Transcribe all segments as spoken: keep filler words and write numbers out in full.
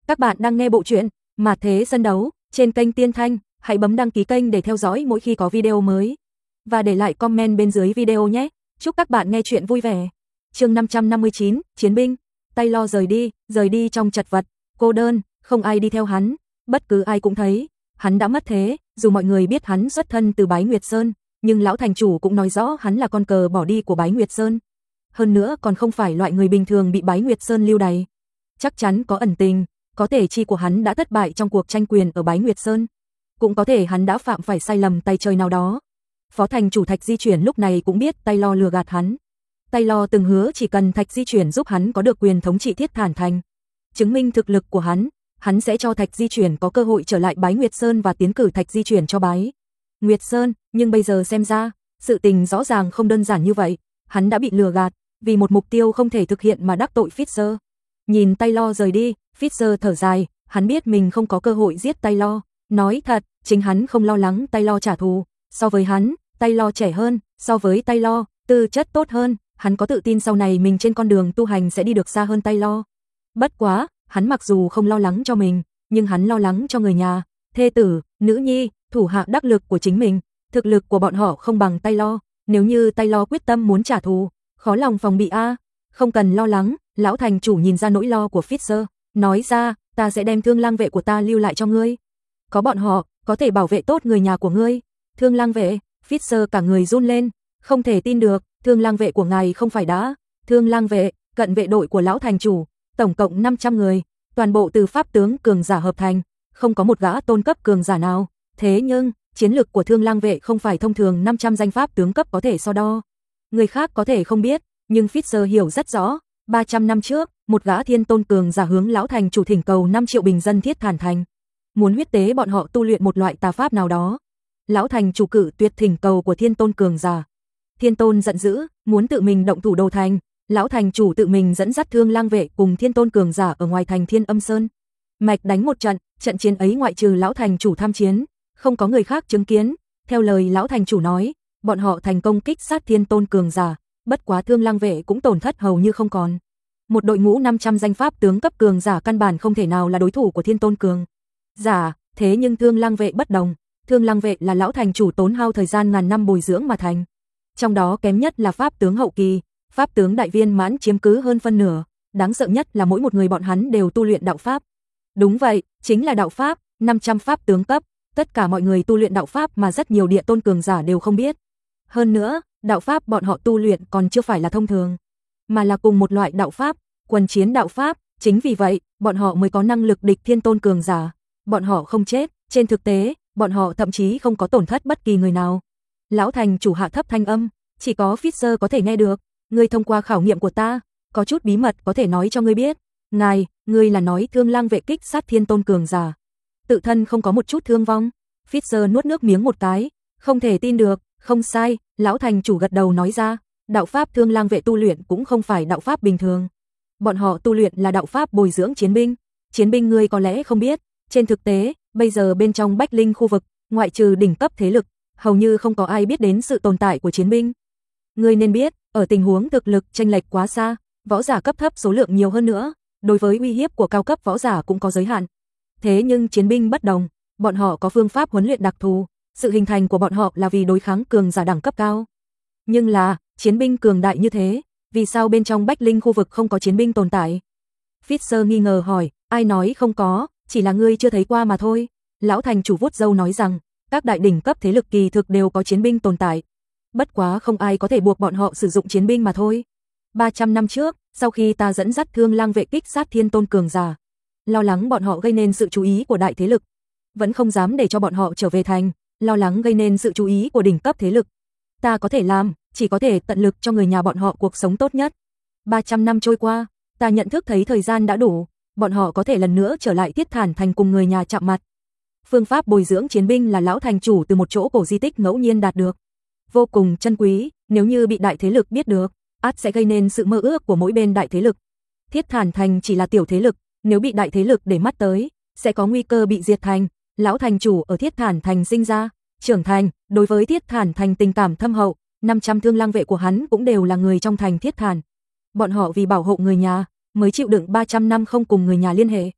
Các bạn đang nghe bộ truyện Mà Thế Sân Đấu trên kênh Tiên Thanh, hãy bấm đăng ký kênh để theo dõi mỗi khi có video mới. Và để lại comment bên dưới video nhé. Chúc các bạn nghe chuyện vui vẻ. Chương năm trăm năm mươi chín, Chiến binh. Taylor rời đi, rời đi trong chật vật, cô đơn, không ai đi theo hắn, bất cứ ai cũng thấy, hắn đã mất thế, dù mọi người biết hắn xuất thân từ Bái Nguyệt Sơn, nhưng lão thành chủ cũng nói rõ hắn là con cờ bỏ đi của Bái Nguyệt Sơn. Hơn nữa còn không phải loại người bình thường bị Bái Nguyệt Sơn lưu đày. Chắc chắn có ẩn tình, có thể chi của hắn đã thất bại trong cuộc tranh quyền ở Bái Nguyệt Sơn, cũng có thể hắn đã phạm phải sai lầm tay trời nào đó. Phó thành chủ Thạch Di Chuyển lúc này cũng biết Taylor lừa gạt hắn. Taylor từng hứa chỉ cần Thạch Di Chuyển giúp hắn có được quyền thống trị Thiết Thản Thành, chứng minh thực lực của hắn, hắn sẽ cho Thạch Di Chuyển có cơ hội trở lại Bái Nguyệt Sơn và tiến cử Thạch Di Chuyển cho Bái Nguyệt Sơn, nhưng bây giờ xem ra, sự tình rõ ràng không đơn giản như vậy, hắn đã bị lừa gạt, vì một mục tiêu không thể thực hiện mà đắc tội Fisher. Nhìn Taylor rời đi, Fisher thở dài, hắn biết mình không có cơ hội giết Taylor, nói thật, chính hắn không lo lắng Taylor trả thù, so với hắn, Taylor trẻ hơn, so với Taylor, tư chất tốt hơn, hắn có tự tin sau này mình trên con đường tu hành sẽ đi được xa hơn Taylor. Bất quá, hắn mặc dù không lo lắng cho mình, nhưng hắn lo lắng cho người nhà, thê tử, nữ nhi, thủ hạ đắc lực của chính mình, thực lực của bọn họ không bằng Taylor, nếu như Taylor quyết tâm muốn trả thù, khó lòng phòng bị a. Không cần lo lắng, lão thành chủ nhìn ra nỗi lo của Fisher, nói ra, ta sẽ đem Thương Lang vệ của ta lưu lại cho ngươi. Có bọn họ, có thể bảo vệ tốt người nhà của ngươi. Thương Lang vệ, Fisher cả người run lên, không thể tin được, Thương Lang vệ của ngài không phải đã? Thương Lang vệ, cận vệ đội của lão thành chủ, tổng cộng năm trăm người, toàn bộ từ pháp tướng cường giả hợp thành, không có một gã tôn cấp cường giả nào. Thế nhưng, chiến lực của Thương Lang vệ không phải thông thường năm trăm danh pháp tướng cấp có thể so đo. Người khác có thể không biết, nhưng Fisher hiểu rất rõ, ba trăm năm trước, một gã thiên tôn cường giả hướng lão thành chủ thỉnh cầu năm triệu bình dân Thiết Thản Thành, muốn huyết tế bọn họ tu luyện một loại tà pháp nào đó. Lão thành chủ cử tuyệt thỉnh cầu của thiên tôn cường giả. Thiên tôn giận dữ, muốn tự mình động thủ đồ thành, lão thành chủ tự mình dẫn dắt Thương Lang vệ cùng thiên tôn cường giả ở ngoài thành Thiên Âm Sơn, mạch đánh một trận, trận chiến ấy ngoại trừ lão thành chủ tham chiến, không có người khác chứng kiến. Theo lời lão thành chủ nói, bọn họ thành công kích sát thiên tôn cường giả, bất quá Thương Lang vệ cũng tổn thất hầu như không còn. Một đội ngũ năm trăm danh pháp tướng cấp cường giả căn bản không thể nào là đối thủ của thiên tôn cường giả, thế nhưng Thương Lang vệ bất đồng, Thương Lang vệ là lão thành chủ tốn hao thời gian ngàn năm bồi dưỡng mà thành. Trong đó kém nhất là pháp tướng hậu kỳ, pháp tướng đại viên mãn chiếm cứ hơn phân nửa, đáng sợ nhất là mỗi một người bọn hắn đều tu luyện đạo pháp. Đúng vậy, chính là đạo pháp, năm trăm pháp tướng cấp, tất cả mọi người tu luyện đạo pháp mà rất nhiều địa tôn cường giả đều không biết. Hơn nữa, đạo pháp bọn họ tu luyện còn chưa phải là thông thường, mà là cùng một loại đạo pháp, quần chiến đạo pháp, chính vì vậy, bọn họ mới có năng lực địch thiên tôn cường giả. Bọn họ không chết, trên thực tế, bọn họ thậm chí không có tổn thất bất kỳ người nào. Lão thành chủ hạ thấp thanh âm, chỉ có Fisher có thể nghe được, ngươi thông qua khảo nghiệm của ta, có chút bí mật có thể nói cho ngươi biết. Ngài, ngươi là nói Thương Lang vệ kích sát thiên tôn cường giả, tự thân không có một chút thương vong. Fisher nuốt nước miếng một cái, không thể tin được, không sai, lão thành chủ gật đầu nói ra, đạo pháp Thương Lang vệ tu luyện cũng không phải đạo pháp bình thường. Bọn họ tu luyện là đạo pháp bồi dưỡng chiến binh, chiến binh ngươi có lẽ không biết, trên thực tế, bây giờ bên trong Bách Linh khu vực, ngoại trừ đỉnh cấp thế lực, hầu như không có ai biết đến sự tồn tại của chiến binh. Ngươi nên biết, ở tình huống thực lực chênh lệch quá xa, võ giả cấp thấp số lượng nhiều hơn nữa, đối với uy hiếp của cao cấp võ giả cũng có giới hạn. Thế nhưng chiến binh bất đồng, bọn họ có phương pháp huấn luyện đặc thù, sự hình thành của bọn họ là vì đối kháng cường giả đẳng cấp cao. Nhưng là, chiến binh cường đại như thế, vì sao bên trong Bách Linh khu vực không có chiến binh tồn tại? Fisher nghi ngờ hỏi, ai nói không có, chỉ là ngươi chưa thấy qua mà thôi. Lão thành chủ vuốt râu nói rằng, các đại đỉnh cấp thế lực kỳ thực đều có chiến binh tồn tại. Bất quá không ai có thể buộc bọn họ sử dụng chiến binh mà thôi. ba trăm năm trước, sau khi ta dẫn dắt Thương Lang vệ kích sát thiên tôn cường giả, lo lắng bọn họ gây nên sự chú ý của đại thế lực, vẫn không dám để cho bọn họ trở về thành, lo lắng gây nên sự chú ý của đỉnh cấp thế lực. Ta có thể làm, chỉ có thể tận lực cho người nhà bọn họ cuộc sống tốt nhất. ba trăm năm trôi qua, ta nhận thức thấy thời gian đã đủ, bọn họ có thể lần nữa trở lại Thiết Thản Thành cùng người nhà chạm mặt. Phương pháp bồi dưỡng chiến binh là lão thành chủ từ một chỗ cổ di tích ngẫu nhiên đạt được, vô cùng chân quý, nếu như bị đại thế lực biết được, ắt sẽ gây nên sự mơ ước của mỗi bên đại thế lực. Thiết Thản Thành chỉ là tiểu thế lực, nếu bị đại thế lực để mắt tới, sẽ có nguy cơ bị diệt thành. Lão thành chủ ở Thiết Thản Thành sinh ra, trưởng thành, đối với Thiết Thản Thành tình cảm thâm hậu, năm trăm Thương Lang vệ của hắn cũng đều là người trong thành Thiết Thản. Bọn họ vì bảo hộ người nhà, mới chịu đựng ba trăm năm không cùng người nhà liên hệ.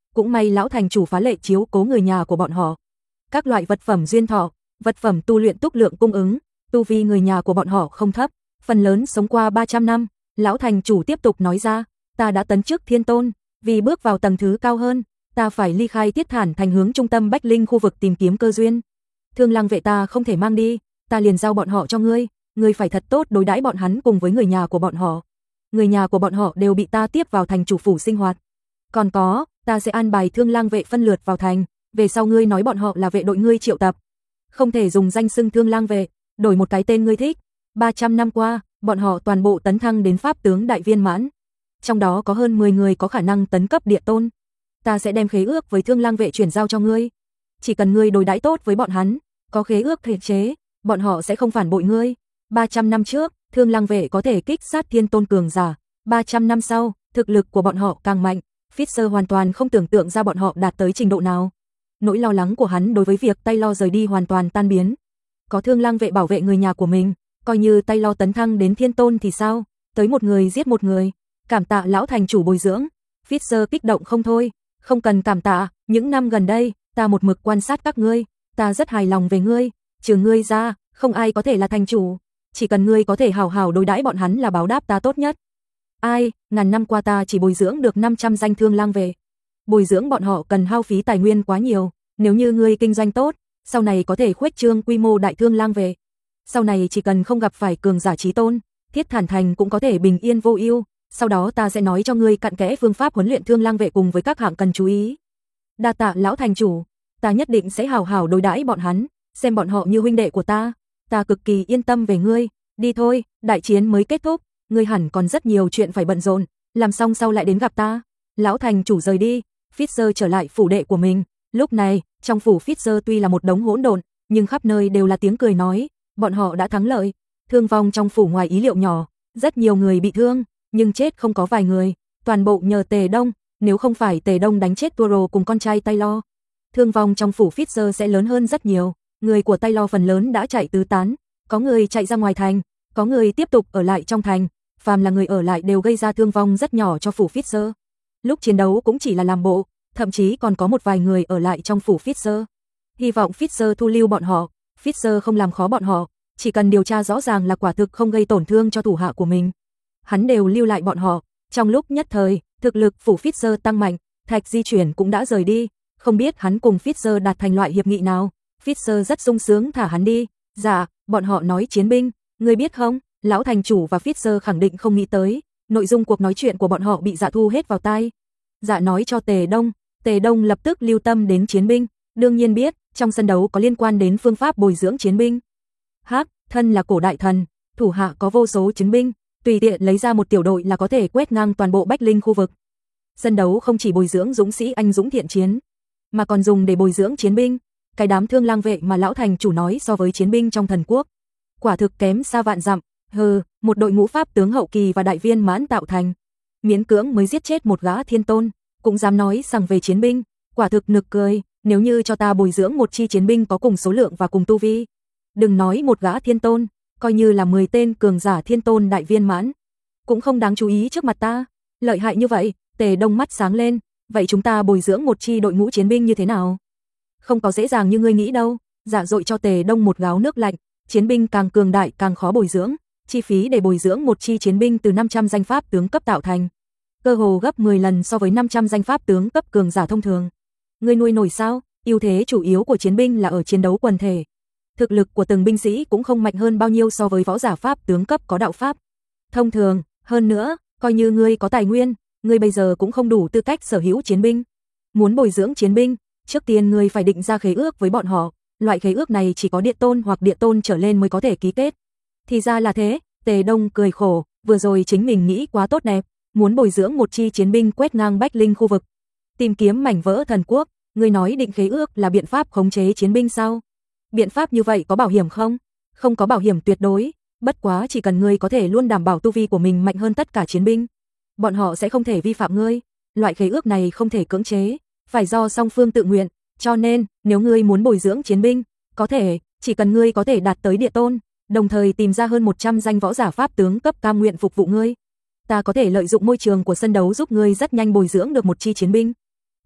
Cũng may lão thành chủ phá lệ chiếu cố người nhà của bọn họ. Các loại vật phẩm duyên thọ, vật phẩm tu luyện túc lượng cung ứng, tu vi người nhà của bọn họ không thấp, phần lớn sống qua ba trăm năm. Lão thành chủ tiếp tục nói ra, ta đã tấn chức thiên tôn, vì bước vào tầng thứ cao hơn, ta phải ly khai Tiết Thản thành hướng trung tâm Bách Linh khu vực tìm kiếm cơ duyên. Thương Lăng vệ ta không thể mang đi, ta liền giao bọn họ cho ngươi, ngươi phải thật tốt đối đãi bọn hắn cùng với người nhà của bọn họ. Người nhà của bọn họ đều bị ta tiếp vào thành chủ phủ sinh hoạt. Còn có, ta sẽ an bài Thương Lăng vệ phân lượt vào thành, về sau ngươi nói bọn họ là vệ đội ngươi triệu tập. Không thể dùng danh xưng Thương Lăng vệ, đổi một cái tên ngươi thích. ba trăm năm qua, bọn họ toàn bộ tấn thăng đến pháp tướng đại viên mãn. Trong đó có hơn mười người có khả năng tấn cấp địa tôn. Ta sẽ đem khế ước với Thương Lăng vệ chuyển giao cho ngươi. Chỉ cần ngươi đối đãi tốt với bọn hắn, có khế ước thể chế, bọn họ sẽ không phản bội ngươi. ba trăm năm trước, Thương Lăng vệ có thể kích sát thiên tôn cường giả. ba trăm năm sau, thực lực của bọn họ càng mạnh. Fisher hoàn toàn không tưởng tượng ra bọn họ đạt tới trình độ nào. Nỗi lo lắng của hắn đối với việc Taylor rời đi hoàn toàn tan biến. Có Thương Lăng vệ bảo vệ người nhà của mình, coi như Taylor tấn thăng đến thiên tôn thì sao? Tới một người giết một người. Cảm tạ lão thành chủ bồi dưỡng. Fisher kích động không thôi. Không cần cảm tạ, những năm gần đây, ta một mực quan sát các ngươi, ta rất hài lòng về ngươi, trừ ngươi ra, không ai có thể là thành chủ, chỉ cần ngươi có thể hào hào đối đãi bọn hắn là báo đáp ta tốt nhất. Ai, ngàn năm qua ta chỉ bồi dưỡng được năm trăm danh Thương Lang vệ. Bồi dưỡng bọn họ cần hao phí tài nguyên quá nhiều, nếu như ngươi kinh doanh tốt, sau này có thể khuếch trương quy mô đại Thương Lang vệ. Sau này chỉ cần không gặp phải cường giả chí tôn, Thiết Thản thành cũng có thể bình yên vô ưu. Sau đó ta sẽ nói cho ngươi cặn kẽ phương pháp huấn luyện Thương Lang vệ cùng với các hạng cần chú ý. Đa tạ lão thành chủ, ta nhất định sẽ hào hào đối đãi bọn hắn, xem bọn họ như huynh đệ của ta. Ta cực kỳ yên tâm về ngươi, đi thôi, đại chiến mới kết thúc, ngươi hẳn còn rất nhiều chuyện phải bận rộn, làm xong sau lại đến gặp ta. Lão thành chủ rời đi, Fisher trở lại phủ đệ của mình. Lúc này, trong phủ Fisher tuy là một đống hỗn độn, nhưng khắp nơi đều là tiếng cười nói, bọn họ đã thắng lợi. Thương vong trong phủ ngoài ý liệu nhỏ, rất nhiều người bị thương, nhưng chết không có vài người, toàn bộ nhờ Tề Đông, nếu không phải Tề Đông đánh chết Turo cùng con trai Taylor, thương vong trong phủ Fisher sẽ lớn hơn rất nhiều. Người của Taylor phần lớn đã chạy tứ tán, có người chạy ra ngoài thành, có người tiếp tục ở lại trong thành, phàm là người ở lại đều gây ra thương vong rất nhỏ cho phủ Fisher. Lúc chiến đấu cũng chỉ là làm bộ, thậm chí còn có một vài người ở lại trong phủ Fisher. Hy vọng Fisher thu lưu bọn họ, Fisher không làm khó bọn họ, chỉ cần điều tra rõ ràng là quả thực không gây tổn thương cho thủ hạ của mình, hắn đều lưu lại bọn họ. Trong lúc nhất thời, thực lực phủ Fisher tăng mạnh, Thạch Di chuyển cũng đã rời đi, không biết hắn cùng Fisher đạt thành loại hiệp nghị nào. Fisher rất sung sướng thả hắn đi. Dạ, bọn họ nói chiến binh, ngươi biết không, lão thành chủ và Fisher khẳng định không nghĩ tới, nội dung cuộc nói chuyện của bọn họ bị Dạ thu hết vào tai. Dạ nói cho Tề Đông, Tề Đông lập tức lưu tâm đến chiến binh, đương nhiên biết, trong sân đấu có liên quan đến phương pháp bồi dưỡng chiến binh. Hắc, thân là cổ đại thần, thủ hạ có vô số chiến binh, tùy tiện lấy ra một tiểu đội là có thể quét ngang toàn bộ Bách Linh khu vực. Sân đấu không chỉ bồi dưỡng dũng sĩ anh dũng thiện chiến, mà còn dùng để bồi dưỡng chiến binh. Cái đám Thương Lang vệ mà lão thành chủ nói so với chiến binh trong thần quốc, quả thực kém xa vạn dặm. Hừ, một đội ngũ pháp tướng hậu kỳ và đại viên mãn tạo thành, miễn cưỡng mới giết chết một gã thiên tôn, cũng dám nói rằng về chiến binh, quả thực nực cười. Nếu như cho ta bồi dưỡng một chi chiến binh có cùng số lượng và cùng tu vi, đừng nói một gã thiên tôn, coi như là mười tên cường giả thiên tôn đại viên mãn, cũng không đáng chú ý trước mặt ta. Lợi hại như vậy, Tề Đông mắt sáng lên, vậy chúng ta bồi dưỡng một chi đội ngũ chiến binh như thế nào? Không có dễ dàng như ngươi nghĩ đâu. Dạ dội cho Tề Đông một gáo nước lạnh, chiến binh càng cường đại càng khó bồi dưỡng, chi phí để bồi dưỡng một chi chiến binh từ năm trăm danh pháp tướng cấp tạo thành, cơ hồ gấp mười lần so với năm trăm danh pháp tướng cấp cường giả thông thường. Ngươi nuôi nổi sao? Ưu thế chủ yếu của chiến binh là ở chiến đấu quần thể. Thực lực của từng binh sĩ cũng không mạnh hơn bao nhiêu so với võ giả pháp tướng cấp có đạo pháp thông thường, hơn nữa, coi như ngươi có tài nguyên, ngươi bây giờ cũng không đủ tư cách sở hữu chiến binh. Muốn bồi dưỡng chiến binh, trước tiên ngươi phải định ra khế ước với bọn họ, loại khế ước này chỉ có địa tôn hoặc địa tôn trở lên mới có thể ký kết. Thì ra là thế, Tề Đông cười khổ, vừa rồi chính mình nghĩ quá tốt đẹp, muốn bồi dưỡng một chi chiến binh quét ngang Bách Linh khu vực, tìm kiếm mảnh vỡ thần quốc, ngươi nói định khế ước là biện pháp khống chế chiến binh sao? Biện pháp như vậy có bảo hiểm không? Không có bảo hiểm tuyệt đối, bất quá chỉ cần ngươi có thể luôn đảm bảo tu vi của mình mạnh hơn tất cả chiến binh, bọn họ sẽ không thể vi phạm ngươi. Loại khế ước này không thể cưỡng chế, phải do song phương tự nguyện, cho nên, nếu ngươi muốn bồi dưỡng chiến binh, có thể, chỉ cần ngươi có thể đạt tới địa tôn, đồng thời tìm ra hơn một trăm danh võ giả pháp tướng cấp cam nguyện phục vụ ngươi, ta có thể lợi dụng môi trường của sân đấu giúp ngươi rất nhanh bồi dưỡng được một chi chiến binh.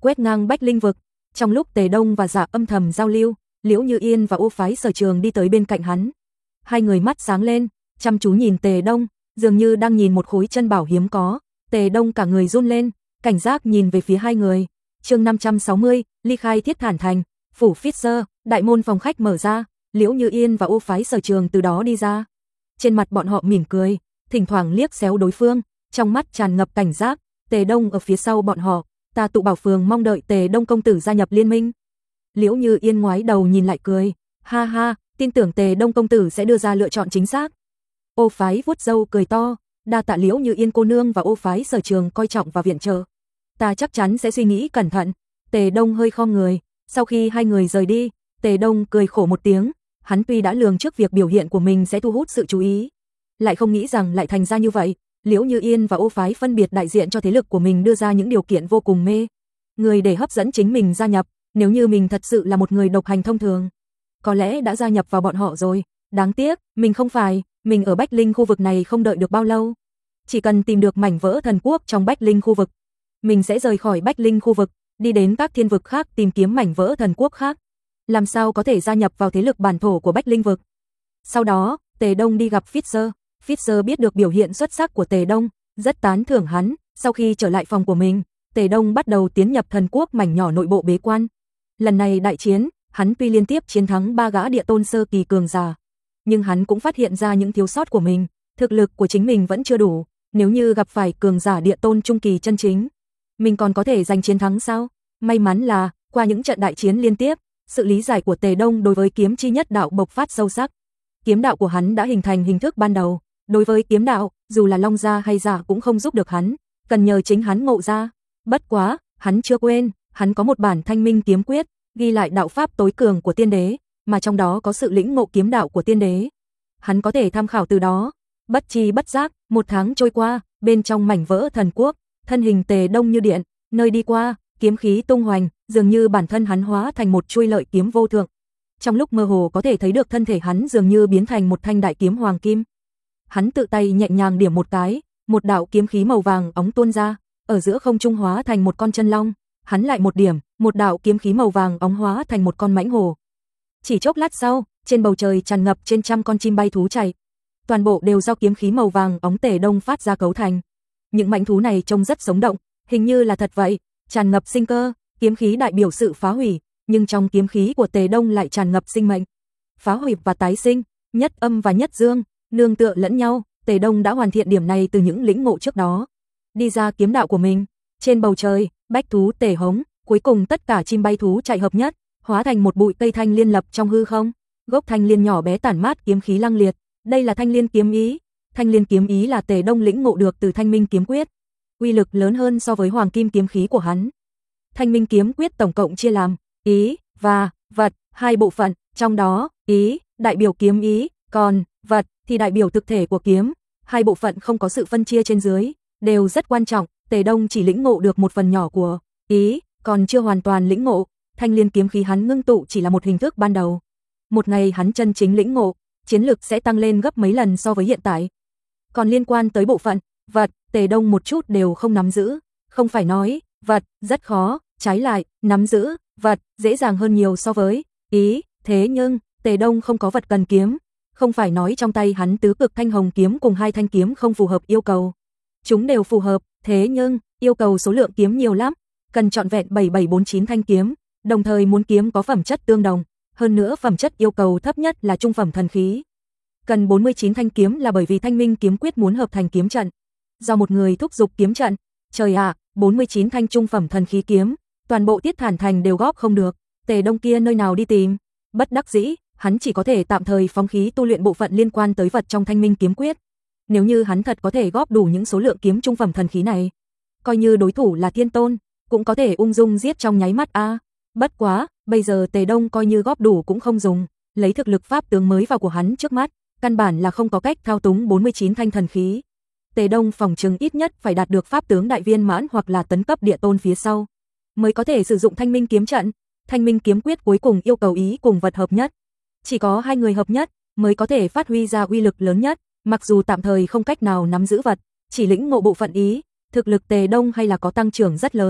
quét ngang Bách Linh vực. Trong lúc Tề Đông và Dạ âm thầm giao lưu, Liễu Như Yên và Ô Phái Sở Trường đi tới bên cạnh hắn. Hai người mắt sáng lên, chăm chú nhìn Tề Đông, dường như đang nhìn một khối chân bảo hiếm có. Tề Đông cả người run lên, cảnh giác nhìn về phía hai người. Chương năm trăm sáu mươi, ly khai Thiết Thản Thành, phủ Fisher, đại môn phòng khách mở ra, Liễu Như Yên và Ô Phái Sở Trường từ đó đi ra. Trên mặt bọn họ mỉm cười, thỉnh thoảng liếc xéo đối phương, trong mắt tràn ngập cảnh giác. Tề Đông ở phía sau bọn họ, Ta Tụ Bảo Phường mong đợi Tề Đông công tử gia nhập liên minh. Liễu Như Yên ngoái đầu nhìn lại cười, ha ha, tin tưởng Tề Đông công tử sẽ đưa ra lựa chọn chính xác. Ô Phái vuốt râu cười to, đa tạ Liễu Như Yên cô nương và Ô Phái Sở Trường coi trọng và viện trợ. Ta chắc chắn sẽ suy nghĩ cẩn thận. Tề Đông hơi khom người, sau khi hai người rời đi, Tề Đông cười khổ một tiếng, hắn tuy đã lường trước việc biểu hiện của mình sẽ thu hút sự chú ý, lại không nghĩ rằng lại thành ra như vậy. Liễu Như Yên và Ô Phái phân biệt đại diện cho thế lực của mình đưa ra những điều kiện vô cùng mê người để hấp dẫn chính mình gia nhập. Nếu như mình thật sự là một người độc hành thông thường, có lẽ đã gia nhập vào bọn họ rồi. Đáng tiếc, mình không phải, mình ở Bách Linh khu vực này không đợi được bao lâu. Chỉ cần tìm được mảnh vỡ thần quốc trong Bách Linh khu vực, mình sẽ rời khỏi Bách Linh khu vực, đi đến các thiên vực khác tìm kiếm mảnh vỡ thần quốc khác. Làm sao có thể gia nhập vào thế lực bản thổ của Bách Linh vực. Sau đó, Tề Đông đi gặp Fisher. Fisher biết được biểu hiện xuất sắc của Tề Đông, rất tán thưởng hắn. Sau khi trở lại phòng của mình, Tề Đông bắt đầu tiến nhập thần quốc mảnh nhỏ nội bộ bế quan. Lần này đại chiến, hắn tuy liên tiếp chiến thắng ba gã địa tôn sơ kỳ cường giả, nhưng hắn cũng phát hiện ra những thiếu sót của mình, thực lực của chính mình vẫn chưa đủ. Nếu như gặp phải cường giả địa tôn trung kỳ chân chính, mình còn có thể giành chiến thắng sao? May mắn là, qua những trận đại chiến liên tiếp, sự lý giải của Tề Đông đối với kiếm chi nhất đạo bộc phát sâu sắc. Kiếm đạo của hắn đã hình thành hình thức ban đầu. Đối với kiếm đạo, dù là long gia hay giả cũng không giúp được hắn, cần nhờ chính hắn ngộ ra. Bất quá, hắn chưa quên, hắn có một bản Thanh Minh kiếm quyết, ghi lại đạo pháp tối cường của tiên đế, mà trong đó có sự lĩnh ngộ kiếm đạo của tiên đế. Hắn có thể tham khảo từ đó. Bất chi bất giác, một tháng trôi qua, bên trong mảnh vỡ thần quốc, thân hình Tề Đông như điện, nơi đi qua, kiếm khí tung hoành, dường như bản thân hắn hóa thành một chuôi lợi kiếm vô thượng. Trong lúc mơ hồ có thể thấy được thân thể hắn dường như biến thành một thanh đại kiếm hoàng kim. Hắn tự tay nhẹ nhàng điểm một cái, một đạo kiếm khí màu vàng óng tuôn ra, ở giữa không trung hóa thành một con chân long. Hắn lại một điểm, một đạo kiếm khí màu vàng óng hóa thành một con mãnh hổ. Chỉ chốc lát sau, trên bầu trời tràn ngập trên trăm con chim bay thú chạy. Toàn bộ đều do kiếm khí màu vàng óng Tề Đông phát ra cấu thành. Những mãnh thú này trông rất sống động, hình như là thật vậy, tràn ngập sinh cơ. Kiếm khí đại biểu sự phá hủy, nhưng trong kiếm khí của Tề Đông lại tràn ngập sinh mệnh. Phá hủy và tái sinh, nhất âm và nhất dương, nương tựa lẫn nhau. Tề Đông đã hoàn thiện điểm này từ những lĩnh ngộ trước đó. Đi ra kiếm đạo của mình, trên bầu trời, bách thú tề hống, cuối cùng tất cả chim bay thú chạy hợp nhất, hóa thành một bụi cây thanh liên lập trong hư không. Gốc thanh liên nhỏ bé tản mát kiếm khí lăng liệt, đây là thanh liên kiếm ý. Thanh liên kiếm ý là Tề Đông lĩnh ngộ được từ Thanh Minh kiếm quyết, uy lực lớn hơn so với hoàng kim kiếm khí của hắn. Thanh Minh kiếm quyết tổng cộng chia làm ý và vật hai bộ phận, trong đó ý đại biểu kiếm ý, còn vật thì đại biểu thực thể của kiếm. Hai bộ phận không có sự phân chia trên dưới, đều rất quan trọng. Tề Đông chỉ lĩnh ngộ được một phần nhỏ của ý, còn chưa hoàn toàn lĩnh ngộ. Thanh liên kiếm khí hắn ngưng tụ chỉ là một hình thức ban đầu. Một ngày hắn chân chính lĩnh ngộ, chiến lực sẽ tăng lên gấp mấy lần so với hiện tại. Còn liên quan tới bộ phận vật, Tề Đông một chút đều không nắm giữ. Không phải nói vật rất khó, trái lại, nắm giữ vật dễ dàng hơn nhiều so với ý. Thế nhưng, Tề Đông không có vật cần kiếm. Không phải nói trong tay hắn tứ cực thanh hồng kiếm cùng hai thanh kiếm không phù hợp yêu cầu. Chúng đều phù hợp, thế nhưng, yêu cầu số lượng kiếm nhiều lắm. Cần trọn vẹn bảy bảy bốn chín thanh kiếm, đồng thời muốn kiếm có phẩm chất tương đồng. Hơn nữa phẩm chất yêu cầu thấp nhất là trung phẩm thần khí. Cần bốn mươi chín thanh kiếm là bởi vì Thanh Minh kiếm quyết muốn hợp thành kiếm trận. Do một người thúc giục kiếm trận, trời ạ, à, bốn mươi chín thanh trung phẩm thần khí kiếm, toàn bộ Thiết Thản Thành đều góp không được. Tề Đông kia nơi nào đi tìm? Bất đắc dĩ, hắn chỉ có thể tạm thời phóng khí tu luyện bộ phận liên quan tới vật trong Thanh Minh kiếm quyết. Nếu như hắn thật có thể góp đủ những số lượng kiếm trung phẩm thần khí này, coi như đối thủ là Thiên Tôn, cũng có thể ung dung giết trong nháy mắt a. À. Bất quá, bây giờ Tề Đông coi như góp đủ cũng không dùng, lấy thực lực pháp tướng mới vào của hắn trước mắt, căn bản là không có cách thao túng bốn mươi chín thanh thần khí. Tề Đông phòng trừng ít nhất phải đạt được pháp tướng đại viên mãn hoặc là tấn cấp địa tôn phía sau, mới có thể sử dụng Thanh Minh kiếm trận. Thanh Minh kiếm quyết cuối cùng yêu cầu ý cùng vật hợp nhất. Chỉ có hai người hợp nhất mới có thể phát huy ra uy lực lớn nhất, mặc dù tạm thời không cách nào nắm giữ vật, chỉ lĩnh ngộ bộ phận ý, thực lực Tề Đông hay là có tăng trưởng rất lớn,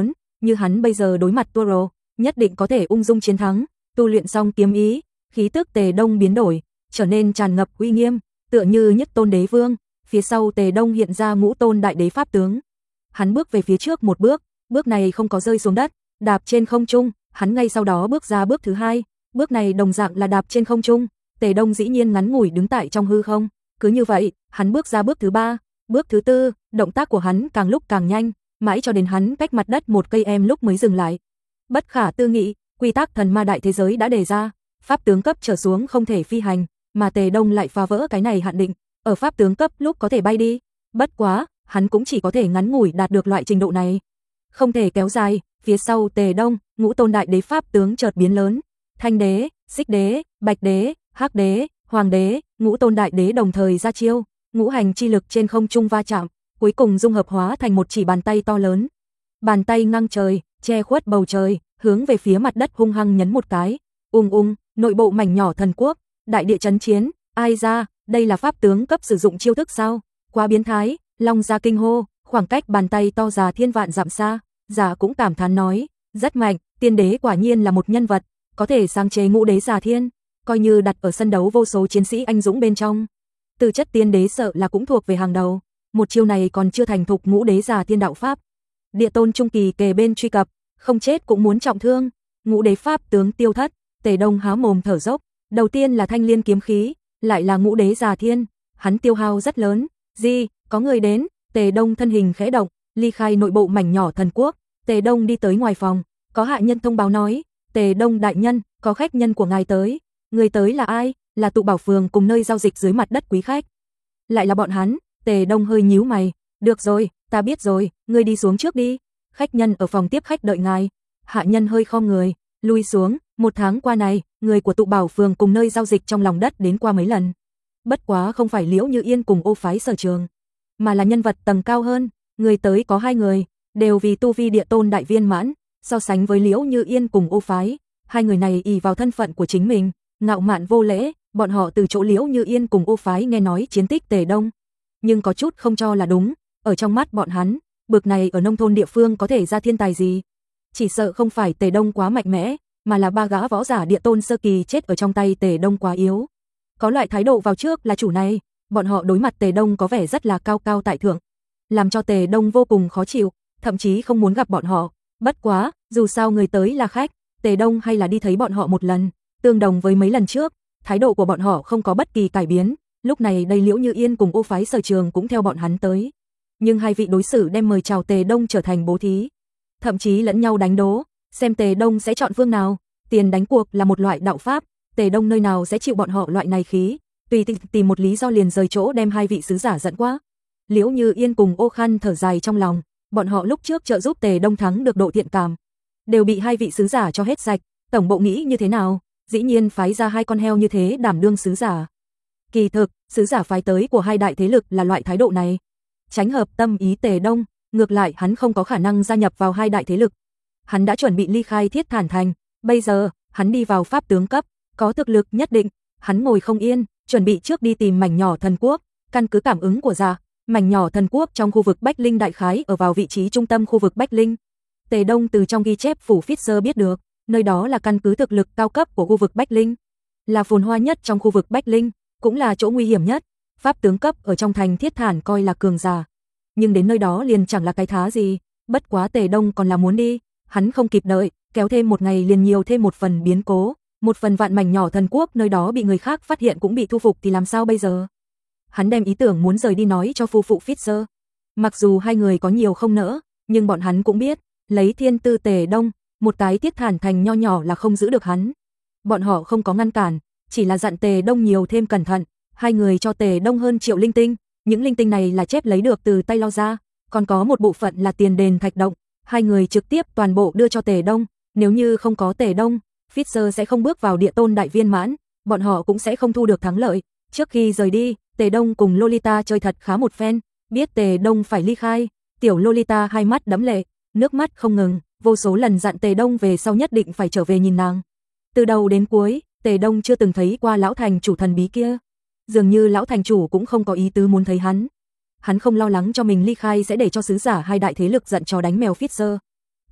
như hắn bây giờ đối mặt Toro, nhất định có thể ung dung chiến thắng. Tu luyện xong kiếm ý, khí tức Tề Đông biến đổi, trở nên tràn ngập uy nghiêm, tựa như Nhất Tôn Đế Vương. Phía sau Tề Đông hiện ra Ngũ Tôn Đại Đế pháp tướng. Hắn bước về phía trước một bước, bước này không có rơi xuống đất, đạp trên không trung, hắn ngay sau đó bước ra bước thứ hai, bước này đồng dạng là đạp trên không trung. Tề Đông dĩ nhiên ngắn ngủi đứng tại trong hư không, cứ như vậy, hắn bước ra bước thứ ba, bước thứ tư, động tác của hắn càng lúc càng nhanh, mãi cho đến hắn cách mặt đất một cây em lúc mới dừng lại. Bất khả tư nghị, quy tắc thần ma đại thế giới đã đề ra, pháp tướng cấp trở xuống không thể phi hành, mà Tề Đông lại phá vỡ cái này hạn định, ở pháp tướng cấp lúc có thể bay đi. Bất quá, hắn cũng chỉ có thể ngắn ngủi đạt được loại trình độ này, không thể kéo dài. Phía sau Tề Đông, Ngũ Tôn Đại Đế pháp tướng chợt biến lớn, Thanh Đế, Xích Đế, Bạch Đế, Hắc Đế, Hoàng Đế, Ngũ Tôn Đại Đế đồng thời ra chiêu, ngũ hành chi lực trên không trung va chạm, cuối cùng dung hợp hóa thành một chỉ bàn tay to lớn. Bàn tay ngang trời, che khuất bầu trời, hướng về phía mặt đất hung hăng nhấn một cái. Ung ung, nội bộ mảnh nhỏ thần quốc, đại địa chấn chiến, ai ra, đây là pháp tướng cấp sử dụng chiêu thức sao? Quá biến thái, Long Gia kinh hô, khoảng cách bàn tay to già thiên vạn dặm xa, Giả cũng cảm thán nói, rất mạnh, tiên đế quả nhiên là một nhân vật, có thể sáng chế ngũ đế giả thiên, coi như đặt ở sân đấu vô số chiến sĩ anh dũng bên trong. Tư chất tiên đế sợ là cũng thuộc về hàng đầu, một chiêu này còn chưa thành thục ngũ đế giả thiên đạo pháp. Địa tôn trung kỳ kề bên truy cập, không chết cũng muốn trọng thương, ngũ đế pháp tướng tiêu thất. Tề Đông há mồm thở dốc, đầu tiên là thanh liên kiếm khí, lại là ngũ đế giả thiên, hắn tiêu hao rất lớn. Gì, có người đến. Tề Đông thân hình khẽ động, ly khai nội bộ mảnh nhỏ thần quốc. Tề Đông đi tới ngoài phòng, có hạ nhân thông báo nói, Tề Đông đại nhân, có khách nhân của ngài tới. Người tới là ai? Là tụ bảo phường cùng nơi giao dịch dưới mặt đất quý khách. Lại là bọn hắn. Tề Đông hơi nhíu mày, được rồi, ta biết rồi, ngươi đi xuống trước đi. Khách nhân ở phòng tiếp khách đợi ngài. Hạ nhân hơi khom người, lui xuống. Một tháng qua này, người của tụ bảo phường cùng nơi giao dịch trong lòng đất đến qua mấy lần. Bất quá không phải Liễu Như Yên cùng Ô phái Sở Trường, mà là nhân vật tầng cao hơn. Người tới có hai người, đều vì tu vi địa tôn đại viên mãn. So sánh với Liễu Như Yên cùng Ô phái, hai người này ỷ vào thân phận của chính mình, ngạo mạn vô lễ. Bọn họ từ chỗ Liễu Như Yên cùng Ô phái nghe nói chiến tích Tề Đông, nhưng có chút không cho là đúng. Ở trong mắt bọn hắn, bực này ở nông thôn địa phương có thể ra thiên tài gì? Chỉ sợ không phải Tề Đông quá mạnh mẽ, mà là ba gã võ giả địa tôn sơ kỳ chết ở trong tay Tề Đông quá yếu. Có loại thái độ vào trước là chủ này, bọn họ đối mặt Tề Đông có vẻ rất là cao cao tại thượng, làm cho Tề Đông vô cùng khó chịu, thậm chí không muốn gặp bọn họ. Bất quá, dù sao người tới là khách, Tề Đông hay là đi thấy bọn họ một lần, tương đồng với mấy lần trước, thái độ của bọn họ không có bất kỳ cải biến. Lúc này đây Liễu Như Yên cùng Ô phái Sở Trường cũng theo bọn hắn tới, nhưng hai vị đối xử đem mời chào Tề Đông trở thành bố thí, thậm chí lẫn nhau đánh đố, xem Tề Đông sẽ chọn phương nào. Tiền đánh cuộc là một loại đạo pháp, Tề Đông nơi nào sẽ chịu bọn họ loại này khí, tùy tìm một lý do liền rời chỗ đem hai vị sứ giả dẫn qua. Liễu Như Yên cùng Ô Khăn thở dài trong lòng, bọn họ lúc trước trợ giúp Tề Đông thắng được độ thiện cảm, đều bị hai vị sứ giả cho hết sạch, tổng bộ nghĩ như thế nào? Dĩ nhiên phái ra hai con heo như thế đảm đương sứ giả. Kỳ thực, sứ giả phái tới của hai đại thế lực là loại thái độ này, tránh hợp tâm ý Tề Đông, ngược lại hắn không có khả năng gia nhập vào hai đại thế lực. Hắn đã chuẩn bị ly khai Thiết Thản Thành, bây giờ, hắn đi vào pháp tướng cấp, có thực lực nhất định, hắn ngồi không yên, chuẩn bị trước đi tìm mảnh nhỏ thần quốc. Căn cứ cảm ứng của Giả, mảnh nhỏ thần quốc trong khu vực Bách Linh đại khái ở vào vị trí trung tâm khu vực Bách Linh. Tề Đông từ trong ghi chép phủ Fisher biết được, nơi đó là căn cứ thực lực cao cấp của khu vực Bách Linh, là phồn hoa nhất trong khu vực Bách Linh, cũng là chỗ nguy hiểm nhất. Pháp tướng cấp ở trong thành Thiết Thản coi là cường giả, nhưng đến nơi đó liền chẳng là cái thá gì. Bất quá Tề Đông còn là muốn đi, hắn không kịp đợi, kéo thêm một ngày liền nhiều thêm một phần biến cố, một phần vạn mảnh nhỏ thần quốc nơi đó bị người khác phát hiện cũng bị thu phục thì làm sao bây giờ? Hắn đem ý tưởng muốn rời đi nói cho phu phụ Fisher. Mặc dù hai người có nhiều không nỡ, nhưng bọn hắn cũng biết, lấy thiên tư Tề Đông, một cái Thiết Thản Thành nho nhỏ là không giữ được hắn. Bọn họ không có ngăn cản, chỉ là dặn Tề Đông nhiều thêm cẩn thận. Hai người cho Tề Đông hơn triệu linh tinh, những linh tinh này là chép lấy được từ tay Lo ra, còn có một bộ phận là tiền đền thạch động, hai người trực tiếp toàn bộ đưa cho Tề Đông. Nếu như không có Tề Đông, Fisher sẽ không bước vào địa tôn đại viên mãn, bọn họ cũng sẽ không thu được thắng lợi. Trước khi rời đi, Tề Đông cùng Lolita chơi thật khá một phen, biết Tề Đông phải ly khai, tiểu Lolita hai mắt đẫm lệ, nước mắt không ngừng, vô số lần dặn Tề Đông về sau nhất định phải trở về nhìn nàng. Từ đầu đến cuối, Tề Đông chưa từng thấy qua lão thành chủ thần bí kia, dường như lão thành chủ cũng không có ý tứ muốn thấy hắn. Hắn không lo lắng cho mình ly khai sẽ để cho sứ giả hai đại thế lực giận chó đánh mèo Fisher.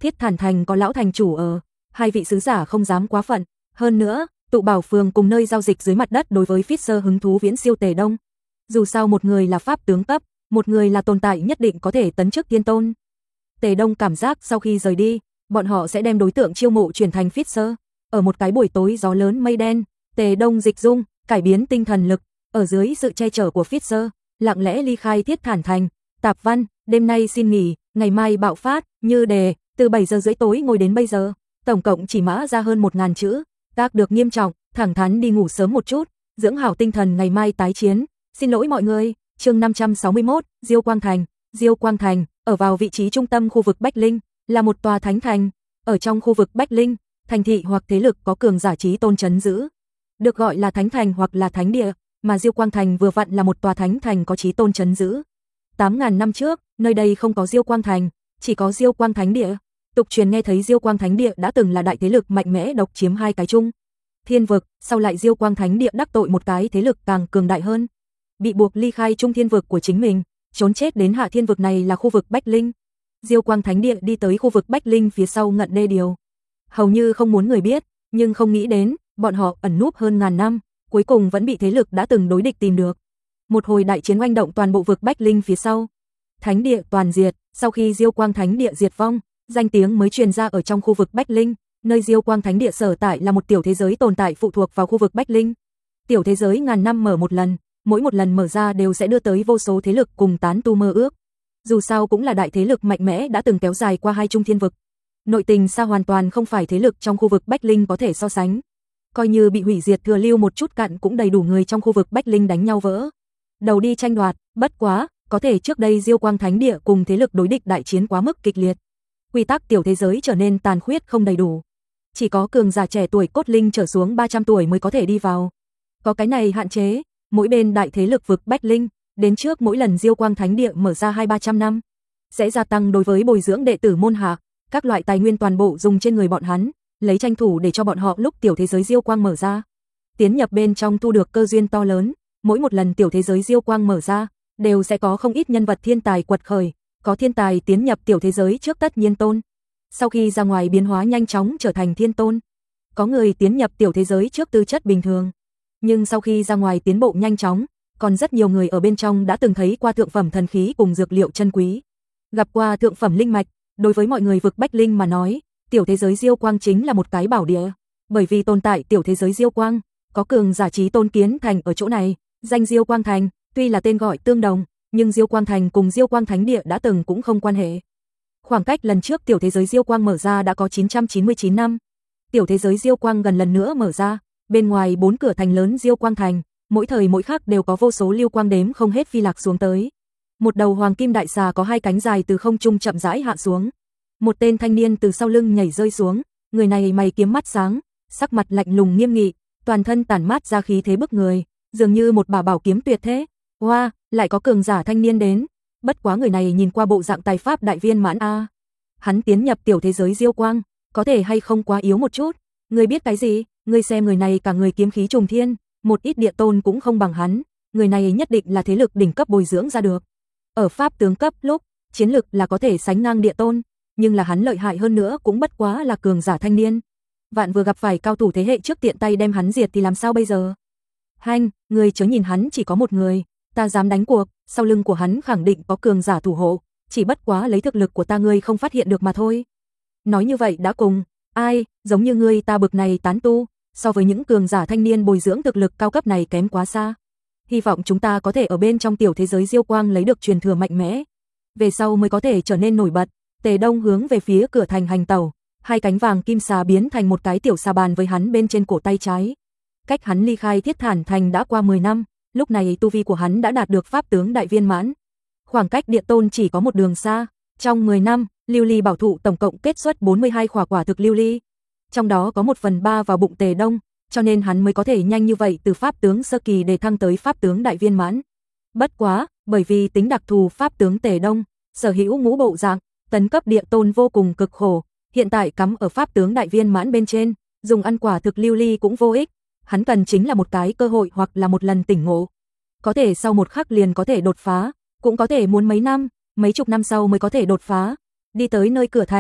Thiết Thản Thành có lão thành chủ ở, hai vị sứ giả không dám quá phận, hơn nữa, tụ bảo phường cùng nơi giao dịch dưới mặt đất đối với Fisher hứng thú viễn siêu Tề Đông. Dù sao một người là pháp tướng cấp, một người là tồn tại nhất định có thể tấn chức thiên tôn. Tề Đông cảm giác sau khi rời đi, bọn họ sẽ đem đối tượng chiêu mộ chuyển thành Fisher. Ở một cái buổi tối gió lớn mây đen, Tề Đông dịch dung, cải biến tinh thần lực, ở dưới sự che chở của Fisher, lặng lẽ ly khai Thiết Thản Thành. Tạp văn, đêm nay xin nghỉ, ngày mai bạo phát, như đề, từ bảy giờ rưỡi tối ngồi đến bây giờ, tổng cộng chỉ mã ra hơn một ngàn chữ, các được nghiêm trọng, thẳng thắn đi ngủ sớm một chút, dưỡng hảo tinh thần ngày mai tái chiến. Xin lỗi mọi người. Chương năm trăm sáu mươi mốt, Diêu Quang Thành. Diêu Quang Thành, ở vào vị trí trung tâm khu vực Bách Linh, là một tòa thánh thành. Ở trong khu vực Bách Linh, thành thị hoặc thế lực có cường giả chí tôn trấn giữ, được gọi là thánh thành hoặc là thánh địa, mà Diêu Quang Thành vừa vặn là một tòa thánh thành có chí tôn trấn giữ. tám ngàn năm trước, nơi đây không có Diêu Quang Thành, chỉ có Diêu Quang Thánh Địa. Tục truyền nghe thấy Diêu Quang Thánh Địa đã từng là đại thế lực mạnh mẽ độc chiếm hai cái chung thiên vực, sau lại Diêu Quang Thánh Địa đắc tội một cái thế lực càng cường đại hơn, bị buộc ly khai trung thiên vực của chính mình, trốn chết đến hạ thiên vực này là khu vực Bách Linh. Diêu Quang Thánh Địa đi tới khu vực Bách Linh phía sau ngận đê điều, hầu như không muốn người biết, nhưng không nghĩ đến, bọn họ ẩn núp hơn ngàn năm, cuối cùng vẫn bị thế lực đã từng đối địch tìm được. Một hồi đại chiến oanh động toàn bộ vực Bách Linh phía sau, Thánh Địa toàn diệt. Sau khi Diêu Quang Thánh Địa diệt vong, danh tiếng mới truyền ra ở trong khu vực Bách Linh, nơi Diêu Quang Thánh Địa sở tại là một tiểu thế giới tồn tại phụ thuộc vào khu vực Bách Linh. Tiểu thế giới ngàn năm mở một lần, mỗi một lần mở ra đều sẽ đưa tới vô số thế lực cùng tán tu mơ ước. Dù sao cũng là đại thế lực mạnh mẽ đã từng kéo dài qua hai trung thiên vực. Nội tình xa hoàn toàn không phải thế lực trong khu vực Bách Linh có thể so sánh. Coi như bị hủy diệt thừa lưu một chút cặn cũng đầy đủ người trong khu vực Bách Linh đánh nhau vỡ đầu đi tranh đoạt, bất quá, có thể trước đây Diêu Quang Thánh Địa cùng thế lực đối địch đại chiến quá mức kịch liệt. Quy tắc tiểu thế giới trở nên tàn khuyết không đầy đủ. Chỉ có cường giả trẻ tuổi cốt linh trở xuống ba trăm tuổi mới có thể đi vào. Có cái này hạn chế, mỗi bên đại thế lực vực Bách Linh, đến trước mỗi lần Diêu Quang Thánh Địa mở ra hai ba trăm năm, sẽ gia tăng đối với bồi dưỡng đệ tử môn hạ, các loại tài nguyên toàn bộ dùng trên người bọn hắn, lấy tranh thủ để cho bọn họ lúc tiểu thế giới Diêu Quang mở ra, tiến nhập bên trong thu được cơ duyên to lớn. Mỗi một lần tiểu thế giới Diêu Quang mở ra, đều sẽ có không ít nhân vật thiên tài quật khởi, có thiên tài tiến nhập tiểu thế giới trước tất nhiên tôn, sau khi ra ngoài biến hóa nhanh chóng trở thành thiên tôn. Có người tiến nhập tiểu thế giới trước tư chất bình thường, nhưng sau khi ra ngoài tiến bộ nhanh chóng, còn rất nhiều người ở bên trong đã từng thấy qua thượng phẩm thần khí cùng dược liệu chân quý, gặp qua thượng phẩm linh mạch. Đối với mọi người vực Bách Linh mà nói, tiểu thế giới Diêu Quang chính là một cái bảo địa, bởi vì tồn tại tiểu thế giới Diêu Quang, có cường giả chí tôn kiến thành ở chỗ này. Danh Diêu Quang Thành, tuy là tên gọi tương đồng, nhưng Diêu Quang Thành cùng Diêu Quang Thánh Địa đã từng cũng không quan hệ. Khoảng cách lần trước tiểu thế giới Diêu Quang mở ra đã có chín trăm chín mươi chín năm. Tiểu thế giới Diêu Quang gần lần nữa mở ra, bên ngoài bốn cửa thành lớn Diêu Quang Thành, mỗi thời mỗi khắc đều có vô số lưu quang đếm không hết phi lạc xuống tới. Một đầu hoàng kim đại xà có hai cánh dài từ không trung chậm rãi hạ xuống. Một tên thanh niên từ sau lưng nhảy rơi xuống, người này mày kiếm mắt sáng, sắc mặt lạnh lùng nghiêm nghị, toàn thân tản mát ra khí thế bức người, dường như một bà bảo kiếm tuyệt thế. Hoa, wow, lại có cường giả thanh niên đến. Bất quá người này nhìn qua bộ dạng tài pháp đại viên mãn a. À. Hắn tiến nhập tiểu thế giới Diêu Quang, có thể hay không quá yếu một chút? Ngươi biết cái gì? Ngươi xem người này cả người kiếm khí trùng thiên, một ít địa tôn cũng không bằng hắn, người này nhất định là thế lực đỉnh cấp bồi dưỡng ra được. Ở pháp tướng cấp lúc, chiến lực là có thể sánh ngang địa tôn, nhưng là hắn lợi hại hơn nữa cũng bất quá là cường giả thanh niên. Vạn vừa gặp phải cao thủ thế hệ trước tiện tay đem hắn diệt thì làm sao bây giờ? Hanh, người chớ nhìn hắn chỉ có một người, ta dám đánh cuộc, sau lưng của hắn khẳng định có cường giả thủ hộ, chỉ bất quá lấy thực lực của ta ngươi không phát hiện được mà thôi. Nói như vậy đã cùng, ai, giống như ngươi ta bực này tán tu, so với những cường giả thanh niên bồi dưỡng thực lực cao cấp này kém quá xa. Hy vọng chúng ta có thể ở bên trong tiểu thế giới Diêu Quang lấy được truyền thừa mạnh mẽ, về sau mới có thể trở nên nổi bật. Tề Đông hướng về phía cửa thành hành tẩu, hai cánh vàng kim xà biến thành một cái tiểu xà bàn với hắn bên trên cổ tay trái. Cách hắn ly khai Thiết Thản Thành đã qua mười năm, lúc này tu vi của hắn đã đạt được pháp tướng đại viên mãn. Khoảng cách địa tôn chỉ có một đường xa, trong mười năm, lưu ly bảo thụ tổng cộng kết xuất bốn mươi hai quả quả thực lưu ly. Trong đó có một phần ba vào bụng Tề Đông, cho nên hắn mới có thể nhanh như vậy từ pháp tướng sơ kỳ để thăng tới pháp tướng đại viên mãn. Bất quá, bởi vì tính đặc thù pháp tướng Tề Đông, sở hữu ngũ bộ dạng, tấn cấp địa tôn vô cùng cực khổ, hiện tại cắm ở pháp tướng đại viên mãn bên trên, dùng ăn quả thực lưu ly cũng vô ích, hắn cần chính là một cái cơ hội hoặc là một lần tỉnh ngộ. Có thể sau một khắc liền có thể đột phá, cũng có thể muốn mấy năm, mấy chục năm sau mới có thể đột phá. Đi tới nơi cửa thành,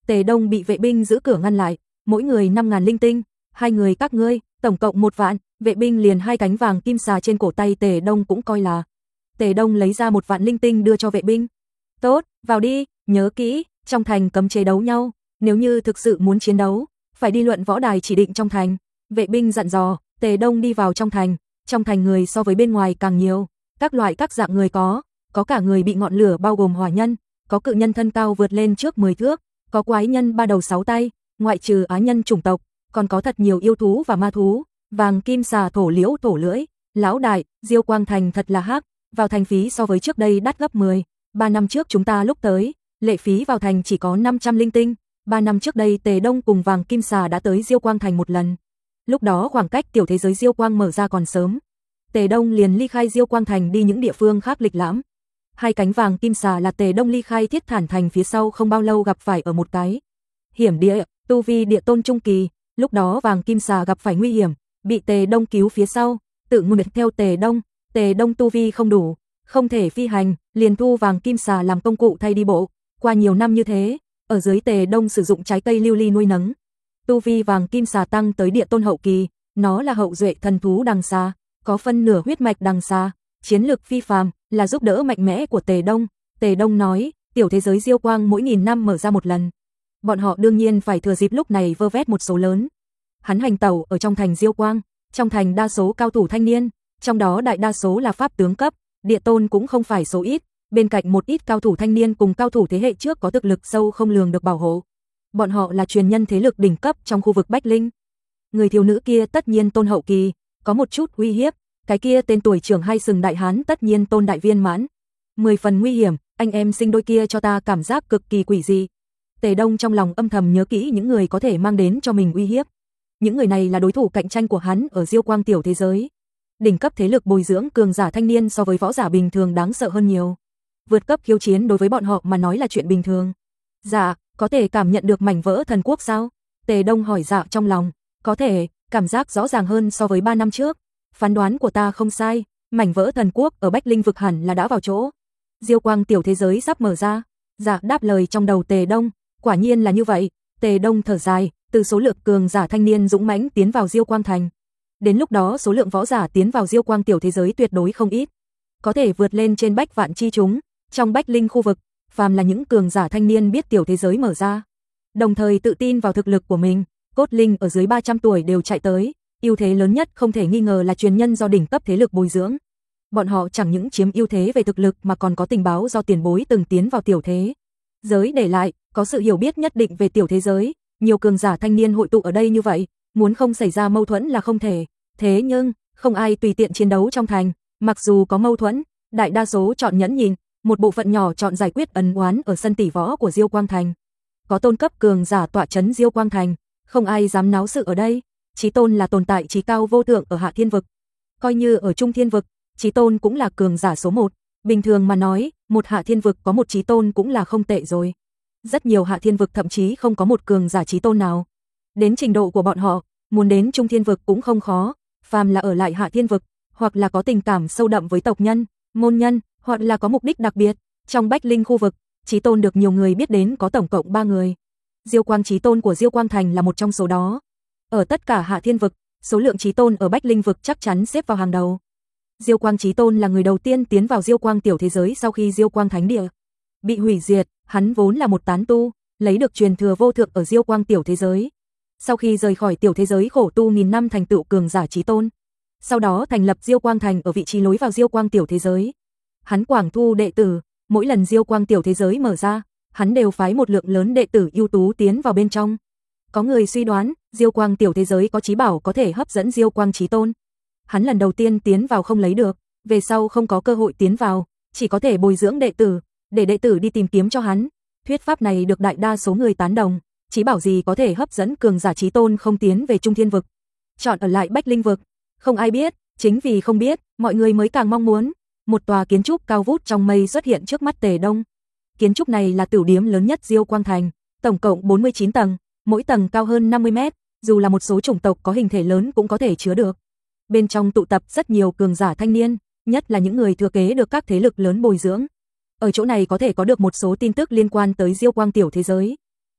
Tề Đông bị vệ binh giữ cửa ngăn lại, mỗi người năm ngàn linh tinh, hai người các ngươi, tổng cộng một vạn, vệ binh liền hai cánh vàng kim xà trên cổ tay Tề Đông cũng coi là. Tề Đông lấy ra một vạn linh tinh đưa cho vệ binh. Tốt, vào đi, nhớ kỹ, trong thành cấm chế đấu nhau, nếu như thực sự muốn chiến đấu, phải đi luận võ đài chỉ định trong thành. Vệ binh dặn dò, Tề Đông đi vào trong thành, trong thành người so với bên ngoài càng nhiều, các loại các dạng người có, có cả người bị ngọn lửa bao gồm hỏa nhân, có cự nhân thân cao vượt lên trước mười thước, có quái nhân ba đầu sáu tay, ngoại trừ á nhân chủng tộc, còn có thật nhiều yêu thú và ma thú, vàng kim xà thổ liễu thổ lưỡi, lão đại, Diêu Quang thành thật là hắc, vào thành phí so với trước đây đắt gấp mười, ba năm trước chúng ta lúc tới, lệ phí vào thành chỉ có năm trăm linh tinh, ba năm trước đây Tề Đông cùng vàng kim xà đã tới Diêu Quang thành một lần. Lúc đó khoảng cách tiểu thế giới Diêu Quang mở ra còn sớm. Tề Đông liền ly khai Diêu Quang thành đi những địa phương khác lịch lãm. Hai cánh vàng kim xà là Tề Đông ly khai Thiết Thản thành phía sau không bao lâu gặp phải ở một cái hiểm địa, tu vi địa tôn trung kỳ, lúc đó vàng kim xà gặp phải nguy hiểm, bị Tề Đông cứu phía sau, tự nguyện theo Tề Đông, Tề Đông tu vi không đủ, không thể phi hành, liền thu vàng kim xà làm công cụ thay đi bộ, qua nhiều năm như thế, ở dưới Tề Đông sử dụng trái cây lưu ly nuôi nấng. Tu vi vàng kim xà tăng tới địa tôn hậu kỳ, nó là hậu duệ thần thú đằng xà, có phân nửa huyết mạch đằng xà, chiến lực phi phàm, là giúp đỡ mạnh mẽ của Tề Đông. Tề Đông nói, tiểu thế giới Diêu Quang mỗi nghìn năm mở ra một lần. Bọn họ đương nhiên phải thừa dịp lúc này vơ vét một số lớn. Hắn hành tẩu ở trong thành Diêu Quang, trong thành đa số cao thủ thanh niên, trong đó đại đa số là pháp tướng cấp, địa tôn cũng không phải số ít, bên cạnh một ít cao thủ thanh niên cùng cao thủ thế hệ trước có thực lực sâu không lường được bảo hộ. Bọn họ là truyền nhân thế lực đỉnh cấp trong khu vực Bách Linh. Người thiếu nữ kia tất nhiên tôn hậu kỳ, có một chút uy hiếp, cái kia tên tuổi trưởng hai sừng đại hán tất nhiên tôn đại viên mãn. Mười phần nguy hiểm, anh em sinh đôi kia cho ta cảm giác cực kỳ quỷ dị. Tề Đông trong lòng âm thầm nhớ kỹ những người có thể mang đến cho mình uy hiếp. Những người này là đối thủ cạnh tranh của hắn ở Diêu Quang tiểu thế giới. Đỉnh cấp thế lực bồi dưỡng cường giả thanh niên so với võ giả bình thường đáng sợ hơn nhiều. Vượt cấp khiêu chiến đối với bọn họ mà nói là chuyện bình thường. Dạ, có thể cảm nhận được mảnh vỡ thần quốc sao? Tề Đông hỏi dạ trong lòng. Có thể, cảm giác rõ ràng hơn so với ba năm trước. Phán đoán của ta không sai, mảnh vỡ thần quốc ở Bách Linh vực hẳn là đã vào chỗ. Diêu Quang tiểu thế giới sắp mở ra. Dạ đáp lời trong đầu Tề Đông, quả nhiên là như vậy. Tề Đông thở dài, từ số lượng cường giả thanh niên dũng mãnh tiến vào Diêu Quang thành. Đến lúc đó số lượng võ giả tiến vào Diêu Quang tiểu thế giới tuyệt đối không ít, có thể vượt lên trên bách vạn chi chúng. Trong Bách Linh khu vực, phàm là những cường giả thanh niên biết tiểu thế giới mở ra, đồng thời tự tin vào thực lực của mình, cốt linh ở dưới ba trăm tuổi đều chạy tới, ưu thế lớn nhất không thể nghi ngờ là truyền nhân do đỉnh cấp thế lực bồi dưỡng. Bọn họ chẳng những chiếm ưu thế về thực lực mà còn có tình báo do tiền bối từng tiến vào tiểu thế giới để lại, có sự hiểu biết nhất định về tiểu thế giới, nhiều cường giả thanh niên hội tụ ở đây như vậy, muốn không xảy ra mâu thuẫn là không thể. Thế nhưng, không ai tùy tiện chiến đấu trong thành, mặc dù có mâu thuẫn, đại đa số chọn nhẫn nhịn, một bộ phận nhỏ chọn giải quyết ân oán ở sân tỷ võ của Diêu Quang thành. Có tôn cấp cường giả tọa trấn Diêu Quang thành, không ai dám náo sự ở đây. Chí Tôn là tồn tại chí cao vô thượng ở Hạ Thiên vực, coi như ở Trung Thiên vực, Chí Tôn cũng là cường giả số một. Bình thường mà nói, một Hạ Thiên vực có một Chí Tôn cũng là không tệ rồi. Rất nhiều Hạ Thiên vực thậm chí không có một cường giả Chí Tôn nào. Đến trình độ của bọn họ, muốn đến Trung Thiên vực cũng không khó, phàm là ở lại Hạ Thiên vực, hoặc là có tình cảm sâu đậm với tộc nhân, môn nhân, hoặc là có mục đích đặc biệt. Trong Bách Linh khu vực, Chí Tôn được nhiều người biết đến có tổng cộng ba người. Diêu Quang Chí Tôn của Diêu Quang thành là một trong số đó. Ở tất cả Hạ Thiên vực, số lượng Chí Tôn ở Bách Linh vực chắc chắn xếp vào hàng đầu. Diêu Quang Chí Tôn là người đầu tiên tiến vào Diêu Quang tiểu thế giới sau khi Diêu Quang thánh địa bị hủy diệt, hắn vốn là một tán tu, lấy được truyền thừa vô thượng ở Diêu Quang tiểu thế giới. Sau khi rời khỏi tiểu thế giới khổ tu nghìn năm thành tựu cường giả Chí Tôn, sau đó thành lập Diêu Quang thành ở vị trí lối vào Diêu Quang tiểu thế giới. Hắn quảng thu đệ tử, mỗi lần Diêu Quang tiểu thế giới mở ra, hắn đều phái một lượng lớn đệ tử ưu tú tiến vào bên trong. Có người suy đoán, Diêu Quang tiểu thế giới có chí bảo có thể hấp dẫn Diêu Quang Chí Tôn. Hắn lần đầu tiên tiến vào không lấy được, về sau không có cơ hội tiến vào, chỉ có thể bồi dưỡng đệ tử, để đệ tử đi tìm kiếm cho hắn. Thuyết pháp này được đại đa số người tán đồng, chí bảo gì có thể hấp dẫn cường giả Chí Tôn không tiến về Trung Thiên vực, chọn ở lại Bách Linh vực. Không ai biết, chính vì không biết, mọi người mới càng mong muốn. Một tòa kiến trúc cao vút trong mây xuất hiện trước mắt Tề Đông. Kiến trúc này là tửu điếm lớn nhất Diêu Quang thành, tổng cộng bốn mươi chín tầng, mỗi tầng cao hơn năm mươi mét, dù là một số chủng tộc có hình thể lớn cũng có thể chứa được. Bên trong tụ tập rất nhiều cường giả thanh niên, nhất là những người thừa kế được các thế lực lớn bồi dưỡng. Ở chỗ này có thể có được một số tin tức liên quan tới Diêu Quang tiểu thế giới.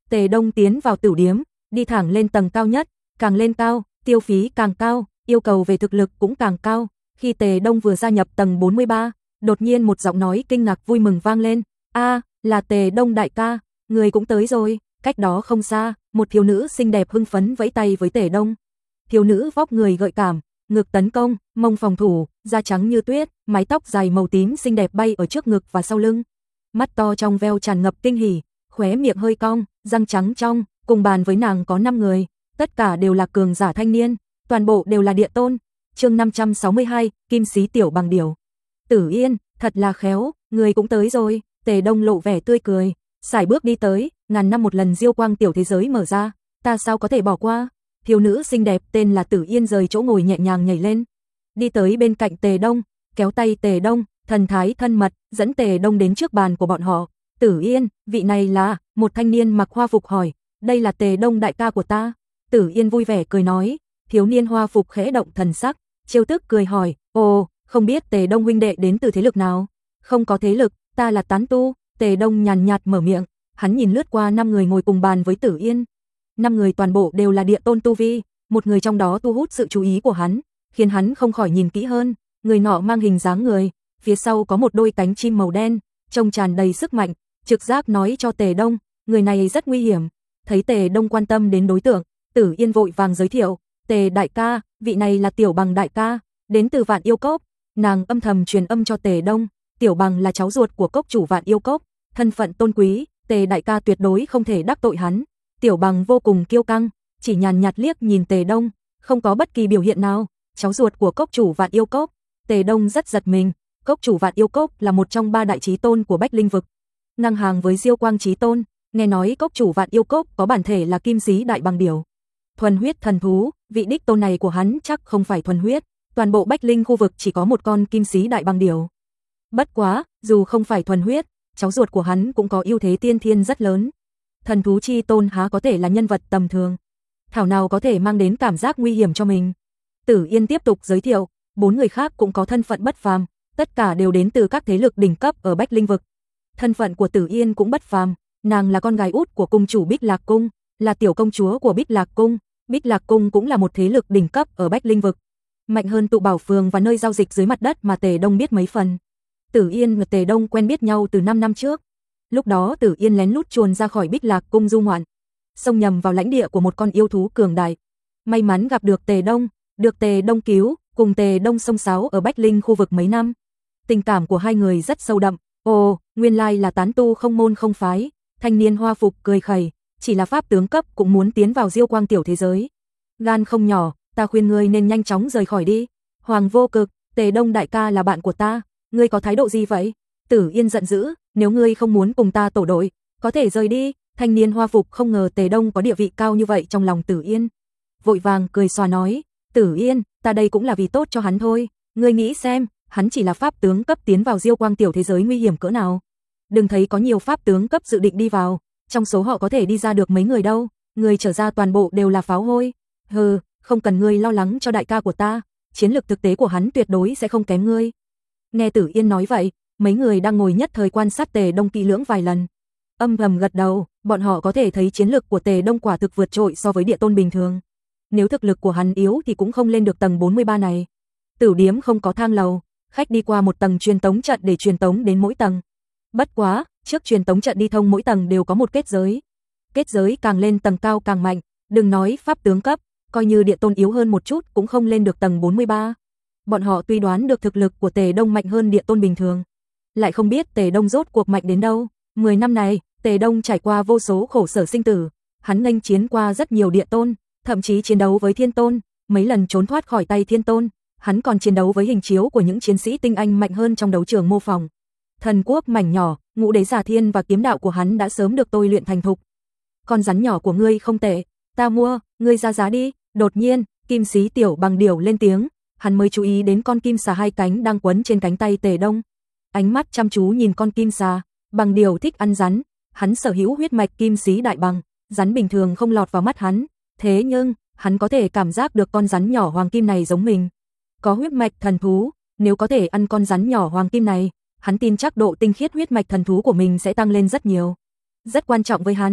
Tề Đông tiến vào tửu điếm, đi thẳng lên tầng cao nhất, càng lên cao, tiêu phí càng cao, yêu cầu về thực lực cũng càng cao. Khi Tề Đông vừa gia nhập tầng bốn mươi ba, đột nhiên một giọng nói kinh ngạc vui mừng vang lên. A, là Tề Đông đại ca, người cũng tới rồi. Cách đó không xa, một thiếu nữ xinh đẹp hưng phấn vẫy tay với Tề Đông. Thiếu nữ vóc người gợi cảm, ngực tấn công, mông phòng thủ, da trắng như tuyết, mái tóc dài màu tím xinh đẹp bay ở trước ngực và sau lưng. Mắt to trong veo tràn ngập kinh hỉ, khóe miệng hơi cong, răng trắng trong, cùng bàn với nàng có năm người, tất cả đều là cường giả thanh niên, toàn bộ đều là địa tôn. Chương năm trăm sáu mươi hai, Kim Sĩ tiểu bằng điểu. Tử Yên, thật là khéo, người cũng tới rồi. Tề Đông lộ vẻ tươi cười, sải bước đi tới, ngàn năm một lần diêu quang tiểu thế giới mở ra, ta sao có thể bỏ qua. Thiếu nữ xinh đẹp tên là Tử Yên rời chỗ ngồi nhẹ nhàng nhảy lên, đi tới bên cạnh Tề Đông, kéo tay Tề Đông, thần thái thân mật, dẫn Tề Đông đến trước bàn của bọn họ. Tử Yên, vị này là, một thanh niên mặc hoa phục hỏi, đây là Tề Đông đại ca của ta. Tử Yên vui vẻ cười nói, thiếu niên hoa phục khẽ động thần sắc, trêu tức cười hỏi, ồ, không biết Tề Đông huynh đệ đến từ thế lực nào? Không có thế lực, ta là tán tu. Tề Đông nhàn nhạt mở miệng, hắn nhìn lướt qua năm người ngồi cùng bàn với Tử Yên. Năm người toàn bộ đều là địa tôn tu vi, một người trong đó thu hút sự chú ý của hắn, khiến hắn không khỏi nhìn kỹ hơn. Người nọ mang hình dáng người, phía sau có một đôi cánh chim màu đen, trông tràn đầy sức mạnh, trực giác nói cho Tề Đông, người này rất nguy hiểm. Thấy Tề Đông quan tâm đến đối tượng, Tử Yên vội vàng giới thiệu, Tề đại ca, vị này là Tiểu Bằng đại ca, đến từ Vạn Yêu Cốc. Nàng âm thầm truyền âm cho Tề Đông, Tiểu Bằng là cháu ruột của cốc chủ Vạn Yêu Cốc, thân phận tôn quý, Tề đại ca tuyệt đối không thể đắc tội hắn. Tiểu Bằng vô cùng kiêu căng, chỉ nhàn nhạt liếc nhìn Tề Đông, không có bất kỳ biểu hiện nào. Cháu ruột của cốc chủ Vạn Yêu Cốc. Tề Đông rất giật mình, cốc chủ Vạn Yêu Cốc là một trong ba đại chí tôn của Bách Linh vực, ngang hàng với Diêu Quang chí tôn. Nghe nói cốc chủ Vạn Yêu Cốc có bản thể là Kim Sĩ đại bằng điểu, thuần huyết thần thú, vị đích tôn này của hắn chắc không phải thuần huyết, toàn bộ Bách Linh khu vực chỉ có một con Kim Sĩ đại bằng điểu. Bất quá, dù không phải thuần huyết, cháu ruột của hắn cũng có ưu thế tiên thiên rất lớn. Thần thú chi tôn há có thể là nhân vật tầm thường, thảo nào có thể mang đến cảm giác nguy hiểm cho mình. Tử Yên tiếp tục giới thiệu, bốn người khác cũng có thân phận bất phàm, tất cả đều đến từ các thế lực đỉnh cấp ở Bách Linh vực. Thân phận của Tử Yên cũng bất phàm, nàng là con gái út của cung chủ Bích Lạc cung, là tiểu công chúa của Bích Lạc cung. Bích Lạc cung cũng là một thế lực đỉnh cấp ở Bách Linh vực, mạnh hơn tụ bảo phường và nơi giao dịch dưới mặt đất mà Tề Đông biết mấy phần. Tử Yên và Tề Đông quen biết nhau từ năm năm trước. Lúc đó Tử Yên lén lút chuồn ra khỏi Bích Lạc cung du ngoạn, xông nhầm vào lãnh địa của một con yêu thú cường đại. May mắn gặp được Tề Đông, được Tề Đông cứu, cùng Tề Đông xông xáo ở Bách Linh khu vực mấy năm. Tình cảm của hai người rất sâu đậm. Ồ, nguyên lai là tán tu không môn không phái. Thanh niên hoa phục cười khẩy, chỉ là pháp tướng cấp cũng muốn tiến vào Diêu Quang tiểu thế giới. Gan không nhỏ, ta khuyên ngươi nên nhanh chóng rời khỏi đi. Hoàng Vô Cực, Tề Đông đại ca là bạn của ta, ngươi có thái độ gì vậy? Tử Yên giận dữ, nếu ngươi không muốn cùng ta tổ đội, có thể rời đi. Thanh niên hoa phục không ngờ Tề Đông có địa vị cao như vậy trong lòng Tử Yên, vội vàng cười xòa nói, Tử Yên, ta đây cũng là vì tốt cho hắn thôi, ngươi nghĩ xem, hắn chỉ là pháp tướng cấp tiến vào Diêu Quang tiểu thế giới nguy hiểm cỡ nào. Đừng thấy có nhiều pháp tướng cấp dự định đi vào, trong số họ có thể đi ra được mấy người đâu, người trở ra toàn bộ đều là pháo hôi. Hừ, không cần ngươi lo lắng cho đại ca của ta, chiến lược thực tế của hắn tuyệt đối sẽ không kém ngươi. Nghe Tử Yên nói vậy, mấy người đang ngồi nhất thời quan sát Tề Đông kỹ lưỡng vài lần, âm thầm gật đầu, bọn họ có thể thấy chiến lược của Tề Đông quả thực vượt trội so với địa tôn bình thường. Nếu thực lực của hắn yếu thì cũng không lên được tầng bốn mươi ba này. Tửu điếm không có thang lầu, khách đi qua một tầng truyền tống trận để truyền tống đến mỗi tầng. Bất quá, trước truyền tống trận đi thông mỗi tầng đều có một kết giới. Kết giới càng lên tầng cao càng mạnh, đừng nói pháp tướng cấp, coi như địa tôn yếu hơn một chút cũng không lên được tầng bốn mươi ba. Bọn họ tuy đoán được thực lực của Tề Đông mạnh hơn địa tôn bình thường, lại không biết Tề Đông rốt cuộc mạnh đến đâu. Mười năm này, Tề Đông trải qua vô số khổ sở sinh tử, hắn nghênh chiến qua rất nhiều địa tôn, thậm chí chiến đấu với thiên tôn, mấy lần trốn thoát khỏi tay thiên tôn, hắn còn chiến đấu với hình chiếu của những chiến sĩ tinh anh mạnh hơn trong đấu trường mô phỏng. Thần quốc mảnh nhỏ, ngũ đế giả thiên và kiếm đạo của hắn đã sớm được tôi luyện thành thục. Con rắn nhỏ của ngươi không tệ, ta mua, ngươi ra giá đi. Đột nhiên, Kim Sĩ tiểu bằng điểu lên tiếng, hắn mới chú ý đến con kim xà hai cánh đang quấn trên cánh tay Tề Đông. Ánh mắt chăm chú nhìn con kim xà, bằng điểu thích ăn rắn, hắn sở hữu huyết mạch Kim Sĩ đại bằng, rắn bình thường không lọt vào mắt hắn, thế nhưng, hắn có thể cảm giác được con rắn nhỏ hoàng kim này giống mình. Có huyết mạch thần thú, nếu có thể ăn con rắn nhỏ hoàng kim này, hắn tin chắc độ tinh khiết huyết mạch thần thú của mình sẽ tăng lên rất nhiều. Rất quan trọng với hắn,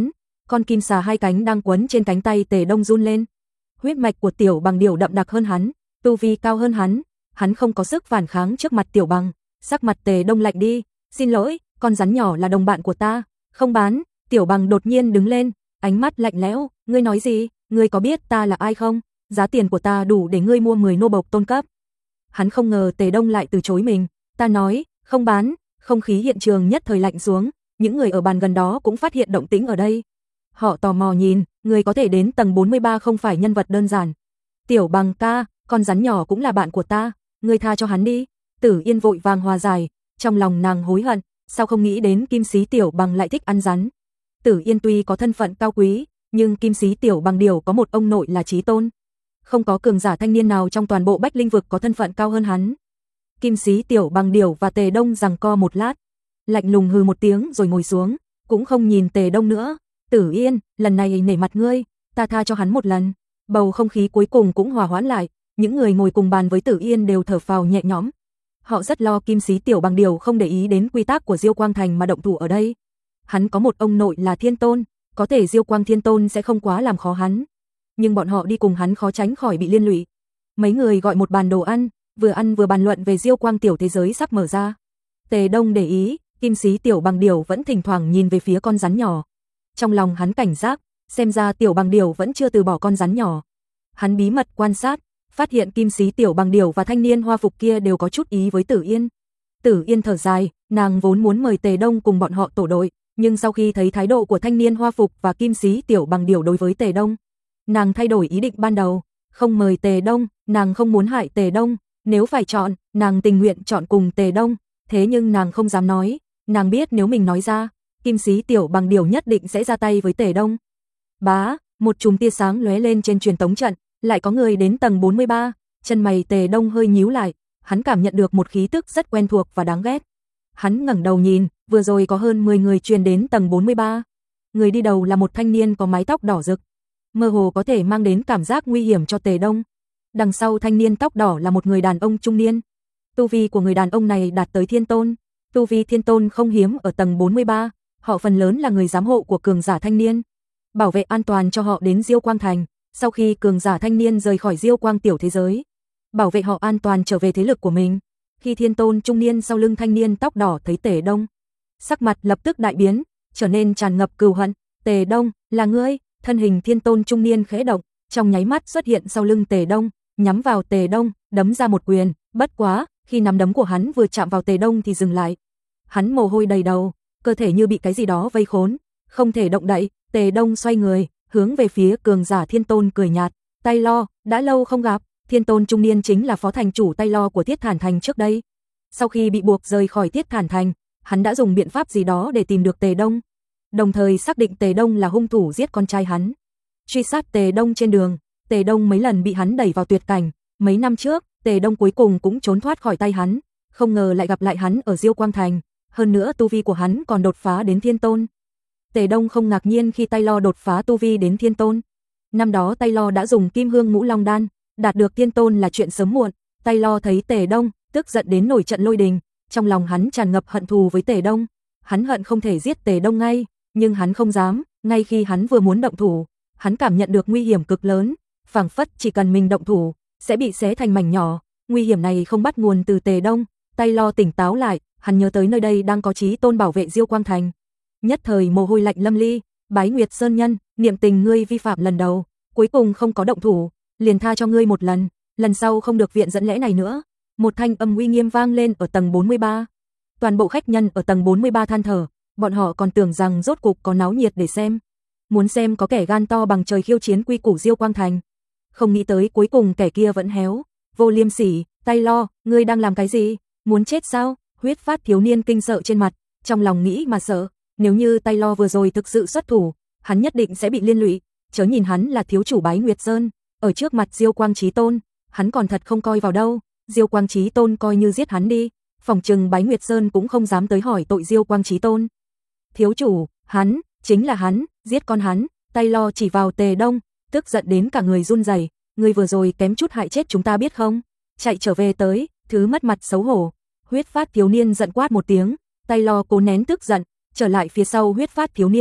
con kim xà hai cánh đang quấn trên cánh tay Tề Đông run lên. Huyết mạch của Tiểu Bằng Điểu đậm đặc hơn hắn, tu vi cao hơn hắn, hắn không có sức phản kháng trước mặt Tiểu Bằng. Sắc mặt Tề Đông lạnh đi, xin lỗi, con rắn nhỏ là đồng bạn của ta, không bán. Tiểu Bằng đột nhiên đứng lên, ánh mắt lạnh lẽo, ngươi nói gì, ngươi có biết ta là ai không? Giá tiền của ta đủ để ngươi mua mười nô bộc tôn cấp. Hắn không ngờ Tề Đông lại từ chối mình, ta nói, không bán. Không khí hiện trường nhất thời lạnh xuống, những người ở bàn gần đó cũng phát hiện động tĩnh ở đây. Họ tò mò nhìn, người có thể đến tầng bốn mươi ba không phải nhân vật đơn giản. Tiểu Bằng ca, con rắn nhỏ cũng là bạn của ta, ngươi tha cho hắn đi. Tử Yên vội vàng hòa giải, trong lòng nàng hối hận, sao không nghĩ đến Kim Sĩ Tiểu Bằng lại thích ăn rắn. Tử Yên tuy có thân phận cao quý, nhưng Kim Sĩ Tiểu Bằng Điểu có một ông nội là Chí Tôn. Không có cường giả thanh niên nào trong toàn bộ Bách Linh vực có thân phận cao hơn hắn. Kim Sĩ Tiểu Bằng Điểu và Tề Đông giằng co một lát, lạnh lùng hừ một tiếng rồi ngồi xuống, cũng không nhìn Tề Đông nữa. Tử Yên, lần này nể mặt ngươi, ta tha cho hắn một lần. Bầu không khí cuối cùng cũng hòa hoãn lại, những người ngồi cùng bàn với Tử Yên đều thở phào nhẹ nhõm. Họ rất lo Kim Sĩ Tiểu Bằng Điểu không để ý đến quy tắc của Diêu Quang Thành mà động thủ ở đây. Hắn có một ông nội là Thiên Tôn, có thể Diêu Quang Thiên Tôn sẽ không quá làm khó hắn. Nhưng bọn họ đi cùng hắn khó tránh khỏi bị liên lụy. Mấy người gọi một bàn đồ ăn, vừa ăn vừa bàn luận về Diêu Quang tiểu thế giới sắp mở ra. Tề Đông để ý, Kim Sĩ Tiểu Bằng Điểu vẫn thỉnh thoảng nhìn về phía con rắn nhỏ. Trong lòng hắn cảnh giác, xem ra Tiểu Bằng Điểu vẫn chưa từ bỏ con rắn nhỏ. Hắn bí mật quan sát, phát hiện Kim Sĩ Tiểu Bằng Điểu và thanh niên hoa phục kia đều có chút ý với Tử Yên. Tử Yên thở dài, nàng vốn muốn mời Tề Đông cùng bọn họ tổ đội, nhưng sau khi thấy thái độ của thanh niên hoa phục và Kim Sĩ Tiểu Bằng Điểu đối với Tề Đông, nàng thay đổi ý định ban đầu, không mời Tề Đông, nàng không muốn hại Tề Đông, nếu phải chọn, nàng tình nguyện chọn cùng Tề Đông, thế nhưng nàng không dám nói, nàng biết nếu mình nói ra, Kim Sĩ Tiểu Bằng Điểu nhất định sẽ ra tay với Tề Đông. Bá, một chùm tia sáng lóe lên trên truyền tống trận, lại có người đến tầng bốn mươi ba, chân mày Tề Đông hơi nhíu lại, hắn cảm nhận được một khí tức rất quen thuộc và đáng ghét. Hắn ngẩng đầu nhìn, vừa rồi có hơn mười người truyền đến tầng bốn mươi ba. Người đi đầu là một thanh niên có mái tóc đỏ rực, mơ hồ có thể mang đến cảm giác nguy hiểm cho Tề Đông. Đằng sau thanh niên tóc đỏ là một người đàn ông trung niên. Tu vi của người đàn ông này đạt tới Thiên Tôn, tu vi Thiên Tôn không hiếm ở tầng bốn mươi ba, họ phần lớn là người giám hộ của cường giả thanh niên, bảo vệ an toàn cho họ đến Diêu Quang Thành, sau khi cường giả thanh niên rời khỏi Diêu Quang tiểu thế giới, bảo vệ họ an toàn trở về thế lực của mình. Khi Thiên Tôn trung niên sau lưng thanh niên tóc đỏ thấy Tề Đông, sắc mặt lập tức đại biến, trở nên tràn ngập cừu hận. Tề Đông, là ngươi? Thân hình Thiên Tôn trung niên khẽ động, trong nháy mắt xuất hiện sau lưng Tề Đông, nhắm vào Tề Đông, đấm ra một quyền, bất quá, khi nắm đấm của hắn vừa chạm vào Tề Đông thì dừng lại. Hắn mồ hôi đầy đầu, cơ thể như bị cái gì đó vây khốn, không thể động đậy. Tề Đông xoay người, hướng về phía cường giả Thiên Tôn cười nhạt, Tay Lo, đã lâu không gặp. Thiên Tôn trung niên chính là phó thành chủ Tay Lo của Thiết Thản Thành trước đây. Sau khi bị buộc rời khỏi Thiết Thản Thành, hắn đã dùng biện pháp gì đó để tìm được Tề Đông, đồng thời xác định Tề Đông là hung thủ giết con trai hắn. Truy sát Tề Đông trên đường, Tề Đông mấy lần bị hắn đẩy vào tuyệt cảnh, mấy năm trước, Tề Đông cuối cùng cũng trốn thoát khỏi tay hắn, không ngờ lại gặp lại hắn ở Diêu Quang Thành, hơn nữa tu vi của hắn còn đột phá đến Thiên Tôn. Tề Đông không ngạc nhiên khi Tay Lo đột phá tu vi đến Thiên Tôn. Năm đó Tay Lo đã dùng Kim Hương Ngũ Long Đan, đạt được Thiên Tôn là chuyện sớm muộn. Tay Lo thấy Tề Đông, tức giận đến nổi trận lôi đình, trong lòng hắn tràn ngập hận thù với Tề Đông. Hắn hận không thể giết Tề Đông ngay, nhưng hắn không dám, ngay khi hắn vừa muốn động thủ, hắn cảm nhận được nguy hiểm cực lớn, phảng phất chỉ cần mình động thủ, sẽ bị xé thành mảnh nhỏ. Nguy hiểm này không bắt nguồn từ Tề Đông. Tay Lo tỉnh táo lại, hắn nhớ tới nơi đây đang có Chí Tôn bảo vệ Diêu Quang Thành. Nhất thời mồ hôi lạnh lâm ly, Bái Nguyệt Sơn Nhân, niệm tình ngươi vi phạm lần đầu, cuối cùng không có động thủ, liền tha cho ngươi một lần, lần sau không được viện dẫn lẽ này nữa. Một thanh âm uy nghiêm vang lên ở tầng bốn mươi ba. Toàn bộ khách nhân ở tầng bốn mươi ba than thở, bọn họ còn tưởng rằng rốt cục có náo nhiệt để xem, muốn xem có kẻ gan to bằng trời khiêu chiến quy củ Diêu Quang Thành. Không nghĩ tới cuối cùng kẻ kia vẫn héo, vô liêm sỉ. Tay Lo, ngươi đang làm cái gì? Muốn chết sao? Huyết Phát thiếu niên kinh sợ trên mặt, trong lòng nghĩ mà sợ, nếu như Tay Lo vừa rồi thực sự xuất thủ, hắn nhất định sẽ bị liên lụy, chớ nhìn hắn là thiếu chủ Bái Nguyệt Sơn, ở trước mặt Diêu Quang Chí Tôn, hắn còn thật không coi vào đâu. Diêu Quang Chí Tôn coi như giết hắn đi, phòng trừng Bái Nguyệt Sơn cũng không dám tới hỏi tội Diêu Quang Chí Tôn. Thiếu chủ, hắn, chính là hắn, giết con hắn. Tay Lo chỉ vào Tề Đông, tức giận đến cả người run rẩy, ngươi vừa rồi kém chút hại chết chúng ta biết không? Chạy trở về tới, thứ mất mặt xấu hổ. Huyết Phát thiếu niên giận quát một tiếng, Tay Lo cố nén tức giận, trở lại phía sau Huyết Phát thiếu niên.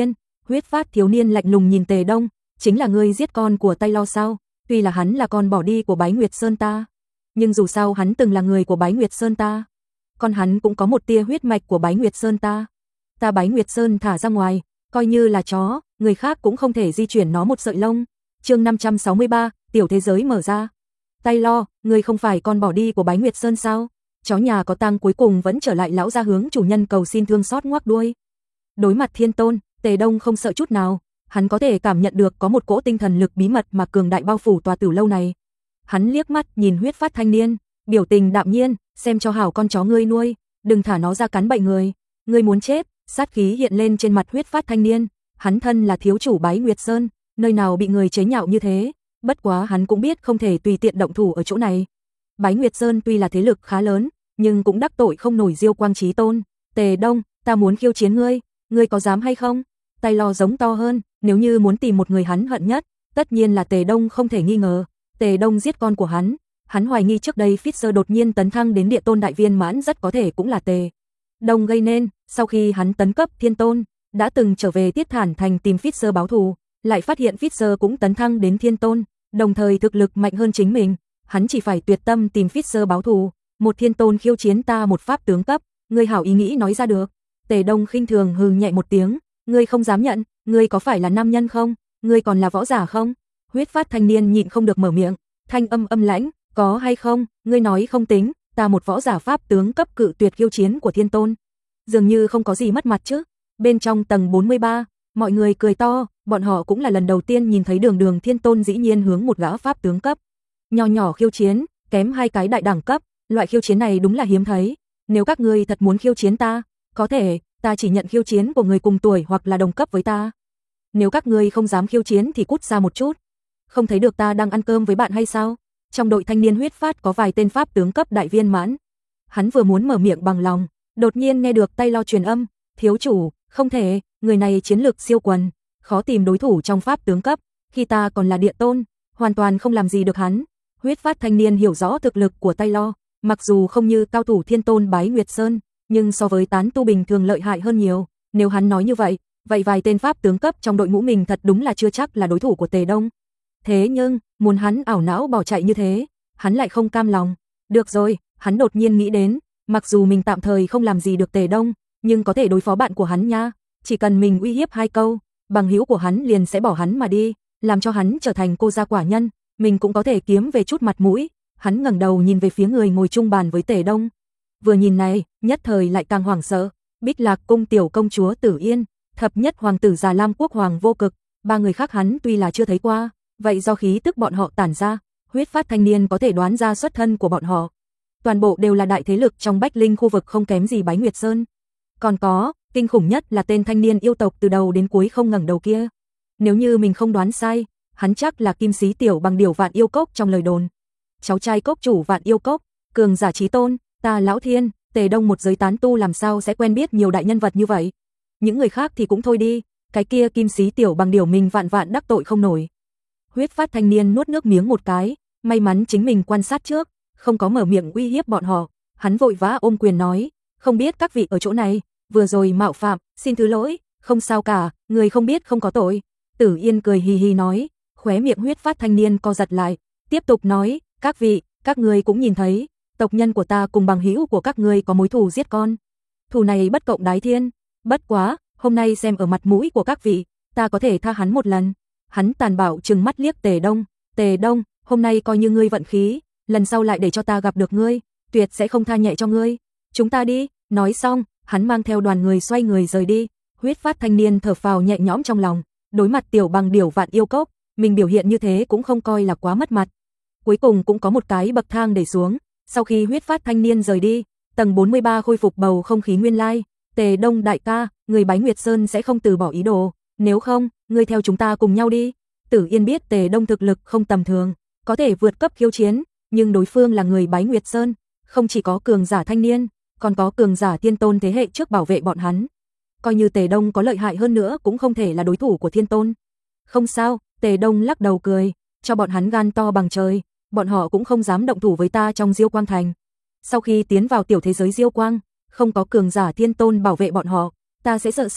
Huyết Phát thiếu niên lạnh lùng nhìn Tề Đông, chính là ngươi giết con của Taylor sao? Tuy là hắn là con bỏ đi của Bái Nguyệt Sơn ta, nhưng dù sao hắn từng là người của Bái Nguyệt Sơn ta. Con hắn cũng có một tia huyết mạch của Bái Nguyệt Sơn ta. Ta Bái Nguyệt Sơn thả ra ngoài, coi như là chó, người khác cũng không thể di chuyển nó một sợi lông. Chương năm trăm sáu mươi ba, tiểu thế giới mở ra. Taylor, ngươi không phải con bỏ đi của Bái Nguyệt Sơn sao? Chó nhà có tang cuối cùng vẫn trở lại lão ra hướng chủ nhân cầu xin thương xót ngoác đuôi. Đối mặt Thiên Tôn, Tề Đông không sợ chút nào, hắn có thể cảm nhận được có một cỗ tinh thần lực bí mật mà cường đại bao phủ tòa tử lâu này. Hắn liếc mắt nhìn Huyết Phát thanh niên, biểu tình đạm nhiên, xem cho hảo con chó ngươi nuôi, đừng thả nó ra cắn bậy người. Ngươi muốn chết? Sát khí hiện lên trên mặt Huyết Phát thanh niên, hắn thân là thiếu chủ Bái Nguyệt Sơn, nơi nào bị người chế nhạo như thế, bất quá hắn cũng biết không thể tùy tiện động thủ ở chỗ này. Bái Nguyệt Sơn tuy là thế lực khá lớn, nhưng cũng đắc tội không nổi Diêu Quang Chí Tôn. Tề Đông, ta muốn khiêu chiến ngươi, ngươi có dám hay không? Taylor giống to hơn, nếu như muốn tìm một người hắn hận nhất, tất nhiên là Tề Đông không thể nghi ngờ. Tề Đông giết con của hắn, hắn hoài nghi trước đây Fisher đột nhiên tấn thăng đến địa tôn đại viên mãn rất có thể cũng là Tề Đông gây nên. Sau khi hắn tấn cấp thiên tôn, đã từng trở về Tiết Thản Thành tìm Fisher báo thù, lại phát hiện Fisher cũng tấn thăng đến thiên tôn, đồng thời thực lực mạnh hơn chính mình, hắn chỉ phải tuyệt tâm tìm Fisher báo thù. Một thiên tôn khiêu chiến ta một pháp tướng cấp, ngươi hảo ý nghĩ nói ra được. Tề Đông khinh thường hừ nhẹ một tiếng, ngươi không dám nhận, ngươi có phải là nam nhân không? Ngươi còn là võ giả không? Huyết Phát thanh niên nhịn không được mở miệng, thanh âm âm lãnh, có hay không? Ngươi nói không tính, ta một võ giả pháp tướng cấp cự tuyệt khiêu chiến của thiên tôn. Dường như không có gì mất mặt chứ. Bên trong tầng bốn mươi ba, mọi người cười to, bọn họ cũng là lần đầu tiên nhìn thấy Đường Đường thiên tôn dĩ nhiên hướng một gã pháp tướng cấp nhỏ nhỏ khiêu chiến, kém hai cái đại đẳng cấp, loại khiêu chiến này đúng là hiếm thấy. Nếu các ngươi thật muốn khiêu chiến ta, có thể, ta chỉ nhận khiêu chiến của người cùng tuổi hoặc là đồng cấp với ta. Nếu các ngươi không dám khiêu chiến thì cút ra một chút. Không thấy được ta đang ăn cơm với bạn hay sao? Trong đội thanh niên Huyết Phát có vài tên pháp tướng cấp đại viên mãn. Hắn vừa muốn mở miệng bằng lòng, đột nhiên nghe được Taylor truyền âm, thiếu chủ, không thể, người này chiến lược siêu quần, khó tìm đối thủ trong pháp tướng cấp, khi ta còn là địa tôn, hoàn toàn không làm gì được hắn. Huyết Phát thanh niên hiểu rõ thực lực của Taylor, mặc dù không như cao thủ thiên tôn Bái Nguyệt Sơn, nhưng so với tán tu bình thường lợi hại hơn nhiều. Nếu hắn nói như vậy, vậy vài tên pháp tướng cấp trong đội ngũ mình thật đúng là chưa chắc là đối thủ của Tề Đông. Thế nhưng, muốn hắn ảo não bỏ chạy như thế, hắn lại không cam lòng. Được rồi, hắn đột nhiên nghĩ đến, mặc dù mình tạm thời không làm gì được Tề Đông, nhưng có thể đối phó bạn của hắn nha. Chỉ cần mình uy hiếp hai câu, bằng hữu của hắn liền sẽ bỏ hắn mà đi, làm cho hắn trở thành cô gia quả nhân, mình cũng có thể kiếm về chút mặt mũi. Hắn ngẩng đầu nhìn về phía người ngồi chung bàn với Tề Đông. Vừa nhìn này, nhất thời lại càng hoảng sợ. Bích Lạc cung tiểu công chúa Tử Yên, thập nhất hoàng tử Già Lam quốc hoàng Vô Cực, ba người khác hắn tuy là chưa thấy qua, vậy do khí tức bọn họ tản ra, Huyết Phát thanh niên có thể đoán ra xuất thân của bọn họ. Toàn bộ đều là đại thế lực trong Bách Linh khu vực không kém gì Bái Nguyệt Sơn. Còn có, kinh khủng nhất là tên thanh niên yêu tộc từ đầu đến cuối không ngẩng đầu kia. Nếu như mình không đoán sai, hắn chắc là Kim Sĩ tiểu bằng điểu Vạn Yêu Cốc trong lời đồn. Cháu trai cốc chủ Vạn Yêu Cốc, cường giả chí tôn, ta Lão Thiên, Tề Đông một giới tán tu làm sao sẽ quen biết nhiều đại nhân vật như vậy. Những người khác thì cũng thôi đi, cái kia Kim Sĩ tiểu bằng điểu mình vạn vạn đắc tội không nổi. Huyết Phát thanh niên nuốt nước miếng một cái, may mắn chính mình quan sát trước, không có mở miệng uy hiếp bọn họ. Hắn vội vã ôm quyền nói, không biết các vị ở chỗ này, vừa rồi mạo phạm, xin thứ lỗi, không sao cả, người không biết không có tội. Tử Yên cười hì hì nói, khóe miệng Huyết Phát thanh niên co giật lại, tiếp tục nói, các vị, các ngươi cũng nhìn thấy, tộc nhân của ta cùng bằng hữu của các ngươi có mối thù giết con. Thù này bất cộng đái thiên, bất quá, hôm nay xem ở mặt mũi của các vị, ta có thể tha hắn một lần. Hắn tàn bạo trừng mắt liếc Tề Đông, Tề Đông, hôm nay coi như ngươi vận khí, lần sau lại để cho ta gặp được ngươi, tuyệt sẽ không tha nhẹ cho ngươi. Chúng ta đi, nói xong, hắn mang theo đoàn người xoay người rời đi. Huyết Phát thanh niên thở phào nhẹ nhõm trong lòng, đối mặt tiểu bằng điểu Vạn Yêu Cốc, mình biểu hiện như thế cũng không coi là quá mất mặt. Cuối cùng cũng có một cái bậc thang để xuống, sau khi Huyết Phát thanh niên rời đi, tầng bốn mươi ba khôi phục bầu không khí nguyên lai. Tề Đông đại ca, người Bái Nguyệt Sơn sẽ không từ bỏ ý đồ, nếu không, ngươi theo chúng ta cùng nhau đi. Tử Yên biết Tề Đông thực lực không tầm thường, có thể vượt cấp khiêu chiến, nhưng đối phương là người Bái Nguyệt Sơn, không chỉ có cường giả thanh niên, còn có cường giả thiên tôn thế hệ trước bảo vệ bọn hắn. Coi như Tề Đông có lợi hại hơn nữa cũng không thể là đối thủ của thiên tôn. Không sao, Tề Đông lắc đầu cười, cho bọn hắn gan to bằng trời, bọn họ cũng không dám động thủ với ta trong Diêu Quang Thành. Sau khi tiến vào tiểu thế giới Diêu Quang, không có cường giả thiên tôn bảo vệ bọn họ, ta sẽ sợ sao?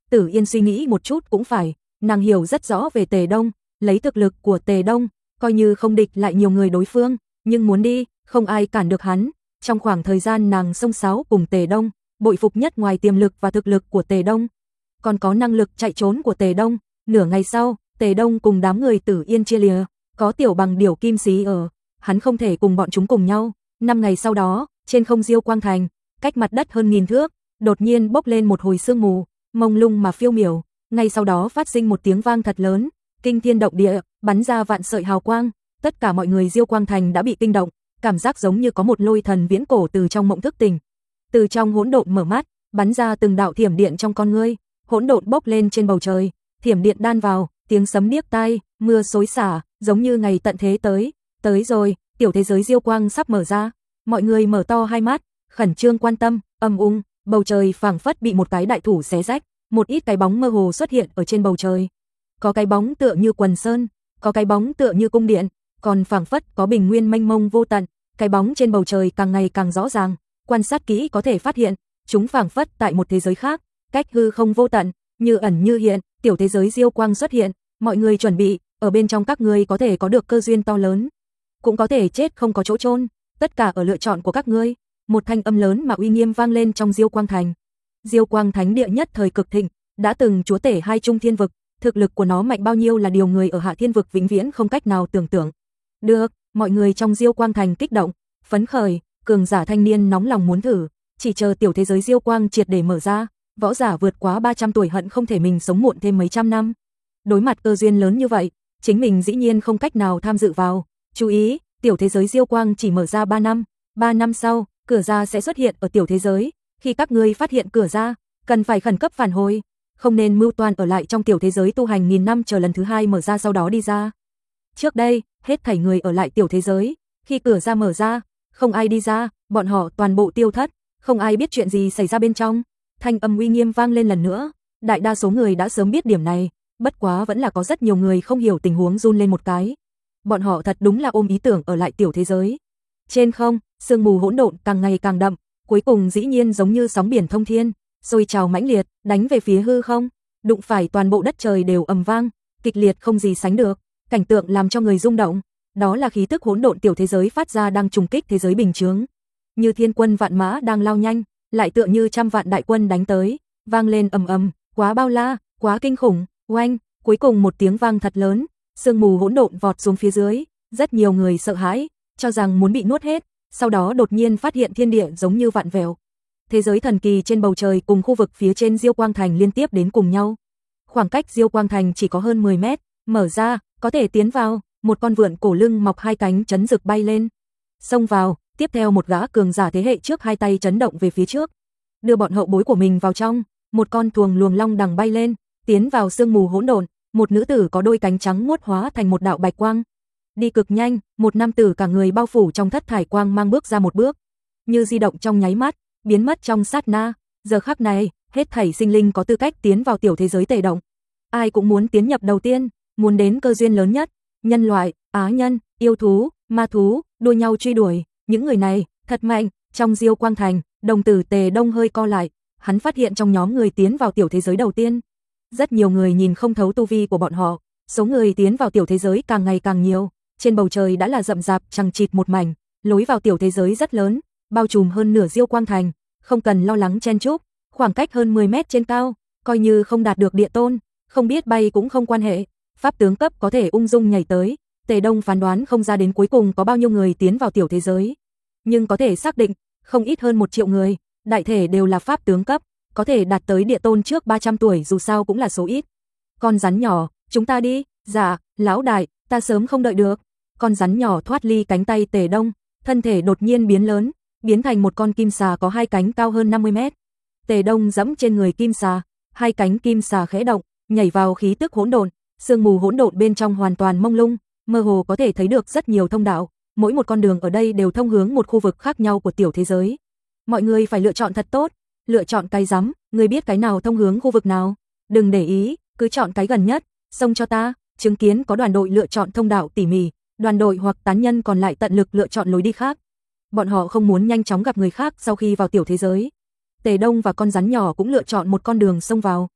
Tử Yên suy nghĩ một chút cũng phải, nàng hiểu rất rõ về Tề Đông, lấy thực lực của Tề Đông, coi như không địch lại nhiều người đối phương, nhưng muốn đi, không ai cản được hắn. Trong khoảng thời gian nàng xông xáo cùng Tề Đông, bội phục nhất ngoài tiềm lực và thực lực của Tề Đông, còn có năng lực chạy trốn của Tề Đông. Nửa ngày sau, Tề Đông cùng đám người Tử Yên chia lìa, có Tiểu Bằng Điểu Kim Xí ở, hắn không thể cùng bọn chúng cùng nhau. Năm ngày sau đó, trên không Diêu Quang Thành, cách mặt đất hơn nghìn thước, đột nhiên bốc lên một hồi sương mù, mông lung mà phiêu miểu, ngay sau đó phát sinh một tiếng vang thật lớn, kinh thiên động địa, bắn ra vạn sợi hào quang, tất cả mọi người Diêu Quang Thành đã bị kinh động, cảm giác giống như có một lôi thần viễn cổ từ trong mộng thức tỉnh. Từ trong hỗn độn mở mắt, bắn ra từng đạo thiểm điện trong con ngươi, hỗn độn bốc lên trên bầu trời, thiểm điện đan vào, tiếng sấm điếc tai, mưa xối xả, giống như ngày tận thế tới, tới rồi, tiểu thế giới Diêu Quang sắp mở ra, mọi người mở to hai mắt, khẩn trương quan tâm, âm ung, bầu trời phảng phất bị một cái đại thủ xé rách, một ít cái bóng mơ hồ xuất hiện ở trên bầu trời. Có cái bóng tựa như quần sơn, có cái bóng tựa như cung điện, còn phảng phất có bình nguyên mênh mông vô tận, cái bóng trên bầu trời càng ngày càng rõ ràng, quan sát kỹ có thể phát hiện, chúng phảng phất tại một thế giới khác, cách hư không vô tận, như ẩn như hiện, tiểu thế giới Diêu Quang xuất hiện, mọi người chuẩn bị, ở bên trong các ngươi có thể có được cơ duyên to lớn, cũng có thể chết không có chỗ chôn, tất cả ở lựa chọn của các ngươi. Một thanh âm lớn mà uy nghiêm vang lên trong Diêu Quang Thành. Diêu Quang Thánh địa nhất thời cực thịnh, đã từng chúa tể hai trung thiên vực, thực lực của nó mạnh bao nhiêu là điều người ở hạ thiên vực vĩnh viễn không cách nào tưởng tượng. Được, mọi người trong Diêu Quang Thành kích động, phấn khởi, cường giả thanh niên nóng lòng muốn thử, chỉ chờ tiểu thế giới Diêu Quang triệt để mở ra, võ giả vượt quá ba trăm tuổi hận không thể mình sống muộn thêm mấy trăm năm. Đối mặt cơ duyên lớn như vậy, chính mình dĩ nhiên không cách nào tham dự vào. Chú ý, tiểu thế giới Diêu Quang chỉ mở ra ba năm, ba năm sau, cửa ra sẽ xuất hiện ở tiểu thế giới, khi các ngươi phát hiện cửa ra, cần phải khẩn cấp phản hồi, không nên mưu toan ở lại trong tiểu thế giới tu hành nghìn năm chờ lần thứ hai mở ra sau đó đi ra. Trước đây, hết thảy người ở lại tiểu thế giới, khi cửa ra mở ra, không ai đi ra, bọn họ toàn bộ tiêu thất, không ai biết chuyện gì xảy ra bên trong. Thanh âm uy nghiêm vang lên lần nữa, đại đa số người đã sớm biết điểm này, bất quá vẫn là có rất nhiều người không hiểu tình huống run lên một cái. Bọn họ thật đúng là ôm ý tưởng ở lại tiểu thế giới. Trên không, sương mù hỗn độn càng ngày càng đậm, cuối cùng dĩ nhiên giống như sóng biển thông thiên, sôi trào mãnh liệt, đánh về phía hư không, đụng phải toàn bộ đất trời đều ầm vang, kịch liệt không gì sánh được, cảnh tượng làm cho người rung động, đó là khí tức hỗn độn tiểu thế giới phát ra đang trùng kích thế giới bình chướng, như thiên quân vạn mã đang lao nhanh, lại tựa như trăm vạn đại quân đánh tới, vang lên ầm ầm, quá bao la, quá kinh khủng, oanh, cuối cùng một tiếng vang thật lớn, sương mù hỗn độn vọt xuống phía dưới, rất nhiều người sợ hãi, cho rằng muốn bị nuốt hết, sau đó đột nhiên phát hiện thiên địa giống như vạn vẹo. Thế giới thần kỳ trên bầu trời cùng khu vực phía trên Diêu Quang Thành liên tiếp đến cùng nhau. Khoảng cách Diêu Quang Thành chỉ có hơn mười mét, mở ra, có thể tiến vào, một con vượn cổ lưng mọc hai cánh chấn rực bay lên. Xông vào, tiếp theo một gã cường giả thế hệ trước hai tay chấn động về phía trước, đưa bọn hậu bối của mình vào trong, một con thuồng luồng long đằng bay lên, tiến vào sương mù hỗn độn, một nữ tử có đôi cánh trắng muốt hóa thành một đạo bạch quang. Đi cực nhanh, một nam tử cả người bao phủ trong thất thải quang mang bước ra một bước, như di động trong nháy mắt, biến mất trong sát na. Giờ khắc này, hết thảy sinh linh có tư cách tiến vào tiểu thế giới Tề Động. Ai cũng muốn tiến nhập đầu tiên, muốn đến cơ duyên lớn nhất, nhân loại, á nhân, yêu thú, ma thú, đua nhau truy đuổi, những người này thật mạnh. Trong Diêu Quang Thành, đồng tử Tề Đông hơi co lại, hắn phát hiện trong nhóm người tiến vào tiểu thế giới đầu tiên, rất nhiều người nhìn không thấu tu vi của bọn họ, số người tiến vào tiểu thế giới càng ngày càng nhiều, trên bầu trời đã là rậm rạp chằng chịt một mảnh, lối vào tiểu thế giới rất lớn, bao trùm hơn nửa Diêu Quang Thành, không cần lo lắng chen chúc, khoảng cách hơn mười mét trên cao, coi như không đạt được địa tôn, không biết bay cũng không quan hệ, pháp tướng cấp có thể ung dung nhảy tới. Tề Đông phán đoán không ra đến cuối cùng có bao nhiêu người tiến vào tiểu thế giới, nhưng có thể xác định, không ít hơn một triệu người, đại thể đều là pháp tướng cấp, có thể đạt tới địa tôn trước ba trăm tuổi dù sao cũng là số ít. Con rắn nhỏ, chúng ta đi. Dạ, lão đại, ta sớm không đợi được. Con rắn nhỏ thoát ly cánh tay Tề Đông, thân thể đột nhiên biến lớn, biến thành một con kim xà có hai cánh cao hơn năm mươi mét. Tề Đông giẫm trên người kim xà, hai cánh kim xà khẽ động, nhảy vào khí tức hỗn độn, sương mù hỗn độn bên trong hoàn toàn mông lung, mơ hồ có thể thấy được rất nhiều thông đạo, mỗi một con đường ở đây đều thông hướng một khu vực khác nhau của tiểu thế giới. Mọi người phải lựa chọn thật tốt, lựa chọn cái rắm, người biết cái nào thông hướng khu vực nào, đừng để ý, cứ chọn cái gần nhất, xông cho ta. Chứng kiến có đoàn đội lựa chọn thông đạo tỉ mỉ, đoàn đội hoặc tán nhân còn lại tận lực lựa chọn lối đi khác. Bọn họ không muốn nhanh chóng gặp người khác sau khi vào tiểu thế giới. Tề Đông và con rắn nhỏ cũng lựa chọn một con đường xông vào.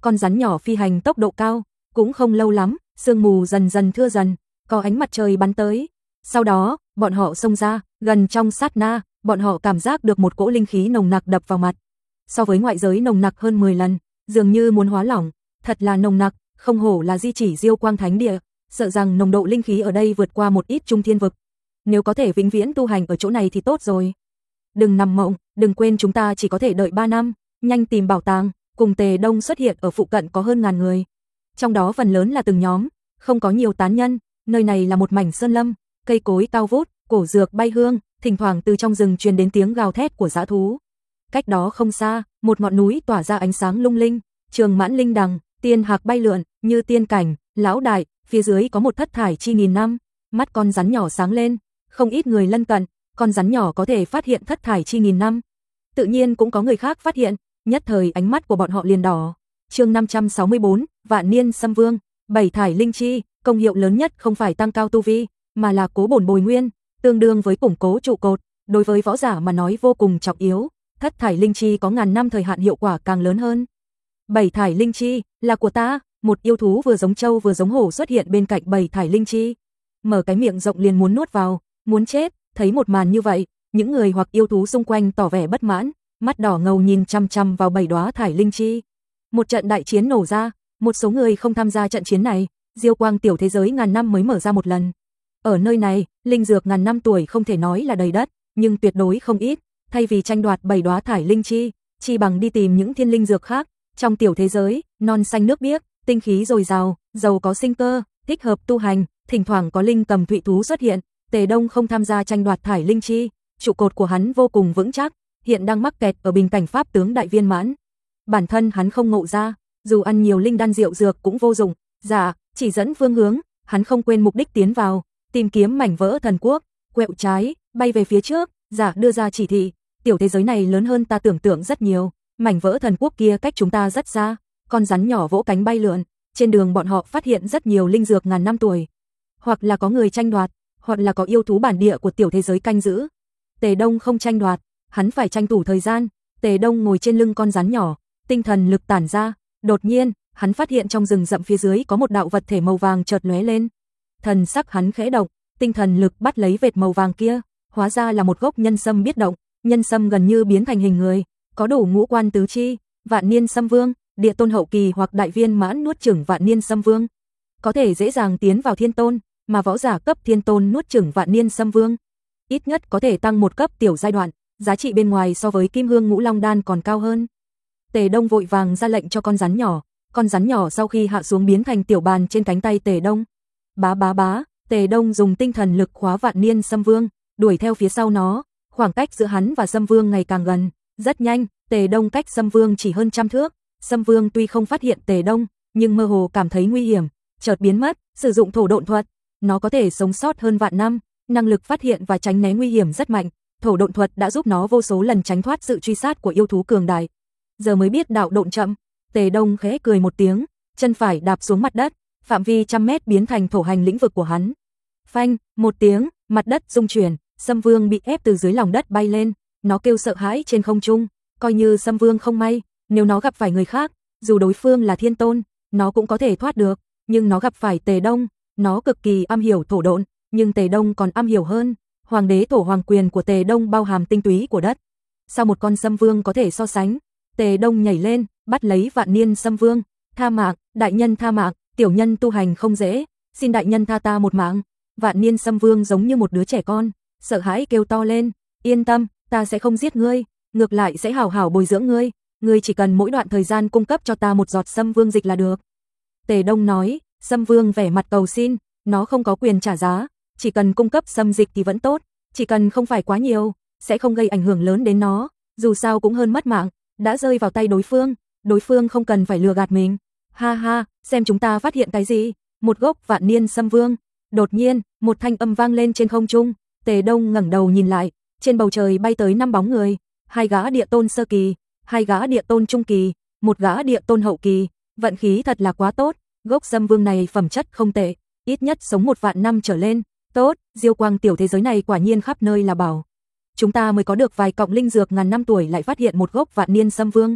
con rắn nhỏ phi hành tốc độ cao, cũng không lâu lắm, sương mù dần dần thưa dần, có ánh mặt trời bắn tới. Sau đó, bọn họ xông ra, gần trong sát na, bọn họ cảm giác được một cỗ linh khí nồng nặc đập vào mặt. So với ngoại giới nồng nặc hơn mười lần, dường như muốn hóa lỏng, thật là nồng nặc, không hổ là di chỉ Diêu Quang Thánh Địa, sợ rằng nồng độ linh khí ở đây vượt qua một ít trung thiên vực. Nếu có thể vĩnh viễn tu hành ở chỗ này thì tốt rồi. Đừng nằm mộng, đừng quên chúng ta chỉ có thể đợi ba năm, nhanh tìm bảo tàng. Cùng Tề Đông xuất hiện ở phụ cận có hơn ngàn người. Trong đó phần lớn là từng nhóm, không có nhiều tán nhân, nơi này là một mảnh sơn lâm, cây cối cao vút, cổ dược bay hương, thỉnh thoảng từ trong rừng truyền đến tiếng gào thét của dã thú. Cách đó không xa, một ngọn núi tỏa ra ánh sáng lung linh, trường mãn linh đằng, tiên hạc bay lượn, như tiên cảnh, lão đại, phía dưới có một thất thải chi nghìn năm, mắt con rắn nhỏ sáng lên, không ít người lân cận, con rắn nhỏ có thể phát hiện thất thải chi nghìn năm. Tự nhiên cũng có người khác phát hiện, nhất thời ánh mắt của bọn họ liền đỏ. Chương năm trăm sáu mươi bốn, Vạn Niên Sâm Vương, bảy thải linh chi, công hiệu lớn nhất không phải tăng cao tu vi, mà là cố bổn bồi nguyên, tương đương với củng cố trụ cột, đối với võ giả mà nói vô cùng trọng yếu. Thất thải linh chi có ngàn năm thời hạn hiệu quả càng lớn hơn. Bảy thải linh chi là của ta, một yêu thú vừa giống trâu vừa giống hổ xuất hiện bên cạnh bảy thải linh chi. Mở cái miệng rộng liền muốn nuốt vào, muốn chết, thấy một màn như vậy, những người hoặc yêu thú xung quanh tỏ vẻ bất mãn, mắt đỏ ngầu nhìn chăm chăm vào bảy đóa thải linh chi. Một trận đại chiến nổ ra, một số người không tham gia trận chiến này, Diêu Quang tiểu thế giới ngàn năm mới mở ra một lần. Ở nơi này, linh dược ngàn năm tuổi không thể nói là đầy đất, nhưng tuyệt đối không ít, thay vì tranh đoạt bảy đóa thải linh chi, chi bằng đi tìm những thiên linh dược khác. Trong tiểu thế giới, non xanh nước biếc, tinh khí dồi dào, giàu có sinh cơ, thích hợp tu hành, thỉnh thoảng có linh cầm thụy thú xuất hiện. Tề Đông không tham gia tranh đoạt thải linh chi, trụ cột của hắn vô cùng vững chắc, hiện đang mắc kẹt ở bình cảnh pháp tướng đại viên mãn. Bản thân hắn không ngộ ra, dù ăn nhiều linh đan rượu dược cũng vô dụng, dạ, chỉ dẫn phương hướng, hắn không quên mục đích tiến vào, tìm kiếm mảnh vỡ thần quốc, quẹo trái, bay về phía trước, dạ đưa ra chỉ thị, tiểu thế giới này lớn hơn ta tưởng tượng rất nhiều, mảnh vỡ thần quốc kia cách chúng ta rất xa, con rắn nhỏ vỗ cánh bay lượn, trên đường bọn họ phát hiện rất nhiều linh dược ngàn năm tuổi, hoặc là có người tranh đoạt, hoặc là có yêu thú bản địa của tiểu thế giới canh giữ. Tề Đông không tranh đoạt, hắn phải tranh thủ thời gian. Tề Đông ngồi trên lưng con rắn nhỏ, tinh thần lực tản ra, đột nhiên, hắn phát hiện trong rừng rậm phía dưới có một đạo vật thể màu vàng chợt lóe lên. Thần sắc hắn khẽ động, tinh thần lực bắt lấy vệt màu vàng kia, hóa ra là một gốc nhân sâm biết động, nhân sâm gần như biến thành hình người, có đủ ngũ quan tứ chi, Vạn Niên Sâm Vương, địa tôn hậu kỳ hoặc đại viên mãn nuốt chửng Vạn Niên Sâm Vương, có thể dễ dàng tiến vào thiên tôn, mà võ giả cấp thiên tôn nuốt chửng Vạn Niên Sâm Vương, ít nhất có thể tăng một cấp tiểu giai đoạn, giá trị bên ngoài so với Kim Hương Ngũ Long Đan còn cao hơn. Tề Đông vội vàng ra lệnh cho con rắn nhỏ, con rắn nhỏ sau khi hạ xuống biến thành tiểu bàn trên cánh tay Tề Đông. Bá bá bá, Tề Đông dùng tinh thần lực khóa Vạn Niên Sâm Vương, đuổi theo phía sau nó, khoảng cách giữa hắn và Sâm Vương ngày càng gần, rất nhanh, Tề Đông cách Sâm Vương chỉ hơn trăm thước. Sâm Vương tuy không phát hiện Tề Đông, nhưng mơ hồ cảm thấy nguy hiểm, chợt biến mất, sử dụng thổ độn thuật, nó có thể sống sót hơn vạn năm, năng lực phát hiện và tránh né nguy hiểm rất mạnh, thổ độn thuật đã giúp nó vô số lần tránh thoát sự truy sát của yêu thú cường đại. Giờ mới biết đạo độn chậm, Tề Đông khẽ cười một tiếng, chân phải đạp xuống mặt đất, phạm vi trăm mét biến thành thổ hành lĩnh vực của hắn. Phanh, một tiếng, mặt đất rung chuyển, Sâm Vương bị ép từ dưới lòng đất bay lên, nó kêu sợ hãi trên không trung, coi như Sâm Vương không may, nếu nó gặp phải người khác, dù đối phương là thiên tôn, nó cũng có thể thoát được, nhưng nó gặp phải Tề Đông, nó cực kỳ am hiểu thổ độn, nhưng Tề Đông còn am hiểu hơn, hoàng đế thổ hoàng quyền của Tề Đông bao hàm tinh túy của đất. Sao một con Sâm Vương có thể so sánh? Tề Đông nhảy lên, bắt lấy Vạn Niên Sâm Vương, tha mạng, đại nhân tha mạng, tiểu nhân tu hành không dễ, xin đại nhân tha ta một mạng. Vạn Niên Sâm Vương giống như một đứa trẻ con, sợ hãi kêu to lên, yên tâm, ta sẽ không giết ngươi, ngược lại sẽ hảo hảo bồi dưỡng ngươi, ngươi chỉ cần mỗi đoạn thời gian cung cấp cho ta một giọt Sâm Vương dịch là được. Tề Đông nói, Sâm Vương vẻ mặt cầu xin, nó không có quyền trả giá, chỉ cần cung cấp sâm dịch thì vẫn tốt, chỉ cần không phải quá nhiều, sẽ không gây ảnh hưởng lớn đến nó, dù sao cũng hơn mất mạng, đã rơi vào tay đối phương, đối phương không cần phải lừa gạt mình. Ha ha, xem chúng ta phát hiện cái gì? Một gốc Vạn Niên Sâm Vương. Đột nhiên, một thanh âm vang lên trên không trung, Tề Đông ngẩng đầu nhìn lại, trên bầu trời bay tới năm bóng người, hai gã địa tôn sơ kỳ, hai gã địa tôn trung kỳ, một gã địa tôn hậu kỳ, vận khí thật là quá tốt, gốc Sâm Vương này phẩm chất không tệ, ít nhất sống một vạn năm trở lên, tốt, Diêu Quang tiểu thế giới này quả nhiên khắp nơi là bảo. Chúng ta mới có được vài cọng linh dược ngàn năm tuổi lại phát hiện một gốc Vạn Niên Sâm Vương.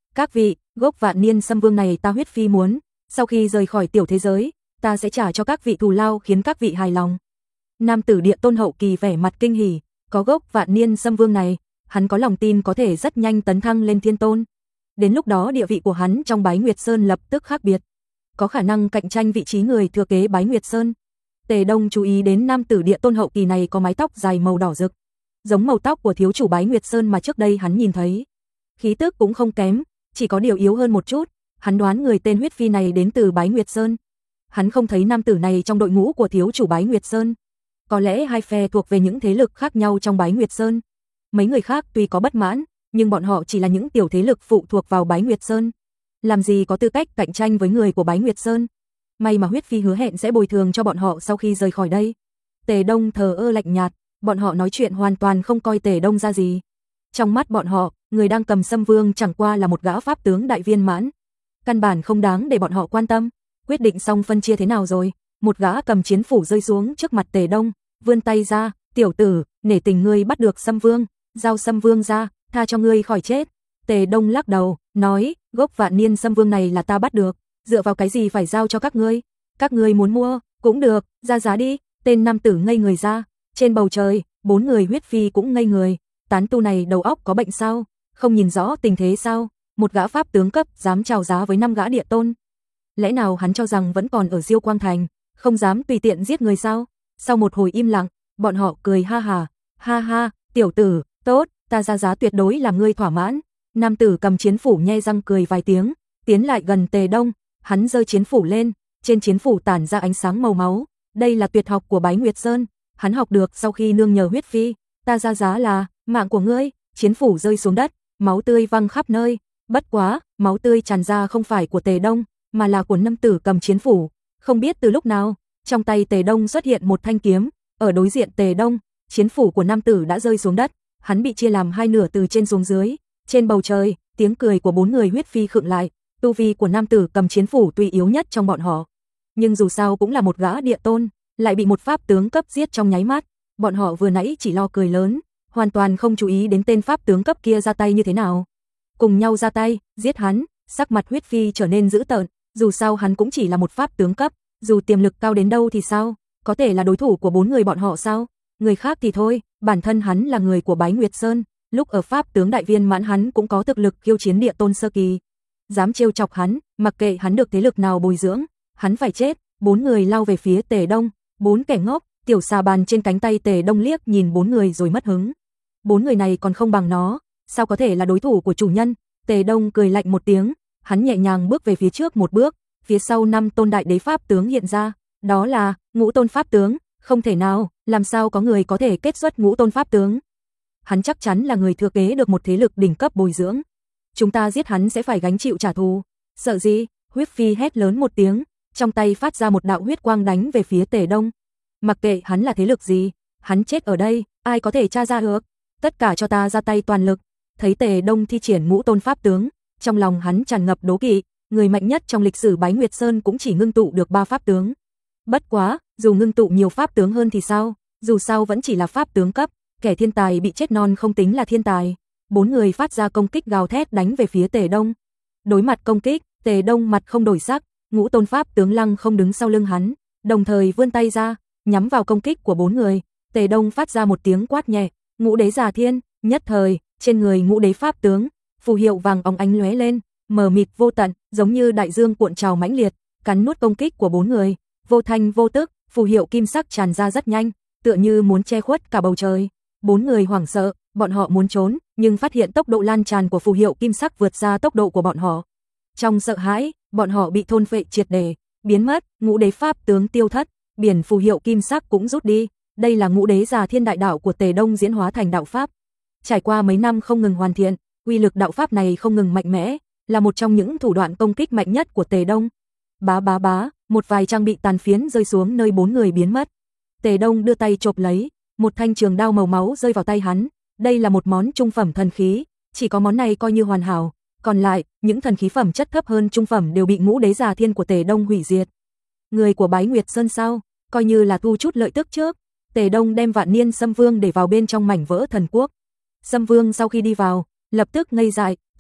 Các vị, gốc vạn niên sâm vương này ta huyết phi muốn, sau khi rời khỏi tiểu thế giới, ta sẽ trả cho các vị thù lao khiến các vị hài lòng. Nam tử địa tôn hậu kỳ vẻ mặt kinh hỉ, có gốc vạn niên sâm vương này, hắn có lòng tin có thể rất nhanh tấn thăng lên thiên tôn. Đến lúc đó địa vị của hắn trong Bái Nguyệt Sơn lập tức khác biệt, có khả năng cạnh tranh vị trí người thừa kế Bái Nguyệt Sơn. Tề Đông chú ý đến nam tử địa tôn hậu kỳ này có mái tóc dài màu đỏ rực, giống màu tóc của thiếu chủ Bái Nguyệt Sơn mà trước đây hắn nhìn thấy. Khí tức cũng không kém, chỉ có điều yếu hơn một chút, hắn đoán người tên huyết phi này đến từ Bái Nguyệt Sơn. Hắn không thấy nam tử này trong đội ngũ của thiếu chủ Bái Nguyệt Sơn. Có lẽ hai phe thuộc về những thế lực khác nhau trong Bái Nguyệt Sơn. Mấy người khác tuy có bất mãn, nhưng bọn họ chỉ là những tiểu thế lực phụ thuộc vào Bái Nguyệt Sơn. Làm gì có tư cách cạnh tranh với người của Bái Nguyệt Sơn. May mà huyết phi hứa hẹn sẽ bồi thường cho bọn họ sau khi rời khỏi đây. Tề Đông thờ ơ lạnh nhạt, bọn họ nói chuyện hoàn toàn không coi Tề Đông ra gì. Trong mắt bọn họ, người đang cầm sâm vương chẳng qua là một gã pháp tướng đại viên mãn. Căn bản không đáng để bọn họ quan tâm. Quyết định xong phân chia thế nào rồi, một gã cầm chiến phủ rơi xuống trước mặt Tề Đông, vươn tay ra, tiểu tử, nể tình ngươi bắt được sâm vương, giao sâm vương ra, tha cho ngươi khỏi chết. Tề Đông lắc đầu, nói, gốc vạn niên sâm vương này là ta bắt được, dựa vào cái gì phải giao cho các ngươi, các ngươi muốn mua, cũng được, ra giá đi. Tên nam tử ngây người ra, trên bầu trời, bốn người huyết phi cũng ngây người, tán tu này đầu óc có bệnh sao, không nhìn rõ tình thế sao, một gã pháp tướng cấp dám chào giá với năm gã địa tôn. Lẽ nào hắn cho rằng vẫn còn ở Diêu Quang Thành, không dám tùy tiện giết người sao? Sau một hồi im lặng, bọn họ cười ha hà, ha ha, tiểu tử, tốt, ta ra giá tuyệt đối làm ngươi thỏa mãn. Nam tử cầm chiến phủ nhe răng cười vài tiếng, tiến lại gần Tề Đông, hắn giơ chiến phủ lên, trên chiến phủ tản ra ánh sáng màu máu, đây là tuyệt học của Bái Nguyệt Sơn, hắn học được sau khi nương nhờ huyết phi, ta ra giá là mạng của ngươi. Chiến phủ rơi xuống đất, máu tươi văng khắp nơi, bất quá, máu tươi tràn ra không phải của Tề Đông, mà là của nam tử cầm chiến phủ. Không biết từ lúc nào, trong tay Tề Đông xuất hiện một thanh kiếm, ở đối diện Tề Đông, chiến phủ của nam tử đã rơi xuống đất, hắn bị chia làm hai nửa từ trên xuống dưới. Trên bầu trời, tiếng cười của bốn người huyết phi khựng lại, tu vi của nam tử cầm chiến phủ tuy yếu nhất trong bọn họ, nhưng dù sao cũng là một gã địa tôn, lại bị một pháp tướng cấp giết trong nháy mắt, bọn họ vừa nãy chỉ lo cười lớn, hoàn toàn không chú ý đến tên pháp tướng cấp kia ra tay như thế nào. Cùng nhau ra tay, giết hắn, sắc mặt huyết phi trở nên dữ tợn, dù sao hắn cũng chỉ là một pháp tướng cấp, dù tiềm lực cao đến đâu thì sao, có thể là đối thủ của bốn người bọn họ sao? Người khác thì thôi, bản thân hắn là người của Bái Nguyệt Sơn, lúc ở pháp tướng đại viên mãn hắn cũng có thực lực khiêu chiến địa tôn sơ kỳ. Dám trêu chọc hắn, mặc kệ hắn được thế lực nào bồi dưỡng, hắn phải chết. Bốn người lao về phía Tề Đông, bốn kẻ ngốc, tiểu xà bàn trên cánh tay Tề Đông liếc nhìn bốn người rồi mất hứng. Bốn người này còn không bằng nó, sao có thể là đối thủ của chủ nhân? Tề Đông cười lạnh một tiếng, hắn nhẹ nhàng bước về phía trước một bước, phía sau năm tôn đại đế pháp tướng hiện ra, đó là ngũ tôn pháp tướng, không thể nào, làm sao có người có thể kết xuất ngũ tôn pháp tướng? Hắn chắc chắn là người thừa kế được một thế lực đỉnh cấp bồi dưỡng. Chúng ta giết hắn sẽ phải gánh chịu trả thù. Sợ gì? Huyết phi hét lớn một tiếng, trong tay phát ra một đạo huyết quang đánh về phía Tề Đông. Mặc kệ hắn là thế lực gì, hắn chết ở đây, ai có thể tra ra được? Tất cả cho ta ra tay toàn lực. Thấy Tề Đông thi triển ngũ tôn pháp tướng, trong lòng hắn tràn ngập đố kỵ, người mạnh nhất trong lịch sử Bái Nguyệt Sơn cũng chỉ ngưng tụ được ba pháp tướng. Bất quá, dù ngưng tụ nhiều pháp tướng hơn thì sao, dù sao vẫn chỉ là pháp tướng cấp, kẻ thiên tài bị chết non không tính là thiên tài. Bốn người phát ra công kích gào thét đánh về phía Tề Đông. Đối mặt công kích, Tề Đông mặt không đổi sắc, ngũ tôn pháp tướng lăng không đứng sau lưng hắn, đồng thời vươn tay ra, nhắm vào công kích của bốn người. Tề Đông phát ra một tiếng quát nhẹ, ngũ đế giả thiên, nhất thời, trên người ngũ đế pháp tướng, phù hiệu vàng óng ánh lóe lên, mờ mịt vô tận, giống như đại dương cuộn trào mãnh liệt, cắn nuốt công kích của bốn người, vô thanh vô tức, phù hiệu kim sắc tràn ra rất nhanh, tựa như muốn che khuất cả bầu trời. Bốn người hoảng sợ, bọn họ muốn trốn, nhưng phát hiện tốc độ lan tràn của phù hiệu kim sắc vượt xa tốc độ của bọn họ. Trong sợ hãi, bọn họ bị thôn phệ triệt để, biến mất, ngũ đế pháp tướng tiêu thất, biển phù hiệu kim sắc cũng rút đi. Đây là ngũ đế già thiên đại đạo của Tề Đông diễn hóa thành đạo pháp. Trải qua mấy năm không ngừng hoàn thiện, uy lực đạo pháp này không ngừng mạnh mẽ, là một trong những thủ đoạn công kích mạnh nhất của Tề Đông. Bá bá bá, một vài trang bị tàn phiến rơi xuống nơi bốn người biến mất. Tề Đông đưa tay chộp lấy, một thanh trường đao màu máu rơi vào tay hắn. Đây là một món trung phẩm thần khí, chỉ có món này coi như hoàn hảo, còn lại, những thần khí phẩm chất thấp hơn trung phẩm đều bị ngũ đế già thiên của Tề Đông hủy diệt. Người của Bái Nguyệt Sơn sao, coi như là thu chút lợi tức trước. Tề Đông đem vạn niên sâm vương để vào bên trong mảnh vỡ thần quốc. Sâm vương sau khi đi vào, lập tức ngây dại, thiên,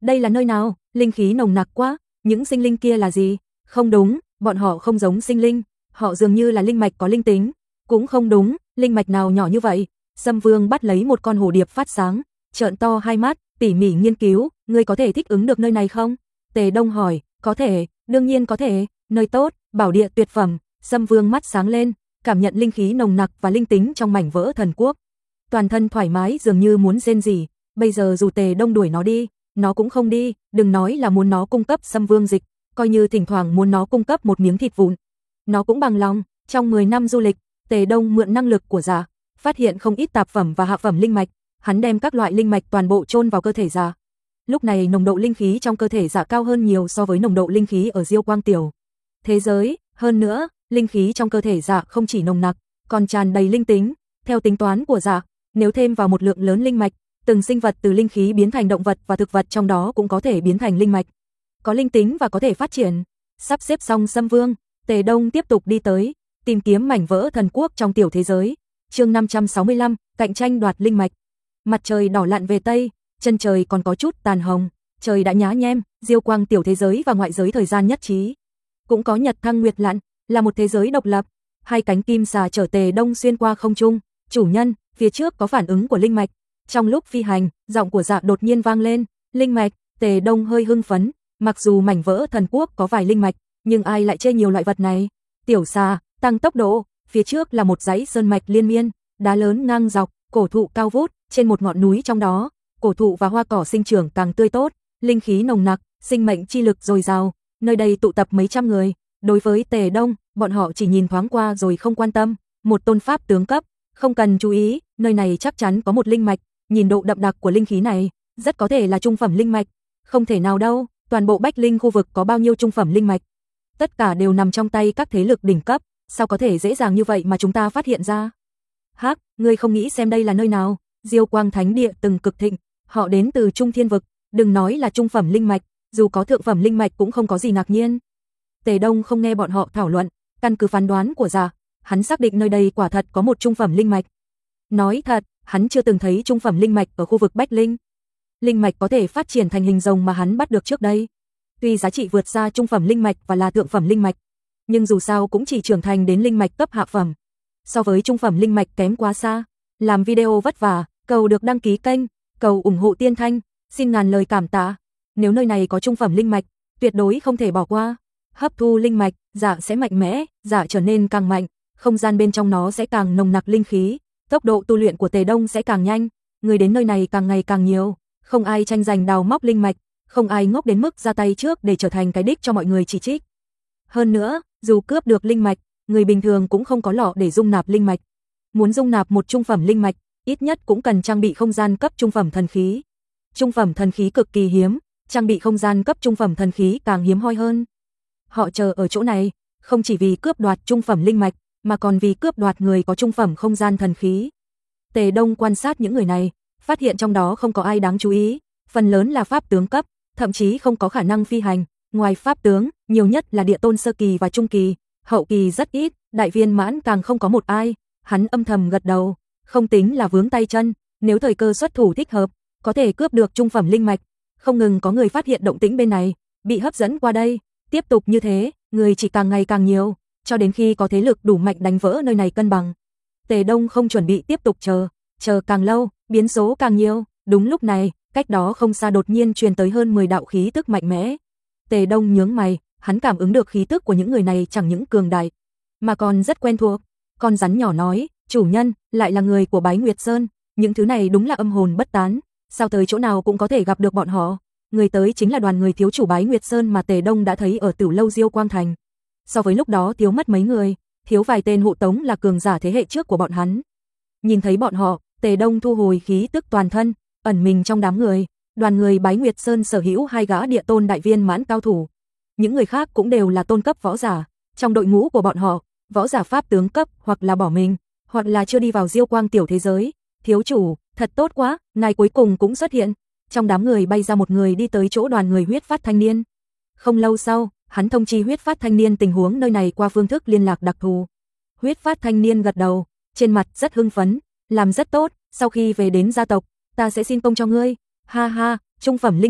Đây là nơi nào? Linh khí nồng nặc quá, những sinh linh kia là gì? Không đúng, bọn họ không giống sinh linh, họ dường như là linh mạch có linh tính. Cũng không đúng, linh mạch nào nhỏ như vậy? Sâm Vương bắt lấy một con hồ điệp phát sáng, trợn to hai mắt, tỉ mỉ nghiên cứu, ngươi có thể thích ứng được nơi này không? Tề Đông hỏi, có thể, đương nhiên có thể, nơi tốt, bảo địa tuyệt phẩm. Sâm Vương mắt sáng lên, cảm nhận linh khí nồng nặc và linh tính trong mảnh vỡ thần quốc. Toàn thân thoải mái dường như muốn rên rỉ, bây giờ dù Tề Đông đuổi nó đi, nó cũng không đi, đừng nói là muốn nó cung cấp Sâm Vương dịch, coi như thỉnh thoảng muốn nó cung cấp một miếng thịt vụn, nó cũng bằng lòng. Trong mười năm du lịch, Tề Đông mượn năng lực của Dạ, phát hiện không ít tạp phẩm và hạ phẩm linh mạch, hắn đem các loại linh mạch toàn bộ chôn vào cơ thể Dạ. Lúc này nồng độ linh khí trong cơ thể Dạ cao hơn nhiều so với nồng độ linh khí ở Diêu Quang Tiểu thế giới, hơn nữa, linh khí trong cơ thể Dạ không chỉ nồng nặc, còn tràn đầy linh tính. Theo tính toán của Dạ, nếu thêm vào một lượng lớn linh mạch, từng sinh vật từ linh khí biến thành động vật và thực vật trong đó cũng có thể biến thành linh mạch, có linh tính và có thể phát triển. Sắp xếp xong Sâm Vương, Tề Đông tiếp tục đi tới, tìm kiếm mảnh vỡ thần quốc trong tiểu thế giới. Chương năm trăm sáu mươi lăm, cạnh tranh đoạt linh mạch. Mặt trời đỏ lặn về tây, chân trời còn có chút tàn hồng, trời đã nhá nhem, Diêu Quang tiểu thế giới và ngoại giới thời gian nhất trí. Cũng có nhật thăng nguyệt lặn, là một thế giới độc lập. Hai cánh kim xà chở Tề Đông xuyên qua không trung. Chủ nhân, phía trước có phản ứng của linh mạch. Trong lúc phi hành, giọng của Dạ đột nhiên vang lên. Linh mạch, Tề Đông hơi hưng phấn. Mặc dù mảnh vỡ thần quốc có vài linh mạch, nhưng ai lại chê nhiều loại vật này? Tiểu xà, tăng tốc độ. Phía trước là một dãy sơn mạch liên miên, đá lớn ngang dọc, cổ thụ cao vút, trên một ngọn núi trong đó, cổ thụ và hoa cỏ sinh trưởng càng tươi tốt, linh khí nồng nặc, sinh mệnh chi lực dồi dào. Nơi đây tụ tập mấy trăm người. Đối với Tề Đông, bọn họ chỉ nhìn thoáng qua rồi không quan tâm. Một tôn pháp tướng cấp, không cần chú ý, nơi này chắc chắn có một linh mạch. Nhìn độ đậm đặc của linh khí này, rất có thể là trung phẩm linh mạch. Không thể nào đâu, toàn bộ Bách Linh khu vực có bao nhiêu trung phẩm linh mạch? Tất cả đều nằm trong tay các thế lực đỉnh cấp, sao có thể dễ dàng như vậy mà chúng ta phát hiện ra? Hắc, ngươi không nghĩ xem đây là nơi nào? Diêu Quang Thánh Địa từng cực thịnh, họ đến từ Trung Thiên vực, đừng nói là trung phẩm linh mạch, dù có thượng phẩm linh mạch cũng không có gì ngạc nhiên. Tề Đông không nghe bọn họ thảo luận, căn cứ phán đoán của Dạ, hắn xác định nơi đây quả thật có một trung phẩm linh mạch. Nói thật, hắn chưa từng thấy trung phẩm linh mạch ở khu vực Bách Linh. Linh mạch có thể phát triển thành hình rồng mà hắn bắt được trước đây. Tuy giá trị vượt xa trung phẩm linh mạch và là thượng phẩm linh mạch, nhưng dù sao cũng chỉ trưởng thành đến linh mạch cấp hạ phẩm. So với trung phẩm linh mạch kém quá xa. Làm video vất vả, cầu được đăng ký kênh, cầu ủng hộ Tiên Thanh, xin ngàn lời cảm tạ. Nếu nơi này có trung phẩm linh mạch, tuyệt đối không thể bỏ qua. Hấp thu linh mạch, Dạ sẽ mạnh mẽ, Dạ trở nên càng mạnh, không gian bên trong nó sẽ càng nồng nặc linh khí, tốc độ tu luyện của Tề Đông sẽ càng nhanh, người đến nơi này càng ngày càng nhiều, không ai tranh giành đào móc linh mạch, không ai ngốc đến mức ra tay trước để trở thành cái đích cho mọi người chỉ trích. Hơn nữa, dù cướp được linh mạch, người bình thường cũng không có lọ để dung nạp linh mạch. Muốn dung nạp một trung phẩm linh mạch, ít nhất cũng cần trang bị không gian cấp trung phẩm thần khí. Trung phẩm thần khí cực kỳ hiếm, trang bị không gian cấp trung phẩm thần khí càng hiếm hoi hơn. Họ chờ ở chỗ này, không chỉ vì cướp đoạt trung phẩm linh mạch, mà còn vì cướp đoạt người có trung phẩm không gian thần khí. Tề Đông quan sát những người này, phát hiện trong đó không có ai đáng chú ý, phần lớn là pháp tướng cấp, thậm chí không có khả năng phi hành, ngoài pháp tướng, nhiều nhất là địa tôn sơ kỳ và trung kỳ, hậu kỳ rất ít, đại viên mãn càng không có một ai. Hắn âm thầm gật đầu, không tính là vướng tay chân, nếu thời cơ xuất thủ thích hợp, có thể cướp được trung phẩm linh mạch. Không ngừng có người phát hiện động tĩnh bên này, bị hấp dẫn qua đây, tiếp tục như thế, người chỉ càng ngày càng nhiều, cho đến khi có thế lực đủ mạnh đánh vỡ nơi này cân bằng. Tề Đông không chuẩn bị tiếp tục chờ, chờ càng lâu, biến số càng nhiều. Đúng lúc này, cách đó không xa đột nhiên truyền tới hơn mười đạo khí tức mạnh mẽ. Tề Đông nhướng mày, hắn cảm ứng được khí tức của những người này chẳng những cường đại, mà còn rất quen thuộc. Con rắn nhỏ nói, chủ nhân, lại là người của Bái Nguyệt Sơn, những thứ này đúng là âm hồn bất tán, sao tới chỗ nào cũng có thể gặp được bọn họ. Người tới chính là đoàn người thiếu chủ Bái Nguyệt Sơn mà Tề Đông đã thấy ở Tử Lâu Diêu Quang Thành. So với lúc đó thiếu mất mấy người, thiếu vài tên hộ tống là cường giả thế hệ trước của bọn hắn. Nhìn thấy bọn họ, Tề Đông thu hồi khí tức toàn thân, ẩn mình trong đám người. Đoàn người Bái Nguyệt Sơn sở hữu hai gã địa tôn đại viên mãn cao thủ. Những người khác cũng đều là tôn cấp võ giả. Trong đội ngũ của bọn họ, võ giả pháp tướng cấp hoặc là bỏ mình, hoặc là chưa đi vào Diêu Quang tiểu thế giới. Thiếu chủ, thật tốt quá, ngài cuối cùng cũng xuất hiện. Trong đám người bay ra một người đi tới chỗ đoàn người huyết phát thanh niên. Không lâu sau, hắn thông chi huyết phát thanh niên tình huống nơi này qua phương thức liên lạc đặc thù. Huyết phát thanh niên gật đầu, trên mặt rất hưng phấn, làm rất tốt, sau khi về đến gia tộc, ta sẽ xin công cho ngươi. Ha ha, trung phẩm linh mạch,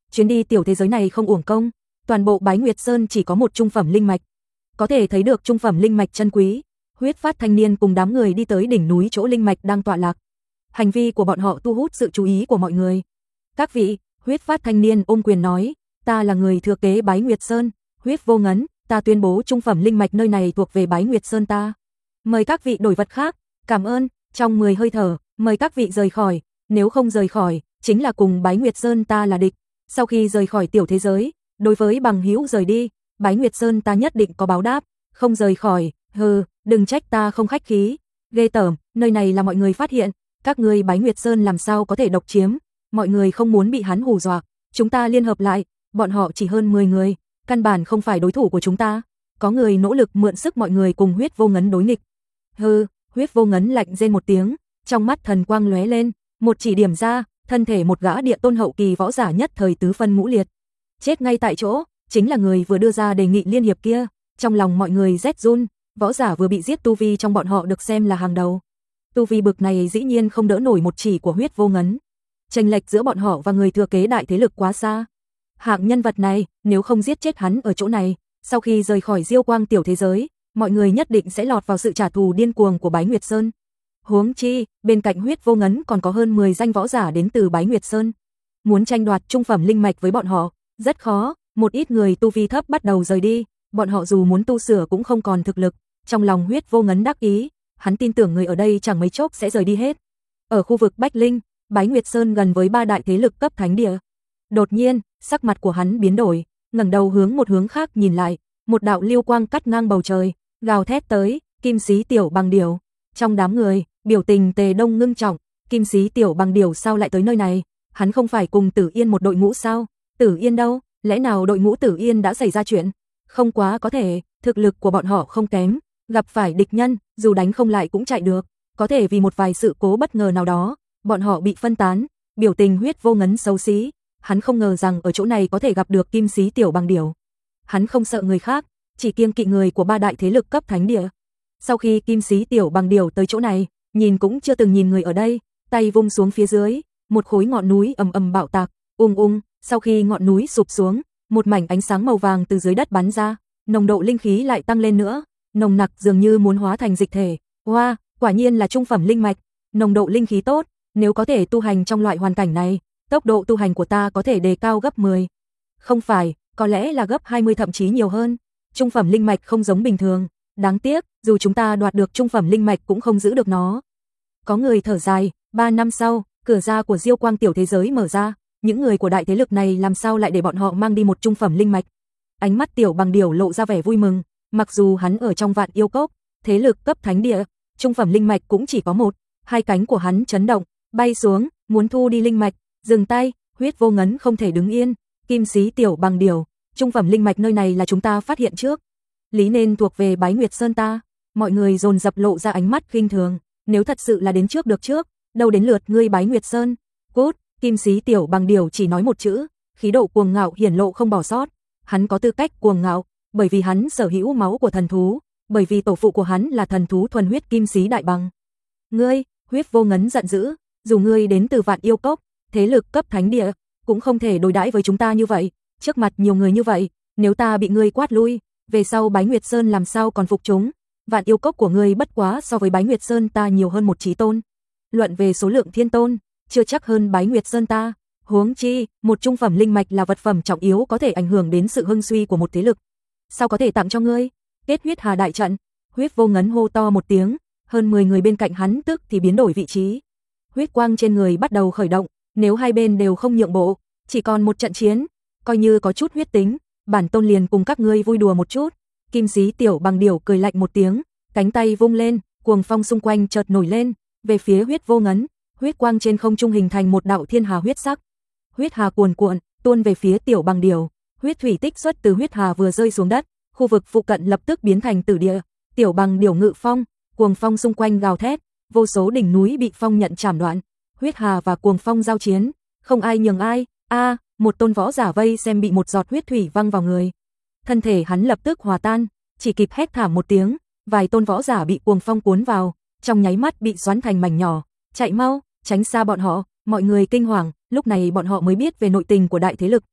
chuyến đi tiểu thế giới này không uổng công, toàn bộ Bái Nguyệt Sơn chỉ có một trung phẩm linh mạch. Có thể thấy được trung phẩm linh mạch chân quý. Huyết Phát thanh niên cùng đám người đi tới đỉnh núi chỗ linh mạch đang tọa lạc. Hành vi của bọn họ thu hút sự chú ý của mọi người. Các vị, Huyết Phát thanh niên ôm quyền nói, ta là người thừa kế Bái Nguyệt Sơn, Huyết Vô Ngấn, ta tuyên bố trung phẩm linh mạch nơi này thuộc về Bái Nguyệt Sơn ta. Mời các vị đổi vật khác, cảm ơn, trong mười hơi thở, mời các vị rời khỏi, nếu không rời khỏi, chính là cùng Bái Nguyệt Sơn ta là địch. Sau khi rời khỏi tiểu thế giới, đối với bằng hữu rời đi, Bái Nguyệt Sơn ta nhất định có báo đáp, không rời khỏi, hừ, đừng trách ta không khách khí. Ghê tởm, nơi này là mọi người phát hiện, các ngươi Bái Nguyệt Sơn làm sao có thể độc chiếm, mọi người không muốn bị hắn hù dọa, chúng ta liên hợp lại, bọn họ chỉ hơn mười người, căn bản không phải đối thủ của chúng ta. Có người nỗ lực mượn sức mọi người cùng Huyết Vô Ngấn đối nghịch. Hừ, Huyết Vô Ngấn lạnh rên một tiếng, trong mắt thần quang lóe lên, một chỉ điểm ra, thân thể một gã địa tôn hậu kỳ võ giả nhất thời tứ phân ngũ liệt. Chết ngay tại chỗ, chính là người vừa đưa ra đề nghị liên hiệp kia, trong lòng mọi người rét run, võ giả vừa bị giết tu vi trong bọn họ được xem là hàng đầu. Tu vi bực này dĩ nhiên không đỡ nổi một chỉ của Huyết Vô Ngấn. Chênh lệch giữa bọn họ và người thừa kế đại thế lực quá xa. Hạng nhân vật này, nếu không giết chết hắn ở chỗ này, sau khi rời khỏi Diêu Quang tiểu thế giới, mọi người nhất định sẽ lọt vào sự trả thù điên cuồng của Bái Nguyệt Sơn. Huống chi, bên cạnh Huyết Vô Ngấn còn có hơn mười danh võ giả đến từ Bái Nguyệt Sơn. Muốn tranh đoạt trung phẩm linh mạch với bọn họ, rất khó, một ít người tu vi thấp bắt đầu rời đi, bọn họ dù muốn tu sửa cũng không còn thực lực. Trong lòng Huyết Vô Ngấn đắc ý, hắn tin tưởng người ở đây chẳng mấy chốc sẽ rời đi hết. Ở khu vực Bách Linh, Bái Nguyệt Sơn gần với ba đại thế lực cấp thánh địa. Đột nhiên, sắc mặt của hắn biến đổi, ngẩng đầu hướng một hướng khác nhìn lại, một đạo lưu quang cắt ngang bầu trời, gào thét tới, Kim Sĩ Tiểu Bằng Điểu. Trong đám người, biểu tình Tề Đông ngưng trọng, Kim Sĩ Tiểu Bằng Điểu sao lại tới nơi này? Hắn không phải cùng Tử Yên một đội ngũ sao? Tử Yên đâu? Lẽ nào đội ngũ Tử Yên đã xảy ra chuyện? Không quá có thể, thực lực của bọn họ không kém, gặp phải địch nhân, dù đánh không lại cũng chạy được, có thể vì một vài sự cố bất ngờ nào đó, bọn họ bị phân tán. Biểu tình Huyết Vô Ngấn xấu xí, hắn không ngờ rằng ở chỗ này có thể gặp được Kim Sĩ Tiểu Bằng Điểu. Hắn không sợ người khác, chỉ kiêng kỵ người của ba đại thế lực cấp thánh địa. Sau khi Kim Sĩ Tiểu Bằng Điểu tới chỗ này, nhìn cũng chưa từng nhìn người ở đây, tay vung xuống phía dưới, một khối ngọn núi ầm ầm bạo tạc, ung ung, sau khi ngọn núi sụp xuống, một mảnh ánh sáng màu vàng từ dưới đất bắn ra, nồng độ linh khí lại tăng lên nữa, nồng nặc dường như muốn hóa thành dịch thể. Hoa, wow, quả nhiên là trung phẩm linh mạch, nồng độ linh khí tốt, nếu có thể tu hành trong loại hoàn cảnh này, tốc độ tu hành của ta có thể đề cao gấp mười. Không phải, có lẽ là gấp hai mươi thậm chí nhiều hơn. Trung phẩm linh mạch không giống bình thường, đáng tiếc, dù chúng ta đoạt được trung phẩm linh mạch cũng không giữ được nó. Có người thở dài, ba năm sau, cửa ra của Diêu Quang tiểu thế giới mở ra, những người của đại thế lực này làm sao lại để bọn họ mang đi một trung phẩm linh mạch. Ánh mắt Tiểu Bằng Điểu lộ ra vẻ vui mừng, mặc dù hắn ở trong Vạn Yêu Cốc, thế lực cấp thánh địa, trung phẩm linh mạch cũng chỉ có một, hai cánh của hắn chấn động, bay xuống, muốn thu đi linh mạch, dừng tay, Huyết Vô Ngấn không thể đứng yên, Kim Sĩ Tiểu Bằng Điểu, trung phẩm linh mạch nơi này là chúng ta phát hiện trước, lý nên thuộc về Bái Nguyệt Sơn ta. Mọi người dồn dập lộ ra ánh mắt khinh thường, nếu thật sự là đến trước được trước, đâu đến lượt ngươi Bái Nguyệt Sơn. Cút, Kim Sĩ Tiểu Bằng Điểu chỉ nói một chữ, khí độ cuồng ngạo hiển lộ không bỏ sót. Hắn có tư cách cuồng ngạo, bởi vì hắn sở hữu máu của thần thú, bởi vì tổ phụ của hắn là thần thú thuần huyết Kim Sĩ Đại Bằng. Ngươi, Huyết Vô Ngấn giận dữ, dù ngươi đến từ Vạn Yêu Cốc, thế lực cấp thánh địa, cũng không thể đối đãi với chúng ta như vậy, trước mặt nhiều người như vậy, nếu ta bị ngươi quát lui, về sau Bái Nguyệt Sơn làm sao còn phục chúng? Vạn Yêu Cốc của ngươi bất quá so với Bái Nguyệt Sơn ta nhiều hơn một chí tôn. Luận về số lượng thiên tôn, chưa chắc hơn Bái Nguyệt Sơn ta. Huống chi, một trung phẩm linh mạch là vật phẩm trọng yếu có thể ảnh hưởng đến sự hưng suy của một thế lực. Sao có thể tặng cho ngươi? Kết huyết hà đại trận. Huyết Vô Ngấn hô to một tiếng, hơn mười người bên cạnh hắn tức thì biến đổi vị trí. Huyết quang trên người bắt đầu khởi động, nếu hai bên đều không nhượng bộ, chỉ còn một trận chiến, coi như có chút huyết tính, bản tôn liền cùng các ngươi vui đùa một chút. Kim Sĩ Tiểu Bằng Điểu cười lạnh một tiếng, cánh tay vung lên, cuồng phong xung quanh chợt nổi lên, về phía Huyết Vô Ngấn, huyết quang trên không trung hình thành một đạo thiên hà huyết sắc. Huyết hà cuồn cuộn, tuôn về phía Tiểu Bằng Điểu, huyết thủy tích xuất từ huyết hà vừa rơi xuống đất, khu vực phụ cận lập tức biến thành tử địa. Tiểu Bằng Điểu ngự phong, cuồng phong xung quanh gào thét, vô số đỉnh núi bị phong nhận chảm đoạn. Huyết hà và cuồng phong giao chiến, không ai nhường ai. A, à, một tôn võ giả vây xem bị một giọt huyết thủy văng vào người. Thân thể hắn lập tức hòa tan, chỉ kịp hét thảm một tiếng, vài tôn võ giả bị cuồng phong cuốn vào, trong nháy mắt bị xoắn thành mảnh nhỏ. Chạy mau, tránh xa bọn họ. Mọi người kinh hoàng, lúc này bọn họ mới biết về nội tình của đại thế lực,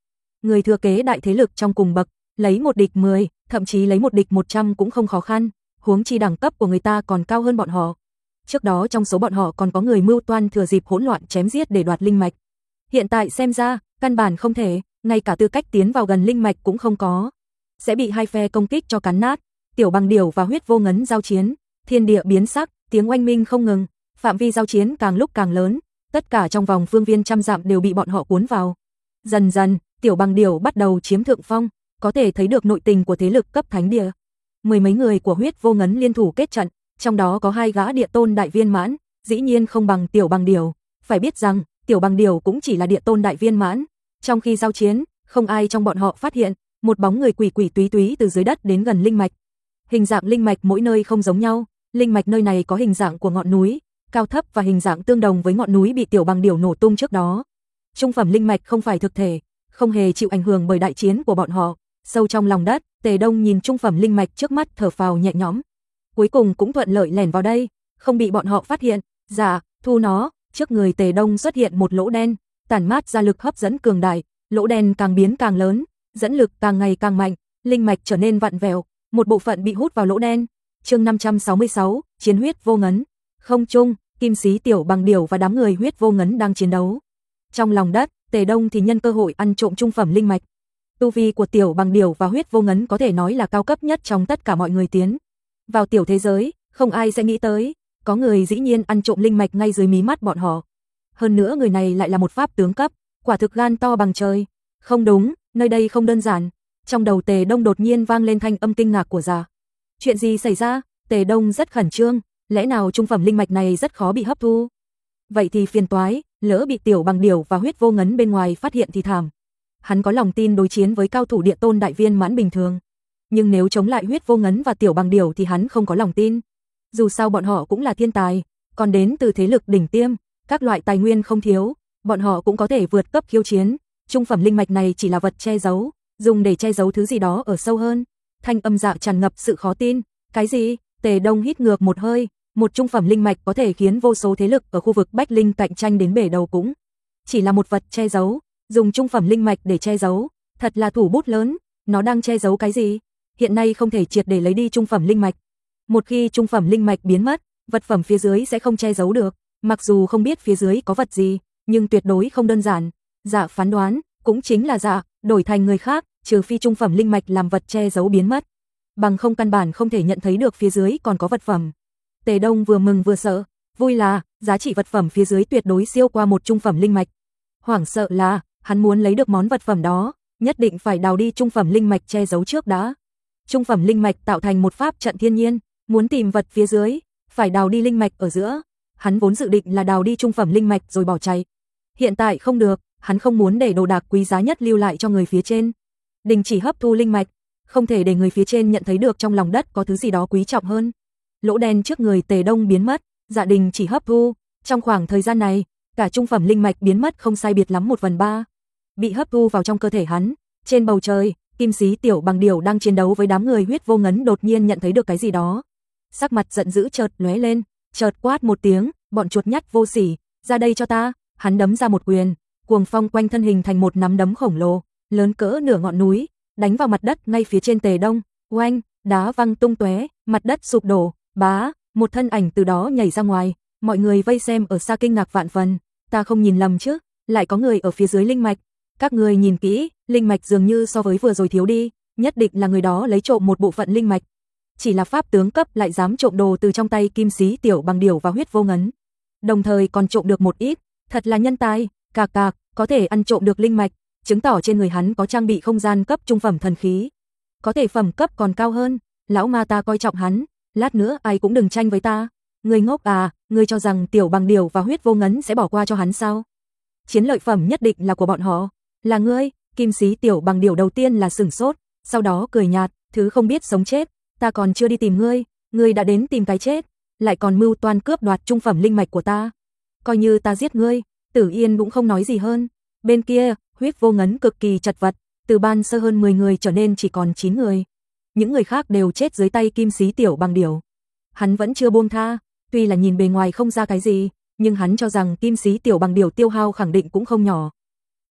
người thừa kế đại thế lực trong cùng bậc, lấy một địch mười, thậm chí lấy một địch một trăm cũng không khó khăn, huống chi đẳng cấp của người ta còn cao hơn bọn họ. Trước đó trong số bọn họ còn có người mưu toan thừa dịp hỗn loạn chém giết để đoạt linh mạch. Hiện tại xem ra, căn bản không thể, ngay cả tư cách tiến vào gần linh mạch cũng không có. Sẽ bị hai phe công kích cho cắn nát. Tiểu Bằng Điểu và Huyết Vô Ngấn giao chiến, thiên địa biến sắc, tiếng oanh minh không ngừng, phạm vi giao chiến càng lúc càng lớn, tất cả trong vòng phương viên trăm dặm đều bị bọn họ cuốn vào. Dần dần, Tiểu Bằng Điểu bắt đầu chiếm thượng phong, có thể thấy được nội tình của thế lực cấp thánh địa. Mười mấy người của Huyết Vô Ngấn liên thủ kết trận, trong đó có hai gã địa tôn đại viên mãn, dĩ nhiên không bằng Tiểu Bằng Điểu, phải biết rằng, Tiểu Bằng Điểu cũng chỉ là địa tôn đại viên mãn. Trong khi giao chiến, không ai trong bọn họ phát hiện, một bóng người quỷ quỷ túy túy từ dưới đất đến gần linh mạch. Hình dạng linh mạch mỗi nơi không giống nhau, linh mạch nơi này có hình dạng của ngọn núi, cao thấp và hình dạng tương đồng với ngọn núi bị Tiểu Bằng Điểu nổ tung trước đó. Trung phẩm linh mạch không phải thực thể, không hề chịu ảnh hưởng bởi đại chiến của bọn họ. Sâu trong lòng đất, Tề Đông nhìn trung phẩm linh mạch trước mắt thở phào nhẹ nhõm. Cuối cùng cũng thuận lợi lẻn vào đây, không bị bọn họ phát hiện. Dạ, thu nó. Trước người Tề Đông xuất hiện một lỗ đen, tản mát ra lực hấp dẫn cường đại, lỗ đen càng biến càng lớn, dẫn lực càng ngày càng mạnh, linh mạch trở nên vặn vẹo, một bộ phận bị hút vào lỗ đen. Chương năm trăm sáu mươi sáu, chiến huyết vô ngấn. Không trung, Kim Sĩ Tiểu Bằng Điểu và đám người Huyết Vô Ngấn đang chiến đấu. Trong lòng đất, Tề Đông thì nhân cơ hội ăn trộm trung phẩm linh mạch. Tu vi của Tiểu Bằng Điểu và Huyết Vô Ngấn có thể nói là cao cấp nhất trong tất cả mọi người tiến vào tiểu thế giới, không ai sẽ nghĩ tới, có người dĩ nhiên ăn trộm linh mạch ngay dưới mí mắt bọn họ. Hơn nữa người này lại là một pháp tướng cấp, quả thực gan to bằng trời. Không đúng, nơi đây không đơn giản. Trong đầu Tề Đông đột nhiên vang lên thanh âm kinh ngạc của già. Chuyện gì xảy ra? Tề Đông rất khẩn trương, lẽ nào trung phẩm linh mạch này rất khó bị hấp thu? Vậy thì phiền toái, lỡ bị Tiểu Bằng Điểu và Huyết Vô Ngấn bên ngoài phát hiện thì thảm. Hắn có lòng tin đối chiến với cao thủ địa tôn đại viên mãn bình thường, nhưng nếu chống lại Huyết Vô Ngấn và Tiểu Bằng Điểu thì hắn không có lòng tin. Dù sao bọn họ cũng là thiên tài, còn đến từ thế lực đỉnh tiêm, các loại tài nguyên không thiếu, bọn họ cũng có thể vượt cấp khiêu chiến. Trung phẩm linh mạch này chỉ là vật che giấu, dùng để che giấu thứ gì đó ở sâu hơn. Thanh âm dạ tràn ngập sự khó tin. Cái gì? Tề Đông hít ngược một hơi, một trung phẩm linh mạch có thể khiến vô số thế lực ở khu vực Bách Linh cạnh tranh đến bể đầu cũng chỉ là một vật che giấu, dùng trung phẩm linh mạch để che giấu, thật là thủ bút lớn. Nó đang che giấu cái gì? Hiện nay không thể triệt để lấy đi trung phẩm linh mạch. Một khi trung phẩm linh mạch biến mất, vật phẩm phía dưới sẽ không che giấu được. Mặc dù không biết phía dưới có vật gì, nhưng tuyệt đối không đơn giản. Dạ phán đoán, cũng chính là dạ, đổi thành người khác, trừ phi trung phẩm linh mạch làm vật che giấu biến mất, bằng không căn bản không thể nhận thấy được phía dưới còn có vật phẩm. Tề Đông vừa mừng vừa sợ, vui là giá trị vật phẩm phía dưới tuyệt đối siêu qua một trung phẩm linh mạch. Hoảng sợ là hắn muốn lấy được món vật phẩm đó, nhất định phải đào đi trung phẩm linh mạch che giấu trước đã. Trung phẩm linh mạch tạo thành một pháp trận thiên nhiên, muốn tìm vật phía dưới, phải đào đi linh mạch ở giữa. Hắn vốn dự định là đào đi trung phẩm linh mạch rồi bỏ chạy. Hiện tại không được, hắn không muốn để đồ đạc quý giá nhất lưu lại cho người phía trên. Đình chỉ hấp thu linh mạch, không thể để người phía trên nhận thấy được trong lòng đất có thứ gì đó quý trọng hơn. Lỗ đen trước người Tề Đông biến mất, Dạ Đình chỉ hấp thu. Trong khoảng thời gian này, cả trung phẩm linh mạch biến mất không sai biệt lắm một phần ba, bị hấp thu vào trong cơ thể hắn. Trên bầu trời, Kim Sĩ Tiểu Bằng Điểu đang chiến đấu với đám người Huyết Vô Ngấn đột nhiên nhận thấy được cái gì đó, sắc mặt giận dữ chợt lóe lên, chợt quát một tiếng, bọn chuột nhắt vô sỉ, ra đây cho ta. Hắn đấm ra một quyền, cuồng phong quanh thân hình thành một nắm đấm khổng lồ, lớn cỡ nửa ngọn núi, đánh vào mặt đất ngay phía trên Tề Đông. Oanh, đá văng tung tóe, mặt đất sụp đổ. Bá, một thân ảnh từ đó nhảy ra ngoài, mọi người vây xem ở xa kinh ngạc vạn phần. Ta không nhìn lầm chứ, lại có người ở phía dưới linh mạch. Các người nhìn kỹ, linh mạch dường như so với vừa rồi thiếu đi, nhất định là người đó lấy trộm một bộ phận linh mạch. Chỉ là pháp tướng cấp lại dám trộm đồ từ trong tay Kim Sĩ Tiểu Bằng Điểu và Huyết Vô Ngấn, đồng thời còn trộm được một ít, thật là nhân tài. Cạc cạc, có thể ăn trộm được linh mạch, chứng tỏ trên người hắn có trang bị không gian cấp trung phẩm thần khí, có thể phẩm cấp còn cao hơn. Lão ma ta coi trọng hắn, lát nữa ai cũng đừng tranh với ta. Ngươi ngốc à, ngươi cho rằng Tiểu Bằng Điểu và Huyết Vô Ngấn sẽ bỏ qua cho hắn sao? Chiến lợi phẩm nhất định là của bọn họ. Là ngươi? Kim Sĩ Tiểu Bằng Điểu đầu tiên là sửng sốt, sau đó cười nhạt, thứ không biết sống chết, ta còn chưa đi tìm ngươi, ngươi đã đến tìm cái chết, lại còn mưu toan cướp đoạt trung phẩm linh mạch của ta. Coi như ta giết ngươi. Tử Yên cũng không nói gì hơn. Bên kia, Huyết Vô Ngấn cực kỳ chật vật, từ ban sơ hơn mười người trở nên chỉ còn chín người. Những người khác đều chết dưới tay Kim Sĩ Tiểu Bằng Điểu. Hắn vẫn chưa buông tha, tuy là nhìn bề ngoài không ra cái gì, nhưng hắn cho rằng Kim Sĩ Tiểu Bằng Điểu tiêu hao khẳng định cũng không nhỏ.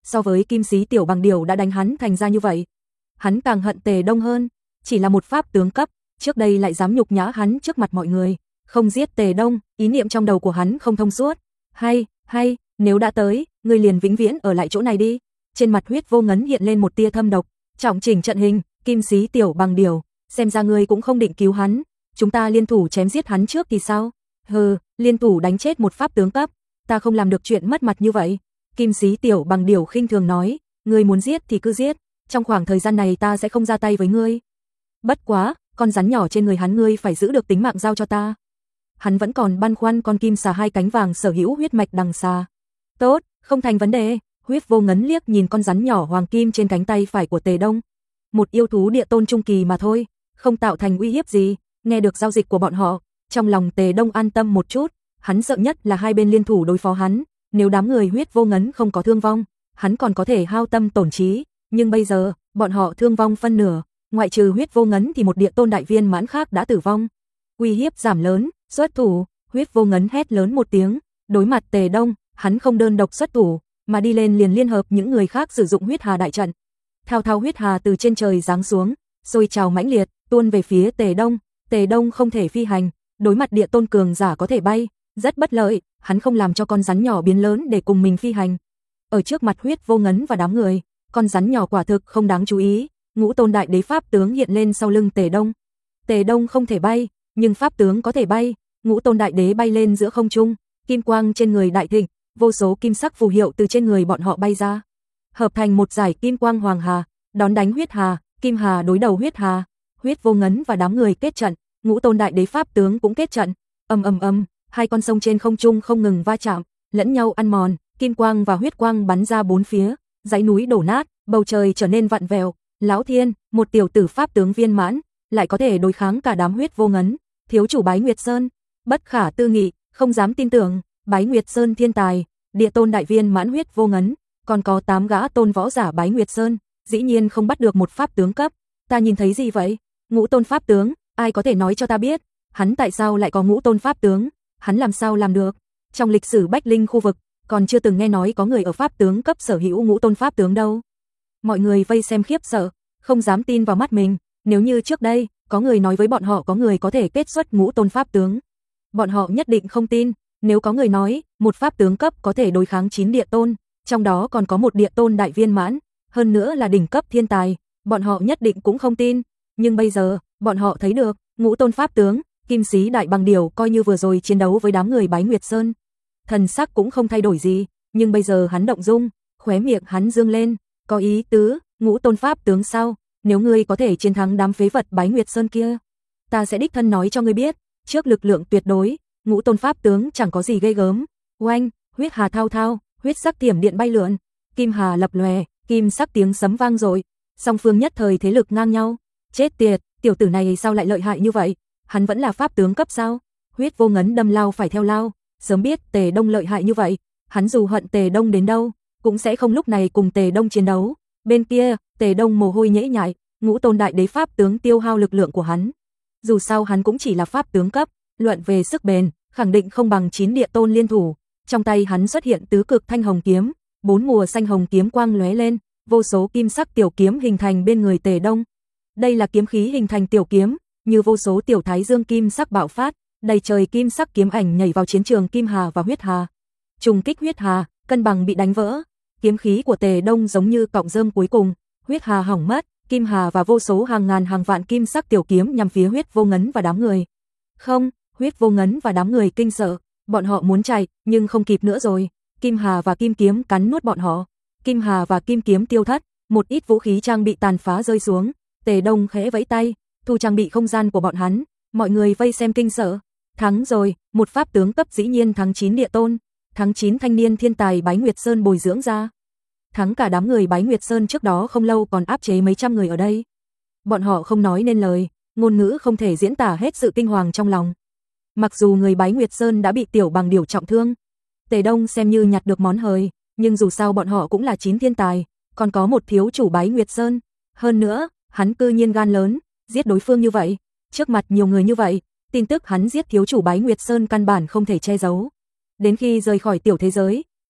so với Kim Sĩ Tiểu Bằng Điểu đã đánh hắn thành ra như vậy. Hắn càng hận Tề Đông hơn, chỉ là một pháp tướng cấp, trước đây lại dám nhục nhã hắn trước mặt mọi người, không giết Tề Đông, ý niệm trong đầu của hắn không thông suốt. Hay, hay, nếu đã tới, ngươi liền vĩnh viễn ở lại chỗ này đi. Trên mặt Huyết Vô Ngấn hiện lên một tia thâm độc, trọng chỉnh trận hình, Kim Sĩ Tiểu Bằng Điểu, xem ra ngươi cũng không định cứu hắn, chúng ta liên thủ chém giết hắn trước thì sao? Hừ, liên thủ đánh chết một pháp tướng cấp, ta không làm được chuyện mất mặt như vậy. Kim Sĩ Tiểu Bằng Điểu khinh thường nói, ngươi muốn giết thì cứ giết, trong khoảng thời gian này ta sẽ không ra tay với ngươi. Bất quá, con rắn nhỏ trên người hắn ngươi phải giữ được tính mạng giao cho ta. Hắn vẫn còn băn khoăn con kim xà hai cánh vàng sở hữu huyết mạch đằng xà. Tốt, không thành vấn đề. Huyết Vô Ngấn liếc nhìn con rắn nhỏ hoàng kim trên cánh tay phải của Tề Đông. Một yêu thú địa tôn trung kỳ mà thôi, không tạo thành uy hiếp gì. Nghe được giao dịch của bọn họ, trong lòng Tề Đông an tâm một chút. Hắn sợ nhất là hai bên liên thủ đối phó hắn. Nếu đám người Huyết Vô Ngấn không có thương vong, hắn còn có thể hao tâm tổn trí. Nhưng bây giờ, bọn họ thương vong phân nửa. Ngoại trừ Huyết Vô Ngấn thì một địa tôn đại viên mãn khác đã tử vong. Uy hiếp giảm lớn, xuất thủ. Huyết Vô Ngấn hét lớn một tiếng. Đối mặt Tề Đông, hắn không đơn độc xuất thủ, mà đi lên liền liên hợp những người khác sử dụng huyết hà đại trận. Thao thao huyết hà từ trên trời giáng xuống, sôi trào mãnh liệt, tuôn về phía Tề Đông. Tề Đông không thể phi hành, đối mặt địa tôn cường giả có thể bay, rất bất lợi, hắn không làm cho con rắn nhỏ biến lớn để cùng mình phi hành. Ở trước mặt Huyết Vô Ngấn và đám người, con rắn nhỏ quả thực không đáng chú ý. Ngũ Tôn Đại Đế pháp tướng hiện lên sau lưng Tề Đông. Tề Đông không thể bay, nhưng pháp tướng có thể bay. Ngũ Tôn Đại Đế bay lên giữa không trung, kim quang trên người đại thịnh, vô số kim sắc phù hiệu từ trên người bọn họ bay ra, hợp thành một dải kim quang hoàng hà, đón đánh huyết hà. Kim hà đối đầu huyết hà. Huyết Vô Ngấn và đám người kết trận, Ngũ Tôn Đại Đế pháp tướng cũng kết trận. Ầm ầm ầm, hai con sông trên không trung không ngừng va chạm, lẫn nhau ăn mòn, kim quang và huyết quang bắn ra bốn phía, dãy núi đổ nát, bầu trời trở nên vặn vẹo. Lão Thiên, một tiểu tử pháp tướng viên mãn, lại có thể đối kháng cả đám Huyết Vô Ngấn. Thiếu chủ Bái Nguyệt Sơn, bất khả tư nghị, không dám tin tưởng. Bái Nguyệt Sơn thiên tài, địa tôn đại viên mãn Huyết Vô Ngấn, còn có tám gã tôn võ giả Bái Nguyệt Sơn, dĩ nhiên không bắt được một pháp tướng cấp. Ta nhìn thấy gì vậy? Ngũ tôn pháp tướng, ai có thể nói cho ta biết, hắn tại sao lại có ngũ tôn pháp tướng? Hắn làm sao làm được? Trong lịch sử Bách Linh khu vực, còn chưa từng nghe nói có người ở pháp tướng cấp sở hữu ngũ tôn pháp tướng đâu. Mọi người vây xem khiếp sợ, không dám tin vào mắt mình. Nếu như trước đây, có người nói với bọn họ có người có thể kết xuất ngũ tôn pháp tướng, bọn họ nhất định không tin. Nếu có người nói, một pháp tướng cấp có thể đối kháng chín địa tôn, trong đó còn có một địa tôn đại viên mãn, hơn nữa là đỉnh cấp thiên tài, bọn họ nhất định cũng không tin. Nhưng bây giờ, bọn họ thấy được, ngũ tôn pháp tướng, Kim Sĩ Đại Bằng Điểu coi như vừa rồi chiến đấu với đám người Bái Nguyệt Sơn, thần sắc cũng không thay đổi gì, nhưng bây giờ hắn động dung, khóe miệng hắn dương lên, có ý tứ, ngũ tôn pháp tướng sao? Nếu ngươi có thể chiến thắng đám phế vật Bái Nguyệt Sơn kia, ta sẽ đích thân nói cho ngươi biết, trước lực lượng tuyệt đối, ngũ tôn pháp tướng chẳng có gì ghê gớm. Oanh, huyết hà thao thao, huyết sắc thiểm điện bay lượn, kim hà lập lòe, kim sắc tiếng sấm vang dội, song phương nhất thời thế lực ngang nhau. Chết tiệt, tiểu tử này sao lại lợi hại như vậy? Hắn vẫn là pháp tướng cấp sao? Huyết Vô Ngấn đâm lao phải theo lao, sớm biết Tề Đông lợi hại như vậy, hắn dù hận Tề Đông đến đâu, cũng sẽ không lúc này cùng Tề Đông chiến đấu. Bên kia, Tề Đông mồ hôi nhễ nhại, ngũ tôn đại đế pháp tướng tiêu hao lực lượng của hắn. Dù sao hắn cũng chỉ là pháp tướng cấp, luận về sức bền, khẳng định không bằng chín địa tôn liên thủ. Trong tay hắn xuất hiện tứ cực thanh hồng kiếm, bốn mùa xanh hồng kiếm quang lóe lên, vô số kim sắc tiểu kiếm hình thành bên người Tề Đông. Đây là kiếm khí hình thành tiểu kiếm, như vô số tiểu thái dương kim sắc bạo phát, đầy trời kim sắc kiếm ảnh nhảy vào chiến trường kim hà và huyết hà. Trùng kích huyết hà, cân bằng bị đánh vỡ. Kiếm khí của Tề Đông giống như cọng rơm cuối cùng, huyết hà hỏng mất, kim hà và vô số hàng ngàn hàng vạn kim sắc tiểu kiếm nhằm phía Huyết Vô Ngấn và đám người. Không, Huyết Vô Ngấn và đám người kinh sợ, bọn họ muốn chạy, nhưng không kịp nữa rồi. Kim hà và kim kiếm cắn nuốt bọn họ. Kim hà và kim kiếm tiêu thất, một ít vũ khí trang bị tàn phá rơi xuống. Tề Đông khẽ vẫy tay, thu trang bị không gian của bọn hắn. Mọi người vây xem kinh sợ. Thắng rồi, một pháp tướng cấp dĩ nhiên thắng chín địa tôn, thắng chín thanh niên thiên tài Bái Nguyệt Sơn bồi dưỡng ra. Thắng cả đám người Bái Nguyệt Sơn trước đó không lâu còn áp chế mấy trăm người ở đây. Bọn họ không nói nên lời, ngôn ngữ không thể diễn tả hết sự kinh hoàng trong lòng. Mặc dù người Bái Nguyệt Sơn đã bị Tiểu Bằng Điểu trọng thương, Tề Đông xem như nhặt được món hời, nhưng dù sao bọn họ cũng là chín thiên tài, còn có một thiếu chủ Bái Nguyệt Sơn. Hơn nữa, hắn cư nhiên gan lớn, giết đối phương như vậy, trước mặt nhiều người như vậy, tin tức hắn giết thiếu chủ Bái Nguyệt Sơn căn bản không thể che giấu. Đến khi rời khỏi tiểu thế giới,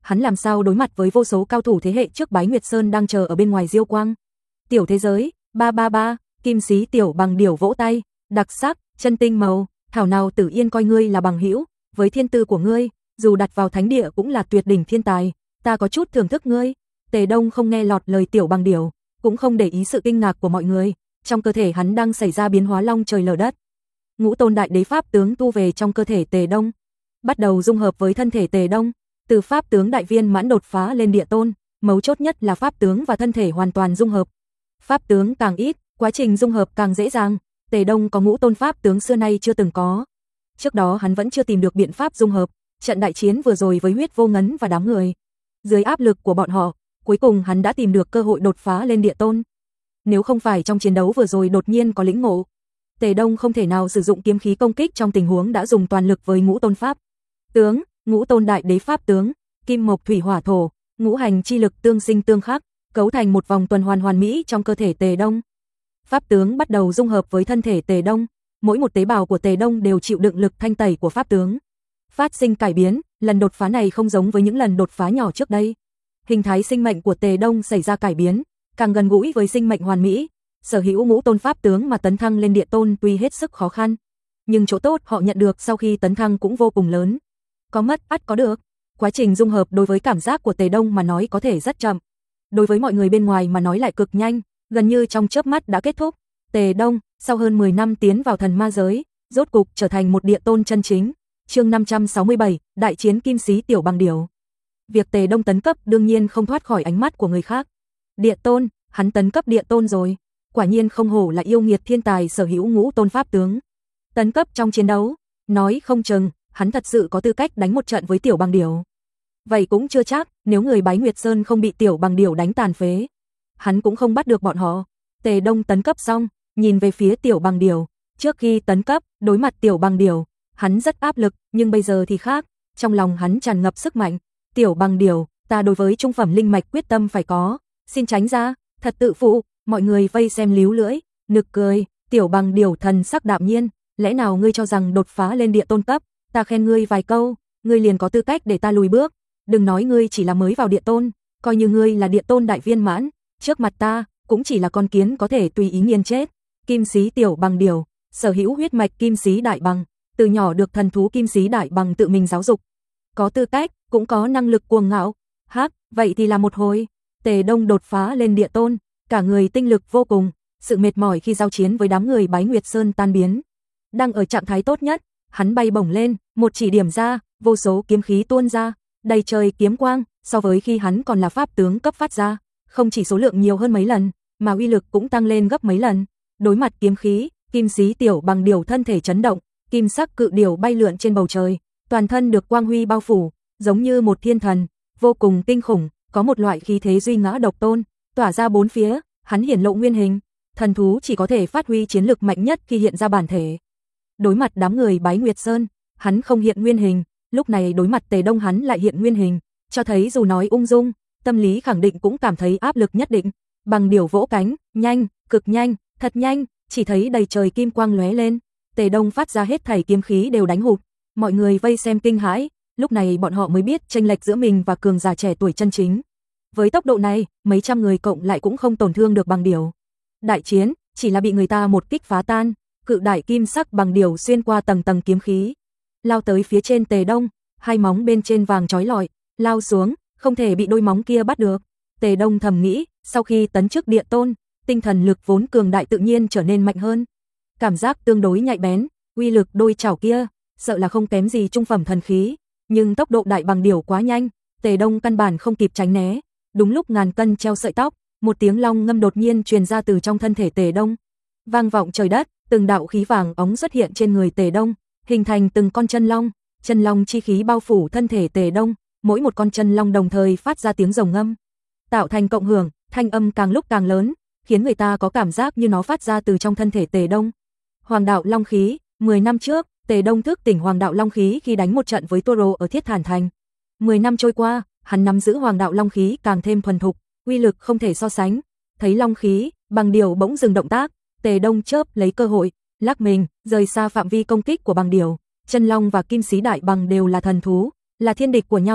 hắn làm sao đối mặt với vô số cao thủ thế hệ trước Bái Nguyệt Sơn đang chờ ở bên ngoài diêu quang. Tiểu thế giới, ba ba ba, Kim Sĩ Tiểu Bằng Điểu vỗ tay, đặc sắc, chân tinh màu, thảo nào Tử Yên coi ngươi là bằng hữu, với thiên tư của ngươi, dù đặt vào thánh địa cũng là tuyệt đỉnh thiên tài, ta có chút thưởng thức ngươi. Tề Đông không nghe lọt lời Tiểu Bằng Điểu, cũng không để ý sự kinh ngạc của mọi người, trong cơ thể hắn đang xảy ra biến hóa long trời lở đất. Ngũ Tôn Đại Đế pháp tướng tu về trong cơ thể Tề Đông, bắt đầu dung hợp với thân thể Tề Đông, từ pháp tướng đại viên mãn đột phá lên địa tôn, mấu chốt nhất là pháp tướng và thân thể hoàn toàn dung hợp. Pháp tướng càng ít, quá trình dung hợp càng dễ dàng, Tề Đông có ngũ tôn pháp tướng xưa nay chưa từng có. Trước đó hắn vẫn chưa tìm được biện pháp dung hợp, trận đại chiến vừa rồi với Huyết Vô Ngấn và đám người, dưới áp lực của bọn họ, cuối cùng hắn đã tìm được cơ hội đột phá lên địa tôn. Nếu không phải trong chiến đấu vừa rồi đột nhiên có lĩnh ngộ, Tề Đông không thể nào sử dụng kiếm khí công kích trong tình huống đã dùng toàn lực với ngũ tôn pháp tướng, ngũ tôn đại đế pháp tướng, kim mộc thủy hỏa thổ, ngũ hành chi lực tương sinh tương khắc, cấu thành một vòng tuần hoàn hoàn mỹ trong cơ thể Tề Đông. Pháp tướng bắt đầu dung hợp với thân thể Tề Đông, mỗi một tế bào của Tề Đông đều chịu đựng lực thanh tẩy của pháp tướng, phát sinh cải biến, lần đột phá này không giống với những lần đột phá nhỏ trước đây. Hình thái sinh mệnh của Tề Đông xảy ra cải biến, càng gần gũi với sinh mệnh hoàn mỹ. Sở hữu ngũ tôn pháp tướng mà tấn thăng lên địa tôn tuy hết sức khó khăn, nhưng chỗ tốt họ nhận được sau khi tấn thăng cũng vô cùng lớn. Có mất ắt có được. Quá trình dung hợp đối với cảm giác của Tề Đông mà nói có thể rất chậm, đối với mọi người bên ngoài mà nói lại cực nhanh, gần như trong chớp mắt đã kết thúc. Tề Đông, sau hơn mười năm tiến vào thần ma giới, rốt cục trở thành một địa tôn chân chính. Chương năm trăm sáu mươi bảy, đại chiến Kim Sĩ Tiểu Bằng Điểu. Việc Tề Đông tấn cấp đương nhiên không thoát khỏi ánh mắt của người khác. Địa tôn, hắn tấn cấp địa tôn rồi. Quả nhiên không hổ là yêu nghiệt thiên tài sở hữu ngũ tôn pháp tướng. Tấn cấp trong chiến đấu, nói không chừng hắn thật sự có tư cách đánh một trận với Tiểu Bằng Điểu. Vậy cũng chưa chắc, nếu người Bái Nguyệt Sơn không bị Tiểu Bằng Điểu đánh tàn phế, hắn cũng không bắt được bọn họ. Tề Đông tấn cấp xong, nhìn về phía Tiểu Bằng Điểu, trước khi tấn cấp, đối mặt Tiểu Bằng Điểu, hắn rất áp lực, nhưng bây giờ thì khác, trong lòng hắn tràn ngập sức mạnh. Tiểu Bằng Điểu, ta đối với trung phẩm linh mạch quyết tâm phải có, xin tránh ra, thật tự phụ. Mọi người vây xem líu lưỡi, nực cười. Tiểu Bằng Điểu thần sắc đạm nhiên, lẽ nào ngươi cho rằng đột phá lên địa tôn cấp, ta khen ngươi vài câu, ngươi liền có tư cách để ta lùi bước? Đừng nói ngươi chỉ là mới vào địa tôn, coi như ngươi là địa tôn đại viên mãn, trước mặt ta cũng chỉ là con kiến có thể tùy ý nghiền chết. Kim Sĩ Tiểu Bằng Điểu, sở hữu huyết mạch Kim Sĩ Đại Bằng, từ nhỏ được thần thú Kim Sĩ Đại Bằng tự mình giáo dục, có tư cách, cũng có năng lực cuồng ngạo. Hắc, vậy thì là một hồi. Tề Đông đột phá lên địa tôn, cả người tinh lực vô cùng, sự mệt mỏi khi giao chiến với đám người Bái Nguyệt Sơn tan biến. Đang ở trạng thái tốt nhất, hắn bay bổng lên, một chỉ điểm ra, vô số kiếm khí tuôn ra, đầy trời kiếm quang, so với khi hắn còn là pháp tướng cấp phát ra, không chỉ số lượng nhiều hơn mấy lần, mà uy lực cũng tăng lên gấp mấy lần. Đối mặt kiếm khí, Kim Sĩ Tiểu Bằng Điểu thân thể chấn động, kim sắc cự điểu bay lượn trên bầu trời, toàn thân được quang huy bao phủ, giống như một thiên thần, vô cùng kinh khủng, có một loại khí thế duy ngã độc tôn, tỏa ra bốn phía. Hắn hiển lộ nguyên hình, thần thú chỉ có thể phát huy chiến lực mạnh nhất khi hiện ra bản thể. Đối mặt đám người Bái Nguyệt Sơn, hắn không hiện nguyên hình, lúc này đối mặt Tề Đông hắn lại hiện nguyên hình, cho thấy dù nói ung dung, tâm lý khẳng định cũng cảm thấy áp lực nhất định. Bằng Điểu vỗ cánh, nhanh, cực nhanh, thật nhanh, chỉ thấy đầy trời kim quang lóe lên, Tề Đông phát ra hết thảy kiếm khí đều đánh hụt, mọi người vây xem kinh hãi, lúc này bọn họ mới biết chênh lệch giữa mình và cường giả trẻ tuổi chân chính. Với tốc độ này, mấy trăm người cộng lại cũng không tổn thương được Bằng Điểu. Đại chiến, chỉ là bị người ta một kích phá tan, cự đại kim sắc Bằng Điểu xuyên qua tầng tầng kiếm khí, lao tới phía trên Tề Đông, hai móng bên trên vàng chói lọi, lao xuống, không thể bị đôi móng kia bắt được. Tề Đông thầm nghĩ, sau khi tấn chức địa tôn, tinh thần lực vốn cường đại tự nhiên trở nên mạnh hơn. Cảm giác tương đối nhạy bén, uy lực đôi chảo kia, sợ là không kém gì trung phẩm thần khí, nhưng tốc độ đại Bằng Điểu quá nhanh, Tề Đông căn bản không kịp tránh né. Đúng lúc ngàn cân treo sợi tóc, một tiếng long ngâm đột nhiên truyền ra từ trong thân thể Tề Đông, vang vọng trời đất, từng đạo khí vàng óng xuất hiện trên người Tề Đông, hình thành từng con chân long, chân long chi khí bao phủ thân thể Tề Đông, mỗi một con chân long đồng thời phát ra tiếng rồng ngâm, tạo thành cộng hưởng, thanh âm càng lúc càng lớn, khiến người ta có cảm giác như nó phát ra từ trong thân thể Tề Đông. Hoàng đạo long khí, mười năm trước, Tề Đông thức tỉnh Hoàng đạo long khí khi đánh một trận với Toro ở Thiết Thản Thành. mười năm trôi qua, hắn nắm giữ Hoàng đạo long khí càng thêm thuần thục, uy lực không thể so sánh. Thấy long khí, Bằng Điểu bỗng dừng động tác, Tề Đông chớp lấy cơ hội, lắc mình, rời xa phạm vi công kích của Bằng Điểu. Chân long và Kim Sĩ Đại Bằng đều là thần thú, là thiên địch của nhau.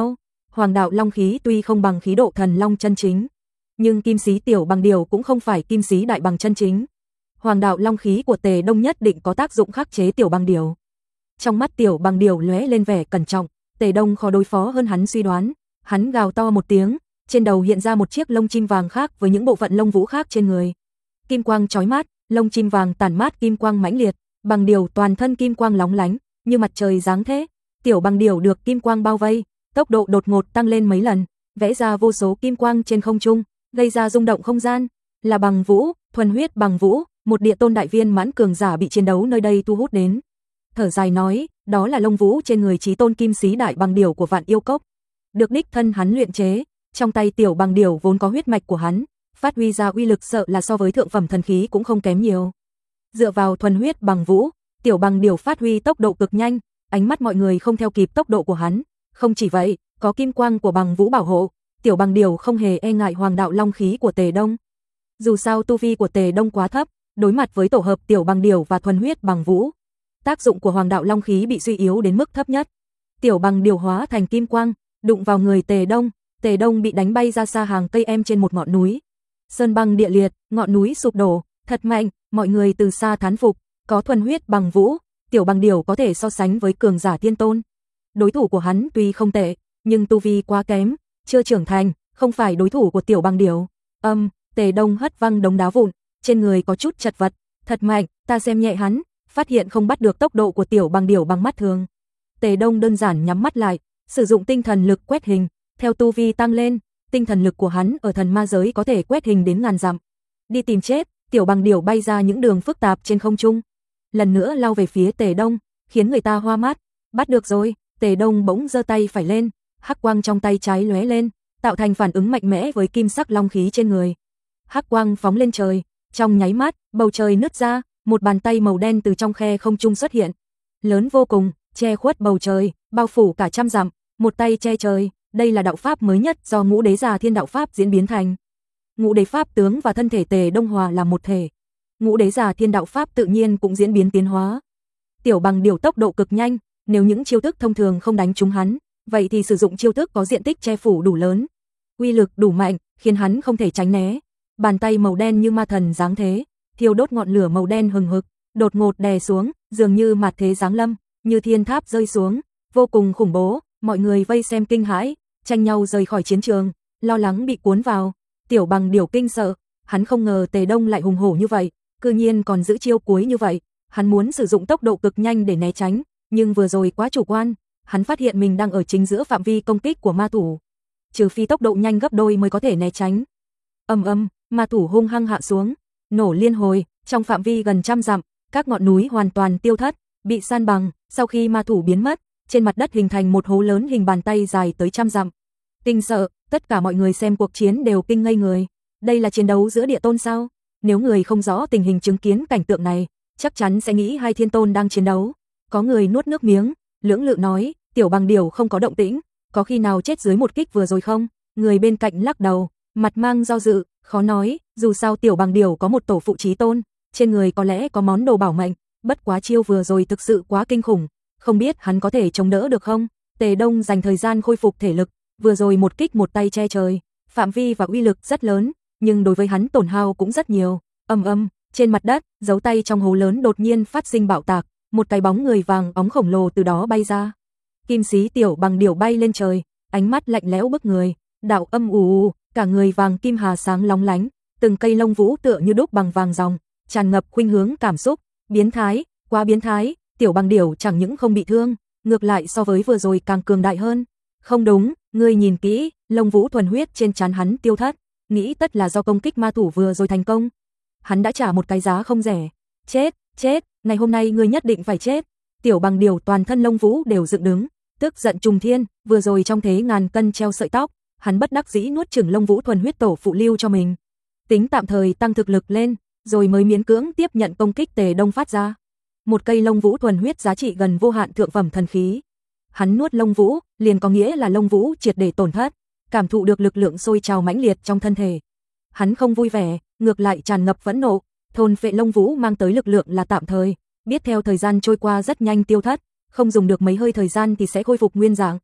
Hoàng đạo long khí tuy không bằng khí độ thần long chân chính, nhưng kim sĩ tiểu bằng điều cũng không phải kim sĩ đại bằng chân chính. Hoàng đạo long khí của Tề Đông nhất định có tác dụng khắc chế tiểu bằng điều. Trong mắt tiểu bằng điều lóe lên vẻ cẩn trọng, Tề Đông khó đối phó hơn hắn suy đoán. Hắn gào to một tiếng, trên đầu hiện ra một chiếc lông chim vàng khác với những bộ phận lông vũ khác trên người. Kim quang chói mắt, lông chim vàng tản mát kim quang mãnh liệt, bằng điều toàn thân kim quang lóng lánh, như mặt trời giáng thế. Tiểu bằng điều được kim quang bao vây, tốc độ đột ngột tăng lên mấy lần, vẽ ra vô số kim quang trên không trung, gây ra rung động không gian. Là bằng vũ, thuần huyết bằng vũ, một địa tôn đại viên mãn cường giả bị chiến đấu nơi đây thu hút đến. Thở dài nói, đó là lông vũ trên người chí tôn kim sĩ đại bằng điều của Vạn Yêu Cốc, được đích thân hắn luyện chế. Trong tay tiểu bằng điều vốn có huyết mạch của hắn, phát huy ra uy lực sợ là so với thượng phẩm thần khí cũng không kém nhiều. Dựa vào thuần huyết bằng vũ, tiểu bằng điều phát huy tốc độ cực nhanh, ánh mắt mọi người không theo kịp tốc độ của hắn. Không chỉ vậy, có kim quang của bằng vũ bảo hộ, tiểu bằng điều không hề e ngại hoàng đạo long khí của Tề Đông. Dù sao tu vi của Tề Đông quá thấp, đối mặt với tổ hợp tiểu bằng điều và thuần huyết bằng vũ, tác dụng của hoàng đạo long khí bị suy yếu đến mức thấp nhất. Tiểu bằng điều hóa thành kim quang, đụng vào người Tề Đông, Tề Đông bị đánh bay ra xa hàng cây em trên một ngọn núi. Sơn băng địa liệt, ngọn núi sụp đổ, thật mạnh, mọi người từ xa thán phục, có thuần huyết bằng vũ, tiểu bằng điều có thể so sánh với cường giả tiên tôn. Đối thủ của hắn tuy không tệ, nhưng tu vi quá kém, chưa trưởng thành, không phải đối thủ của tiểu bằng điều. Âm, Tề Đông hất văng đống đá vụn, trên người có chút chật vật, thật mạnh, ta xem nhẹ hắn, phát hiện không bắt được tốc độ của tiểu bằng điều bằng mắt thường. Tề Đông đơn giản nhắm mắt lại, sử dụng tinh thần lực quét hình, theo tu vi tăng lên, tinh thần lực của hắn ở thần ma giới có thể quét hình đến ngàn dặm. Đi tìm chết, tiểu bằng điều bay ra những đường phức tạp trên không trung, lần nữa lao về phía Tề Đông, khiến người ta hoa mắt. Bắt được rồi, Tề Đông bỗng giơ tay phải lên, hắc quang trong tay trái lóe lên, tạo thành phản ứng mạnh mẽ với kim sắc long khí trên người. Hắc quang phóng lên trời, trong nháy mắt, bầu trời nứt ra, một bàn tay màu đen từ trong khe không trung xuất hiện, lớn vô cùng, che khuất bầu trời, bao phủ cả trăm dặm, một tay che trời. Đây là đạo pháp mới nhất do Ngũ Đế Già Thiên đạo pháp diễn biến thành. Ngũ Đế pháp tướng và thân thể Tề Đông hòa là một thể. Ngũ Đế Già Thiên đạo pháp tự nhiên cũng diễn biến tiến hóa. Tiểu bằng điều tốc độ cực nhanh, nếu những chiêu thức thông thường không đánh trúng hắn, vậy thì sử dụng chiêu thức có diện tích che phủ đủ lớn, uy lực đủ mạnh, khiến hắn không thể tránh né. Bàn tay màu đen như ma thần giáng thế, thiêu đốt ngọn lửa màu đen hừng hực, đột ngột đè xuống, dường như mạt thế giáng lâm, như thiên tháp rơi xuống, vô cùng khủng bố. Mọi người vây xem kinh hãi, tranh nhau rời khỏi chiến trường, lo lắng bị cuốn vào. Tiểu bằng điều kinh sợ, hắn không ngờ Tề Đông lại hùng hổ như vậy, cư nhiên còn giữ chiêu cuối như vậy. Hắn muốn sử dụng tốc độ cực nhanh để né tránh, nhưng vừa rồi quá chủ quan, hắn phát hiện mình đang ở chính giữa phạm vi công kích của ma thủ, trừ phi tốc độ nhanh gấp đôi mới có thể né tránh. Ầm ầm, ma thủ hung hăng hạ xuống, nổ liên hồi, trong phạm vi gần trăm dặm, các ngọn núi hoàn toàn tiêu thất, bị san bằng. Sau khi ma thủ biến mất, trên mặt đất hình thành một hố lớn hình bàn tay dài tới trăm dặm. Kinh sợ, tất cả mọi người xem cuộc chiến đều kinh ngây người. Đây là chiến đấu giữa địa tôn sao? Nếu người không rõ tình hình chứng kiến cảnh tượng này, chắc chắn sẽ nghĩ hai thiên tôn đang chiến đấu. Có người nuốt nước miếng, lưỡng lự nói, tiểu bằng điều không có động tĩnh, có khi nào chết dưới một kích vừa rồi không? Người bên cạnh lắc đầu, mặt mang do dự, khó nói, dù sao tiểu bằng điều có một tổ phụ chí tôn, trên người có lẽ có món đồ bảo mệnh, bất quá chiêu vừa rồi thực sự quá kinh khủng. Không biết hắn có thể chống đỡ được không? Tề Đông dành thời gian khôi phục thể lực, vừa rồi một kích một tay che trời, phạm vi và uy lực rất lớn, nhưng đối với hắn tổn hao cũng rất nhiều. Ầm ầm, trên mặt đất, dấu tay trong hố lớn đột nhiên phát sinh bạo tạc, một cái bóng người vàng óng khổng lồ từ đó bay ra. Kim sĩ tiểu bằng điều bay lên trời, ánh mắt lạnh lẽo bức người, đạo âm ù ù, cả người vàng kim hà sáng lóng lánh, từng cây lông vũ tựa như đúc bằng vàng ròng, tràn ngập khuynh hướng cảm xúc, biến thái, quá biến thái. Tiểu bằng điều chẳng những không bị thương, ngược lại so với vừa rồi càng cường đại hơn. Không đúng, ngươi nhìn kỹ, lông vũ thuần huyết trên trán hắn tiêu thất, nghĩ tất là do công kích ma thủ vừa rồi thành công. Hắn đã trả một cái giá không rẻ. Chết, chết, ngày hôm nay ngươi nhất định phải chết. Tiểu bằng điều toàn thân lông vũ đều dựng đứng, tức giận trùng thiên, vừa rồi trong thế ngàn cân treo sợi tóc, hắn bất đắc dĩ nuốt chửng lông vũ thuần huyết tổ phụ lưu cho mình. Tính tạm thời tăng thực lực lên, rồi mới miễn cưỡng tiếp nhận công kích Tề Đông phát ra. Một cây lông vũ thuần huyết giá trị gần vô hạn thượng phẩm thần khí. Hắn nuốt lông vũ, liền có nghĩa là lông vũ triệt để tổn thất, cảm thụ được lực lượng sôi trào mãnh liệt trong thân thể. Hắn không vui vẻ, ngược lại tràn ngập phẫn nộ, thôn phệ lông vũ mang tới lực lượng là tạm thời, biết theo thời gian trôi qua rất nhanh tiêu thất, không dùng được mấy hơi thời gian thì sẽ khôi phục nguyên dạng.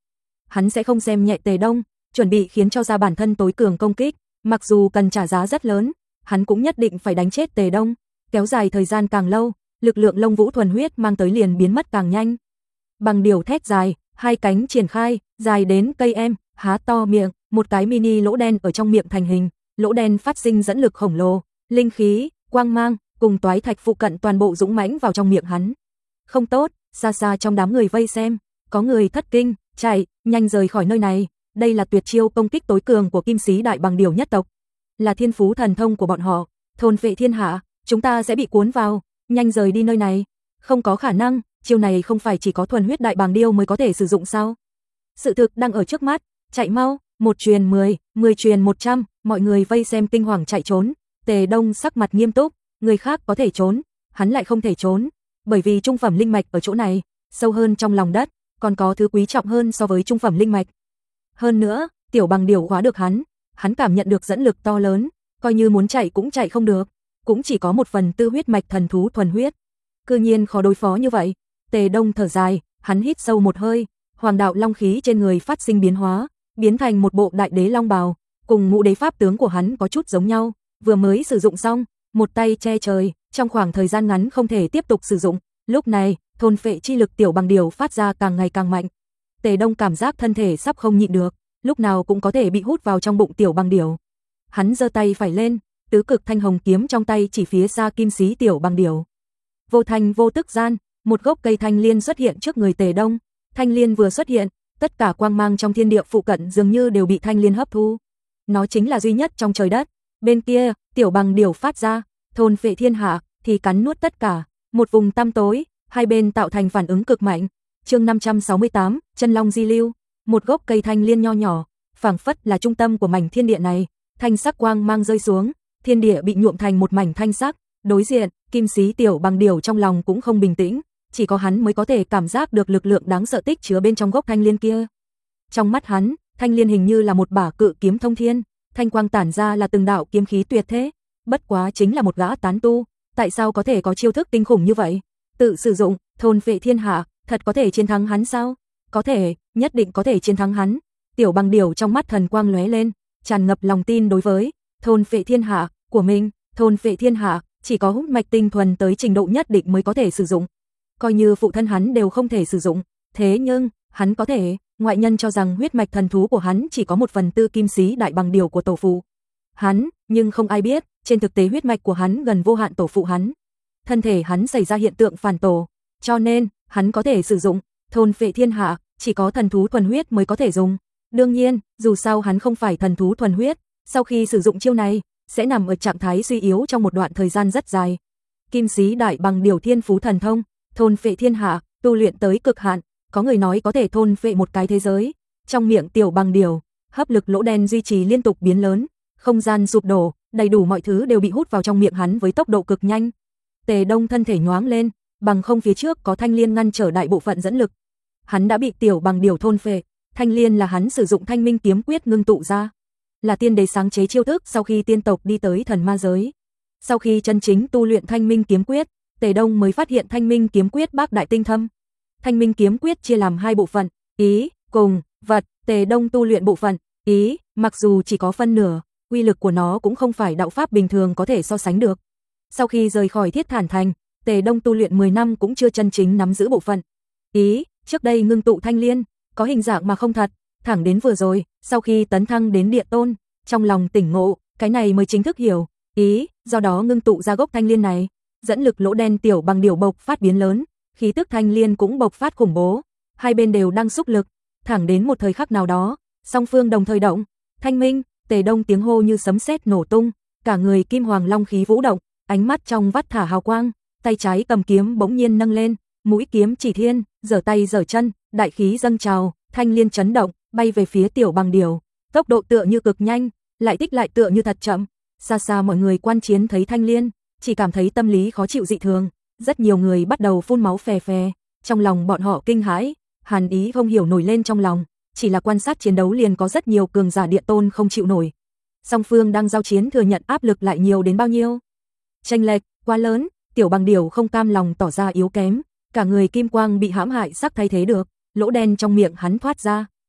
hắn sẽ không xem nhẹ Tề Đông, chuẩn bị khiến cho ra bản thân tối cường công kích, mặc dù cần trả giá rất lớn, hắn cũng nhất định phải đánh chết Tề Đông, kéo dài thời gian càng lâu, lực lượng Lông Vũ thuần huyết mang tới liền biến mất càng nhanh. Bằng điều thét dài, hai cánh triển khai, dài đến cây em, há to miệng, một cái mini lỗ đen ở trong miệng thành hình, lỗ đen phát sinh dẫn lực khổng lồ, linh khí, quang mang cùng toái thạch phụ cận toàn bộ dũng mãnh vào trong miệng hắn. Không tốt, xa xa trong đám người vây xem, có người thất kinh, chạy, nhanh rời khỏi nơi này, đây là tuyệt chiêu công kích tối cường của Kim Sĩ Đại Bằng Điểu nhất tộc, là thiên phú thần thông của bọn họ, thôn vệ thiên hạ, chúng ta sẽ bị cuốn vào, nhanh rời đi nơi này. Không có khả năng, chiêu này không phải chỉ có thuần huyết đại bàng điêu mới có thể sử dụng sao? Sự thực đang ở trước mắt, chạy mau, một truyền mười, mười truyền một trăm, mọi người vây xem kinh hoàng chạy trốn. Tề Đông sắc mặt nghiêm túc, người khác có thể trốn, hắn lại không thể trốn, bởi vì trung phẩm linh mạch ở chỗ này, sâu hơn trong lòng đất, còn có thứ quý trọng hơn so với trung phẩm linh mạch. Hơn nữa, tiểu bằng điểu hóa được hắn, hắn cảm nhận được dẫn lực to lớn, coi như muốn chạy cũng chạy không được, cũng chỉ có một phần tư huyết mạch thần thú thuần huyết. Cư nhiên khó đối phó như vậy. Tề Đông thở dài, hắn hít sâu một hơi, hoàng đạo long khí trên người phát sinh biến hóa, biến thành một bộ đại đế long bào, cùng ngũ đế pháp tướng của hắn có chút giống nhau, vừa mới sử dụng xong, một tay che trời, trong khoảng thời gian ngắn không thể tiếp tục sử dụng, lúc này, thôn phệ chi lực tiểu bằng điểu phát ra càng ngày càng mạnh. Tề Đông cảm giác thân thể sắp không nhịn được, lúc nào cũng có thể bị hút vào trong bụng tiểu bằng điểu. Hắn giơ tay phải lên, tứ cực thanh hồng kiếm trong tay chỉ phía xa Kim Sĩ tiểu bằng điểu. Vô thành vô tức gian, một gốc cây thanh liên xuất hiện trước người Tề Đông, thanh liên vừa xuất hiện, tất cả quang mang trong thiên địa phụ cận dường như đều bị thanh liên hấp thu. Nó chính là duy nhất trong trời đất. Bên kia, tiểu bằng điểu phát ra, thôn phệ thiên hạ, thì cắn nuốt tất cả, một vùng tăm tối, hai bên tạo thành phản ứng cực mạnh. Chương năm trăm sáu mươi tám, Chân Long Di Lưu, một gốc cây thanh liên nho nhỏ, phảng phất là trung tâm của mảnh thiên địa này, thanh sắc quang mang rơi xuống, thiên địa bị nhuộm thành một mảnh thanh sắc, đối diện, Kim Sĩ tiểu bằng điểu trong lòng cũng không bình tĩnh, chỉ có hắn mới có thể cảm giác được lực lượng đáng sợ tích chứa bên trong gốc thanh liên kia. Trong mắt hắn, thanh liên hình như là một bả cự kiếm thông thiên, thanh quang tản ra là từng đạo kiếm khí tuyệt thế, bất quá chính là một gã tán tu, tại sao có thể có chiêu thức kinh khủng như vậy? Tự sử dụng, thôn phệ thiên hạ, thật có thể chiến thắng hắn sao? Có thể, nhất định có thể chiến thắng hắn. Tiểu bằng điểu trong mắt thần quang lóe lên, tràn ngập lòng tin đối với thôn phệ thiên hạ của mình, thôn phệ thiên hạ, chỉ có hút mạch tinh thuần tới trình độ nhất định mới có thể sử dụng. Coi như phụ thân hắn đều không thể sử dụng, thế nhưng, hắn có thể, ngoại nhân cho rằng huyết mạch thần thú của hắn chỉ có một phần tư Kim Sĩ Đại Bằng Điểu của tổ phụ. Hắn, nhưng không ai biết, trên thực tế huyết mạch của hắn gần vô hạn tổ phụ hắn. Thân thể hắn xảy ra hiện tượng phản tổ, cho nên, hắn có thể sử dụng, thôn phệ thiên hạ, chỉ có thần thú thuần huyết mới có thể dùng. Đương nhiên, dù sao hắn không phải thần thú thuần huyết, sau khi sử dụng chiêu này, sẽ nằm ở trạng thái suy yếu trong một đoạn thời gian rất dài. Kim Sĩ Đại Bằng Điểu thiên phú thần thông, thôn phệ thiên hạ, tu luyện tới cực hạn, có người nói có thể thôn phệ một cái thế giới. Trong miệng tiểu bằng điểu, hấp lực lỗ đen duy trì liên tục biến lớn, không gian sụp đổ, đầy đủ mọi thứ đều bị hút vào trong miệng hắn với tốc độ cực nhanh. Tề Đông thân thể nhoáng lên, bằng không phía trước có thanh liên ngăn trở đại bộ phận dẫn lực. Hắn đã bị tiểu bằng điểu thôn phệ, thanh liên là hắn sử dụng Thanh Minh kiếm quyết ngưng tụ ra, là tiên đế sáng chế chiêu thức sau khi tiên tộc đi tới thần ma giới. Sau khi chân chính tu luyện Thanh Minh kiếm quyết, Tề Đông mới phát hiện Thanh Minh kiếm quyết bác đại tinh thâm. Thanh Minh kiếm quyết chia làm hai bộ phận, ý, cùng, vật. Tề Đông tu luyện bộ phận ý, mặc dù chỉ có phân nửa, uy lực của nó cũng không phải đạo pháp bình thường có thể so sánh được. Sau khi rời khỏi Thiết Thản Thành, Tề Đông tu luyện mười năm cũng chưa chân chính nắm giữ bộ phận ý, trước đây ngưng tụ thanh liên, có hình dạng mà không thật, thẳng đến vừa rồi, sau khi tấn thăng đến địa tôn, trong lòng tỉnh ngộ, cái này mới chính thức hiểu ý, do đó ngưng tụ ra gốc thanh liên này, dẫn lực lỗ đen tiểu bằng điểu bộc phát biến lớn, khí tức thanh liên cũng bộc phát khủng bố, hai bên đều đang xúc lực, thẳng đến một thời khắc nào đó, song phương đồng thời động, thanh minh, Tề Đông tiếng hô như sấm sét nổ tung, cả người kim hoàng long khí vũ động, ánh mắt trong vắt thả hào quang, tay trái cầm kiếm bỗng nhiên nâng lên, mũi kiếm chỉ thiên, giở tay giở chân, đại khí dâng trào, thanh liên chấn động, bay về phía tiểu bằng điểu, tốc độ tựa như cực nhanh, lại tích lại tựa như thật chậm. Xa xa mọi người quan chiến thấy thanh liên, chỉ cảm thấy tâm lý khó chịu dị thường, rất nhiều người bắt đầu phun máu phè phè, trong lòng bọn họ kinh hãi, hàn ý không hiểu nổi lên trong lòng, chỉ là quan sát chiến đấu liền có rất nhiều cường giả địa tôn không chịu nổi. Song phương đang giao chiến thừa nhận áp lực lại nhiều đến bao nhiêu? Chênh lệch quá lớn, tiểu bằng điểu không cam lòng tỏ ra yếu kém, cả người kim quang bị hãm hại sắc thay thế được, lỗ đen trong miệng hắn thoát ra,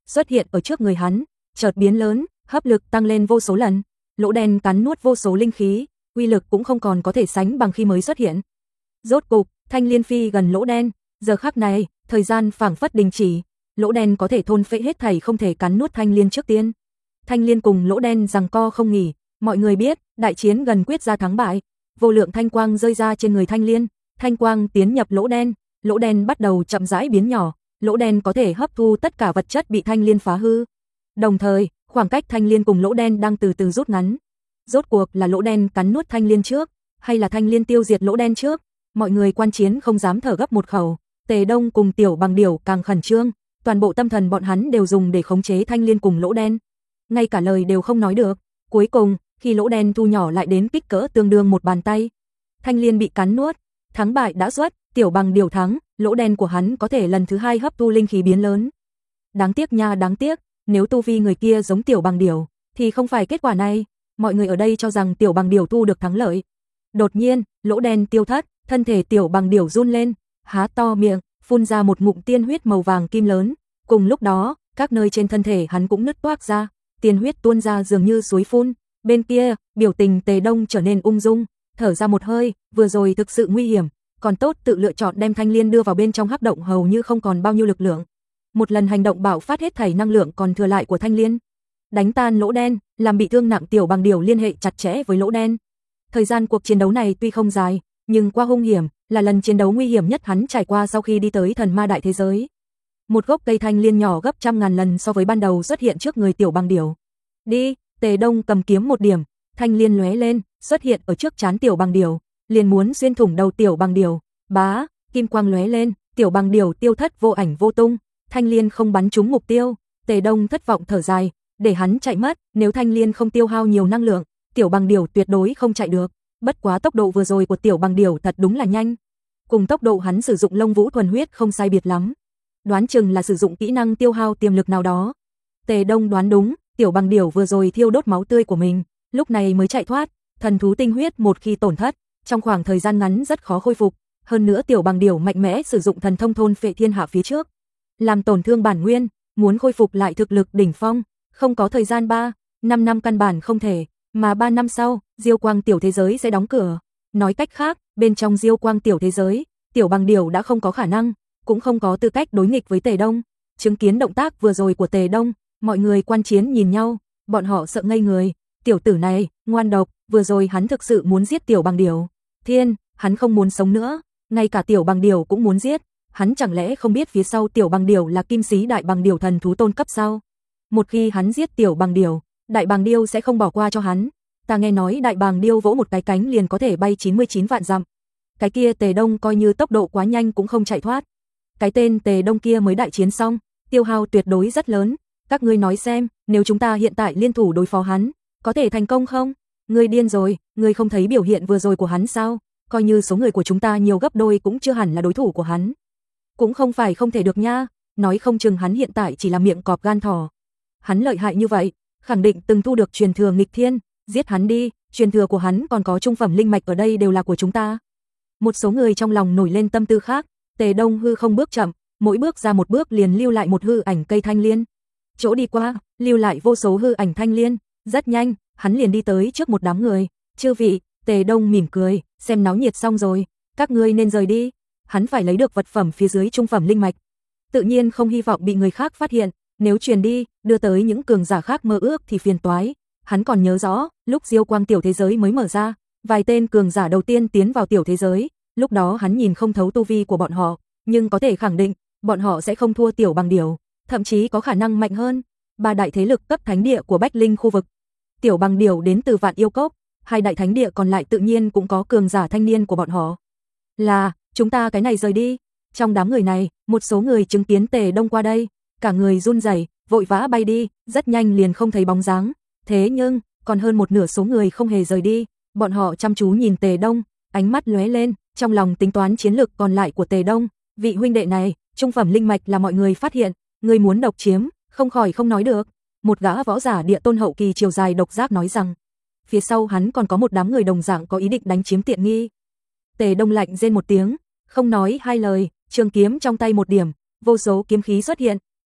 xuất hiện ở trước người hắn, chợt biến lớn, hấp lực tăng lên vô số lần. Lỗ đen cắn nuốt vô số linh khí, uy lực cũng không còn có thể sánh bằng khi mới xuất hiện. Rốt cục, Thanh Liên phi gần lỗ đen, giờ khắc này, thời gian phảng phất đình chỉ, lỗ đen có thể thôn phệ hết thảy không thể cắn nuốt Thanh Liên trước tiên. Thanh Liên cùng lỗ đen giằng co không nghỉ, mọi người biết, đại chiến gần quyết ra thắng bại, vô lượng thanh quang rơi ra trên người Thanh Liên, thanh quang tiến nhập lỗ đen, lỗ đen bắt đầu chậm rãi biến nhỏ, lỗ đen có thể hấp thu tất cả vật chất bị Thanh Liên phá hư. Đồng thời, khoảng cách Thanh Liên cùng lỗ đen đang từ từ rút ngắn. Rốt cuộc là lỗ đen cắn nuốt Thanh Liên trước, hay là Thanh Liên tiêu diệt lỗ đen trước? Mọi người quan chiến không dám thở gấp một khẩu, Tề Đông cùng Tiểu Bằng Điểu càng khẩn trương, toàn bộ tâm thần bọn hắn đều dùng để khống chế Thanh Liên cùng lỗ đen. Ngay cả lời đều không nói được, cuối cùng, khi lỗ đen thu nhỏ lại đến kích cỡ tương đương một bàn tay, Thanh Liên bị cắn nuốt, thắng bại đã xuất, Tiểu Bằng Điểu thắng, lỗ đen của hắn có thể lần thứ hai hấp thu linh khí biến lớn. Đáng tiếc nha, đáng tiếc, nếu tu vi người kia giống Tiểu Bằng Điểu, thì không phải kết quả này. Mọi người ở đây cho rằng Tiểu Bằng Điểu thu được thắng lợi. Đột nhiên, lỗ đen tiêu thất, thân thể Tiểu Bằng Điểu run lên, há to miệng, phun ra một ngụm tiên huyết màu vàng kim lớn. Cùng lúc đó, các nơi trên thân thể hắn cũng nứt toác ra, tiên huyết tuôn ra dường như suối phun. Bên kia, biểu tình Tề Đông trở nên ung dung, thở ra một hơi, vừa rồi thực sự nguy hiểm, còn tốt tự lựa chọn đem Thanh Liên đưa vào bên trong hắc động hầu như không còn bao nhiêu lực lượng. Một lần hành động bạo phát hết thảy năng lượng còn thừa lại của Thanh Liên, đánh tan lỗ đen, làm bị thương nặng Tiểu Bằng Điểu liên hệ chặt chẽ với lỗ đen. Thời gian cuộc chiến đấu này tuy không dài, nhưng qua hung hiểm, là lần chiến đấu nguy hiểm nhất hắn trải qua sau khi đi tới thần ma đại thế giới. Một gốc cây Thanh Liên nhỏ gấp trăm ngàn lần so với ban đầu xuất hiện trước người Tiểu Bằng Điểu. Đi, Tề Đông cầm kiếm một điểm, Thanh Liên lóe lên, xuất hiện ở trước trán Tiểu Bằng Điểu, liền muốn xuyên thủng đầu Tiểu Bằng Điểu. Bá, kim quang lóe lên, Tiểu Bằng Điểu tiêu thất vô ảnh vô tung, Thanh Liên không bắn trúng mục tiêu. Tề Đông thất vọng thở dài, để hắn chạy mất, nếu Thanh Liên không tiêu hao nhiều năng lượng, Tiểu Bằng Điểu tuyệt đối không chạy được. Bất quá tốc độ vừa rồi của Tiểu Bằng Điểu thật đúng là nhanh, cùng tốc độ hắn sử dụng Lông Vũ thuần huyết không sai biệt lắm, đoán chừng là sử dụng kỹ năng tiêu hao tiềm lực nào đó. Tề Đông đoán đúng, Tiểu Bằng Điểu vừa rồi thiêu đốt máu tươi của mình, lúc này mới chạy thoát. Thần thú tinh huyết một khi tổn thất, trong khoảng thời gian ngắn rất khó khôi phục, hơn nữa Tiểu Bằng Điểu mạnh mẽ sử dụng thần thông thôn phệ thiên hạ phía trước, làm tổn thương bản nguyên, muốn khôi phục lại thực lực đỉnh phong, không có thời gian ba, năm năm căn bản không thể, mà ba năm sau, Diêu Quang tiểu thế giới sẽ đóng cửa. Nói cách khác, bên trong Diêu Quang tiểu thế giới, Tiểu Bằng Điểu đã không có khả năng, cũng không có tư cách đối nghịch với Tề Đông. Chứng kiến động tác vừa rồi của Tề Đông, mọi người quan chiến nhìn nhau, bọn họ sợ ngây người, tiểu tử này, ngoan độc, vừa rồi hắn thực sự muốn giết Tiểu Bằng Điểu. Thiên, hắn không muốn sống nữa, ngay cả Tiểu Bằng Điểu cũng muốn giết, hắn chẳng lẽ không biết phía sau Tiểu Bằng Điểu là Kim Sĩ Đại Bằng Điểu thần thú tôn cấp sao? Một khi hắn giết Tiểu Bằng Điểu, Đại Bàng Điêu sẽ không bỏ qua cho hắn. Ta nghe nói Đại Bàng Điêu vỗ một cái cánh liền có thể bay chín mươi chín vạn dặm. Cái kia Tề Đông coi như tốc độ quá nhanh cũng không chạy thoát. Cái tên Tề Đông kia mới đại chiến xong, tiêu hao tuyệt đối rất lớn. Các ngươi nói xem, nếu chúng ta hiện tại liên thủ đối phó hắn, có thể thành công không? Ngươi điên rồi, ngươi không thấy biểu hiện vừa rồi của hắn sao? Coi như số người của chúng ta nhiều gấp đôi cũng chưa hẳn là đối thủ của hắn. Cũng không phải không thể được nha, nói không chừng hắn hiện tại chỉ là miệng cọp gan thỏ. Hắn lợi hại như vậy, khẳng định từng thu được truyền thừa nghịch thiên, giết hắn đi, truyền thừa của hắn còn có trung phẩm linh mạch ở đây đều là của chúng ta. Một số người trong lòng nổi lên tâm tư khác, Tề Đông hư không bước chậm, mỗi bước ra một bước liền lưu lại một hư ảnh cây thanh liên. Chỗ đi qua, lưu lại vô số hư ảnh thanh liên, rất nhanh, hắn liền đi tới trước một đám người. Chư vị, Tề Đông mỉm cười, xem náo nhiệt xong rồi, các ngươi nên rời đi. Hắn phải lấy được vật phẩm phía dưới trung phẩm linh mạch, tự nhiên không hy vọng bị người khác phát hiện. Nếu truyền đi, đưa tới những cường giả khác mơ ước thì phiền toái. Hắn còn nhớ rõ, lúc Diêu Quang tiểu thế giới mới mở ra, vài tên cường giả đầu tiên tiến vào tiểu thế giới, lúc đó hắn nhìn không thấu tu vi của bọn họ, nhưng có thể khẳng định, bọn họ sẽ không thua Tiểu Bằng Điểu, thậm chí có khả năng mạnh hơn. Ba đại thế lực cấp thánh địa của Bách Linh khu vực, Tiểu Bằng Điểu đến từ Vạn Yêu Cốc, hai đại thánh địa còn lại tự nhiên cũng có cường giả thanh niên của bọn họ. Là, chúng ta cái này rời đi. Trong đám người này, một số người chứng kiến Tề Đông qua đây, cả người run rẩy, vội vã bay đi, rất nhanh liền không thấy bóng dáng. Thế nhưng, còn hơn một nửa số người không hề rời đi, bọn họ chăm chú nhìn Tề Đông, ánh mắt lóe lên, trong lòng tính toán chiến lược còn lại của Tề Đông. Vị huynh đệ này, trung phẩm linh mạch là mọi người phát hiện, người muốn độc chiếm, không khỏi không nói được. Một gã võ giả địa tôn hậu kỳ chiều dài độc giác nói rằng, phía sau hắn còn có một đám người đồng dạng có ý định đánh chiếm tiện nghi. Tề Đông lạnh rên một tiếng, không nói hai lời, trường kiếm trong tay một điểm, vô số kiếm khí xuất hiện,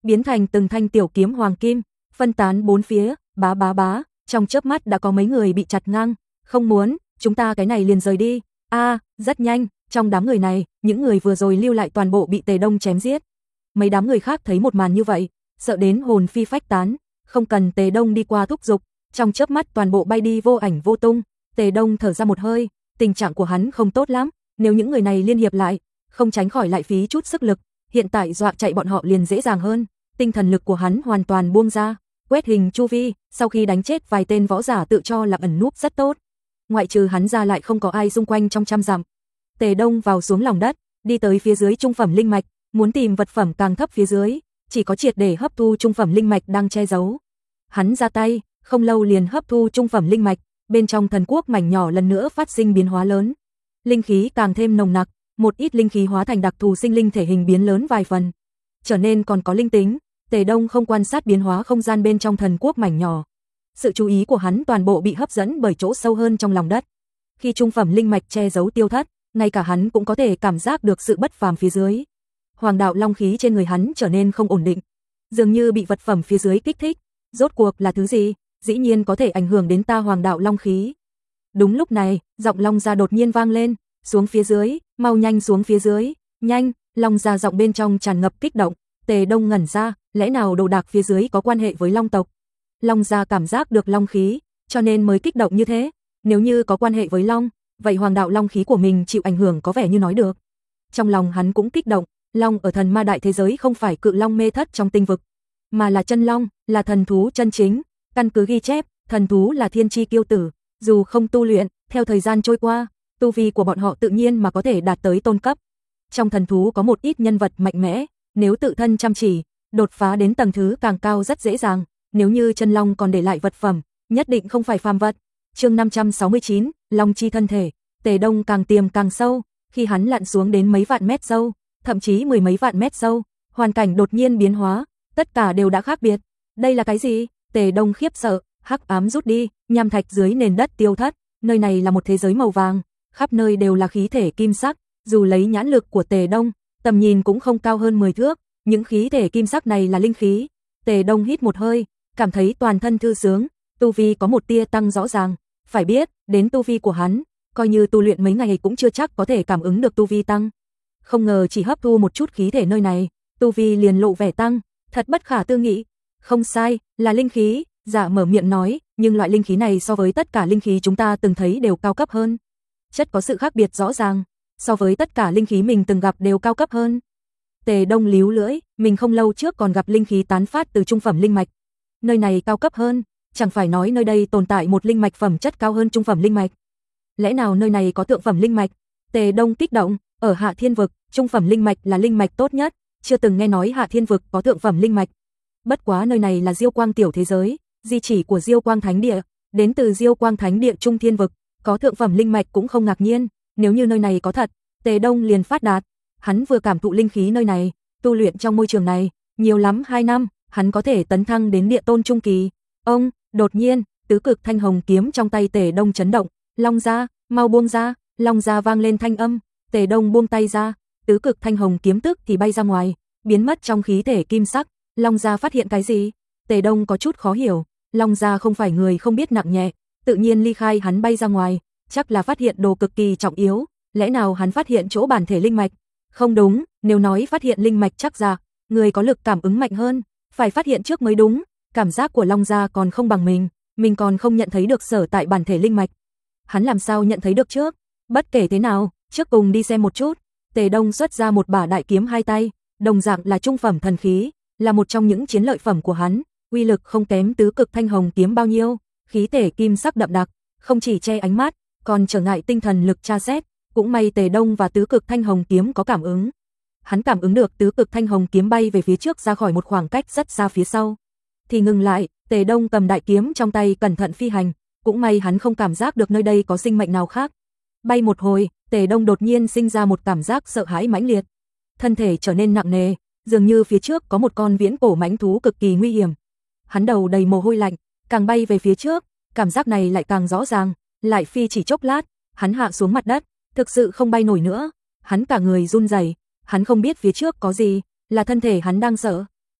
biến thành từng thanh tiểu kiếm hoàng kim, phân tán bốn phía, bá bá bá, trong chớp mắt đã có mấy người bị chặt ngang, không muốn, chúng ta cái này liền rời đi. A, à, rất nhanh, trong đám người này, những người vừa rồi lưu lại toàn bộ bị Tề Đông chém giết. Mấy đám người khác thấy một màn như vậy, sợ đến hồn phi phách tán, không cần Tề Đông đi qua thúc giục, trong chớp mắt toàn bộ bay đi vô ảnh vô tung. Tề Đông thở ra một hơi, tình trạng của hắn không tốt lắm, nếu những người này liên hiệp lại, không tránh khỏi lại phí chút sức lực, hiện tại dọa chạy bọn họ liền dễ dàng hơn. Tinh thần lực của hắn hoàn toàn buông ra, quét hình chu vi, sau khi đánh chết vài tên võ giả tự cho là ẩn núp rất tốt. Ngoại trừ hắn ra lại không có ai xung quanh trong trăm dặm. Tề Đông vào xuống lòng đất, đi tới phía dưới trung phẩm linh mạch, muốn tìm vật phẩm càng thấp phía dưới, chỉ có triệt để hấp thu trung phẩm linh mạch đang che giấu. Hắn ra tay, không lâu liền hấp thu trung phẩm linh mạch, bên trong thần quốc mảnh nhỏ lần nữa phát sinh biến hóa lớn. Linh khí càng thêm nồng nặc, một ít linh khí hóa thành đặc thù sinh linh thể hình biến lớn vài phần, trở nên còn có linh tính. Tề Đông không quan sát biến hóa không gian bên trong thần quốc mảnh nhỏ. Sự chú ý của hắn toàn bộ bị hấp dẫn bởi chỗ sâu hơn trong lòng đất. Khi trung phẩm linh mạch che giấu tiêu thất, ngay cả hắn cũng có thể cảm giác được sự bất phàm phía dưới. Hoàng đạo long khí trên người hắn trở nên không ổn định, dường như bị vật phẩm phía dưới kích thích. Rốt cuộc là thứ gì, dĩ nhiên có thể ảnh hưởng đến ta hoàng đạo long khí. Đúng lúc này, giọng Long Gia đột nhiên vang lên, xuống phía dưới, mau nhanh xuống phía dưới, nhanh. Long Gia giọng bên trong tràn ngập kích động. Tề Đông ngẩn ra, lẽ nào đồ đạc phía dưới có quan hệ với Long tộc? Long Gia cảm giác được long khí, cho nên mới kích động như thế. Nếu như có quan hệ với Long, vậy hoàng đạo long khí của mình chịu ảnh hưởng có vẻ như nói được. Trong lòng hắn cũng kích động, Long ở thần ma đại thế giới không phải cự long mê thất trong tinh vực, mà là chân long, là thần thú chân chính. Căn cứ ghi chép, thần thú là thiên chi kiêu tử, dù không tu luyện, theo thời gian trôi qua, tu vi của bọn họ tự nhiên mà có thể đạt tới tôn cấp. Trong thần thú có một ít nhân vật mạnh mẽ, nếu tự thân chăm chỉ, đột phá đến tầng thứ càng cao rất dễ dàng. Nếu như chân long còn để lại vật phẩm, nhất định không phải phàm vật. Chương năm trăm sáu mươi chín, Long chi thân thể. Tề Đông càng tiềm càng sâu, khi hắn lặn xuống đến mấy vạn mét sâu, thậm chí mười mấy vạn mét sâu, hoàn cảnh đột nhiên biến hóa, tất cả đều đã khác biệt. Đây là cái gì? Tề Đông khiếp sợ, hắc ám rút đi, nham thạch dưới nền đất tiêu thất, nơi này là một thế giới màu vàng, khắp nơi đều là khí thể kim sắc, dù lấy nhãn lực của Tề Đông, tầm nhìn cũng không cao hơn mười thước, những khí thể kim sắc này là linh khí. Tề Đông hít một hơi, cảm thấy toàn thân thư sướng, tu vi có một tia tăng rõ ràng. Phải biết, đến tu vi của hắn, coi như tu luyện mấy ngày cũng chưa chắc có thể cảm ứng được tu vi tăng. Không ngờ chỉ hấp thu một chút khí thể nơi này, tu vi liền lộ vẻ tăng, thật bất khả tư nghị. Không sai, là linh khí, Dạ mở miệng nói, nhưng loại linh khí này so với tất cả linh khí chúng ta từng thấy đều cao cấp hơn. Chất có sự khác biệt rõ ràng, so với tất cả linh khí mình từng gặp đều cao cấp hơn. Tề Đông líu lưỡi, mình không lâu trước còn gặp linh khí tán phát từ trung phẩm linh mạch. Nơi này cao cấp hơn, chẳng phải nói nơi đây tồn tại một linh mạch phẩm chất cao hơn trung phẩm linh mạch. Lẽ nào nơi này có thượng phẩm linh mạch? Tề Đông kích động, ở Hạ Thiên vực, trung phẩm linh mạch là linh mạch tốt nhất, chưa từng nghe nói Hạ Thiên vực có thượng phẩm linh mạch. Bất quá nơi này là Diêu Quang tiểu thế giới, di chỉ của Diêu Quang Thánh Địa, đến từ Diêu Quang Thánh Địa Trung Thiên vực, có thượng phẩm linh mạch cũng không ngạc nhiên, nếu như nơi này có thật, Tề Đông liền phát đạt. Hắn vừa cảm thụ linh khí nơi này, tu luyện trong môi trường này, nhiều lắm hai năm, hắn có thể tấn thăng đến địa tôn trung kỳ. Ông, đột nhiên, tứ cực thanh hồng kiếm trong tay Tề Đông chấn động, Long Gia, mau buông ra, Long Gia vang lên thanh âm, Tề Đông buông tay ra, tứ cực thanh hồng kiếm tức thì bay ra ngoài, biến mất trong khí thể kim sắc. Long Gia phát hiện cái gì? Tề Đông có chút khó hiểu, Long Gia không phải người không biết nặng nhẹ, tự nhiên ly khai hắn bay ra ngoài, chắc là phát hiện đồ cực kỳ trọng yếu, lẽ nào hắn phát hiện chỗ bản thể linh mạch? Không đúng, nếu nói phát hiện linh mạch chắc ra, người có lực cảm ứng mạnh hơn, phải phát hiện trước mới đúng, cảm giác của Long Gia còn không bằng mình, mình còn không nhận thấy được sở tại bản thể linh mạch. Hắn làm sao nhận thấy được trước? Bất kể thế nào, trước cùng đi xem một chút. Tề Đông xuất ra một bả đại kiếm hai tay, đồng dạng là trung phẩm thần khí, là một trong những chiến lợi phẩm của hắn, uy lực không kém tứ cực thanh hồng kiếm bao nhiêu, khí thể kim sắc đậm đặc, không chỉ che ánh mắt, còn trở ngại tinh thần lực tra xét, cũng may Tề Đông và tứ cực thanh hồng kiếm có cảm ứng. Hắn cảm ứng được tứ cực thanh hồng kiếm bay về phía trước ra khỏi một khoảng cách rất xa phía sau, thì ngừng lại. Tề Đông cầm đại kiếm trong tay cẩn thận phi hành, cũng may hắn không cảm giác được nơi đây có sinh mệnh nào khác. Bay một hồi, Tề Đông đột nhiên sinh ra một cảm giác sợ hãi mãnh liệt, thân thể trở nên nặng nề, dường như phía trước có một con viễn cổ mãnh thú cực kỳ nguy hiểm. Hắn đầu đầy mồ hôi lạnh, càng bay về phía trước, cảm giác này lại càng rõ ràng, lại phi chỉ chốc lát, hắn hạ xuống mặt đất, thực sự không bay nổi nữa, hắn cả người run rẩy, hắn không biết phía trước có gì, là thân thể hắn đang sợ,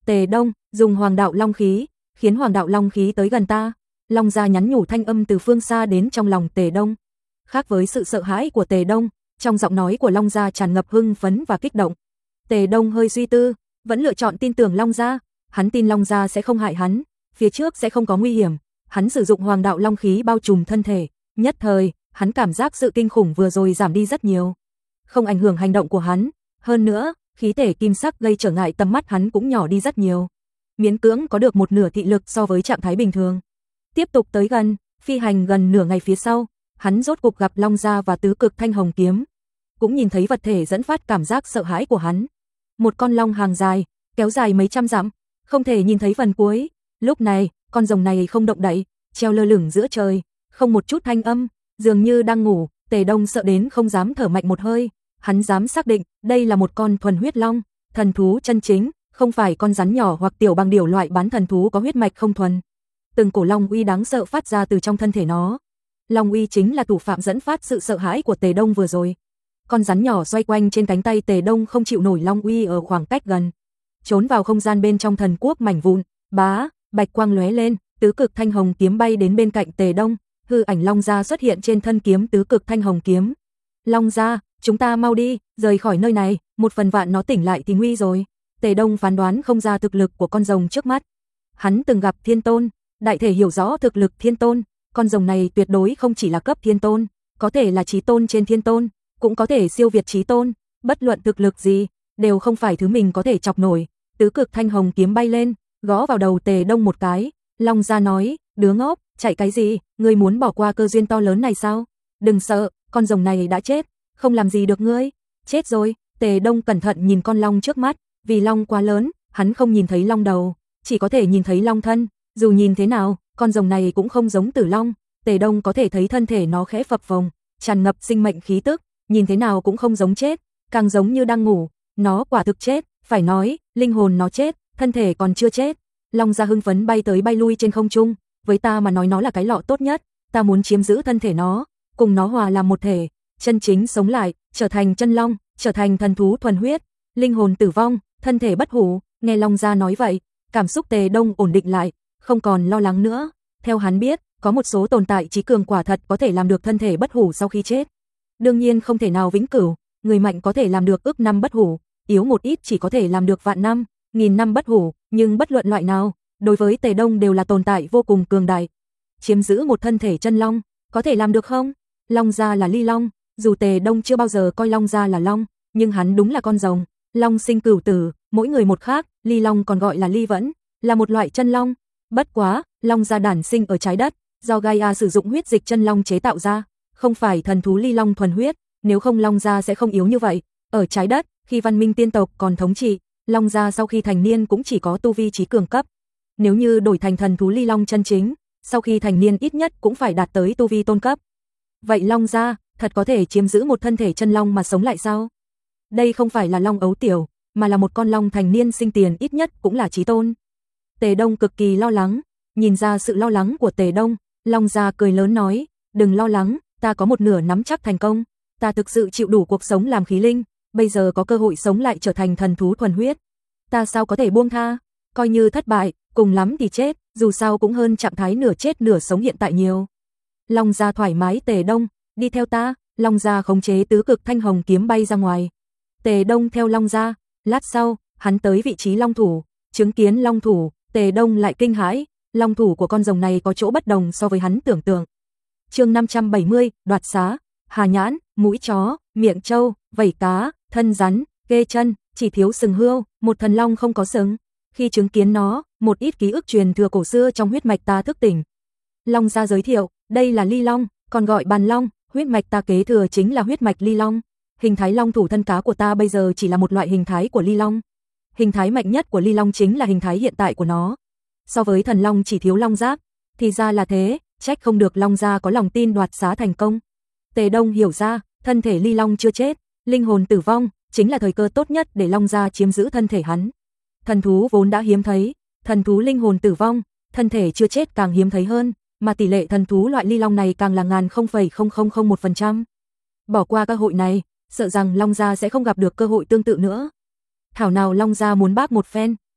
Tề Đông, dùng Hoàng đạo long khí, khiến Hoàng đạo long khí tới gần ta. Long gia nhắn nhủ thanh âm từ phương xa đến trong lòng Tề Đông. Khác với sự sợ hãi của Tề Đông, trong giọng nói của Long gia tràn ngập hưng phấn và kích động. Tề Đông hơi suy tư, vẫn lựa chọn tin tưởng Long gia, hắn tin Long gia sẽ không hại hắn, phía trước sẽ không có nguy hiểm. Hắn sử dụng Hoàng đạo long khí bao trùm thân thể, nhất thời, hắn cảm giác sự kinh khủng vừa rồi giảm đi rất nhiều, không ảnh hưởng hành động của hắn, hơn nữa, khí thể kim sắc gây trở ngại tầm mắt hắn cũng nhỏ đi rất nhiều. Miễn cưỡng có được một nửa thị lực so với trạng thái bình thường. Tiếp tục tới gần, phi hành gần nửa ngày phía sau, hắn rốt cục gặp Long gia và tứ cực thanh hồng kiếm, cũng nhìn thấy vật thể dẫn phát cảm giác sợ hãi của hắn. Một con long hàng dài, kéo dài mấy trăm dặm, không thể nhìn thấy phần cuối. Lúc này, con rồng này không động đậy, treo lơ lửng giữa trời, không một chút thanh âm, dường như đang ngủ. Tề Đông sợ đến không dám thở mạnh một hơi, hắn dám xác định đây là một con thuần huyết long, thần thú chân chính, không phải con rắn nhỏ hoặc tiểu bàng điểu loại bán thần thú có huyết mạch không thuần. Từng cổ long uy đáng sợ phát ra từ trong thân thể nó. Long uy chính là thủ phạm dẫn phát sự sợ hãi của Tề Đông vừa rồi. Con rắn nhỏ xoay quanh trên cánh tay Tề Đông không chịu nổi long uy ở khoảng cách gần, trốn vào không gian bên trong thần quốc mảnh vụn. Bá, bạch quang lóe lên, tứ cực thanh hồng kiếm bay đến bên cạnh Tề Đông, hư ảnh Long gia xuất hiện trên thân kiếm tứ cực thanh hồng kiếm. Long gia, chúng ta mau đi, rời khỏi nơi này, một phần vạn nó tỉnh lại thì nguy rồi. Tề Đông phán đoán không ra thực lực của con rồng trước mắt. Hắn từng gặp thiên tôn, đại thể hiểu rõ thực lực thiên tôn, con rồng này tuyệt đối không chỉ là cấp thiên tôn, có thể là chí tôn trên thiên tôn, cũng có thể siêu việt chí tôn, bất luận thực lực gì, đều không phải thứ mình có thể chọc nổi. Tứ cực thanh hồng kiếm bay lên, gõ vào đầu Tề Đông một cái. Long gia nói, đứa ngốc, chạy cái gì, ngươi muốn bỏ qua cơ duyên to lớn này sao? Đừng sợ, con rồng này đã chết, không làm gì được ngươi. Chết rồi. Tề Đông cẩn thận nhìn con long trước mắt, vì long quá lớn, hắn không nhìn thấy long đầu, chỉ có thể nhìn thấy long thân. Dù nhìn thế nào, con rồng này cũng không giống tử long. Tề Đông có thể thấy thân thể nó khẽ phập phồng, tràn ngập sinh mệnh khí tức, nhìn thế nào cũng không giống chết, càng giống như đang ngủ. Nó quả thực chết, phải nói, linh hồn nó chết, thân thể còn chưa chết. Long gia hưng phấn bay tới bay lui trên không trung, với ta mà nói nó là cái lọ tốt nhất, ta muốn chiếm giữ thân thể nó, cùng nó hòa làm một thể, chân chính sống lại, trở thành chân long, trở thành thần thú thuần huyết, linh hồn tử vong, thân thể bất hủ. Nghe Long gia nói vậy, cảm xúc Tề Đông ổn định lại, không còn lo lắng nữa. Theo hắn biết, có một số tồn tại trí cường quả thật có thể làm được thân thể bất hủ sau khi chết. Đương nhiên không thể nào vĩnh cửu, người mạnh có thể làm được ức năm bất hủ, yếu một ít chỉ có thể làm được vạn năm, nghìn năm bất hủ, nhưng bất luận loại nào, đối với Tề Đông đều là tồn tại vô cùng cường đại. Chiếm giữ một thân thể chân long, có thể làm được không? Long gia là ly long, dù Tề Đông chưa bao giờ coi Long gia là long, nhưng hắn đúng là con rồng, long sinh cửu tử, mỗi người một khác, ly long còn gọi là ly vẫn, là một loại chân long. Bất quá, Long gia đản sinh ở trái đất, do Gaia sử dụng huyết dịch chân long chế tạo ra, không phải thần thú ly long thuần huyết, nếu không Long gia sẽ không yếu như vậy. Ở trái đất, khi văn minh tiên tộc còn thống trị, Long gia sau khi thành niên cũng chỉ có tu vi trí cường cấp. Nếu như đổi thành thần thú ly long chân chính, sau khi thành niên ít nhất cũng phải đạt tới tu vi tôn cấp. Vậy Long gia thật có thể chiếm giữ một thân thể chân long mà sống lại sao? Đây không phải là long ấu tiểu, mà là một con long thành niên sinh tiền ít nhất cũng là chí tôn. Tề Đông cực kỳ lo lắng, nhìn ra sự lo lắng của Tề Đông, Long gia cười lớn nói, đừng lo lắng, ta có một nửa nắm chắc thành công, ta thực sự chịu đủ cuộc sống làm khí linh, bây giờ có cơ hội sống lại trở thành thần thú thuần huyết. Ta sao có thể buông tha, coi như thất bại, cùng lắm thì chết, dù sao cũng hơn trạng thái nửa chết nửa sống hiện tại nhiều. Long gia thoải mái. Tề Đông, đi theo ta. Long gia khống chế tứ cực thanh hồng kiếm bay ra ngoài. Tề Đông theo Long gia, lát sau, hắn tới vị trí long thủ, chứng kiến long thủ, Tề Đông lại kinh hãi, long thủ của con rồng này có chỗ bất đồng so với hắn tưởng tượng. Chương năm trăm bảy mươi, đoạt xá. Hà nhãn, mũi chó, miệng trâu, vảy cá, thân rắn, kê chân, chỉ thiếu sừng hươu, một thần long không có sừng. Khi chứng kiến nó, một ít ký ức truyền thừa cổ xưa trong huyết mạch ta thức tỉnh. Long gia giới thiệu, đây là ly long, còn gọi bàn long, huyết mạch ta kế thừa chính là huyết mạch ly long. Hình thái long thủ thân cá của ta bây giờ chỉ là một loại hình thái của ly long. Hình thái mạnh nhất của ly long chính là hình thái hiện tại của nó. So với thần long chỉ thiếu long giáp, thì ra là thế, trách không được Long gia có lòng tin đoạt xá thành công. Tề Đông hiểu ra, thân thể ly long chưa chết, linh hồn tử vong, chính là thời cơ tốt nhất để Long gia chiếm giữ thân thể hắn. Thần thú vốn đã hiếm thấy, thần thú linh hồn tử vong, thân thể chưa chết càng hiếm thấy hơn, mà tỷ lệ thần thú loại ly long này càng là ngàn không phẩy không không không một phần trăm. Bỏ qua cơ hội này, sợ rằng Long gia sẽ không gặp được cơ hội tương tự nữa. Thảo nào Long gia muốn bác một phen,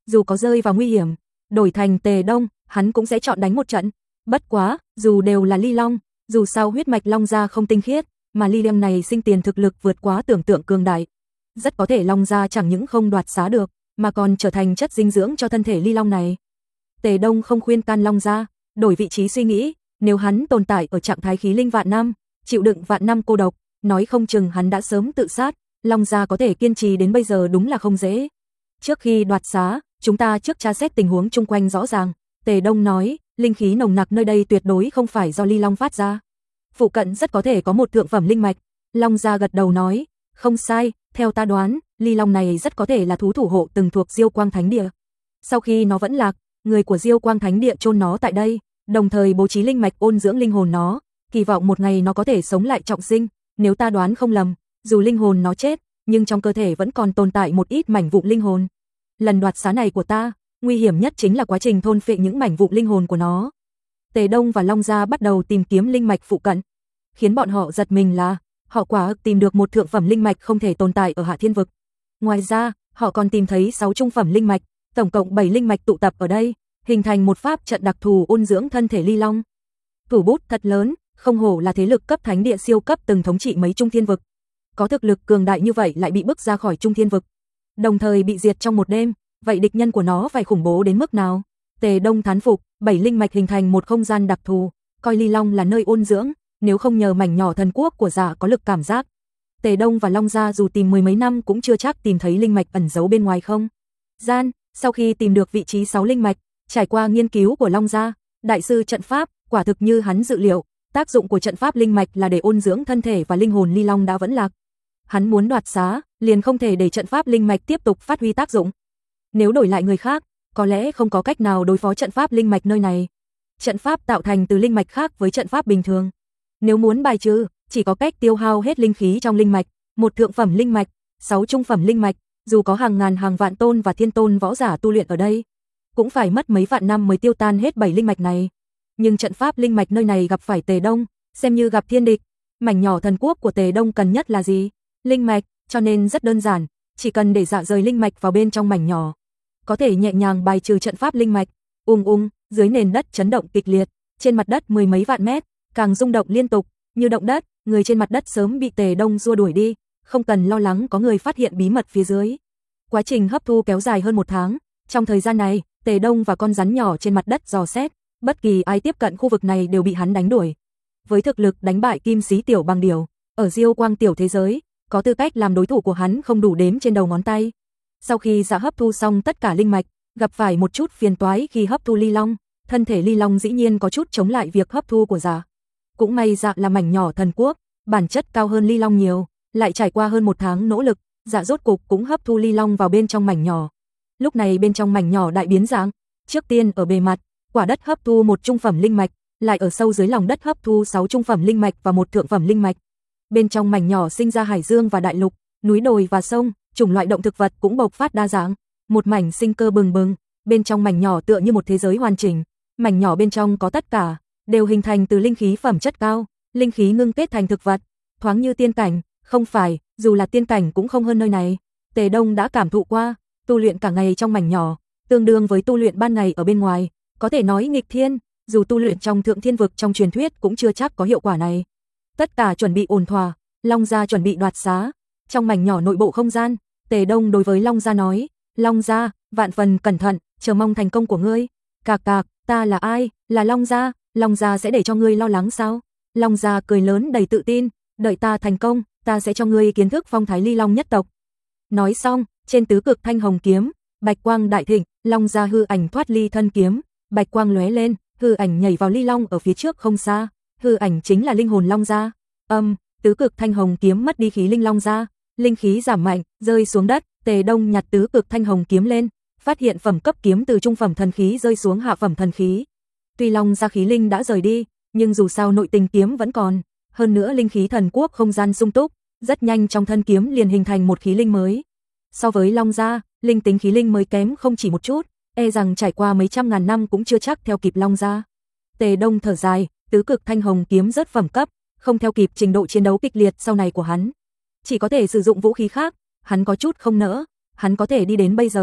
dù có rơi vào nguy hiểm, đổi thành Tề Đông, hắn cũng sẽ chọn đánh một trận. Bất quá, dù đều là Ly Long, dù sao huyết mạch Long gia không tinh khiết, mà Ly Long này sinh tiền thực lực vượt quá tưởng tượng cường đại. Rất có thể Long gia chẳng những không đoạt xá được, mà còn trở thành chất dinh dưỡng cho thân thể Ly Long này. Tề Đông không khuyên can Long gia, đổi vị trí suy nghĩ, nếu hắn tồn tại ở trạng thái khí linh vạn năm, chịu đựng vạn năm cô độc, nói không chừng hắn đã sớm tự sát, Long gia có thể kiên trì đến bây giờ đúng là không dễ. Trước khi đoạt xá, chúng ta trước tra xét tình huống chung quanh rõ ràng, Tề Đông nói, linh khí nồng nặc nơi đây tuyệt đối không phải do Ly Long phát ra. Phụ cận rất có thể có một thượng phẩm linh mạch. Long gia gật đầu nói, không sai, theo ta đoán, Ly Long này rất có thể là thú thủ hộ từng thuộc Diêu Quang Thánh Địa. Sau khi nó vẫn lạc, người của Diêu Quang Thánh Địa chôn nó tại đây, đồng thời bố trí linh mạch ôn dưỡng linh hồn nó, kỳ vọng một ngày nó có thể sống lại trọng sinh. Nếu ta đoán không lầm, dù linh hồn nó chết, nhưng trong cơ thể vẫn còn tồn tại một ít mảnh vụn linh hồn. Lần đoạt xá này của ta, nguy hiểm nhất chính là quá trình thôn phệ những mảnh vụn linh hồn của nó. Tề Đông và Long gia bắt đầu tìm kiếm linh mạch phụ cận. Khiến bọn họ giật mình là, họ quả tìm được một thượng phẩm linh mạch không thể tồn tại ở Hạ Thiên Vực. Ngoài ra, họ còn tìm thấy sáu trung phẩm linh mạch, tổng cộng bảy linh mạch tụ tập ở đây, hình thành một pháp trận đặc thù ôn dưỡng thân thể Ly Long. Thủ bút thật lớn, không hổ là thế lực cấp thánh địa siêu cấp từng thống trị mấy trung thiên vực. Có thực lực cường đại như vậy lại bị bức ra khỏi trung thiên vực, đồng thời bị diệt trong một đêm, vậy địch nhân của nó phải khủng bố đến mức nào? Tề Đông thán phục, bảy linh mạch hình thành một không gian đặc thù, coi Ly Long là nơi ôn dưỡng, nếu không nhờ mảnh nhỏ thần quốc của giả có lực cảm giác, Tề Đông và Long gia dù tìm mười mấy năm cũng chưa chắc tìm thấy linh mạch ẩn giấu bên ngoài không gian. Sau khi tìm được vị trí sáu linh mạch, trải qua nghiên cứu của Long gia, đại sư trận pháp, quả thực như hắn dự liệu, tác dụng của trận pháp linh mạch là để ôn dưỡng thân thể và linh hồn Ly Long đã vẫn lạc. Hắn muốn đoạt xá, liền không thể để trận pháp linh mạch tiếp tục phát huy tác dụng. Nếu đổi lại người khác, có lẽ không có cách nào đối phó trận pháp linh mạch nơi này. Trận pháp tạo thành từ linh mạch khác với trận pháp bình thường. Nếu muốn bài trừ, chỉ có cách tiêu hao hết linh khí trong linh mạch, một thượng phẩm linh mạch, sáu trung phẩm linh mạch, dù có hàng ngàn hàng vạn tôn và thiên tôn võ giả tu luyện ở đây, cũng phải mất mấy vạn năm mới tiêu tan hết bảy linh mạch này. Nhưng trận pháp linh mạch nơi này gặp phải Tề Đông, xem như gặp thiên địch. Mảnh nhỏ thần quốc của Tề Đông cần nhất là gì? Linh mạch, cho nên rất đơn giản, chỉ cần để dạ rời linh mạch vào bên trong mảnh nhỏ, có thể nhẹ nhàng bài trừ trận pháp linh mạch. Ung ung, dưới nền đất chấn động kịch liệt, trên mặt đất mười mấy vạn mét, càng rung động liên tục, như động đất, người trên mặt đất sớm bị Tề Đông xua đuổi đi, không cần lo lắng có người phát hiện bí mật phía dưới. Quá trình hấp thu kéo dài hơn một tháng, trong thời gian này, Tề Đông và con rắn nhỏ trên mặt đất dò xét, bất kỳ ai tiếp cận khu vực này đều bị hắn đánh đuổi. Với thực lực đánh bại Kim Sĩ Tiểu Bằng Điểu, ở Diêu Quang Tiểu thế giới, có tư cách làm đối thủ của hắn không đủ đếm trên đầu ngón tay. Sau khi dạ hấp thu xong tất cả linh mạch, gặp phải một chút phiền toái khi hấp thu Ly Long, thân thể Ly Long dĩ nhiên có chút chống lại việc hấp thu của dạ. Cũng may dạ là mảnh nhỏ thần quốc, bản chất cao hơn Ly Long nhiều, lại trải qua hơn một tháng nỗ lực, dạ rốt cục cũng hấp thu Ly Long vào bên trong mảnh nhỏ. Lúc này bên trong mảnh nhỏ đại biến dạng, trước tiên ở bề mặt, quả đất hấp thu một trung phẩm linh mạch, lại ở sâu dưới lòng đất hấp thu sáu trung phẩm linh mạch và một thượng phẩm linh mạch. Bên trong mảnh nhỏ sinh ra hải dương và đại lục, núi đồi và sông, chủng loại động thực vật cũng bộc phát đa dạng, một mảnh sinh cơ bừng bừng, bên trong mảnh nhỏ tựa như một thế giới hoàn chỉnh. Mảnh nhỏ bên trong có tất cả, đều hình thành từ linh khí phẩm chất cao, linh khí ngưng kết thành thực vật, thoáng như tiên cảnh, không phải, dù là tiên cảnh cũng không hơn nơi này. Tề Đông đã cảm thụ qua, tu luyện cả ngày trong mảnh nhỏ, tương đương với tu luyện ban ngày ở bên ngoài, có thể nói nghịch thiên, dù tu luyện trong thượng thiên vực trong truyền thuyết cũng chưa chắc có hiệu quả này. Tất cả chuẩn bị ổn thỏa, Long gia chuẩn bị đoạt xá. Trong mảnh nhỏ nội bộ không gian, Tề Đông đối với Long gia nói, Long gia, vạn phần cẩn thận, chờ mong thành công của ngươi. Cạc cạc, ta là ai? Là Long gia, Long gia sẽ để cho ngươi lo lắng sao? Long gia cười lớn đầy tự tin, đợi ta thành công, ta sẽ cho ngươi kiến thức phong thái Ly Long nhất tộc. Nói xong, trên tứ cực thanh hồng kiếm, bạch quang đại thịnh, Long gia hư ảnh thoát ly thân kiếm, bạch quang lóe lên, hư ảnh nhảy vào Ly Long ở phía trước không xa, hư ảnh chính là linh hồn Long gia. Âm, um, tứ cực thanh hồng kiếm mất đi khí linh Long gia, linh khí giảm mạnh, rơi xuống đất. Tề Đông nhặt tứ cực thanh hồng kiếm lên, phát hiện phẩm cấp kiếm từ trung phẩm thần khí rơi xuống hạ phẩm thần khí. Tuy Long gia khí linh đã rời đi, nhưng dù sao nội tình kiếm vẫn còn, hơn nữa linh khí thần quốc không gian sung túc, rất nhanh trong thân kiếm liền hình thành một khí linh mới. So với Long gia, linh tính khí linh mới kém không chỉ một chút, e rằng trải qua mấy trăm ngàn năm cũng chưa chắc theo kịp Long gia. Tề Đông thở dài, tứ cực thanh hồng kiếm rất phẩm cấp, không theo kịp trình độ chiến đấu kịch liệt sau này của hắn, chỉ có thể sử dụng vũ khí khác. Hắn có chút không nỡ, hắn có thể đi đến bây giờ,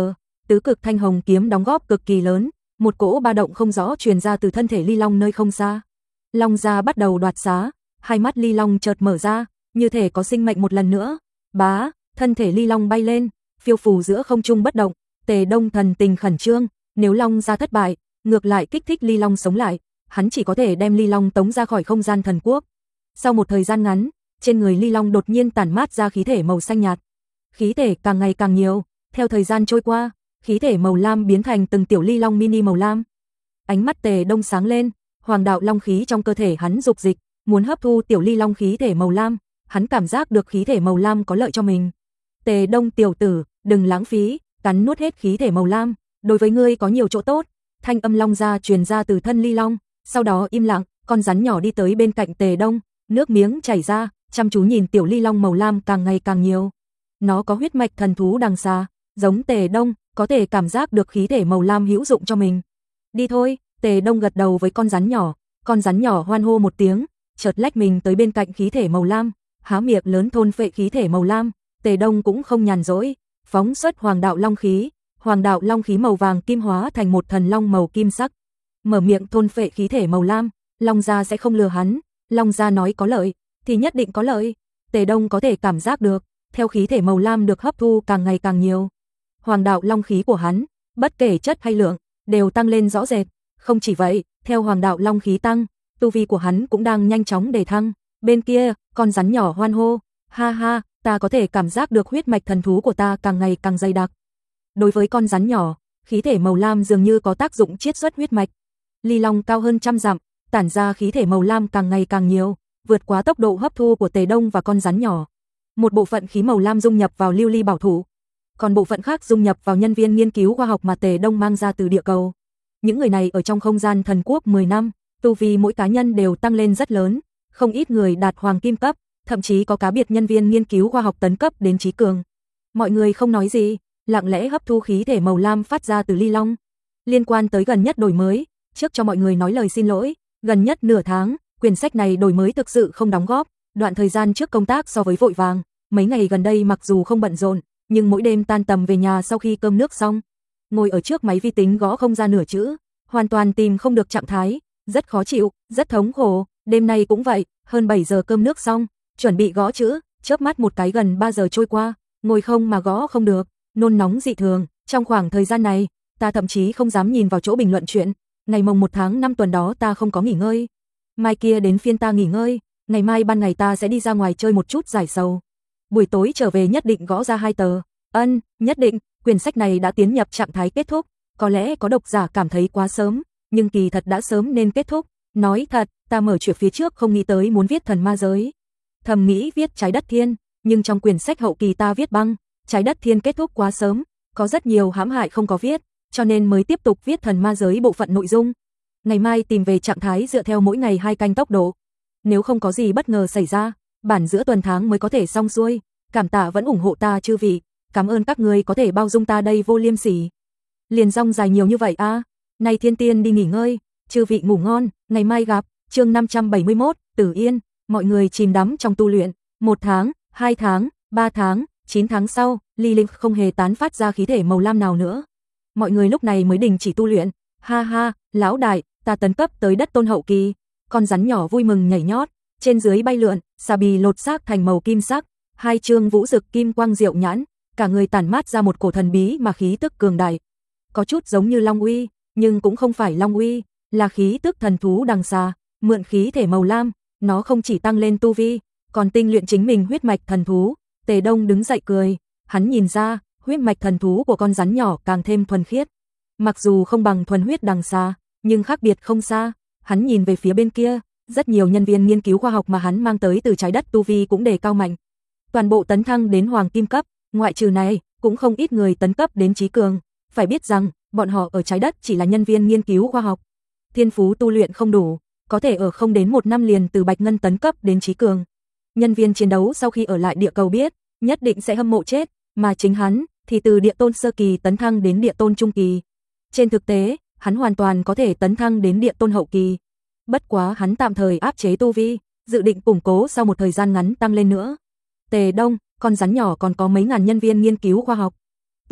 tứ cực thanh hồng kiếm đóng góp cực kỳ lớn, một cỗ ba động không rõ truyền ra từ thân thể Ly Long nơi không xa. Long gia bắt đầu đoạt xá, hai mắt Ly Long chợt mở ra, như thể có sinh mệnh một lần nữa. Bá, thân thể Ly Long bay lên, phiêu phù giữa không trung bất động. Tề Đông thần tình khẩn trương, nếu Long gia thất bại, ngược lại kích thích Ly Long sống lại, hắn chỉ có thể đem Ly Long tống ra khỏi không gian thần quốc. Sau một thời gian ngắn, trên người Ly Long đột nhiên tản mát ra khí thể màu xanh nhạt. Khí thể càng ngày càng nhiều, theo thời gian trôi qua, khí thể màu lam biến thành từng tiểu Ly Long mini màu lam. Ánh mắt Tề Đông sáng lên, hoàng đạo long khí trong cơ thể hắn dục dịch, muốn hấp thu tiểu Ly Long khí thể màu lam, hắn cảm giác được khí thể màu lam có lợi cho mình. Tề Đông tiểu tử, đừng lãng phí, cắn nuốt hết khí thể màu lam, đối với ngươi có nhiều chỗ tốt. Thanh âm Long gia truyền ra từ thân Ly Long, sau đó im lặng, con rắn nhỏ đi tới bên cạnh Tề Đông, nước miếng chảy ra, chăm chú nhìn tiểu Ly Long màu lam càng ngày càng nhiều. Nó có huyết mạch thần thú đằng xa, giống Tề Đông, có thể cảm giác được khí thể màu lam hữu dụng cho mình. Đi thôi, Tề Đông gật đầu với con rắn nhỏ, con rắn nhỏ hoan hô một tiếng, chợt lách mình tới bên cạnh khí thể màu lam, há miệng lớn thôn phệ khí thể màu lam. Tề Đông cũng không nhàn rỗi, phóng xuất hoàng đạo long khí, hoàng đạo long khí màu vàng kim hóa thành một thần long màu kim sắc, mở miệng thôn phệ khí thể màu lam. Long gia sẽ không lừa hắn, Long gia nói có lợi thì nhất định có lợi. Tề Đông có thể cảm giác được, theo khí thể màu lam được hấp thu càng ngày càng nhiều, hoàng đạo long khí của hắn, bất kể chất hay lượng, đều tăng lên rõ rệt. Không chỉ vậy, theo hoàng đạo long khí tăng, tu vi của hắn cũng đang nhanh chóng đề thăng. Bên kia, con rắn nhỏ hoan hô, ha ha, ta có thể cảm giác được huyết mạch thần thú của ta càng ngày càng dày đặc. Đối với con rắn nhỏ, khí thể màu lam dường như có tác dụng chiết xuất huyết mạch. Ly Long cao hơn trăm dặm, tản ra khí thể màu lam càng ngày càng nhiều, vượt quá tốc độ hấp thu của Tề Đông và con rắn nhỏ. Một bộ phận khí màu lam dung nhập vào lưu ly bảo thủ, còn bộ phận khác dung nhập vào nhân viên nghiên cứu khoa học mà Tề Đông mang ra từ địa cầu. Những người này ở trong không gian thần quốc mười năm, tu vi mỗi cá nhân đều tăng lên rất lớn, không ít người đạt hoàng kim cấp, thậm chí có cá biệt nhân viên nghiên cứu khoa học tấn cấp đến trí cường. Mọi người không nói gì, lặng lẽ hấp thu khí thể màu lam phát ra từ Ly Long. Liên quan tới gần nhất đổi mới, trước cho mọi người nói lời xin lỗi, gần nhất nửa tháng, quyển sách này đổi mới thực sự không đóng góp, đoạn thời gian trước công tác so với vội vàng, mấy ngày gần đây mặc dù không bận rộn, nhưng mỗi đêm tan tầm về nhà sau khi cơm nước xong, ngồi ở trước máy vi tính gõ không ra nửa chữ, hoàn toàn tìm không được trạng thái, rất khó chịu, rất thống khổ. Đêm nay cũng vậy, hơn bảy giờ cơm nước xong, chuẩn bị gõ chữ, chớp mắt một cái gần ba giờ trôi qua, ngồi không mà gõ không được, nôn nóng dị thường. Trong khoảng thời gian này, ta thậm chí không dám nhìn vào chỗ bình luận chuyện. Ngày mồng một tháng năm tuần đó ta không có nghỉ ngơi, mai kia đến phiên ta nghỉ ngơi, ngày mai ban ngày ta sẽ đi ra ngoài chơi một chút giải sầu, buổi tối trở về nhất định gõ ra hai tờ. Ân, nhất định. Quyển sách này đã tiến nhập trạng thái kết thúc, có lẽ có độc giả cảm thấy quá sớm, nhưng kỳ thật đã sớm nên kết thúc. Nói thật, ta mở chuyện phía trước không nghĩ tới muốn viết thần ma giới, thầm nghĩ viết trái đất thiên, nhưng trong quyển sách hậu kỳ ta viết băng, trái đất thiên kết thúc quá sớm, có rất nhiều hãm hại không có viết, cho nên mới tiếp tục viết thần ma giới bộ phận nội dung. Ngày mai tìm về trạng thái dựa theo mỗi ngày hai canh tốc độ. Nếu không có gì bất ngờ xảy ra, bản giữa tuần tháng mới có thể xong xuôi. Cảm tạ vẫn ủng hộ ta chư vị, cảm ơn các người có thể bao dung ta đây vô liêm sỉ. Liền rong dài nhiều như vậy a. À? Nay Thiên Tiên đi nghỉ ngơi, chư vị ngủ ngon, ngày mai gặp. Chương năm trăm bảy mươi mốt, Tử Yên. Mọi người chìm đắm trong tu luyện, một tháng, hai tháng, ba tháng, chín tháng sau, Ly Linh không hề tán phát ra khí thể màu lam nào nữa. Mọi người lúc này mới đình chỉ tu luyện. Ha ha, lão đại, ta tấn cấp tới đất tôn hậu kỳ. Con rắn nhỏ vui mừng nhảy nhót, trên dưới bay lượn, xà bì lột xác thành màu kim sắc, hai trương vũ rực kim quang diệu nhãn, cả người tản mát ra một cổ thần bí mà khí tức cường đại. Có chút giống như Long Uy, nhưng cũng không phải Long Uy, là khí tức thần thú đằng xa, mượn khí thể màu lam, nó không chỉ tăng lên tu vi, còn tinh luyện chính mình huyết mạch thần thú. Tề Đông đứng dậy cười, hắn nhìn ra, huyết mạch thần thú của con rắn nhỏ càng thêm thuần khiết. Mặc dù không bằng thuần huyết đằng xa, nhưng khác biệt không xa. Hắn nhìn về phía bên kia, rất nhiều nhân viên nghiên cứu khoa học mà hắn mang tới từ trái đất tu vi cũng đề cao mạnh. Toàn bộ tấn thăng đến hoàng kim cấp, ngoại trừ này, cũng không ít người tấn cấp đến trí cường. Phải biết rằng, bọn họ ở trái đất chỉ là nhân viên nghiên cứu khoa học. Thiên phú tu luyện không đủ, có thể ở không đến một năm liền từ bạch ngân tấn cấp đến trí cường. Nhân viên chiến đấu sau khi ở lại địa cầu biết, nhất định sẽ hâm mộ chết, mà chính hắn thì từ địa tôn sơ kỳ tấn thăng đến địa tôn trung kỳ. Trên thực tế, hắn hoàn toàn có thể tấn thăng đến địa tôn hậu kỳ. Bất quá hắn tạm thời áp chế tu vi, dự định củng cố sau một thời gian ngắn tăng lên nữa. Tề Đông, con rắn nhỏ còn có mấy ngàn nhân viên nghiên cứu khoa học.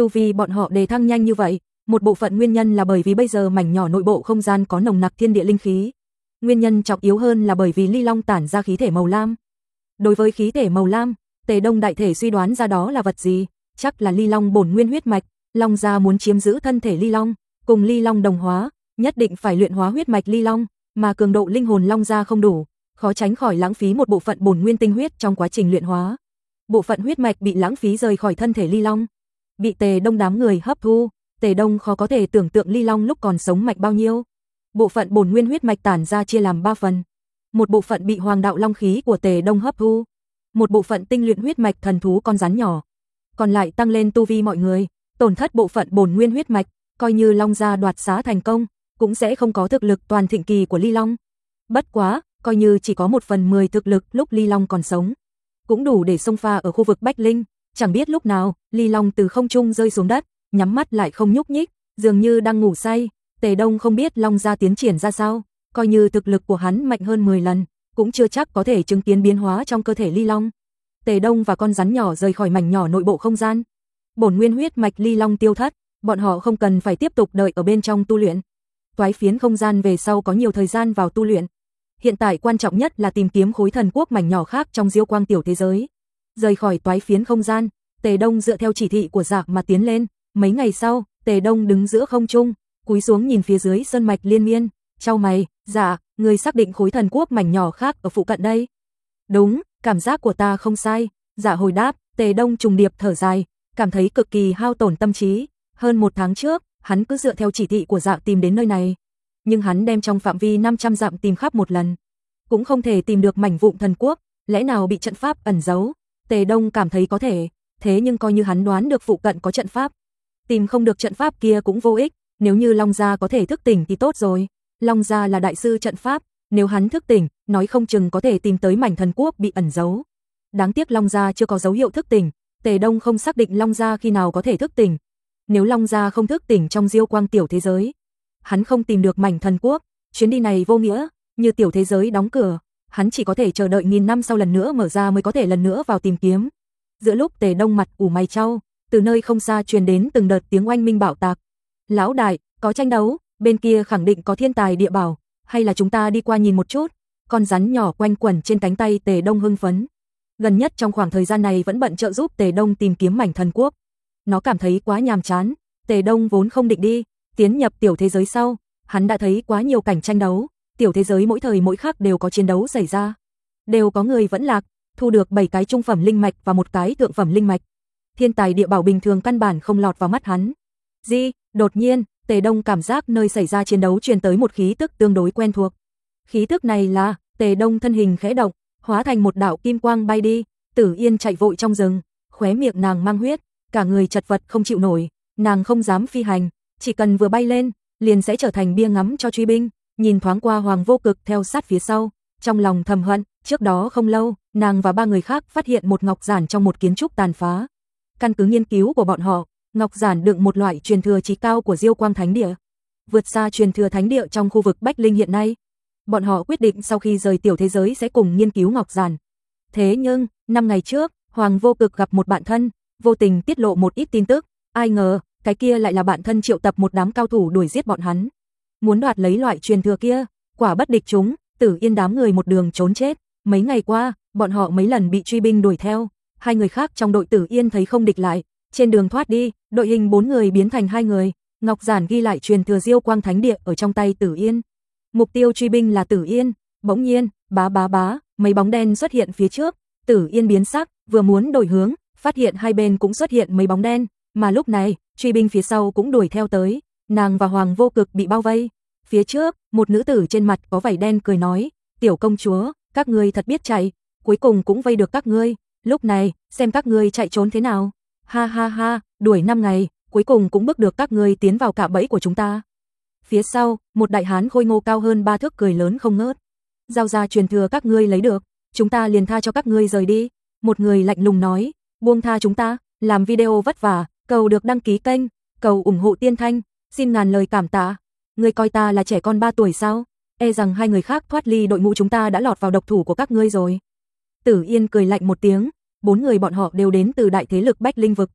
Tu vi bọn họ đề thăng nhanh như vậy, một bộ phận nguyên nhân là bởi vì bây giờ mảnh nhỏ nội bộ không gian có nồng nặc thiên địa linh khí. Nguyên nhân trọng yếu hơn là bởi vì ly long tản ra khí thể màu lam. Đối với khí thể màu lam, Tề Đông đại thể suy đoán ra đó là vật gì, chắc là ly long bổn nguyên huyết mạch. Long gia muốn chiếm giữ thân thể ly long, cùng ly long đồng hóa, nhất định phải luyện hóa huyết mạch ly long, mà cường độ linh hồn long gia không đủ, khó tránh khỏi lãng phí một bộ phận bổn nguyên tinh huyết trong quá trình luyện hóa. Bộ phận huyết mạch bị lãng phí rời khỏi thân thể ly long, bị Tề Đông đám người hấp thu. Tề Đông khó có thể tưởng tượng ly long lúc còn sống mạch bao nhiêu. Bộ phận bổn nguyên huyết mạch tản ra chia làm ba phần. Một bộ phận bị hoàng đạo long khí của Tề Đông hấp thu, một bộ phận tinh luyện huyết mạch thần thú con rắn nhỏ, còn lại tăng lên tu vi mọi người. Tổn thất bộ phận bổn nguyên huyết mạch, coi như long gia đoạt xá thành công, cũng sẽ không có thực lực toàn thịnh kỳ của ly long. Bất quá, coi như chỉ có một phần mười thực lực lúc ly long còn sống, cũng đủ để xông pha ở khu vực Bách Linh. Chẳng biết lúc nào, ly long từ không trung rơi xuống đất, nhắm mắt lại không nhúc nhích, dường như đang ngủ say. Tề Đông không biết long gia tiến triển ra sao, coi như thực lực của hắn mạnh hơn mười lần, cũng chưa chắc có thể chứng kiến biến hóa trong cơ thể ly long. Tề Đông và con rắn nhỏ rời khỏi mảnh nhỏ nội bộ không gian. Bổn nguyên huyết mạch ly long tiêu thất, bọn họ không cần phải tiếp tục đợi ở bên trong tu luyện. Toái phiến không gian về sau có nhiều thời gian vào tu luyện. Hiện tại quan trọng nhất là tìm kiếm khối thần quốc mảnh nhỏ khác trong diêu quang tiểu thế giới. Rời khỏi toái phiến không gian, Tề Đông dựa theo chỉ thị của Dạ mà tiến lên. Mấy ngày sau, Tề Đông đứng giữa không trung, cúi xuống nhìn phía dưới sơn mạch liên miên, chau mày. Dạ, người xác định khối thần quốc mảnh nhỏ khác ở phụ cận đây? Đúng, cảm giác của ta không sai. Dạ hồi đáp. Tề Đông trùng điệp thở dài, cảm thấy cực kỳ hao tổn tâm trí. Hơn một tháng trước, hắn cứ dựa theo chỉ thị của Dạ tìm đến nơi này, nhưng hắn đem trong phạm vi năm trăm dặm tìm khắp một lần, cũng không thể tìm được mảnh vụn thần quốc. Lẽ nào bị trận pháp ẩn giấu? Tề Đông cảm thấy có thể, thế nhưng coi như hắn đoán được phụ cận có trận pháp, tìm không được trận pháp kia cũng vô ích. Nếu như Long gia có thể thức tỉnh thì tốt rồi. Long gia là đại sư trận pháp, nếu hắn thức tỉnh, nói không chừng có thể tìm tới mảnh thần quốc bị ẩn giấu. Đáng tiếc Long gia chưa có dấu hiệu thức tỉnh. Tề Đông không xác định Long gia khi nào có thể thức tỉnh. Nếu Long gia không thức tỉnh trong diêu quang tiểu thế giới, hắn không tìm được mảnh thần quốc, chuyến đi này vô nghĩa. Như tiểu thế giới đóng cửa, hắn chỉ có thể chờ đợi nghìn năm sau lần nữa mở ra mới có thể lần nữa vào tìm kiếm. Giữa lúc Tề Đông mặt ủ mày chau, từ nơi không xa truyền đến từng đợt tiếng oanh minh bạo tạc. Lão đại, có tranh đấu, bên kia khẳng định có thiên tài địa bảo, hay là chúng ta đi qua nhìn một chút? Con rắn nhỏ quanh quẩn trên cánh tay Tề Đông hưng phấn. Gần nhất trong khoảng thời gian này vẫn bận trợ giúp Tề Đông tìm kiếm mảnh thần quốc. Nó cảm thấy quá nhàm chán. Tề Đông vốn không định đi, tiến nhập tiểu thế giới sau, hắn đã thấy quá nhiều cảnh tranh đấu. Tiểu thế giới mỗi thời mỗi khắc đều có chiến đấu xảy ra, đều có người vẫn lạc, thu được bảy cái trung phẩm linh mạch và một cái thượng phẩm linh mạch. Thiên tài địa bảo bình thường căn bản không lọt vào mắt hắn. Di, đột nhiên, Tề Đông cảm giác nơi xảy ra chiến đấu truyền tới một khí tức tương đối quen thuộc. Khí tức này là, Tề Đông thân hình khẽ động, hóa thành một đạo kim quang bay đi. Tử Yên chạy vội trong rừng, khóe miệng nàng mang huyết, cả người chật vật không chịu nổi, nàng không dám phi hành, chỉ cần vừa bay lên, liền sẽ trở thành bia ngắm cho truy binh. Nhìn thoáng qua Hoàng Vô Cực theo sát phía sau, trong lòng thầm hận, trước đó không lâu, nàng và ba người khác phát hiện một ngọc giản trong một kiến trúc tàn phá. Căn cứ nghiên cứu của bọn họ, ngọc giản đựng một loại truyền thừa chí cao của Diêu Quang Thánh Địa, vượt xa truyền thừa thánh địa trong khu vực Bách Linh hiện nay. Bọn họ quyết định sau khi rời tiểu thế giới sẽ cùng nghiên cứu ngọc giản. Thế nhưng, năm ngày trước, Hoàng Vô Cực gặp một bạn thân, vô tình tiết lộ một ít tin tức, ai ngờ, cái kia lại là bạn thân triệu tập một đám cao thủ đuổi giết bọn hắn, muốn đoạt lấy loại truyền thừa kia. Quả bất địch chúng, Tử Yên đám người một đường trốn chết. Mấy ngày qua, bọn họ mấy lần bị truy binh đuổi theo, hai người khác trong đội Tử Yên thấy không địch lại, trên đường thoát đi, đội hình bốn người biến thành hai người. Ngọc giản ghi lại truyền thừa Diêu Quang Thánh Địa ở trong tay Tử Yên. Mục tiêu truy binh là Tử Yên. Bỗng nhiên, bá bá bá, mấy bóng đen xuất hiện phía trước. Tử Yên biến sắc, vừa muốn đổi hướng, phát hiện hai bên cũng xuất hiện mấy bóng đen, mà lúc này, truy binh phía sau cũng đuổi theo tới. Nàng và Hoàng Vô Cực bị bao vây. Phía trước, một nữ tử trên mặt có vảy đen cười nói, tiểu công chúa, các ngươi thật biết chạy, cuối cùng cũng vây được các ngươi. Lúc này, xem các ngươi chạy trốn thế nào. Ha ha ha, đuổi năm ngày, cuối cùng cũng bức được các ngươi tiến vào cạm bẫy của chúng ta. Phía sau, một đại hán khôi ngô cao hơn ba thước cười lớn không ngớt. Giao ra truyền thừa các ngươi lấy được, chúng ta liền tha cho các ngươi rời đi. Một người lạnh lùng nói, buông tha chúng ta, làm video vất vả, cầu được đăng ký kênh, cầu ủng hộ Tiên Thanh, xin ngàn lời cảm tạ. Ngươi coi ta là trẻ con ba tuổi sao? E rằng hai người khác thoát ly đội ngũ chúng ta đã lọt vào độc thủ của các ngươi rồi. Tử Yên cười lạnh một tiếng, bốn người bọn họ đều đến từ đại thế lực Bách Linh vực.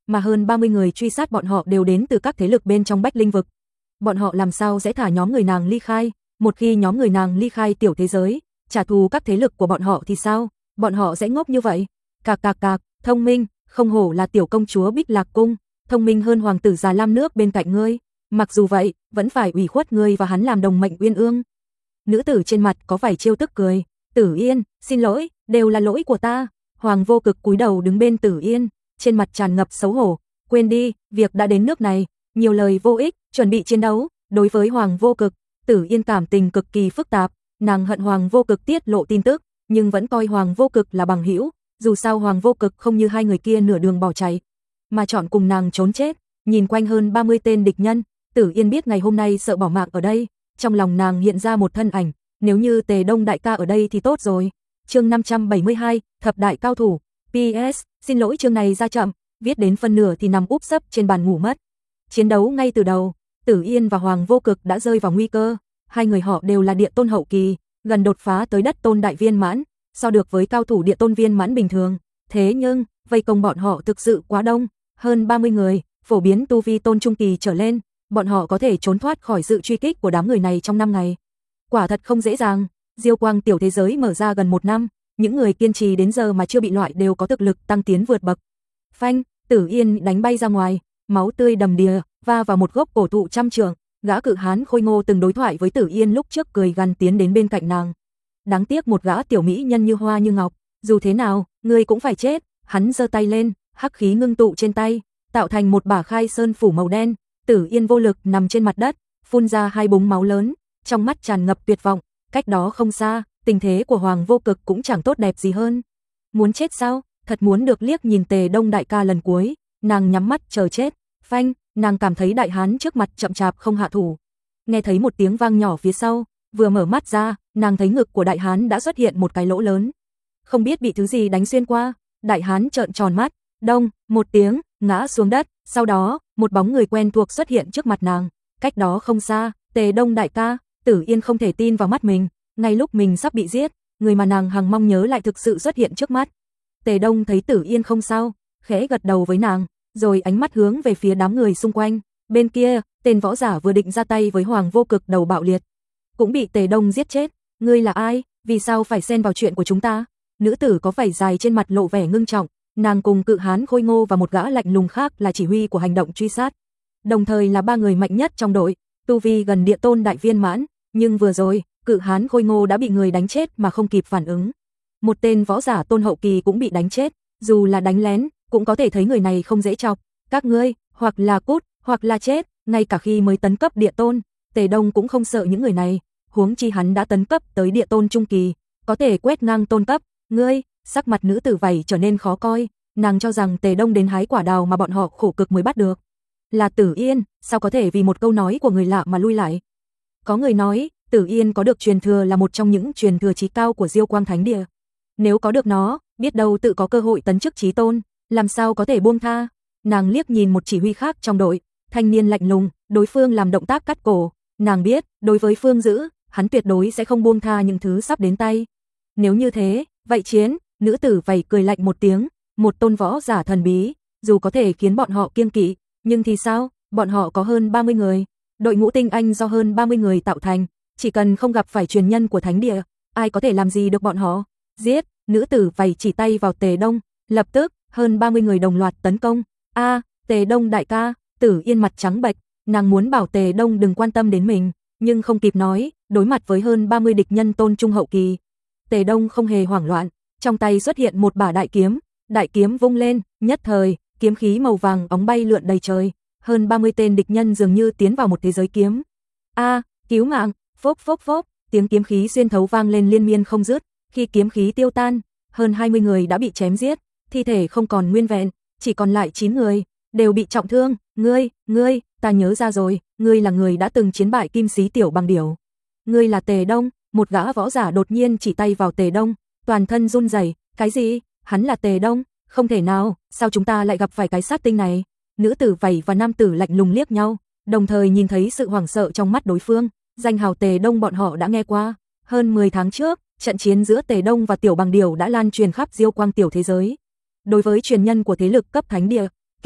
mà hơn ba mươi người truy sát bọn họ đều đến từ các thế lực bên trong Bách Linh vực. Bọn họ làm sao sẽ thả nhóm người nàng ly khai, một khi nhóm người nàng ly khai tiểu thế giới, trả thù các thế lực của bọn họ thì sao? Bọn họ sẽ ngốc như vậy? Cạc cạc cạc, thông minh, không hổ là tiểu công chúa Bích Lạc cung, thông minh hơn hoàng tử già Lam nước bên cạnh ngươi, mặc dù vậy, vẫn phải ủy khuất ngươi và hắn làm đồng mệnh uyên ương. Nữ tử trên mặt có vài trêu tức cười, Tử Yên, xin lỗi, đều là lỗi của ta. Hoàng Vô Cực cúi đầu đứng bên Tử Yên, trên mặt tràn ngập xấu hổ, quên đi, việc đã đến nước này, nhiều lời vô ích, chuẩn bị chiến đấu. Đối với Hoàng Vô Cực, Tử Yên cảm tình cực kỳ phức tạp, nàng hận Hoàng Vô Cực tiết lộ tin tức, nhưng vẫn coi Hoàng Vô Cực là bằng hữu, dù sao Hoàng Vô Cực không như hai người kia nửa đường bỏ chạy, mà chọn cùng nàng trốn chết. Nhìn quanh hơn ba mươi tên địch nhân, Tử Yên biết ngày hôm nay sợ bỏ mạng ở đây, trong lòng nàng hiện ra một thân ảnh, nếu như Tề Đông đại ca ở đây thì tốt rồi. Chương năm trăm bảy mươi hai, thập đại cao thủ. pê ét, xin lỗi chương này ra chậm, viết đến phân nửa thì nằm úp sấp trên bàn ngủ mất. Chiến đấu ngay từ đầu, Tử Yên và Hoàng Vô Cực đã rơi vào nguy cơ, hai người họ đều là địa tôn hậu kỳ, gần đột phá tới đất tôn đại viên mãn, so được với cao thủ địa tôn viên mãn bình thường. Thế nhưng, vây công bọn họ thực sự quá đông, hơn ba mươi người, phổ biến tu vi tôn trung kỳ trở lên, bọn họ có thể trốn thoát khỏi sự truy kích của đám người này trong năm ngày. Quả thật không dễ dàng, Diêu Quang tiểu thế giới mở ra gần một năm, những người kiên trì đến giờ mà chưa bị loại đều có thực lực tăng tiến vượt bậc. Phanh, Tử Yên đánh bay ra ngoài, máu tươi đầm đìa, va vào một gốc cổ thụ trăm trượng, gã cự hán khôi ngô từng đối thoại với Tử Yên lúc trước cười gằn tiến đến bên cạnh nàng. Đáng tiếc một gã tiểu mỹ nhân như hoa như ngọc, dù thế nào, ngươi cũng phải chết. Hắn giơ tay lên, hắc khí ngưng tụ trên tay, tạo thành một bả khai sơn phủ màu đen. Tử Yên vô lực nằm trên mặt đất, phun ra hai búng máu lớn, trong mắt tràn ngập tuyệt vọng. Cách đó không xa, tình thế của Hoàng Vô Cực cũng chẳng tốt đẹp gì hơn. Muốn chết sao? Thật muốn được liếc nhìn Tề Đông đại ca lần cuối. Nàng nhắm mắt chờ chết. Phanh, nàng cảm thấy đại hán trước mặt chậm chạp không hạ thủ. Nghe thấy một tiếng vang nhỏ phía sau, vừa mở mắt ra, nàng thấy ngực của đại hán đã xuất hiện một cái lỗ lớn. Không biết bị thứ gì đánh xuyên qua, đại hán trợn tròn mắt, đông, một tiếng, ngã xuống đất, sau đó, một bóng người quen thuộc xuất hiện trước mặt nàng, cách đó không xa, Tề Đông đại ca. Tử Yên không thể tin vào mắt mình, ngay lúc mình sắp bị giết, người mà nàng hằng mong nhớ lại thực sự xuất hiện trước mắt. Tề Đông thấy Tử Yên không sao, khẽ gật đầu với nàng, rồi ánh mắt hướng về phía đám người xung quanh. Bên kia, tên võ giả vừa định ra tay với Hoàng Vô Cực đầu bạo liệt, cũng bị Tề Đông giết chết. Ngươi là ai? Vì sao phải xen vào chuyện của chúng ta? Nữ tử có vảy dài trên mặt lộ vẻ ngưng trọng, nàng cùng cự hán khôi ngô và một gã lạnh lùng khác là chỉ huy của hành động truy sát, đồng thời là ba người mạnh nhất trong đội, tu vi gần địa tôn đại viên mãn. Nhưng vừa rồi, cự hán khôi ngô đã bị người đánh chết mà không kịp phản ứng. Một tên võ giả tôn hậu kỳ cũng bị đánh chết, dù là đánh lén, cũng có thể thấy người này không dễ chọc. Các ngươi, hoặc là cút, hoặc là chết. Ngay cả khi mới tấn cấp địa tôn, Tề Đông cũng không sợ những người này, huống chi hắn đã tấn cấp tới địa tôn trung kỳ, có thể quét ngang tôn cấp. Ngươi, sắc mặt nữ tử vảy trở nên khó coi, nàng cho rằng Tề Đông đến hái quả đào mà bọn họ khổ cực mới bắt được. Là Tử Yên, sao có thể vì một câu nói của người lạ mà lui lại? Có người nói, Tử Yên có được truyền thừa là một trong những truyền thừa chí cao của Diêu Quang Thánh Địa. Nếu có được nó, biết đâu tự có cơ hội tấn chức chí tôn, làm sao có thể buông tha. Nàng liếc nhìn một chỉ huy khác trong đội, thanh niên lạnh lùng, đối phương làm động tác cắt cổ. Nàng biết, đối với Phương Dữ, hắn tuyệt đối sẽ không buông tha những thứ sắp đến tay. Nếu như thế, vậy chiến. Nữ tử vảy cười lạnh một tiếng, một tôn võ giả thần bí, dù có thể khiến bọn họ kiêng kỵ, nhưng thì sao, bọn họ có hơn ba mươi người. Đội ngũ tinh anh do hơn ba mươi người tạo thành, chỉ cần không gặp phải truyền nhân của Thánh Địa, ai có thể làm gì được bọn họ? Giết! Nữ tử vảy chỉ tay vào Tề Đông, lập tức, hơn ba mươi người đồng loạt tấn công. A, Tề Đông đại ca. Tử Yên mặt trắng bệch, nàng muốn bảo Tề Đông đừng quan tâm đến mình, nhưng không kịp nói, đối mặt với hơn ba mươi địch nhân tôn trung hậu kỳ. Tề Đông không hề hoảng loạn, trong tay xuất hiện một bả đại kiếm, đại kiếm vung lên, nhất thời, kiếm khí màu vàng óng bay lượn đầy trời, hơn ba mươi tên địch nhân dường như tiến vào một thế giới kiếm. A, cứu mạng, phốc phốc phốc, tiếng kiếm khí xuyên thấu vang lên liên miên không dứt, khi kiếm khí tiêu tan, hơn hai mươi người đã bị chém giết, thi thể không còn nguyên vẹn, chỉ còn lại chín người, đều bị trọng thương. Ngươi, ngươi, ta nhớ ra rồi, ngươi là người đã từng chiến bại Kim Sĩ Tiểu Bằng Điểu. Ngươi là Tề Đông. Một gã võ giả đột nhiên chỉ tay vào Tề Đông, toàn thân run rẩy. Cái gì? Hắn là Tề Đông? Không thể nào, sao chúng ta lại gặp phải cái sát tinh này? Nữ tử vảy và nam tử lạnh lùng liếc nhau, đồng thời nhìn thấy sự hoảng sợ trong mắt đối phương. Danh hào Tề Đông bọn họ đã nghe qua, hơn mười tháng trước, trận chiến giữa Tề Đông và Tiểu Bằng Điểu đã lan truyền khắp Diêu Quang tiểu thế giới. Đối với truyền nhân của thế lực cấp Thánh Địa,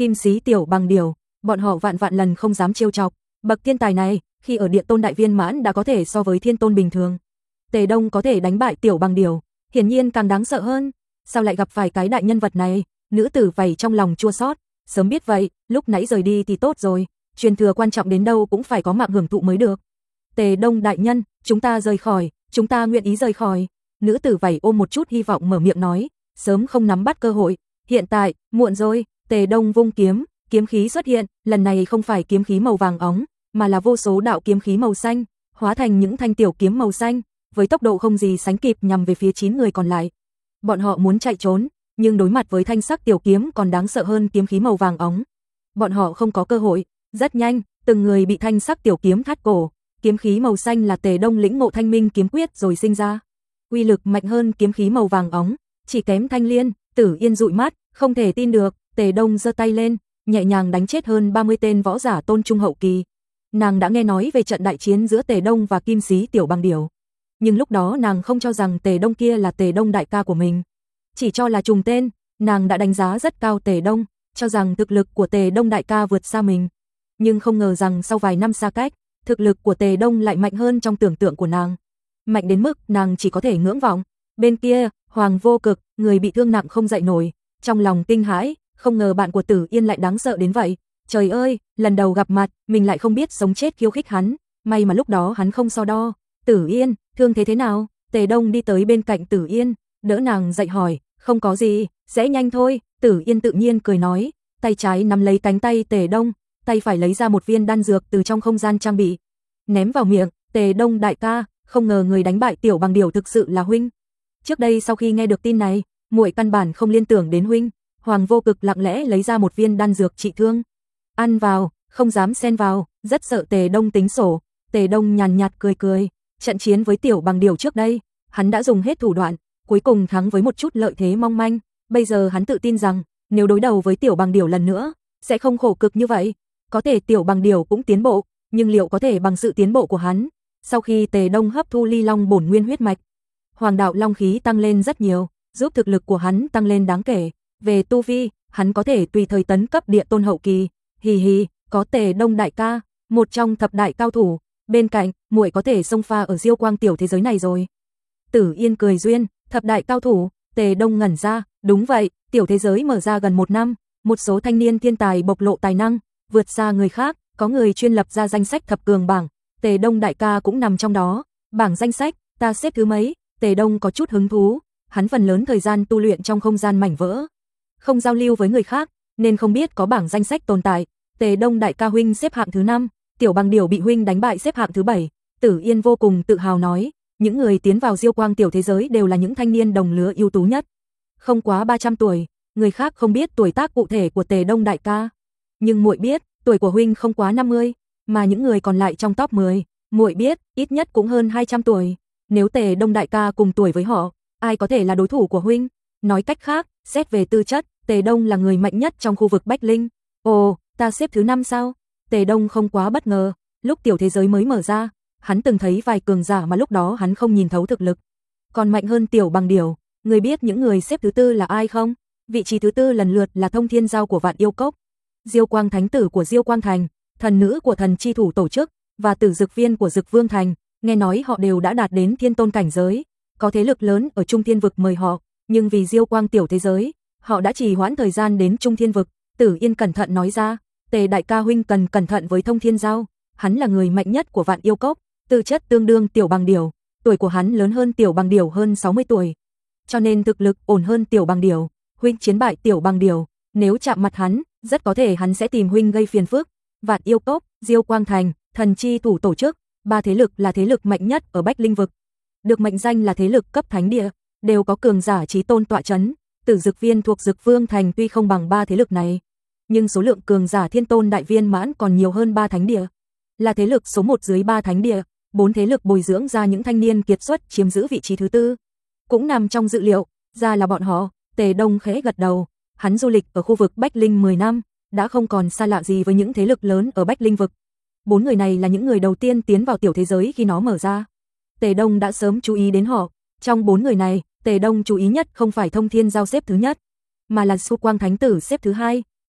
Kim Sĩ Tiểu Bằng Điểu, bọn họ vạn vạn lần không dám trêu chọc. Bậc thiên tài này, khi ở Địa Tôn đại viên mãn đã có thể so với thiên tôn bình thường. Tề Đông có thể đánh bại Tiểu Bằng Điểu, hiển nhiên càng đáng sợ hơn. Sao lại gặp phải cái đại nhân vật này? Nữ tử vảy trong lòng chua xót, sớm biết vậy, lúc nãy rời đi thì tốt rồi, truyền thừa quan trọng đến đâu cũng phải có mạng hưởng thụ mới được. Tề Đông đại nhân, chúng ta rời khỏi, chúng ta nguyện ý rời khỏi. Nữ tử vảy ôm một chút hy vọng mở miệng nói, sớm không nắm bắt cơ hội, hiện tại, muộn rồi. Tề Đông vung kiếm, kiếm khí xuất hiện, lần này không phải kiếm khí màu vàng óng, mà là vô số đạo kiếm khí màu xanh, hóa thành những thanh tiểu kiếm màu xanh, với tốc độ không gì sánh kịp nhằm về phía chín người còn lại. Bọn họ muốn chạy trốn, nhưng đối mặt với thanh sắc tiểu kiếm còn đáng sợ hơn kiếm khí màu vàng óng. Bọn họ không có cơ hội, rất nhanh, từng người bị thanh sắc tiểu kiếm thắt cổ. Kiếm khí màu xanh là Tề Đông lĩnh ngộ Thanh Minh kiếm quyết rồi sinh ra. Uy lực mạnh hơn kiếm khí màu vàng óng, chỉ kém Thanh Liên. Tử Yên dụi mắt, không thể tin được, Tề Đông giơ tay lên, nhẹ nhàng đánh chết hơn ba mươi tên võ giả tôn trung hậu kỳ. Nàng đã nghe nói về trận đại chiến giữa Tề Đông và Kim Sĩ Tiểu Bằng Điểu, nhưng lúc đó nàng không cho rằng Tề Đông kia là Tề Đông đại ca của mình, chỉ cho là trùng tên. Nàng đã đánh giá rất cao Tề Đông, cho rằng thực lực của Tề Đông đại ca vượt xa mình, nhưng không ngờ rằng sau vài năm xa cách, thực lực của Tề Đông lại mạnh hơn trong tưởng tượng của nàng, mạnh đến mức nàng chỉ có thể ngưỡng vọng. Bên kia, Hoàng Vô Cực, người bị thương nặng không dậy nổi, trong lòng kinh hãi, không ngờ bạn của Tử Yên lại đáng sợ đến vậy. Trời ơi, lần đầu gặp mặt, mình lại không biết sống chết khiêu khích hắn, may mà lúc đó hắn không so đo. Tử Yên, thương thế thế nào? Tề Đông đi tới bên cạnh Tử Yên, đỡ nàng dậy hỏi, không có gì, sẽ nhanh thôi. Tử Yên tự nhiên cười nói, tay trái nắm lấy cánh tay Tề Đông, tay phải lấy ra một viên đan dược từ trong không gian trang bị, ném vào miệng. Tề Đông đại ca, không ngờ người đánh bại Tiểu Bằng Điểu thực sự là huynh. Trước đây sau khi nghe được tin này, muội căn bản không liên tưởng đến huynh. Hoàng Vô Cực lặng lẽ lấy ra một viên đan dược trị thương, ăn vào, không dám xen vào, rất sợ Tề Đông tính sổ. Tề Đông nhàn nhạt cười cười, trận chiến với Tiểu Bằng Điểu trước đây, hắn đã dùng hết thủ đoạn, cuối cùng thắng với một chút lợi thế mong manh. Bây giờ hắn tự tin rằng, nếu đối đầu với Tiểu Bằng Điểu lần nữa, sẽ không khổ cực như vậy. Có thể Tiểu Bằng Điểu cũng tiến bộ, nhưng liệu có thể bằng sự tiến bộ của hắn? Sau khi Tề Đông hấp thu Ly Long bổn nguyên huyết mạch, Hoàng đạo long khí tăng lên rất nhiều, giúp thực lực của hắn tăng lên đáng kể. Về tu vi, hắn có thể tùy thời tấn cấp địa tôn hậu kỳ. Hì hì, có Tề Đông đại ca, một trong thập đại cao thủ, bên cạnh, muội có thể xông pha ở Diêu Quang tiểu thế giới này rồi. Tử Yên cười duyên, thập đại cao thủ. Tề Đông ngẩn ra, đúng vậy, tiểu thế giới mở ra gần một năm, một số thanh niên thiên tài bộc lộ tài năng, vượt xa người khác, có người chuyên lập ra danh sách thập cường bảng, Tề Đông đại ca cũng nằm trong đó. Bảng danh sách, ta xếp thứ mấy? Tề Đông có chút hứng thú, hắn phần lớn thời gian tu luyện trong không gian mảnh vỡ, không giao lưu với người khác, nên không biết có bảng danh sách tồn tại. Tề Đông đại ca huynh xếp hạng thứ năm, Tiểu Bằng Điểu bị huynh đánh bại xếp hạng thứ bảy. Tử Yên vô cùng tự hào nói, những người tiến vào Diêu Quang tiểu thế giới đều là những thanh niên đồng lứa ưu tú nhất, không quá ba trăm tuổi, người khác không biết tuổi tác cụ thể của Tề Đông đại ca, nhưng muội biết, tuổi của huynh không quá năm mươi, mà những người còn lại trong top mười, muội biết, ít nhất cũng hơn hai trăm tuổi. Nếu Tề Đông đại ca cùng tuổi với họ, ai có thể là đối thủ của huynh? Nói cách khác, xét về tư chất, Tề Đông là người mạnh nhất trong khu vực Bách Linh. Ồ, ta xếp thứ năm sao? Tề Đông không quá bất ngờ, lúc tiểu thế giới mới mở ra, hắn từng thấy vài cường giả mà lúc đó hắn không nhìn thấu thực lực, còn mạnh hơn Tiểu Bằng Điểu. Người biết những người xếp thứ tư là ai không? Vị trí thứ tư lần lượt là Thông Thiên Giao của Vạn Yêu Cốc, Diêu Quang Thánh Tử của Diêu Quang Thành, Thần Nữ của Thần Chi Thủ tổ chức, và Tử Dực Viên của Dực Vương Thành. Nghe nói họ đều đã đạt đến thiên tôn cảnh giới, có thế lực lớn ở Trung Thiên Vực mời họ, nhưng vì Diêu Quang tiểu thế giới, họ đã trì hoãn thời gian đến Trung Thiên Vực. Tử Yên cẩn thận nói ra, Tề đại ca huynh cần cẩn thận với Thông Thiên Giao, hắn là người mạnh nhất của Vạn Yêu Cốc, tư chất tương đương Tiểu Bằng Điểu, tuổi của hắn lớn hơn Tiểu Bằng Điểu hơn sáu mươi tuổi, cho nên thực lực ổn hơn Tiểu Bằng Điểu. Huynh chiến bại Tiểu Bằng Điểu, nếu chạm mặt hắn, rất có thể hắn sẽ tìm huynh gây phiền phức. Vạn Yêu Cốc, Diêu Quang Thành, Thần Chi Thủ tổ chức, ba thế lực là thế lực mạnh nhất ở Bách Linh Vực, được mệnh danh là thế lực cấp thánh địa, đều có cường giả chí tôn tọa chấn. Tử Dực Viên thuộc Dực Vương Thành tuy không bằng ba thế lực này, nhưng số lượng cường giả thiên tôn đại viên mãn còn nhiều hơn ba thánh địa, là thế lực số một dưới ba thánh địa. Bốn thế lực bồi dưỡng ra những thanh niên kiệt xuất chiếm giữ vị trí thứ tư, cũng nằm trong dự liệu, ra là bọn họ. Tề Đông khẽ gật đầu, hắn du lịch ở khu vực Bách Linh mười năm, đã không còn xa lạ gì với những thế lực lớn ở Bách Linh Vực. Bốn người này là những người đầu tiên tiến vào tiểu thế giới khi nó mở ra. Tề Đông đã sớm chú ý đến họ. Trong bốn người này, Tề Đông chú ý nhất không phải Thông Thiên Giao xếp thứ nhất, mà là Su Quang Thánh Tử xếp thứ hai.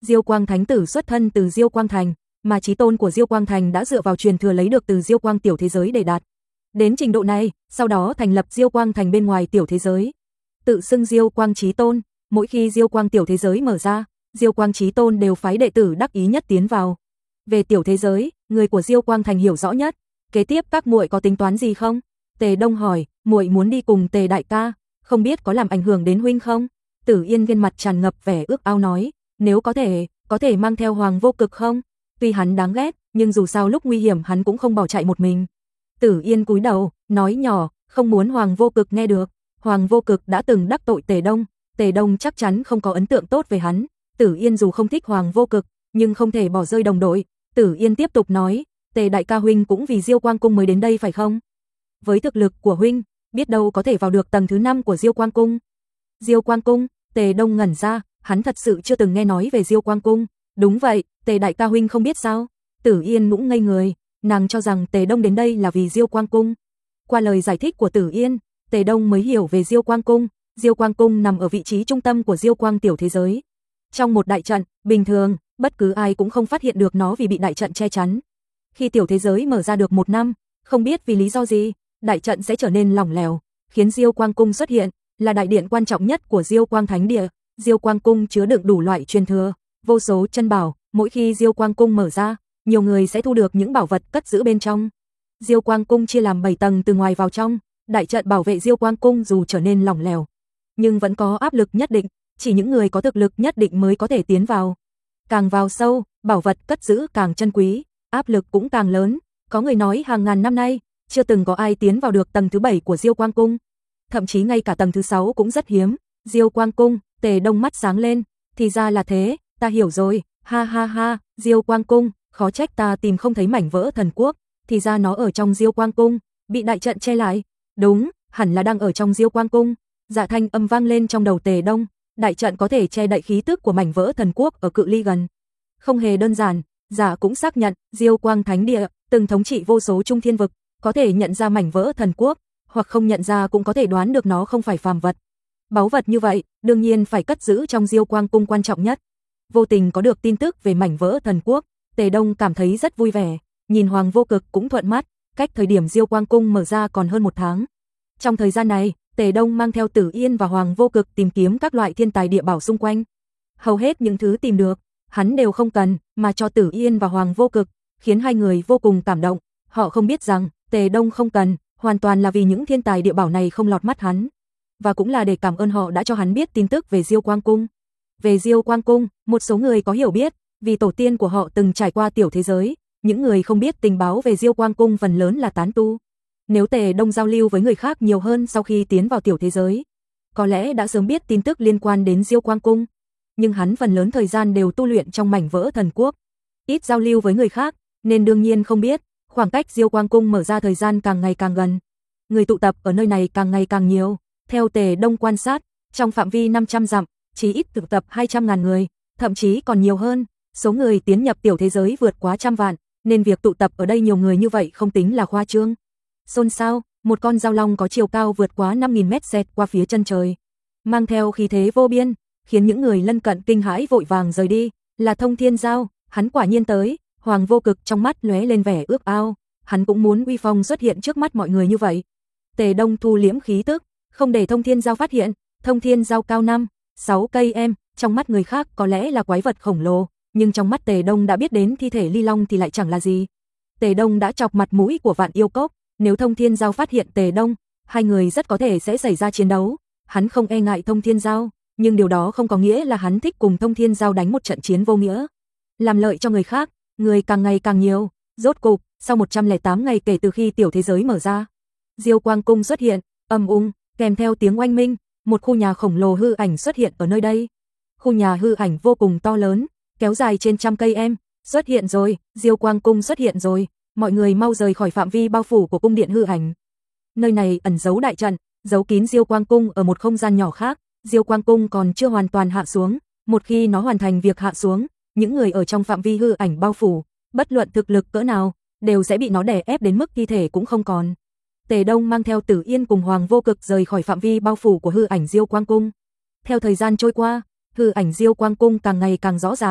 Diêu Quang Thánh tử xuất thân từ Diêu Quang Thành, mà chí tôn của Diêu Quang Thành đã dựa vào truyền thừa lấy được từ Diêu Quang tiểu thế giới để đạt đến trình độ này, sau đó thành lập Diêu Quang Thành bên ngoài tiểu thế giới. Tự xưng Diêu Quang Chí Tôn, mỗi khi Diêu Quang tiểu thế giới mở ra, Diêu Quang Chí Tôn đều phái đệ tử đắc ý nhất tiến vào. Về tiểu thế giới, người của Diêu Quang Thành hiểu rõ nhất. Kế tiếp các muội có tính toán gì không? Tề Đông hỏi, muội muốn đi cùng Tề đại ca, không biết có làm ảnh hưởng đến huynh không? Tử Yên gương mặt tràn ngập vẻ ước ao nói, nếu có thể, có thể mang theo Hoàng Vô Cực không? Tuy hắn đáng ghét, nhưng dù sao lúc nguy hiểm hắn cũng không bỏ chạy một mình. Tử Yên cúi đầu, nói nhỏ, không muốn Hoàng Vô Cực nghe được. Hoàng Vô Cực đã từng đắc tội Tề Đông, Tề Đông chắc chắn không có ấn tượng tốt về hắn. Tử Yên dù không thích Hoàng Vô Cực, nhưng không thể bỏ rơi đồng đội. Tử Yên tiếp tục nói, Tề đại ca huynh cũng vì Diêu Quang cung mới đến đây phải không? Với thực lực của huynh, biết đâu có thể vào được tầng thứ năm của Diêu Quang cung. Diêu Quang cung? Tề Đông ngẩn ra, hắn thật sự chưa từng nghe nói về Diêu Quang cung. Đúng vậy, Tề đại ca huynh không biết sao? Tử Yên cũng ngây người, nàng cho rằng Tề Đông đến đây là vì Diêu Quang cung. Qua lời giải thích của Tử Yên, Tề Đông mới hiểu về Diêu Quang cung. Diêu Quang cung nằm ở vị trí trung tâm của Diêu Quang tiểu thế giới. Trong một đại trận, bình thường, bất cứ ai cũng không phát hiện được nó vì bị đại trận che chắn. Khi tiểu thế giới mở ra được một năm, không biết vì lý do gì, đại trận sẽ trở nên lỏng lẻo, khiến Diêu Quang cung xuất hiện, là đại điện quan trọng nhất của Diêu Quang Thánh địa. Diêu Quang cung chứa đựng đủ loại truyền thừa, vô số chân bảo, mỗi khi Diêu Quang cung mở ra, nhiều người sẽ thu được những bảo vật cất giữ bên trong. Diêu Quang cung chia làm bảy tầng từ ngoài vào trong, đại trận bảo vệ Diêu Quang cung dù trở nên lỏng lẻo, nhưng vẫn có áp lực nhất định, chỉ những người có thực lực nhất định mới có thể tiến vào. Càng vào sâu, bảo vật cất giữ càng chân quý, áp lực cũng càng lớn, có người nói hàng ngàn năm nay, chưa từng có ai tiến vào được tầng thứ bảy của Diêu Quang cung. Thậm chí ngay cả tầng thứ sáu cũng rất hiếm. Diêu Quang cung, Tề Đông mắt sáng lên, thì ra là thế, ta hiểu rồi, ha ha ha, Diêu Quang cung, khó trách ta tìm không thấy mảnh vỡ thần quốc, thì ra nó ở trong Diêu Quang cung, bị đại trận che lại. Đúng, hẳn là đang ở trong Diêu Quang cung. Dạ thanh âm vang lên trong đầu Tề Đông, đại trận có thể che đậy khí tức của mảnh vỡ thần quốc ở cự ly gần. Không hề đơn giản, Dạ cũng xác nhận, Diêu Quang Thánh địa từng thống trị vô số trung thiên vực, có thể nhận ra mảnh vỡ thần quốc, hoặc không nhận ra cũng có thể đoán được nó không phải phàm vật. Báu vật như vậy, đương nhiên phải cất giữ trong Diêu Quang cung quan trọng nhất. Vô tình có được tin tức về mảnh vỡ thần quốc, Tề Đông cảm thấy rất vui vẻ, nhìn Hoàng Vô Cực cũng thuận mắt, cách thời điểm Diêu Quang cung mở ra còn hơn một tháng. Trong thời gian này, Tề Đông mang theo Tử Yên và Hoàng Vô Cực tìm kiếm các loại thiên tài địa bảo xung quanh. Hầu hết những thứ tìm được, hắn đều không cần, mà cho Tử Yên và Hoàng Vô Cực, khiến hai người vô cùng cảm động. Họ không biết rằng, Tề Đông không cần, hoàn toàn là vì những thiên tài địa bảo này không lọt mắt hắn. Và cũng là để cảm ơn họ đã cho hắn biết tin tức về Diêu Quang cung. Về Diêu Quang cung, một số người có hiểu biết, vì tổ tiên của họ từng trải qua tiểu thế giới, những người không biết tình báo về Diêu Quang cung phần lớn là tán tu. Nếu Tề Đông giao lưu với người khác nhiều hơn sau khi tiến vào tiểu thế giới, có lẽ đã sớm biết tin tức liên quan đến Diêu Quang cung. Nhưng hắn phần lớn thời gian đều tu luyện trong mảnh vỡ thần quốc, ít giao lưu với người khác, nên đương nhiên không biết. Khoảng cách Diêu Quang cung mở ra thời gian càng ngày càng gần, người tụ tập ở nơi này càng ngày càng nhiều. Theo Tề Đông quan sát, trong phạm vi năm trăm dặm, chỉ ít tụ tập hai trăm ngàn người, thậm chí còn nhiều hơn. Số người tiến nhập tiểu thế giới vượt quá trăm vạn, nên việc tụ tập ở đây nhiều người như vậy không tính là khoa trương. Xôn xao, một con dao long có chiều cao vượt quá năm nghìn mét xẹt qua phía chân trời, mang theo khí thế vô biên, khiến những người lân cận kinh hãi vội vàng rời đi. Là Thông Thiên Dao, hắn quả nhiên tới. Hoàng Vô Cực trong mắt lóe lên vẻ ước ao, hắn cũng muốn uy phong xuất hiện trước mắt mọi người như vậy. Tề Đông thu liễm khí tức, không để Thông Thiên Dao phát hiện. Thông Thiên Dao cao năm, sáu cây em, trong mắt người khác có lẽ là quái vật khổng lồ, nhưng trong mắt Tề Đông đã biết đến thi thể ly long thì lại chẳng là gì. Tề Đông đã chọc mặt mũi của Vạn Yêu Cốc, nếu Thông Thiên Dao phát hiện Tề Đông, hai người rất có thể sẽ xảy ra chiến đấu. Hắn không e ngại Thông Thiên Dao, nhưng điều đó không có nghĩa là hắn thích cùng Thông Thiên Dao đánh một trận chiến vô nghĩa. Làm lợi cho người khác, người càng ngày càng nhiều. Rốt cục, sau một trăm lẻ tám ngày kể từ khi tiểu thế giới mở ra, Diêu Quang cung xuất hiện, âm ung, kèm theo tiếng oanh minh, một khu nhà khổng lồ hư ảnh xuất hiện ở nơi đây. Khu nhà hư ảnh vô cùng to lớn, kéo dài trên trăm cây em, xuất hiện rồi, Diêu Quang cung xuất hiện rồi, mọi người mau rời khỏi phạm vi bao phủ của cung điện hư ảnh. Nơi này ẩn giấu đại trận, giấu kín Diêu Quang cung ở một không gian nhỏ khác. Diêu Quang cung còn chưa hoàn toàn hạ xuống, một khi nó hoàn thành việc hạ xuống, những người ở trong phạm vi hư ảnh bao phủ, bất luận thực lực cỡ nào, đều sẽ bị nó đè ép đến mức thi thể cũng không còn. Tề Đông mang theo Tử Yên cùng Hoàng Vô Cực rời khỏi phạm vi bao phủ của hư ảnh Diêu Quang cung. Theo thời gian trôi qua, hư ảnh Diêu Quang cung càng ngày càng rõ ràng,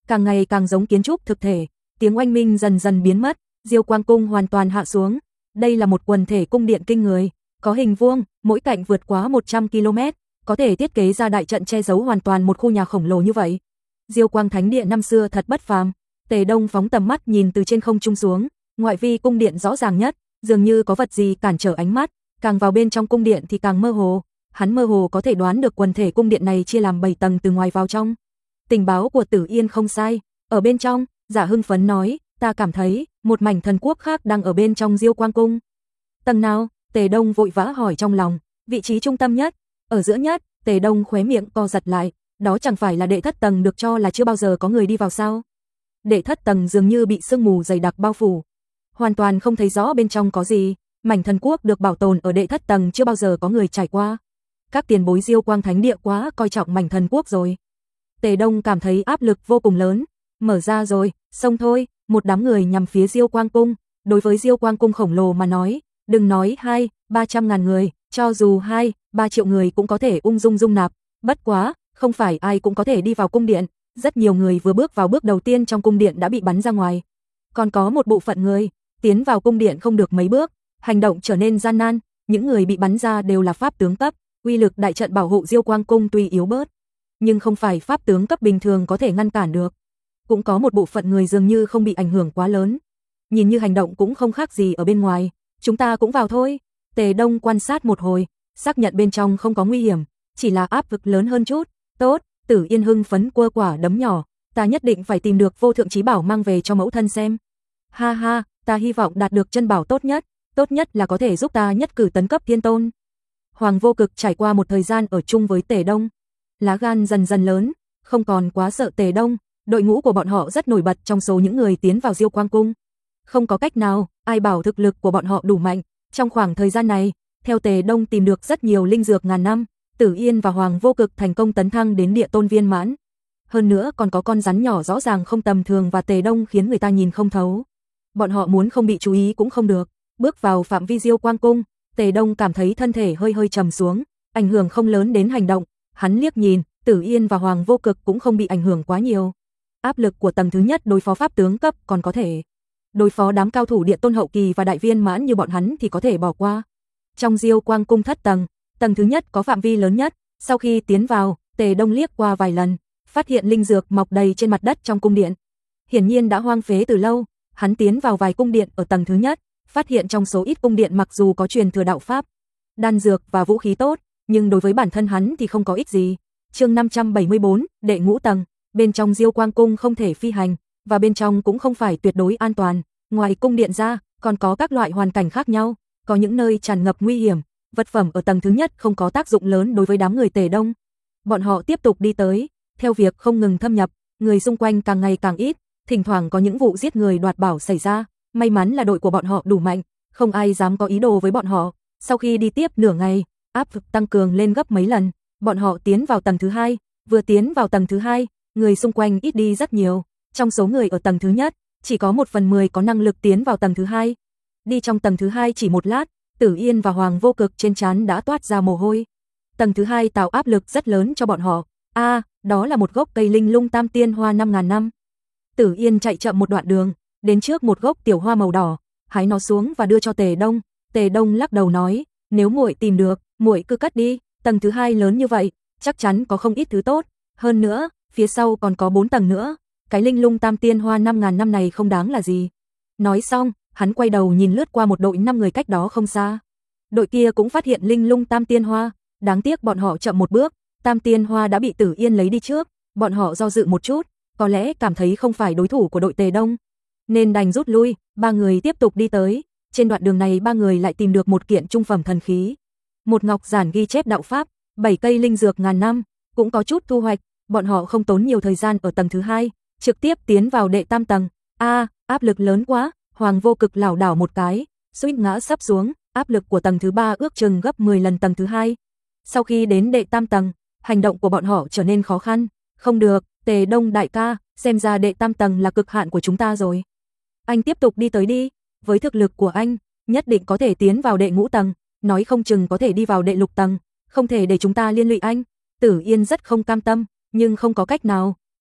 càng ngày càng giống kiến trúc thực thể, tiếng oanh minh dần dần biến mất, Diêu Quang cung hoàn toàn hạ xuống. Đây là một quần thể cung điện kinh người, có hình vuông, mỗi cạnh vượt quá một trăm ki lô mét, có thể thiết kế ra đại trận che giấu hoàn toàn một khu nhà khổng lồ như vậy. Diêu Quang Thánh Điện năm xưa thật bất phàm. Tề Đông phóng tầm mắt nhìn từ trên không trung xuống, ngoại vi cung điện rõ ràng nhất, dường như có vật gì cản trở ánh mắt, càng vào bên trong cung điện thì càng mơ hồ. Hắn mơ hồ có thể đoán được quần thể cung điện này chia làm bảy tầng từ ngoài vào trong. Tình báo của Tử Yên không sai, ở bên trong, Giả hưng phấn nói, ta cảm thấy một mảnh thần quốc khác đang ở bên trong Diêu Quang cung. Tầng nào? Tề Đông vội vã hỏi trong lòng. Vị trí trung tâm nhất, ở giữa nhất. Tề Đông khóe miệng co giật lại, đó chẳng phải là đệ thất tầng được cho là chưa bao giờ có người đi vào sao? Đệ thất tầng dường như bị sương mù dày đặc bao phủ, hoàn toàn không thấy rõ bên trong có gì. Mảnh thần quốc được bảo tồn ở đệ thất tầng chưa bao giờ có người trải qua. Các tiền bối Diêu Quang Thánh Địa quá coi trọng mảnh thần quốc rồi. Tề Đông cảm thấy áp lực vô cùng lớn. Mở ra rồi, xông thôi. Một đám người nhằm phía Diêu Quang cung. Đối với Diêu Quang cung khổng lồ mà nói, đừng nói hai, ba trăm ngàn người, cho dù hai, ba triệu người cũng có thể ung dung dung nạp. Bất quá, không phải ai cũng có thể đi vào cung điện. Rất nhiều người vừa bước vào bước đầu tiên trong cung điện đã bị bắn ra ngoài. Còn có một bộ phận người tiến vào cung điện không được mấy bước, hành động trở nên gian nan. Những người bị bắn ra đều là pháp tướng cấp. Uy lực đại trận bảo hộ Diêu Quang cung tuy yếu bớt, nhưng không phải pháp tướng cấp bình thường có thể ngăn cản được. Cũng có một bộ phận người dường như không bị ảnh hưởng quá lớn. Nhìn như hành động cũng không khác gì ở bên ngoài. Chúng ta cũng vào thôi. Tề Đông quan sát một hồi, xác nhận bên trong không có nguy hiểm, chỉ là áp lực lớn hơn chút. Tốt, Tử Yên hưng phấn quơ quả đấm nhỏ, ta nhất định phải tìm được vô thượng chí bảo mang về cho mẫu thân xem. Ha ha, ta hy vọng đạt được chân bảo tốt nhất, tốt nhất là có thể giúp ta nhất cử tấn cấp thiên tôn. Hoàng Vô Cực trải qua một thời gian ở chung với Tề Đông, lá gan dần dần lớn, không còn quá sợ Tề Đông. Đội ngũ của bọn họ rất nổi bật trong số những người tiến vào Diêu Quang cung. Không có cách nào, ai bảo thực lực của bọn họ đủ mạnh. Trong khoảng thời gian này, theo Tề Đông tìm được rất nhiều linh dược ngàn năm, Tử Yên và Hoàng Vô Cực thành công tấn thăng đến địa tôn viên mãn. Hơn nữa còn có con rắn nhỏ rõ ràng không tầm thường và Tề Đông khiến người ta nhìn không thấu. Bọn họ muốn không bị chú ý cũng không được. Bước vào phạm vi Diêu Quang cung, Tề Đông cảm thấy thân thể hơi hơi trầm xuống, ảnh hưởng không lớn đến hành động. Hắn liếc nhìn, Tử Yên và Hoàng Vô Cực cũng không bị ảnh hưởng quá nhiều. Áp lực của tầng thứ nhất đối phó pháp tướng cấp còn có thể. Đối phó đám cao thủ địa tôn hậu kỳ và đại viên mãn như bọn hắn thì có thể bỏ qua. Trong Diêu Quang cung thất tầng, tầng thứ nhất có phạm vi lớn nhất. Sau khi tiến vào, Tề Đông liếc qua vài lần, phát hiện linh dược mọc đầy trên mặt đất trong cung điện. Hiển nhiên đã hoang phế từ lâu. Hắn tiến vào vài cung điện ở tầng thứ nhất, phát hiện trong số ít cung điện mặc dù có truyền thừa đạo pháp, đan dược và vũ khí tốt, nhưng đối với bản thân hắn thì không có ích gì. Chương năm trăm bảy mươi bốn, đệ ngũ tầng. Bên trong Diêu Quang cung không thể phi hành, và bên trong cũng không phải tuyệt đối an toàn. Ngoài cung điện ra, còn có các loại hoàn cảnh khác nhau, có những nơi tràn ngập nguy hiểm. Vật phẩm ở tầng thứ nhất không có tác dụng lớn đối với đám người Tề Đông. Bọn họ tiếp tục đi tới, theo việc không ngừng thâm nhập, người xung quanh càng ngày càng ít, thỉnh thoảng có những vụ giết người đoạt bảo xảy ra. May mắn là đội của bọn họ đủ mạnh, không ai dám có ý đồ với bọn họ. Sau khi đi tiếp nửa ngày, áp lực tăng cường lên gấp mấy lần, bọn họ tiến vào tầng thứ hai. Vừa tiến vào tầng thứ hai, người xung quanh ít đi rất nhiều. Trong số người ở tầng thứ nhất, chỉ có một phần mười có năng lực tiến vào tầng thứ hai. Đi trong tầng thứ hai chỉ một lát, Tử Yên và Hoàng Vô Cực trên trán đã toát ra mồ hôi. Tầng thứ hai tạo áp lực rất lớn cho bọn họ. A, à, đó là một gốc cây linh lung tam tiên hoa năm ngàn năm. Tử Yên chạy chậm một đoạn đường, đến trước một gốc tiểu hoa màu đỏ, hái nó xuống và đưa cho Tề Đông. Tề Đông lắc đầu nói, nếu muội tìm được, muội cứ cất đi, tầng thứ hai lớn như vậy, chắc chắn có không ít thứ tốt. Hơn nữa, phía sau còn có bốn tầng nữa, cái linh lung tam tiên hoa năm ngàn năm này không đáng là gì. Nói xong, hắn quay đầu nhìn lướt qua một đội năm người cách đó không xa. Đội kia cũng phát hiện linh lung tam tiên hoa, đáng tiếc bọn họ chậm một bước, tam tiên hoa đã bị Tử Yên lấy đi trước. Bọn họ do dự một chút, có lẽ cảm thấy không phải đối thủ của đội Tề Đông, nên đành rút lui. Ba người tiếp tục đi tới, trên đoạn đường này ba người lại tìm được một kiện trung phẩm thần khí, một ngọc giản ghi chép đạo pháp, bảy cây linh dược ngàn năm, cũng có chút thu hoạch. Bọn họ không tốn nhiều thời gian ở tầng thứ hai, trực tiếp tiến vào đệ tam tầng. A, à, áp lực lớn quá. Hoàng Vô Cực lảo đảo một cái, suýt ngã sắp xuống. Áp lực của tầng thứ ba ước chừng gấp mười lần tầng thứ hai. Sau khi đến đệ tam tầng, hành động của bọn họ trở nên khó khăn. Không được, Tề Đông đại ca, xem ra đệ tam tầng là cực hạn của chúng ta rồi. Anh tiếp tục đi tới đi, với thực lực của anh, nhất định có thể tiến vào đệ ngũ tầng, nói không chừng có thể đi vào đệ lục tầng, không thể để chúng ta liên lụy anh. Tử Yên rất không cam tâm, nhưng không có cách nào,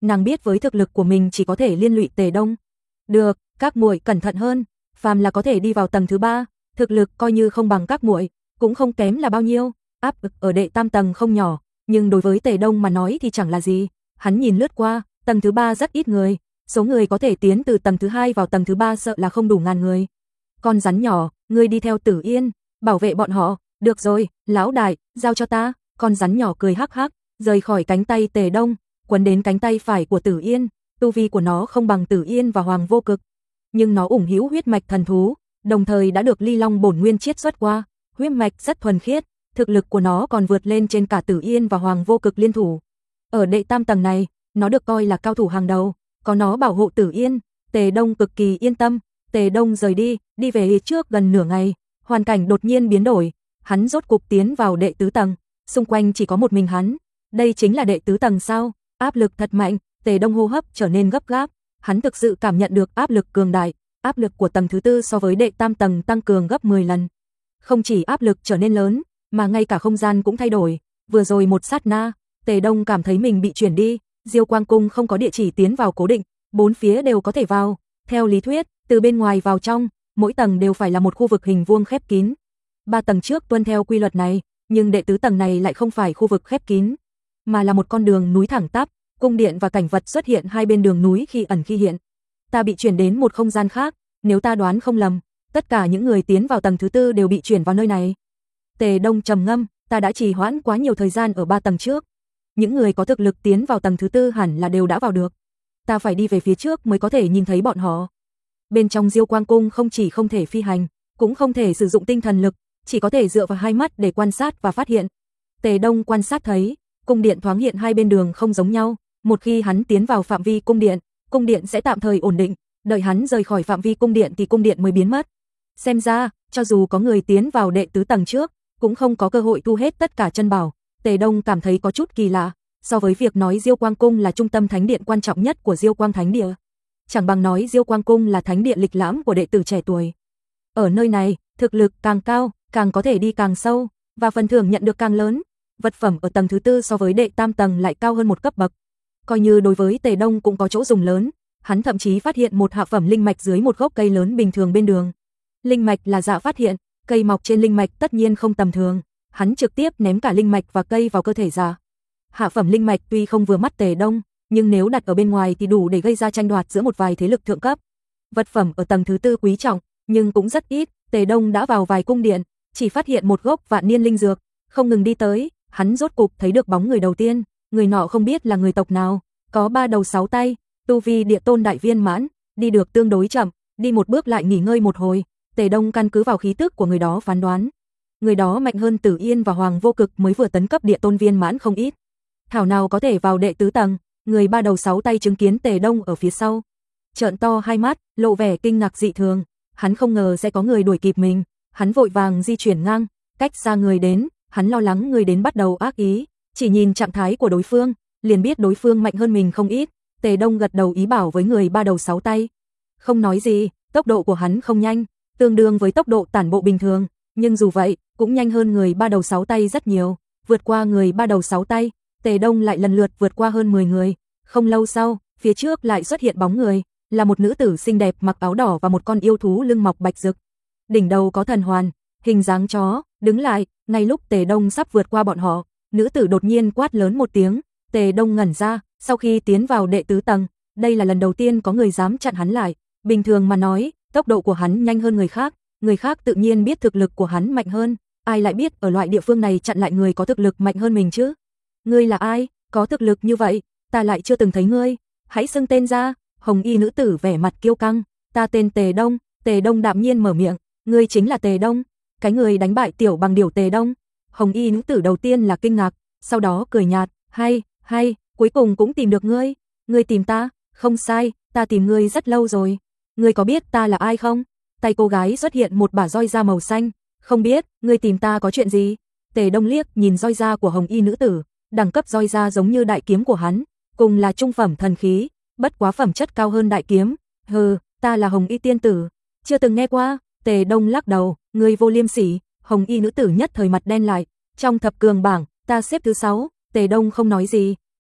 nàng biết với thực lực của mình chỉ có thể liên lụy Tề Đông. Được, các muội cẩn thận hơn, phàm là có thể đi vào tầng thứ ba, thực lực coi như không bằng các muội, cũng không kém là bao nhiêu, áp lực ở đệ tam tầng không nhỏ, nhưng đối với Tề Đông mà nói thì chẳng là gì. Hắn nhìn lướt qua, tầng thứ ba rất ít người, số người có thể tiến từ tầng thứ hai vào tầng thứ ba sợ là không đủ ngàn người. Con rắn nhỏ, ngươi đi theo Tử Yên, bảo vệ bọn họ, được rồi, lão đại, giao cho ta. Con rắn nhỏ cười hắc hắc, rời khỏi cánh tay Tề Đông, quấn đến cánh tay phải của Tử Yên, tu vi của nó không bằng Tử Yên và Hoàng Vô Cực, nhưng nó ủng hữu huyết mạch thần thú, đồng thời đã được Ly Long bổn nguyên chiết xuất qua, huyết mạch rất thuần khiết, thực lực của nó còn vượt lên trên cả Tử Yên và Hoàng Vô Cực liên thủ. Ở đệ tam tầng này, nó được coi là cao thủ hàng đầu, có nó bảo hộ Tử Yên, Tề Đông cực kỳ yên tâm. Tề Đông rời đi, đi về trước gần nửa ngày, hoàn cảnh đột nhiên biến đổi, hắn rốt cục tiến vào đệ tứ tầng, xung quanh chỉ có một mình hắn. Đây chính là đệ tứ tầng sao? Áp lực thật mạnh, Tề Đông hô hấp trở nên gấp gáp, hắn thực sự cảm nhận được áp lực cường đại, áp lực của tầng thứ tư so với đệ tam tầng tăng cường gấp mười lần. Không chỉ áp lực trở nên lớn, mà ngay cả không gian cũng thay đổi, vừa rồi một sát na, Tề Đông cảm thấy mình bị chuyển đi, Diêu Quang Cung không có địa chỉ tiến vào cố định, bốn phía đều có thể vào, theo lý thuyết, từ bên ngoài vào trong, mỗi tầng đều phải là một khu vực hình vuông khép kín. Ba tầng trước tuân theo quy luật này, nhưng đệ tứ tầng này lại không phải khu vực khép kín, mà là một con đường núi thẳng tắp, cung điện và cảnh vật xuất hiện hai bên đường núi khi ẩn khi hiện. Ta bị chuyển đến một không gian khác, nếu ta đoán không lầm, tất cả những người tiến vào tầng thứ tư đều bị chuyển vào nơi này. Tề Đông trầm ngâm, ta đã trì hoãn quá nhiều thời gian ở ba tầng trước. Những người có thực lực tiến vào tầng thứ tư hẳn là đều đã vào được. Ta phải đi về phía trước mới có thể nhìn thấy bọn họ. Bên trong Diêu Quang Cung không chỉ không thể phi hành, cũng không thể sử dụng tinh thần lực, chỉ có thể dựa vào hai mắt để quan sát và phát hiện. Tề Đông quan sát thấy, cung điện thoáng hiện hai bên đường không giống nhau, một khi hắn tiến vào phạm vi cung điện, cung điện sẽ tạm thời ổn định, đợi hắn rời khỏi phạm vi cung điện thì cung điện mới biến mất. Xem ra, cho dù có người tiến vào đệ tứ tầng trước, cũng không có cơ hội thu hết tất cả chân bảo. Tề Đông cảm thấy có chút kỳ lạ, so với việc nói Diêu Quang Cung là trung tâm thánh điện quan trọng nhất của Diêu Quang Thánh Địa, chẳng bằng nói Diêu Quang Cung là thánh điện lịch lãm của đệ tử trẻ tuổi. Ở nơi này, thực lực càng cao, càng có thể đi càng sâu, và phần thưởng nhận được càng lớn. Vật phẩm ở tầng thứ tư so với đệ tam tầng lại cao hơn một cấp bậc. Coi như đối với Tề Đông cũng có chỗ dùng lớn, hắn thậm chí phát hiện một hạ phẩm linh mạch dưới một gốc cây lớn bình thường bên đường. Linh mạch là dạ phát hiện, cây mọc trên linh mạch tất nhiên không tầm thường, hắn trực tiếp ném cả linh mạch và cây vào cơ thể dạ. Hạ phẩm linh mạch tuy không vừa mắt Tề Đông, nhưng nếu đặt ở bên ngoài thì đủ để gây ra tranh đoạt giữa một vài thế lực thượng cấp. Vật phẩm ở tầng thứ tư quý trọng, nhưng cũng rất ít. Tề Đông đã vào vài cung điện, chỉ phát hiện một gốc vạn niên linh dược, không ngừng đi tới, hắn rốt cục thấy được bóng người đầu tiên. Người nọ không biết là người tộc nào, có ba đầu sáu tay, tu vi địa tôn đại viên mãn, đi được tương đối chậm, đi một bước lại nghỉ ngơi một hồi. Tề Đông căn cứ vào khí tức của người đó phán đoán, người đó mạnh hơn Tử Yên và Hoàng Vô Cực mới vừa tấn cấp địa tôn viên mãn không ít. Thảo nào có thể vào đệ tứ tầng. Người ba đầu sáu tay chứng kiến Tề Đông ở phía sau, trợn to hai mắt, lộ vẻ kinh ngạc dị thường. Hắn không ngờ sẽ có người đuổi kịp mình, hắn vội vàng di chuyển ngang, cách xa người đến, hắn lo lắng người đến bắt đầu ác ý, chỉ nhìn trạng thái của đối phương, liền biết đối phương mạnh hơn mình không ít. Tề Đông gật đầu ý bảo với người ba đầu sáu tay, không nói gì, tốc độ của hắn không nhanh, tương đương với tốc độ tản bộ bình thường, nhưng dù vậy, cũng nhanh hơn người ba đầu sáu tay rất nhiều. Vượt qua người ba đầu sáu tay, Tề Đông lại lần lượt vượt qua hơn mười người. Không lâu sau, phía trước lại xuất hiện bóng người, là một nữ tử xinh đẹp mặc áo đỏ và một con yêu thú lưng mọc bạch rực. Đỉnh đầu có thần hoàn, hình dáng chó, đứng lại. Ngay lúc Tề Đông sắp vượt qua bọn họ, nữ tử đột nhiên quát lớn một tiếng. Tề Đông ngẩn ra, sau khi tiến vào đệ tứ tầng, đây là lần đầu tiên có người dám chặn hắn lại. Bình thường mà nói, tốc độ của hắn nhanh hơn người khác, người khác tự nhiên biết thực lực của hắn mạnh hơn, ai lại biết ở loại địa phương này chặn lại người có thực lực mạnh hơn mình chứ? Ngươi là ai, có thực lực như vậy, ta lại chưa từng thấy ngươi, hãy xưng tên ra. Hồng y nữ tử vẻ mặt kiêu căng, ta tên Tề Đông. Tề Đông đạm nhiên mở miệng, ngươi chính là Tề Đông, cái người đánh bại tiểu bằng điểu Tề Đông. Hồng y nữ tử đầu tiên là kinh ngạc, sau đó cười nhạt, hay, hay, cuối cùng cũng tìm được ngươi. Ngươi tìm ta? Không sai, ta tìm ngươi rất lâu rồi. Ngươi có biết ta là ai không? Tay cô gái xuất hiện một bả roi da màu xanh. Không biết, ngươi tìm ta có chuyện gì? Tề Đông liếc nhìn roi da của hồng y nữ tử, đẳng cấp roi da giống như đại kiếm của hắn, cùng là trung phẩm thần khí, bất quá phẩm chất cao hơn đại kiếm. Hừ, ta là Hồng y tiên tử, chưa từng nghe qua. Tề Đông lắc đầu, ngươi vô liêm sỉ. Hồng y nữ tử nhất thời mặt đen lại, trong thập cường bảng, ta xếp thứ sáu. Tề Đông không nói gì,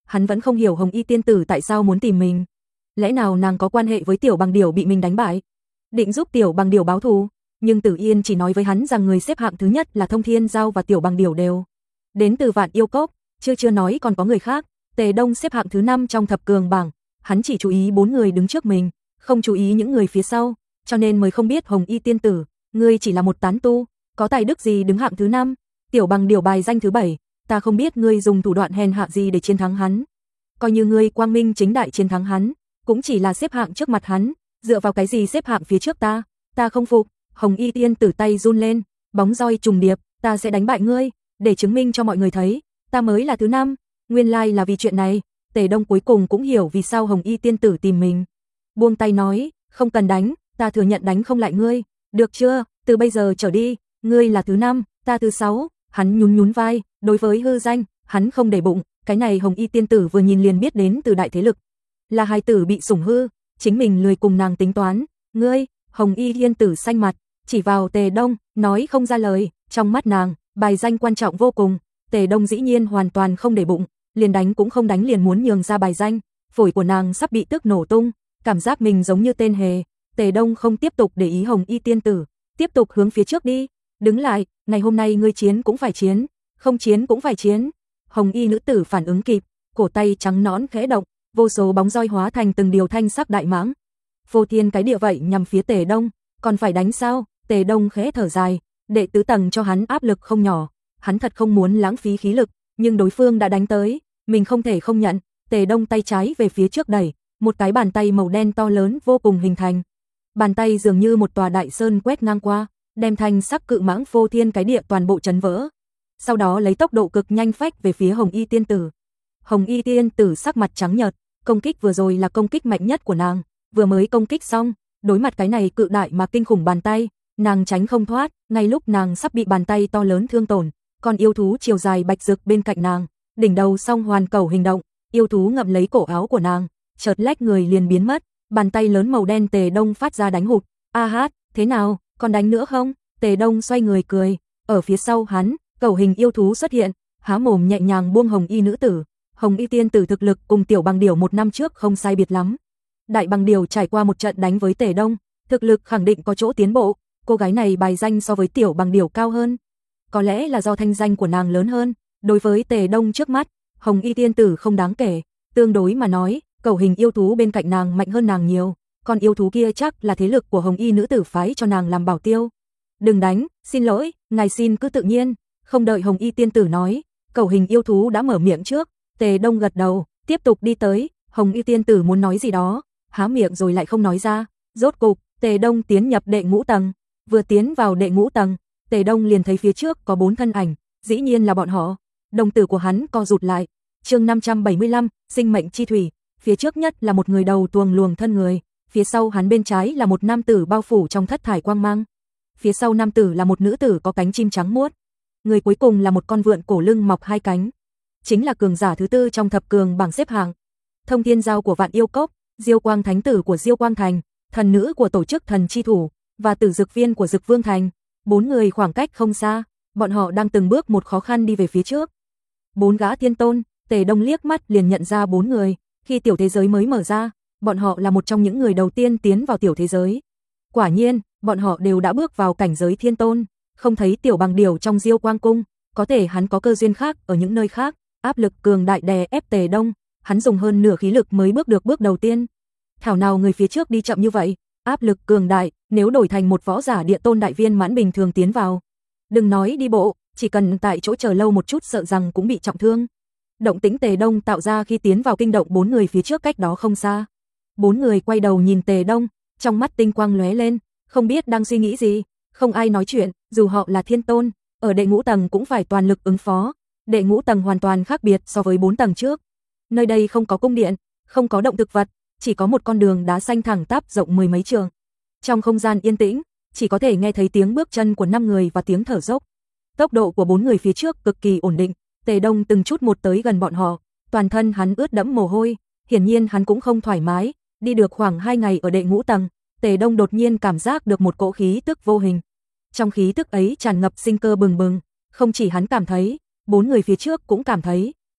hắn vẫn không hiểu Hồng Y tiên tử tại sao muốn tìm mình. Lẽ nào nàng có quan hệ với Tiểu Bằng Điểu bị mình đánh bại? Định giúp Tiểu Bằng Điểu báo thù, nhưng Tử Yên chỉ nói với hắn rằng người xếp hạng thứ nhất là Thông Thiên Giao và Tiểu Bằng Điểu đều đến từ Vạn Yêu Cốc, chưa chưa nói còn có người khác. Tề Đông xếp hạng thứ năm trong thập cường bảng, hắn chỉ chú ý bốn người đứng trước mình, không chú ý những người phía sau, cho nên mới không biết Hồng Y tiên tử, ngươi chỉ là một tán tu, có tài đức gì đứng hạng thứ năm? Tiểu Bằng Điểu bài danh thứ bảy, ta không biết ngươi dùng thủ đoạn hèn hạ gì để chiến thắng hắn. Coi như ngươi quang minh chính đại chiến thắng hắn, cũng chỉ là xếp hạng trước mặt hắn, dựa vào cái gì xếp hạng phía trước ta? Ta không phục. Hồng Y tiên tử tay run lên, bóng roi trùng điệp, ta sẽ đánh bại ngươi, để chứng minh cho mọi người thấy, ta mới là thứ năm. Nguyên lai like là vì chuyện này. Tề Đông cuối cùng cũng hiểu vì sao Hồng Y tiên tử tìm mình. Buông tay nói, không cần đánh, ta thừa nhận đánh không lại ngươi, được chưa? Từ bây giờ trở đi, ngươi là thứ năm, ta thứ sáu. Hắn nhún nhún vai, đối với hư danh, hắn không để bụng, cái này Hồng Y tiên tử vừa nhìn liền biết đến từ đại thế lực, là hài tử bị sủng hư, chính mình lười cùng nàng tính toán. Ngươi, Hồng Y tiên tử xanh mặt, chỉ vào Tề Đông, nói không ra lời, trong mắt nàng, bài danh quan trọng vô cùng. Tề Đông dĩ nhiên hoàn toàn không để bụng, liền đánh cũng không đánh liền muốn nhường ra bài danh, phổi của nàng sắp bị tức nổ tung, cảm giác mình giống như tên hề. Tề Đông không tiếp tục để ý Hồng Y tiên tử, tiếp tục hướng phía trước đi. Đứng lại, ngày hôm nay ngươi chiến cũng phải chiến, không chiến cũng phải chiến. Hồng Y nữ tử phản ứng kịp, cổ tay trắng nõn khẽ động, vô số bóng roi hóa thành từng điều thanh sắc đại mãng. Vô thiên cái địa vậy nhằm phía Tề Đông, còn phải đánh sao? Tề Đông khẽ thở dài, đệ tứ tầng cho hắn áp lực không nhỏ, hắn thật không muốn lãng phí khí lực, nhưng đối phương đã đánh tới, mình không thể không nhận. Tề Đông tay trái về phía trước đẩy, một cái bàn tay màu đen to lớn vô cùng hình thành. Bàn tay dường như một tòa đại sơn quét ngang qua, đem thanh sắc cự mãng vô thiên cái địa toàn bộ chấn vỡ. Sau đó lấy tốc độ cực nhanh phách về phía Hồng Y tiên tử. Hồng Y tiên tử sắc mặt trắng nhợt, công kích vừa rồi là công kích mạnh nhất của nàng, vừa mới công kích xong, đối mặt cái này cự đại mà kinh khủng bàn tay, nàng tránh không thoát, ngay lúc nàng sắp bị bàn tay to lớn thương tổn, con yêu thú chiều dài bạch rực bên cạnh nàng, đỉnh đầu song hoàn cầu hình động, yêu thú ngậm lấy cổ áo của nàng, chợt lách người liền biến mất, bàn tay lớn màu đen Tề Đông phát ra đánh hụt. A hát, thế nào, còn đánh nữa không? Tề Đông xoay người cười, ở phía sau hắn, cầu hình yêu thú xuất hiện, há mồm nhẹ nhàng buông Hồng Y nữ tử. Hồng Y tiên tử thực lực cùng Tiểu Bằng Điểu một năm trước không sai biệt lắm. Đại Bằng Điểu trải qua một trận đánh với Tề Đông, thực lực khẳng định có chỗ tiến bộ, cô gái này bài danh so với Tiểu Bằng Điểu cao hơn. Có lẽ là do thanh danh của nàng lớn hơn, đối với Tề Đông trước mắt, Hồng Y tiên tử không đáng kể, tương đối mà nói, cầu hình yêu thú bên cạnh nàng mạnh hơn nàng nhiều, còn yêu thú kia chắc là thế lực của Hồng Y nữ tử phái cho nàng làm bảo tiêu. Đừng đánh, xin lỗi, ngài xin cứ tự nhiên. Không đợi Hồng Y tiên tử nói, cầu hình yêu thú đã mở miệng trước. Tề Đông gật đầu, tiếp tục đi tới. Hồng Y tiên tử muốn nói gì đó, há miệng rồi lại không nói ra. Rốt cục, Tề Đông tiến nhập đệ ngũ tầng. Vừa tiến vào đệ ngũ tầng, Tề Đông liền thấy phía trước có bốn thân ảnh, dĩ nhiên là bọn họ. Đồng tử của hắn co rụt lại. Chương năm trăm bảy mươi lăm, sinh mệnh chi thủy. Phía trước nhất là một người đầu tuồng luồng thân người, phía sau hắn bên trái là một nam tử bao phủ trong thất thải quang mang. Phía sau nam tử là một nữ tử có cánh chim trắng muốt. Người cuối cùng là một con vượn cổ lưng mọc hai cánh. Chính là cường giả thứ tư trong thập cường bảng xếp hạng. Thông Thiên Giao của Vạn Yêu Cốc, Diêu Quang Thánh tử của Diêu Quang Thành, thần nữ của tổ chức Thần Chi Thủ và Tử Dực Viên của Dực Vương Thành. Bốn người khoảng cách không xa, bọn họ đang từng bước một khó khăn đi về phía trước. Bốn gã thiên tôn, Tề Đông liếc mắt liền nhận ra bốn người, khi tiểu thế giới mới mở ra, bọn họ là một trong những người đầu tiên tiến vào tiểu thế giới. Quả nhiên, bọn họ đều đã bước vào cảnh giới thiên tôn, không thấy Tiểu Bằng Điểu trong Diêu Quang cung, có thể hắn có cơ duyên khác ở những nơi khác, áp lực cường đại đè ép Tề Đông, hắn dùng hơn nửa khí lực mới bước được bước đầu tiên. Thảo nào người phía trước đi chậm như vậy, áp lực cường đại, nếu đổi thành một võ giả địa tôn đại viên mãn bình thường tiến vào, đừng nói đi bộ, chỉ cần tại chỗ chờ lâu một chút sợ rằng cũng bị trọng thương. Động tĩnh Tề Đông tạo ra khi tiến vào kinh động bốn người phía trước cách đó không xa. Bốn người quay đầu nhìn Tề Đông, trong mắt tinh quang lóe lên, không biết đang suy nghĩ gì, không ai nói chuyện, dù họ là thiên tôn, ở đệ ngũ tầng cũng phải toàn lực ứng phó. Đệ ngũ tầng hoàn toàn khác biệt so với bốn tầng trước. Nơi đây không có cung điện, không có động thực vật, chỉ có một con đường đá xanh thẳng tắp rộng mười mấy trượng. Trong không gian yên tĩnh, chỉ có thể nghe thấy tiếng bước chân của năm người và tiếng thở dốc. Tốc độ của bốn người phía trước cực kỳ ổn định, Tề Đông từng chút một tới gần bọn họ, toàn thân hắn ướt đẫm mồ hôi, hiển nhiên hắn cũng không thoải mái, đi được khoảng hai ngày ở đệ ngũ tầng, Tề Đông đột nhiên cảm giác được một cỗ khí tức vô hình. Trong khí tức ấy tràn ngập sinh cơ bừng bừng, không chỉ hắn cảm thấy, bốn người phía trước cũng cảm thấy,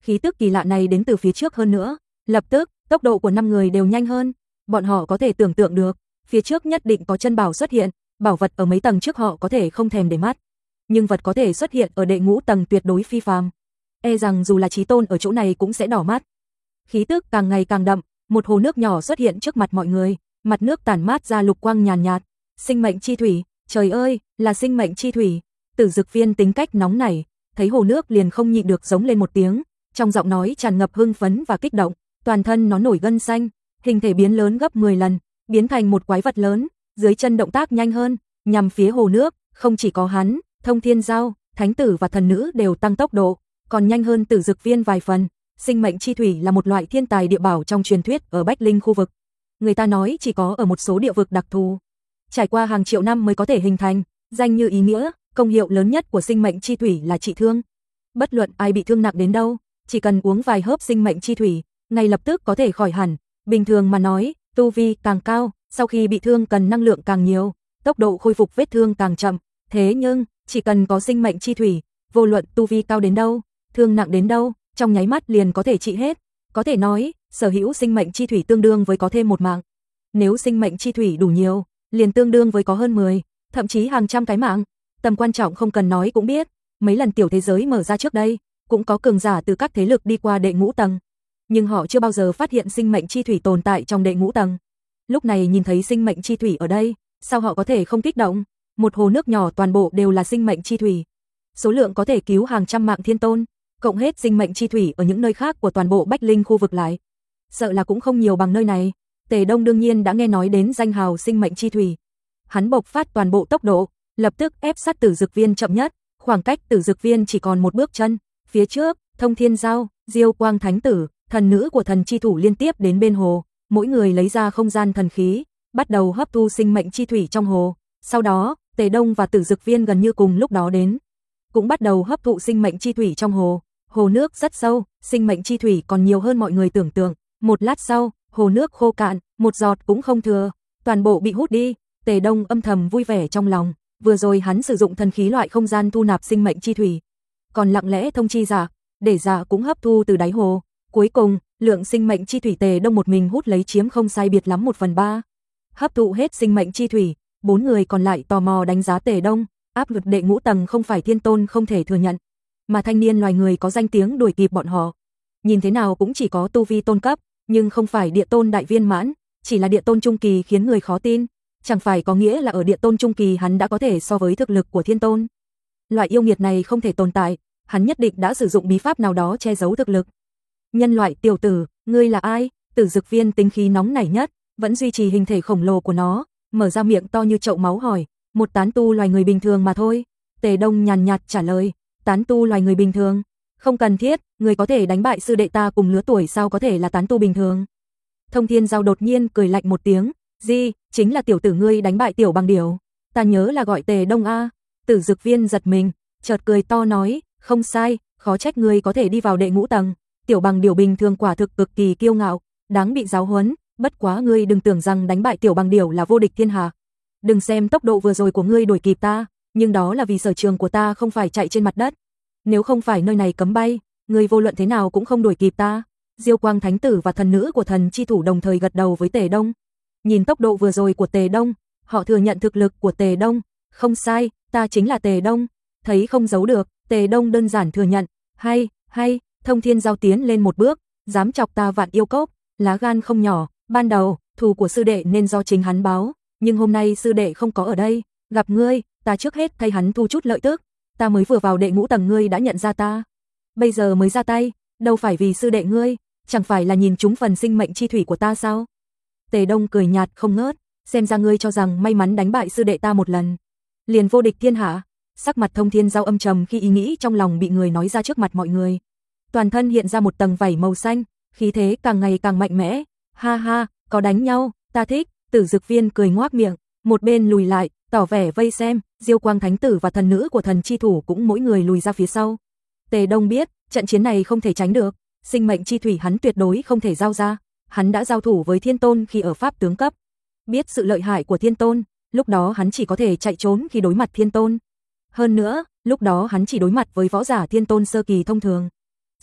Khí tức kỳ lạ này đến từ phía trước hơn nữa, lập tức, tốc độ của năm người đều nhanh hơn. Bọn họ có thể tưởng tượng được, phía trước nhất định có chân bảo xuất hiện, bảo vật ở mấy tầng trước họ có thể không thèm để mắt, nhưng vật có thể xuất hiện ở đệ ngũ tầng tuyệt đối phi phàm. E rằng dù là chí tôn ở chỗ này cũng sẽ đỏ mắt. Khí tức càng ngày càng đậm, một hồ nước nhỏ xuất hiện trước mặt mọi người, mặt nước tản mát ra lục quang nhàn nhạt, sinh mệnh chi thủy, trời ơi, là sinh mệnh chi thủy. Tử Dực Viên tính cách nóng nảy, thấy hồ nước liền không nhịn được giống lên một tiếng, trong giọng nói tràn ngập hưng phấn và kích động, toàn thân nó nổi gân xanh, hình thể biến lớn gấp mười lần, biến thành một quái vật lớn, dưới chân động tác nhanh hơn, nhằm phía hồ nước, không chỉ có hắn, Thông Thiên Giao, Thánh Tử và Thần Nữ đều tăng tốc độ, còn nhanh hơn Tử Dực Viên vài phần. Sinh mệnh chi thủy là một loại thiên tài địa bảo trong truyền thuyết ở Bách Linh khu vực. Người ta nói chỉ có ở một số địa vực đặc thù, trải qua hàng triệu năm mới có thể hình thành, danh như ý nghĩa, công hiệu lớn nhất của sinh mệnh chi thủy là trị thương. Bất luận ai bị thương nặng đến đâu, chỉ cần uống vài hớp sinh mệnh chi thủy, ngay lập tức có thể khỏi hẳn. Bình thường mà nói, tu vi càng cao, sau khi bị thương cần năng lượng càng nhiều, tốc độ khôi phục vết thương càng chậm. Thế nhưng, chỉ cần có sinh mệnh chi thủy, vô luận tu vi cao đến đâu, thương nặng đến đâu, trong nháy mắt liền có thể trị hết. Có thể nói, sở hữu sinh mệnh chi thủy tương đương với có thêm một mạng. Nếu sinh mệnh chi thủy đủ nhiều, liền tương đương với có hơn mười, thậm chí hàng trăm cái mạng. Tầm quan trọng không cần nói cũng biết, mấy lần tiểu thế giới mở ra trước đây, cũng có cường giả từ các thế lực đi qua đệ ngũ tầng, nhưng họ chưa bao giờ phát hiện sinh mệnh chi thủy tồn tại trong đệ ngũ tầng. Lúc này nhìn thấy sinh mệnh chi thủy ở đây, sao họ có thể không kích động? Một hồ nước nhỏ toàn bộ đều là sinh mệnh chi thủy, số lượng có thể cứu hàng trăm mạng thiên tôn, cộng hết sinh mệnh chi thủy ở những nơi khác của toàn bộ Bách Linh khu vực lại, sợ là cũng không nhiều bằng nơi này. Tề Đông đương nhiên đã nghe nói đến danh hào sinh mệnh chi thủy, hắn bộc phát toàn bộ tốc độ, lập tức ép sát Tử Dực Viên chậm nhất, khoảng cách Tử Dực Viên chỉ còn một bước chân. Phía trước, Thông Thiên Giao, Diêu Quang Thánh Tử, Thần Nữ của Thần Chi Thủ liên tiếp đến bên hồ, mỗi người lấy ra không gian thần khí, bắt đầu hấp thu sinh mệnh chi thủy trong hồ. Sau đó, Tề Đông và Tử Dực Viên gần như cùng lúc đó đến, cũng bắt đầu hấp thụ sinh mệnh chi thủy trong hồ. Hồ nước rất sâu, sinh mệnh chi thủy còn nhiều hơn mọi người tưởng tượng. Một lát sau, hồ nước khô cạn, một giọt cũng không thừa, toàn bộ bị hút đi. Tề Đông âm thầm vui vẻ trong lòng, vừa rồi hắn sử dụng thần khí loại không gian thu nạp sinh mệnh chi thủy, còn lặng lẽ thông chi Dạ, để Dạ cũng hấp thu từ đáy hồ. Cuối cùng, lượng sinh mệnh chi thủy Tề Đông một mình hút lấy chiếm không sai biệt lắm một phần ba. Hấp thụ hết sinh mệnh chi thủy, bốn người còn lại tò mò đánh giá Tề Đông, áp lực đệ ngũ tầng không phải thiên tôn không thể thừa nhận, mà thanh niên loài người có danh tiếng đuổi kịp bọn họ. Nhìn thế nào cũng chỉ có tu vi tôn cấp, nhưng không phải địa tôn đại viên mãn, chỉ là địa tôn trung kỳ khiến người khó tin. Chẳng phải có nghĩa là ở địa tôn trung kỳ hắn đã có thể so với thực lực của thiên tôn. Loại yêu nghiệt này không thể tồn tại, hắn nhất định đã sử dụng bí pháp nào đó che giấu thực lực. Nhân loại tiểu tử, ngươi là ai? Tử Dực Viên tính khí nóng nảy nhất, vẫn duy trì hình thể khổng lồ của nó, mở ra miệng to như chậu máu hỏi, một tán tu loài người bình thường mà thôi. Tề Đông nhàn nhạt trả lời, tán tu loài người bình thường? Không cần thiết, người có thể đánh bại sư đệ ta cùng lứa tuổi sao có thể là tán tu bình thường? Thông Thiên Giao đột nhiên cười lạnh một tiếng, gì, chính là tiểu tử ngươi đánh bại tiểu bằng điểu, ta nhớ là gọi Tề Đông a. Tử Dực Viên giật mình, chợt cười to nói, không sai, khó trách ngươi có thể đi vào đệ ngũ tầng, tiểu bằng điểu bình thường quả thực cực kỳ kiêu ngạo, đáng bị giáo huấn, bất quá ngươi đừng tưởng rằng đánh bại tiểu bằng điểu là vô địch thiên hạ. Đừng xem tốc độ vừa rồi của ngươi đuổi kịp ta, nhưng đó là vì sở trường của ta không phải chạy trên mặt đất. Nếu không phải nơi này cấm bay, ngươi vô luận thế nào cũng không đuổi kịp ta. Diêu Quang Thánh Tử và Thần Nữ của Thần Chi Thủ đồng thời gật đầu với Tề Đông. Nhìn tốc độ vừa rồi của Tề Đông, họ thừa nhận thực lực của Tề Đông. Không sai, ta chính là Tề Đông. Thấy không giấu được, Tề Đông đơn giản thừa nhận. Hay, hay, Thông Thiên Giao tiến lên một bước, dám chọc ta Vạn Yêu Cốc, lá gan không nhỏ. Ban đầu, thù của sư đệ nên do chính hắn báo, nhưng hôm nay sư đệ không có ở đây, gặp ngươi, ta trước hết thay hắn thu chút lợi tức. Ta mới vừa vào đệ ngũ tầng ngươi đã nhận ra ta, bây giờ mới ra tay, đâu phải vì sư đệ ngươi, chẳng phải là nhìn trúng phần sinh mệnh chi thủy của ta sao? Tề Đông cười nhạt không ngớt, xem ra ngươi cho rằng may mắn đánh bại sư đệ ta một lần, liền vô địch thiên hạ. Sắc mặt Thông Thiên Giao âm trầm khi ý nghĩ trong lòng bị người nói ra trước mặt mọi người. Toàn thân hiện ra một tầng vảy màu xanh, khí thế càng ngày càng mạnh mẽ. Ha ha, có đánh nhau, ta thích. Tử Dực Viên cười ngoác miệng, một bên lùi lại, tỏ vẻ vây xem. Diêu Quang Thánh Tử và Thần Nữ của Thần Chi Thủ cũng mỗi người lùi ra phía sau. Tề Đông biết, trận chiến này không thể tránh được, sinh mệnh chi thủy hắn tuyệt đối không thể giao ra. Hắn đã giao thủ với Thiên Tôn khi ở pháp tướng cấp, biết sự lợi hại của Thiên Tôn, lúc đó hắn chỉ có thể chạy trốn khi đối mặt Thiên Tôn. Hơn nữa, lúc đó hắn chỉ đối mặt với võ giả Thiên Tôn sơ kỳ thông thường.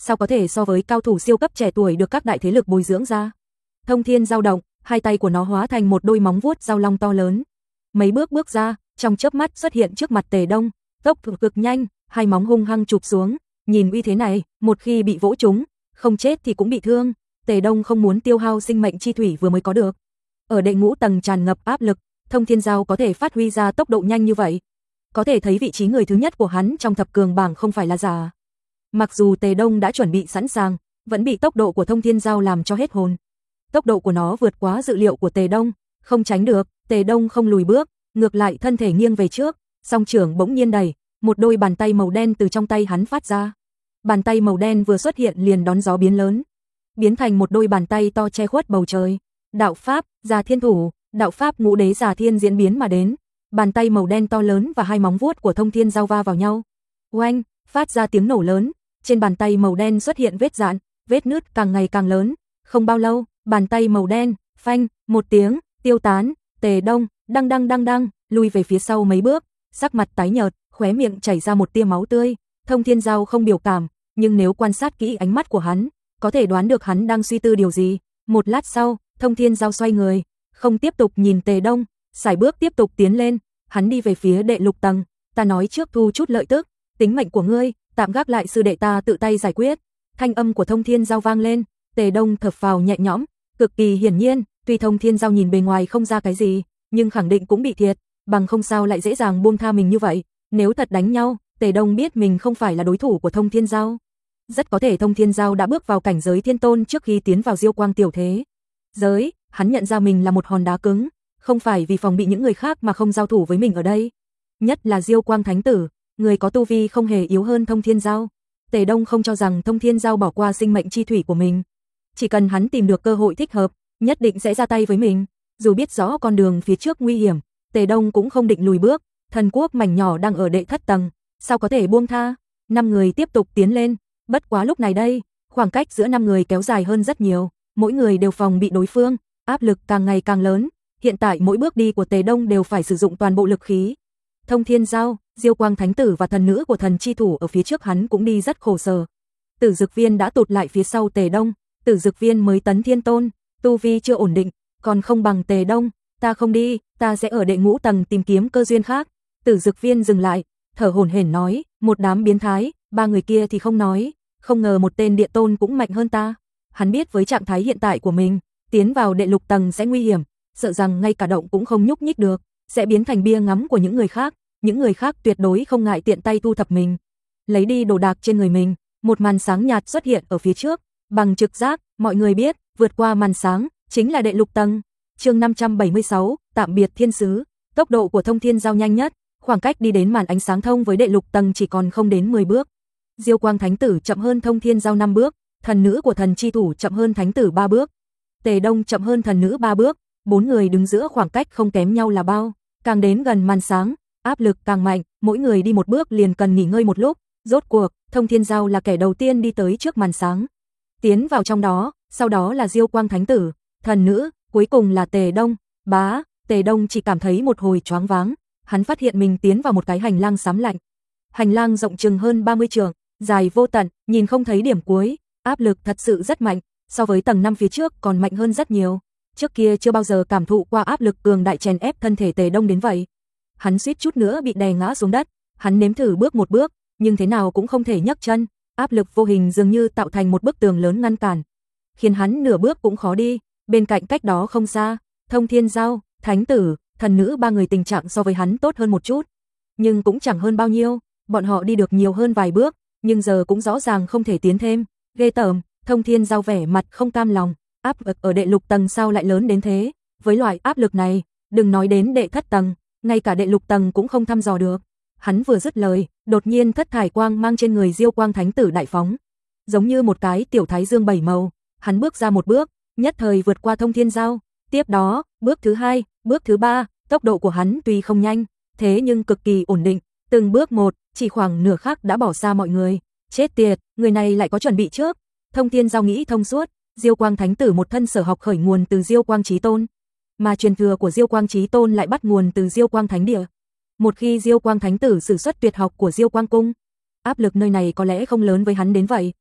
sao có thể so với cao thủ siêu cấp trẻ tuổi được các đại thế lực bồi dưỡng ra. Thông thiên dao động, hai tay của nó hóa thành một đôi móng vuốt dao long to lớn. Mấy bước bước ra, trong chớp mắt xuất hiện trước mặt Tề Đông, tốc độ cực nhanh, hai móng hung hăng chụp xuống, nhìn uy thế này, một khi bị vỗ trúng, không chết thì cũng bị thương. Tề Đông không muốn tiêu hao sinh mệnh chi thủy vừa mới có được. Ở đệ ngũ tầng tràn ngập áp lực, Thông Thiên Dao có thể phát huy ra tốc độ nhanh như vậy. Có thể thấy vị trí người thứ nhất của hắn trong thập cường bảng không phải là giả. Mặc dù Tề Đông đã chuẩn bị sẵn sàng, vẫn bị tốc độ của Thông Thiên Dao làm cho hết hồn. Tốc độ của nó vượt quá dự liệu của Tề Đông, không tránh được, Tề Đông không lùi bước, ngược lại thân thể nghiêng về trước, song trưởng bỗng nhiên đẩy, một đôi bàn tay màu đen từ trong tay hắn phát ra. Bàn tay màu đen vừa xuất hiện liền đón gió biến lớn, biến thành một đôi bàn tay to che khuất bầu trời. Đạo pháp, Già Thiên Thủ, đạo pháp ngũ đế Già Thiên diễn biến mà đến. Bàn tay màu đen to lớn và hai móng vuốt của Thông Thiên Dao va vào nhau. Oanh, phát ra tiếng nổ lớn, trên bàn tay màu đen xuất hiện vết rạn, vết nứt càng ngày càng lớn. Không bao lâu, bàn tay màu đen, phanh, một tiếng, tiêu tán. Tề Đông, đăng đăng đăng đăng, lui về phía sau mấy bước, sắc mặt tái nhợt, khóe miệng chảy ra một tia máu tươi. Thông Thiên Dao không biểu cảm, nhưng nếu quan sát kỹ ánh mắt của hắn, có thể đoán được hắn đang suy tư điều gì. Một lát sau, Thông Thiên Dao xoay người, không tiếp tục nhìn Tề Đông, sải bước tiếp tục tiến lên, hắn đi về phía đệ lục tầng. Ta nói trước thu chút lợi tức, tính mệnh của ngươi, tạm gác lại sư đệ ta tự tay giải quyết. Thanh âm của Thông Thiên Dao vang lên, Tề Đông thở phào nhẹ nhõm, cực kỳ hiển nhiên, tuy Thông Thiên Dao nhìn bề ngoài không ra cái gì, nhưng khẳng định cũng bị thiệt, bằng không sao lại dễ dàng buông tha mình như vậy. Nếu thật đánh nhau, Tề Đông biết mình không phải là đối thủ của Thông Thiên Dao. Rất có thể Thông Thiên Dao đã bước vào cảnh giới thiên tôn trước khi tiến vào Diêu Quang tiểu thế giới, hắn nhận ra mình là một hòn đá cứng, không phải vì phòng bị những người khác mà không giao thủ với mình ở đây. Nhất là Diêu Quang Thánh Tử, người có tu vi không hề yếu hơn Thông Thiên Dao. Tề Đông không cho rằng Thông Thiên Dao bỏ qua sinh mệnh chi thủy của mình. Chỉ cần hắn tìm được cơ hội thích hợp, nhất định sẽ ra tay với mình. Dù biết rõ con đường phía trước nguy hiểm, Tề Đông cũng không định lùi bước. Thần quốc mảnh nhỏ đang ở đệ thất tầng, sao có thể buông tha. Năm người tiếp tục tiến lên, bất quá lúc này đây, khoảng cách giữa năm người kéo dài hơn rất nhiều, mỗi người đều phòng bị đối phương, áp lực càng ngày càng lớn. Hiện tại mỗi bước đi của Tề Đông đều phải sử dụng toàn bộ lực khí. Thông Thiên Dao, Diêu Quang Thánh Tử và thần nữ của thần chi thủ ở phía trước hắn cũng đi rất khổ sở. Tử Dực Viên đã tụt lại phía sau Tề Đông, Tử Dực Viên mới tấn thiên tôn, tu vi chưa ổn định, còn không bằng Tề Đông. Ta không đi, ta sẽ ở đệ ngũ tầng tìm kiếm cơ duyên khác. Tử Dực Viên dừng lại, thở hổn hển nói, một đám biến thái, ba người kia thì không nói, không ngờ một tên địa tôn cũng mạnh hơn ta. Hắn biết với trạng thái hiện tại của mình, tiến vào đệ lục tầng sẽ nguy hiểm, sợ rằng ngay cả động cũng không nhúc nhích được, sẽ biến thành bia ngắm của những người khác, những người khác tuyệt đối không ngại tiện tay thu thập mình, lấy đi đồ đạc trên người mình. Một màn sáng nhạt xuất hiện ở phía trước, bằng trực giác, mọi người biết, vượt qua màn sáng chính là đệ lục tầng. Chương năm trăm bảy mươi sáu, tạm biệt thiên sứ. Tốc độ của Thông Thiên Dao nhanh nhất, khoảng cách đi đến màn ánh sáng thông với đệ lục tầng chỉ còn không đến mười bước. Diêu Quang Thánh Tử chậm hơn Thông Thiên Dao năm bước, thần nữ của thần chi thủ chậm hơn Thánh Tử ba bước, Tề Đông chậm hơn thần nữ ba bước, bốn người đứng giữa khoảng cách không kém nhau là bao. Càng đến gần màn sáng, áp lực càng mạnh, mỗi người đi một bước liền cần nghỉ ngơi một lúc. Rốt cuộc, Thông Thiên Dao là kẻ đầu tiên đi tới trước màn sáng, tiến vào trong đó, sau đó là Diêu Quang Thánh Tử, thần nữ, cuối cùng là Tề Đông. Bá, Tề Đông chỉ cảm thấy một hồi choáng váng, hắn phát hiện mình tiến vào một cái hành lang xám lạnh. Hành lang rộng chừng hơn ba mươi trượng, dài vô tận, nhìn không thấy điểm cuối, áp lực thật sự rất mạnh, so với tầng năm phía trước còn mạnh hơn rất nhiều. Trước kia chưa bao giờ cảm thụ qua áp lực cường đại chèn ép thân thể Tề Đông đến vậy. Hắn suýt chút nữa bị đè ngã xuống đất, hắn nếm thử bước một bước, nhưng thế nào cũng không thể nhấc chân, áp lực vô hình dường như tạo thành một bức tường lớn ngăn cản, khiến hắn nửa bước cũng khó đi. Bên cạnh cách đó không xa, Thông Thiên Dao, Thánh Tử, thần nữ ba người tình trạng so với hắn tốt hơn một chút, nhưng cũng chẳng hơn bao nhiêu, bọn họ đi được nhiều hơn vài bước, nhưng giờ cũng rõ ràng không thể tiến thêm. Ghê tởm, Thông Thiên Dao vẻ mặt không cam lòng, áp lực ở đệ lục tầng sao lại lớn đến thế, với loại áp lực này, đừng nói đến đệ thất tầng, ngay cả đệ lục tầng cũng không thăm dò được. Hắn vừa dứt lời, đột nhiên thất thải quang mang trên người Diêu Quang Thánh Tử đại phóng, giống như một cái tiểu thái dương bảy màu, hắn bước ra một bước, nhất thời vượt qua Thông Thiên Dao. Tiếp đó, bước thứ hai, bước thứ ba, tốc độ của hắn tuy không nhanh, thế nhưng cực kỳ ổn định, từng bước một, chỉ khoảng nửa khắc đã bỏ xa mọi người. Chết tiệt, người này lại có chuẩn bị trước. Thông Thiên Dao nghĩ thông suốt, Diêu Quang Thánh Tử một thân sở học khởi nguồn từ Diêu Quang Chí Tôn, mà truyền thừa của Diêu Quang Chí Tôn lại bắt nguồn từ Diêu Quang Thánh Địa. Một khi Diêu Quang Thánh Tử sử xuất tuyệt học của Diêu Quang Cung, áp lực nơi này có lẽ không lớn với hắn đến vậy.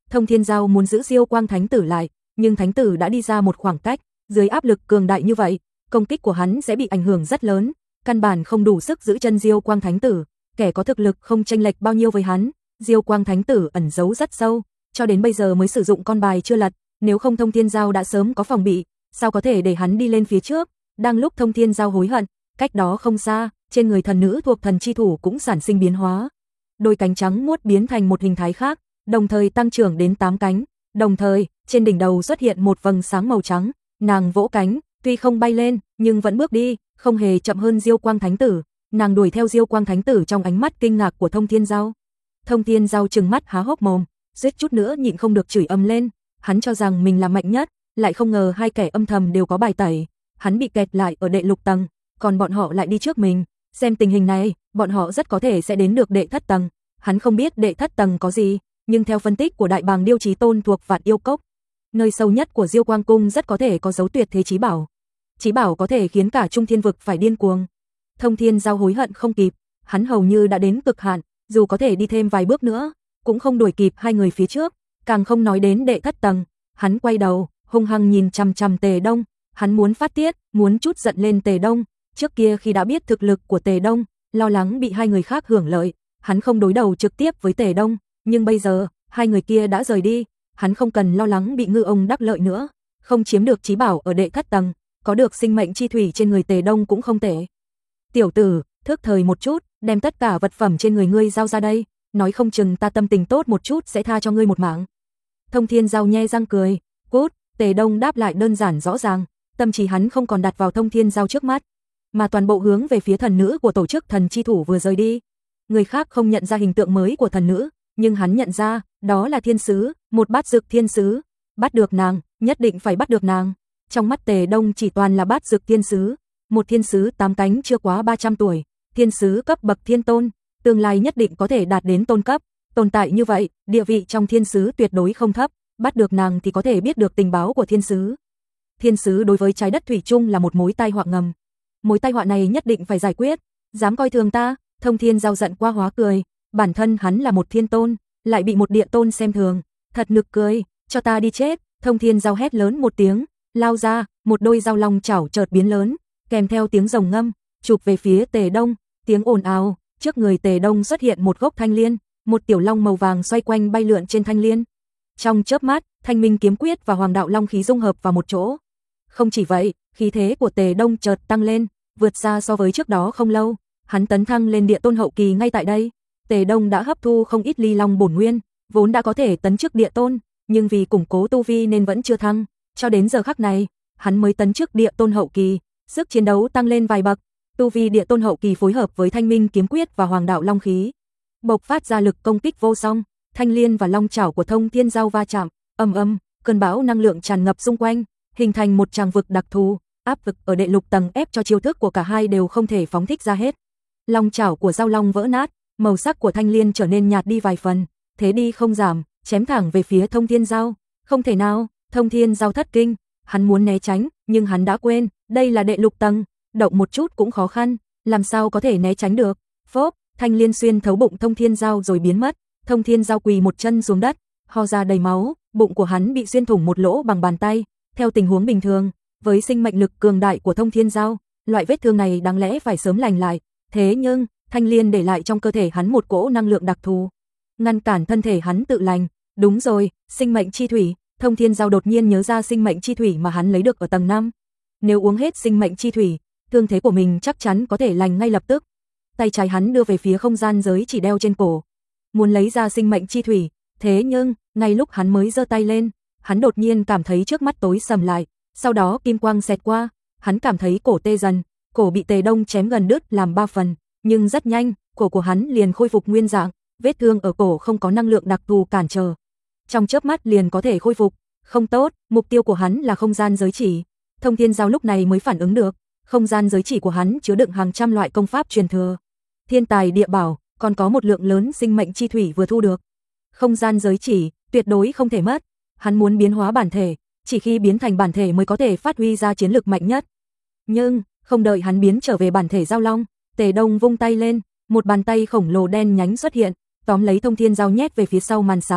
Thông Thiên Giao muốn giữ Diêu Quang Thánh Tử lại, nhưng Thánh Tử đã đi ra một khoảng cách, dưới áp lực cường đại như vậy, công kích của hắn sẽ bị ảnh hưởng rất lớn, căn bản không đủ sức giữ chân Diêu Quang Thánh Tử, kẻ có thực lực không chênh lệch bao nhiêu với hắn, Diêu Quang Thánh Tử ẩn giấu rất sâu, cho đến bây giờ mới sử dụng con bài chưa lật, nếu không Thông Thiên Giao đã sớm có phòng bị, sao có thể để hắn đi lên phía trước. Đang lúc Thông Thiên Giao hối hận, cách đó không xa, trên người thần nữ thuộc thần chi thủ cũng sản sinh biến hóa. Đôi cánh trắng muốt biến thành một hình thái khác, đồng thời tăng trưởng đến tám cánh, đồng thời, trên đỉnh đầu xuất hiện một vầng sáng màu trắng, nàng vỗ cánh, tuy không bay lên, nhưng vẫn bước đi, không hề chậm hơn Diêu Quang Thánh Tử, nàng đuổi theo Diêu Quang Thánh Tử trong ánh mắt kinh ngạc của Thông Thiên Giao. Thông Thiên Giao trừng mắt há hốc mồm, suýt chút nữa nhịn không được chửi ầm lên, hắn cho rằng mình là mạnh nhất, lại không ngờ hai kẻ âm thầm đều có bài tẩy, hắn bị kẹt lại ở đệ lục tầng, còn bọn họ lại đi trước mình, xem tình hình này, bọn họ rất có thể sẽ đến được đệ thất tầng. Hắn không biết đệ thất tầng có gì, nhưng theo phân tích của Đại Bàng Điêu Chí Tôn thuộc Vạn Yêu Cốc, nơi sâu nhất của Diêu Quang Cung rất có thể có dấu tuyệt thế chí bảo. Chí bảo có thể khiến cả Trung Thiên vực phải điên cuồng. Thông Thiên Giao hối hận không kịp, hắn hầu như đã đến cực hạn, dù có thể đi thêm vài bước nữa, cũng không đuổi kịp hai người phía trước, càng không nói đến đệ thất tầng. Hắn quay đầu, hung hăng nhìn chằm chằm Tề Đông, hắn muốn phát tiết, muốn chút giận lên Tề Đông. Trước kia khi đã biết thực lực của Tề Đông, lo lắng bị hai người khác hưởng lợi, hắn không đối đầu trực tiếp với Tề Đông, nhưng bây giờ, hai người kia đã rời đi, hắn không cần lo lắng bị ngư ông đắc lợi nữa, không chiếm được chí bảo ở đệ thất tầng, có được sinh mệnh chi thủy trên người Tề Đông cũng không tệ. Tiểu tử, thức thời một chút, đem tất cả vật phẩm trên người ngươi giao ra đây, nói không chừng ta tâm tình tốt một chút sẽ tha cho ngươi một mạng. Thông Thiên Giao nhe răng cười, cút. Tề Đông đáp lại đơn giản rõ ràng, tâm trí hắn không còn đặt vào Thông Thiên Giao trước mắt, mà toàn bộ hướng về phía thần nữ của tổ chức thần chi thủ vừa rời đi. Người khác không nhận ra hình tượng mới của thần nữ, nhưng hắn nhận ra, đó là thiên sứ, một bát dược thiên sứ. Bắt được nàng, nhất định phải bắt được nàng. Trong mắt Tề Đông chỉ toàn là bát dược thiên sứ, một thiên sứ tám cánh chưa quá ba trăm tuổi, thiên sứ cấp bậc thiên tôn, tương lai nhất định có thể đạt đến tôn cấp. Tồn tại như vậy, địa vị trong thiên sứ tuyệt đối không thấp, bắt được nàng thì có thể biết được tình báo của thiên sứ. Thiên sứ đối với trái đất thủy chung là một mối tai họa ngầm. Mối tai họa này nhất định phải giải quyết, dám coi thường ta? Thông Thiên Giao giận qua hóa cười, bản thân hắn là một thiên tôn, lại bị một địa tôn xem thường, thật nực cười, cho ta đi chết. Thông Thiên Giao hét lớn một tiếng, lao ra, một đôi dao long chảo chợt biến lớn, kèm theo tiếng rồng ngâm, chụp về phía Tề Đông, tiếng ồn ào, trước người Tề Đông xuất hiện một gốc thanh liên, một tiểu long màu vàng xoay quanh bay lượn trên thanh liên. Trong chớp mắt, Thanh Minh kiếm quyết và Hoàng đạo long khí dung hợp vào một chỗ. Không chỉ vậy, khí thế của Tề Đông chợt tăng lên, vượt xa so với trước đó không lâu, hắn tấn thăng lên địa tôn hậu kỳ ngay tại đây. Tề Đông đã hấp thu không ít ly long bổn nguyên, vốn đã có thể tấn chức địa tôn, nhưng vì củng cố tu vi nên vẫn chưa thăng, cho đến giờ khắc này, hắn mới tấn chức địa tôn hậu kỳ, sức chiến đấu tăng lên vài bậc, tu vi địa tôn hậu kỳ phối hợp với Thanh Minh kiếm quyết và Hoàng đạo long khí, bộc phát ra lực công kích vô song, thanh liên và long chảo của Thông Thiên Giao va chạm, ầm ầm, cơn bão năng lượng tràn ngập xung quanh, hình thành một tràng vực đặc thù, áp vực ở đệ lục tầng ép cho chiêu thức của cả hai đều không thể phóng thích ra hết. Long chảo của Giao Long vỡ nát, màu sắc của thanh liên trở nên nhạt đi vài phần, thế đi không giảm, chém thẳng về phía Thông Thiên Giao. Không thể nào, Thông Thiên Giao thất kinh, hắn muốn né tránh, nhưng hắn đã quên, đây là đệ lục tầng, động một chút cũng khó khăn, làm sao có thể né tránh được. Phốp, thanh liên xuyên thấu bụng Thông Thiên Giao rồi biến mất, Thông Thiên Giao quỳ một chân xuống đất, ho ra đầy máu, bụng của hắn bị xuyên thủng một lỗ bằng bàn tay. Theo tình huống bình thường, với sinh mệnh lực cường đại của Thông Thiên Giao, loại vết thương này đáng lẽ phải sớm lành lại, thế nhưng thanh liên để lại trong cơ thể hắn một cỗ năng lượng đặc thù, ngăn cản thân thể hắn tự lành. Đúng rồi, sinh mệnh chi thủy. Thông Thiên Giao đột nhiên nhớ ra sinh mệnh chi thủy mà hắn lấy được ở tầng năm. Nếu uống hết sinh mệnh chi thủy, thương thế của mình chắc chắn có thể lành ngay lập tức. Tay trái hắn đưa về phía không gian giới chỉ đeo trên cổ, muốn lấy ra sinh mệnh chi thủy, thế nhưng, ngay lúc hắn mới giơ tay lên, hắn đột nhiên cảm thấy trước mắt tối sầm lại, sau đó kim quang xẹt qua, hắn cảm thấy cổ tê dần, cổ bị Tề Đông chém gần đứt làm ba phần, nhưng rất nhanh, cổ của hắn liền khôi phục nguyên dạng, vết thương ở cổ không có năng lượng đặc thù cản trở, trong chớp mắt liền có thể khôi phục. Không tốt, mục tiêu của hắn là không gian giới chỉ. Thông Thiên Giao lúc này mới phản ứng được, không gian giới chỉ của hắn chứa đựng hàng trăm loại công pháp truyền thừa, thiên tài địa bảo, còn có một lượng lớn sinh mệnh chi thủy vừa thu được. Không gian giới chỉ tuyệt đối không thể mất. Hắn muốn biến hóa bản thể, chỉ khi biến thành bản thể mới có thể phát huy ra chiến lực mạnh nhất. Nhưng, không đợi hắn biến trở về bản thể Giao Long, Tề Đông vung tay lên, một bàn tay khổng lồ đen nhánh xuất hiện, tóm lấy Thông Thiên Giao nhét về phía sau màn sáng.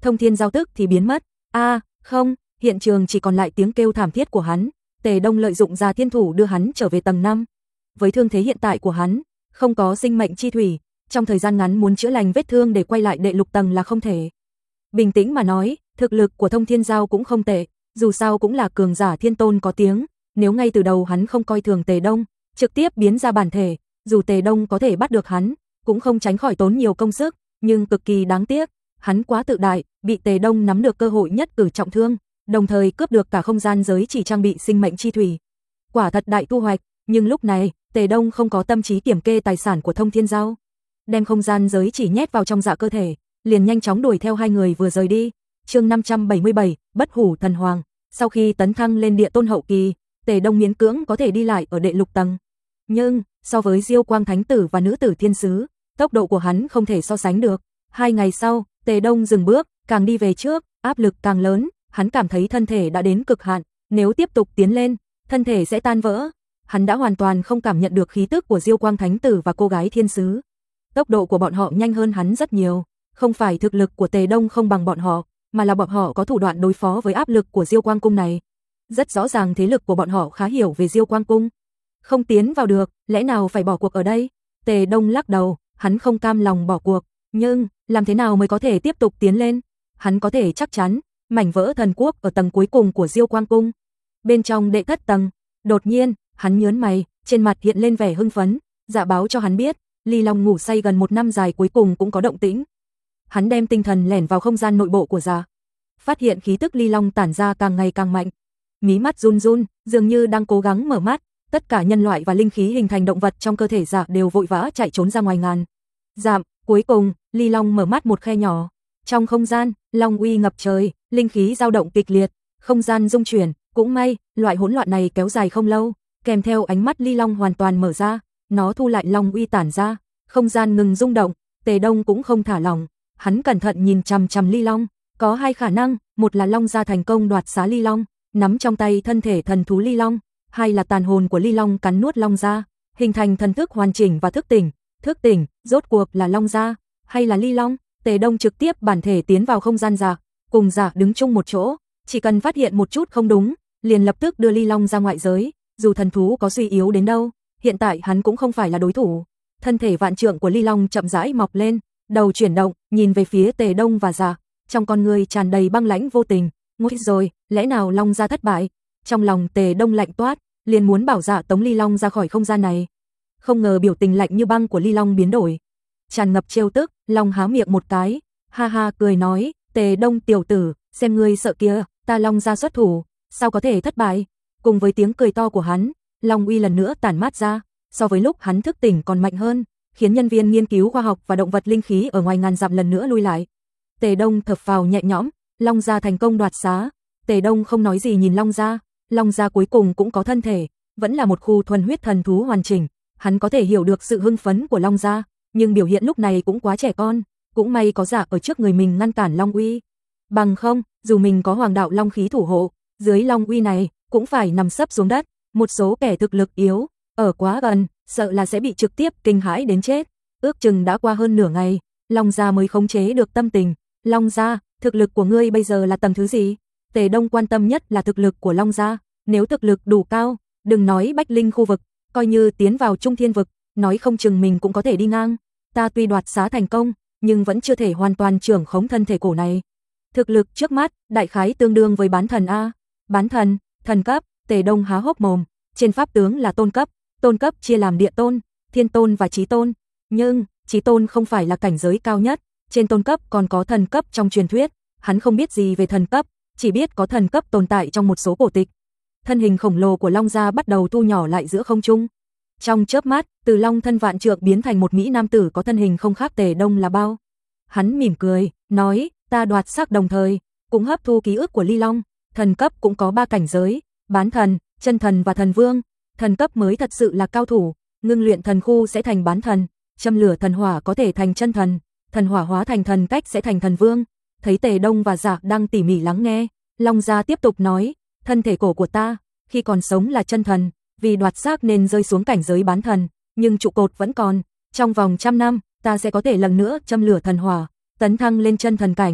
Thông Thiên Giao tức thì biến mất. A, à, không, hiện trường chỉ còn lại tiếng kêu thảm thiết của hắn. Tề Đông lợi dụng ra thiên thủ đưa hắn trở về tầng năm. Với thương thế hiện tại của hắn, không có sinh mệnh chi thủy, trong thời gian ngắn muốn chữa lành vết thương để quay lại đệ lục tầng là không thể. Bình tĩnh mà nói, thực lực của Thông Thiên Giao cũng không tệ, dù sao cũng là cường giả thiên tôn có tiếng, nếu ngay từ đầu hắn không coi thường Tề Đông, trực tiếp biến ra bản thể, dù Tề Đông có thể bắt được hắn, cũng không tránh khỏi tốn nhiều công sức, nhưng cực kỳ đáng tiếc, hắn quá tự đại, bị Tề Đông nắm được cơ hội nhất cử trọng thương, đồng thời cướp được cả không gian giới chỉ trang bị sinh mệnh chi thủy. Quả thật đại thu hoạch, nhưng lúc này, Tề Đông không có tâm trí kiểm kê tài sản của Thông Thiên Giao, đem không gian giới chỉ nhét vào trong dạ cơ thể, liền nhanh chóng đuổi theo hai người vừa rời đi. Chương năm trăm bảy mươi bảy, Bất Hủ Thần Hoàng. Sau khi tấn thăng lên địa tôn hậu kỳ, Tề Đông miễn cưỡng có thể đi lại ở đệ lục tầng. Nhưng, so với Diêu Quang Thánh Tử và nữ tử thiên sứ, tốc độ của hắn không thể so sánh được. Hai ngày sau, Tề Đông dừng bước, càng đi về trước, áp lực càng lớn, hắn cảm thấy thân thể đã đến cực hạn, nếu tiếp tục tiến lên, thân thể sẽ tan vỡ. Hắn đã hoàn toàn không cảm nhận được khí tức của Diêu Quang Thánh Tử và cô gái thiên sứ. Tốc độ của bọn họ nhanh hơn hắn rất nhiều, không phải thực lực của Tề Đông không bằng bọn họ, mà là bọn họ có thủ đoạn đối phó với áp lực của Diêu Quang Cung này. Rất rõ ràng thế lực của bọn họ khá hiểu về Diêu Quang Cung. Không tiến vào được, lẽ nào phải bỏ cuộc ở đây? Tề Đông lắc đầu, hắn không cam lòng bỏ cuộc, nhưng làm thế nào mới có thể tiếp tục tiến lên? Hắn có thể chắc chắn, mảnh vỡ thần quốc ở tầng cuối cùng của Diêu Quang Cung. Bên trong đệ thất tầng, đột nhiên, hắn nhướng mày, trên mặt hiện lên vẻ hưng phấn, dạ báo cho hắn biết, Ly Long ngủ say gần một năm dài cuối cùng cũng có động tĩnh. Hắn đem tinh thần lẻn vào không gian nội bộ của dạ, phát hiện khí tức Ly Long tản ra càng ngày càng mạnh. Mí mắt run run, dường như đang cố gắng mở mắt, tất cả nhân loại và linh khí hình thành động vật trong cơ thể dạ đều vội vã chạy trốn ra ngoài ngàn dặm. Cuối cùng, Ly Long mở mắt một khe nhỏ. Trong không gian, long uy ngập trời, linh khí dao động kịch liệt, không gian rung chuyển, cũng may, loại hỗn loạn này kéo dài không lâu, kèm theo ánh mắt Ly Long hoàn toàn mở ra, nó thu lại long uy tản ra, không gian ngừng rung động, Tề Đông cũng không thả lỏng, hắn cẩn thận nhìn chằm chằm Ly Long, có hai khả năng, một là Long gia thành công đoạt xá Ly Long, nắm trong tay thân thể thần thú Ly Long, hai là tàn hồn của Ly Long cắn nuốt Long gia, hình thành thần thức hoàn chỉnh và thức tỉnh, thức tỉnh, rốt cuộc là Long gia hay là Ly Long? Tề Đông trực tiếp bản thể tiến vào không gian dạ, cùng dạ đứng chung một chỗ, chỉ cần phát hiện một chút không đúng, liền lập tức đưa Ly Long ra ngoại giới, dù thần thú có suy yếu đến đâu, hiện tại hắn cũng không phải là đối thủ. Thân thể vạn trượng của Ly Long chậm rãi mọc lên, đầu chuyển động, nhìn về phía Tề Đông và dạ, trong con người tràn đầy băng lãnh vô tình. Ngôi rồi, lẽ nào Long gia thất bại? Trong lòng Tề Đông lạnh toát, liền muốn bảo dạ tống Ly Long ra khỏi không gian này. Không ngờ biểu tình lạnh như băng của Ly Long biến đổi, tràn ngập trêu tức, Long há miệng một cái, ha ha cười nói, Tề Đông tiểu tử, xem ngươi sợ kia, ta Long gia xuất thủ, sao có thể thất bại? Cùng với tiếng cười to của hắn, Long uy lần nữa tản mát ra, so với lúc hắn thức tỉnh còn mạnh hơn, khiến nhân viên nghiên cứu khoa học và động vật linh khí ở ngoài ngàn dặm lần nữa lui lại. Tề Đông thở phào nhẹ nhõm, Long gia thành công đoạt xá. Tề Đông không nói gì nhìn Long gia, Long gia cuối cùng cũng có thân thể, vẫn là một khu thuần huyết thần thú hoàn chỉnh, hắn có thể hiểu được sự hưng phấn của Long gia, nhưng biểu hiện lúc này cũng quá trẻ con, cũng may có dạ ở trước người mình ngăn cản Long uy. Bằng không, dù mình có hoàng đạo long khí thủ hộ, dưới Long uy này cũng phải nằm sấp xuống đất, một số kẻ thực lực yếu, ở quá gần, sợ là sẽ bị trực tiếp kinh hãi đến chết. Ước chừng đã qua hơn nửa ngày, Long gia mới khống chế được tâm tình. Long gia, thực lực của ngươi bây giờ là tầng thứ gì? Tề Đông quan tâm nhất là thực lực của Long gia, nếu thực lực đủ cao, đừng nói Bách Linh khu vực, coi như tiến vào Trung Thiên vực, nói không chừng mình cũng có thể đi ngang. Ta tuy đoạt xá thành công, nhưng vẫn chưa thể hoàn toàn trưởng khống thân thể cổ này. Thực lực trước mắt, đại khái tương đương với bán thần a. Bán thần, thần cấp. Tề Đông há hốc mồm, trên pháp tướng là tôn cấp, tôn cấp chia làm địa tôn, thiên tôn và chí tôn, nhưng chí tôn không phải là cảnh giới cao nhất, trên tôn cấp còn có thần cấp trong truyền thuyết, hắn không biết gì về thần cấp, chỉ biết có thần cấp tồn tại trong một số cổ tịch. Thân hình khổng lồ của Long gia bắt đầu thu nhỏ lại giữa không trung. Trong chớp mắt, từ Long thân vạn trượng biến thành một mỹ nam tử có thân hình không khác Tề Đông là bao. Hắn mỉm cười, nói, ta đoạt sắc đồng thời, cũng hấp thu ký ức của Ly Long, thần cấp cũng có ba cảnh giới, bán thần, chân thần và thần vương. Thần cấp mới thật sự là cao thủ, ngưng luyện thần khu sẽ thành bán thần, châm lửa thần hỏa có thể thành chân thần, thần hỏa hóa thành thần cách sẽ thành thần vương. Thấy Tề Đông và Dạ đang tỉ mỉ lắng nghe, Long gia tiếp tục nói, thân thể cổ của ta, khi còn sống là chân thần, vì đoạt xác nên rơi xuống cảnh giới bán thần, nhưng trụ cột vẫn còn, trong vòng trăm năm, ta sẽ có thể lần nữa châm lửa thần hỏa, tấn thăng lên chân thần cảnh.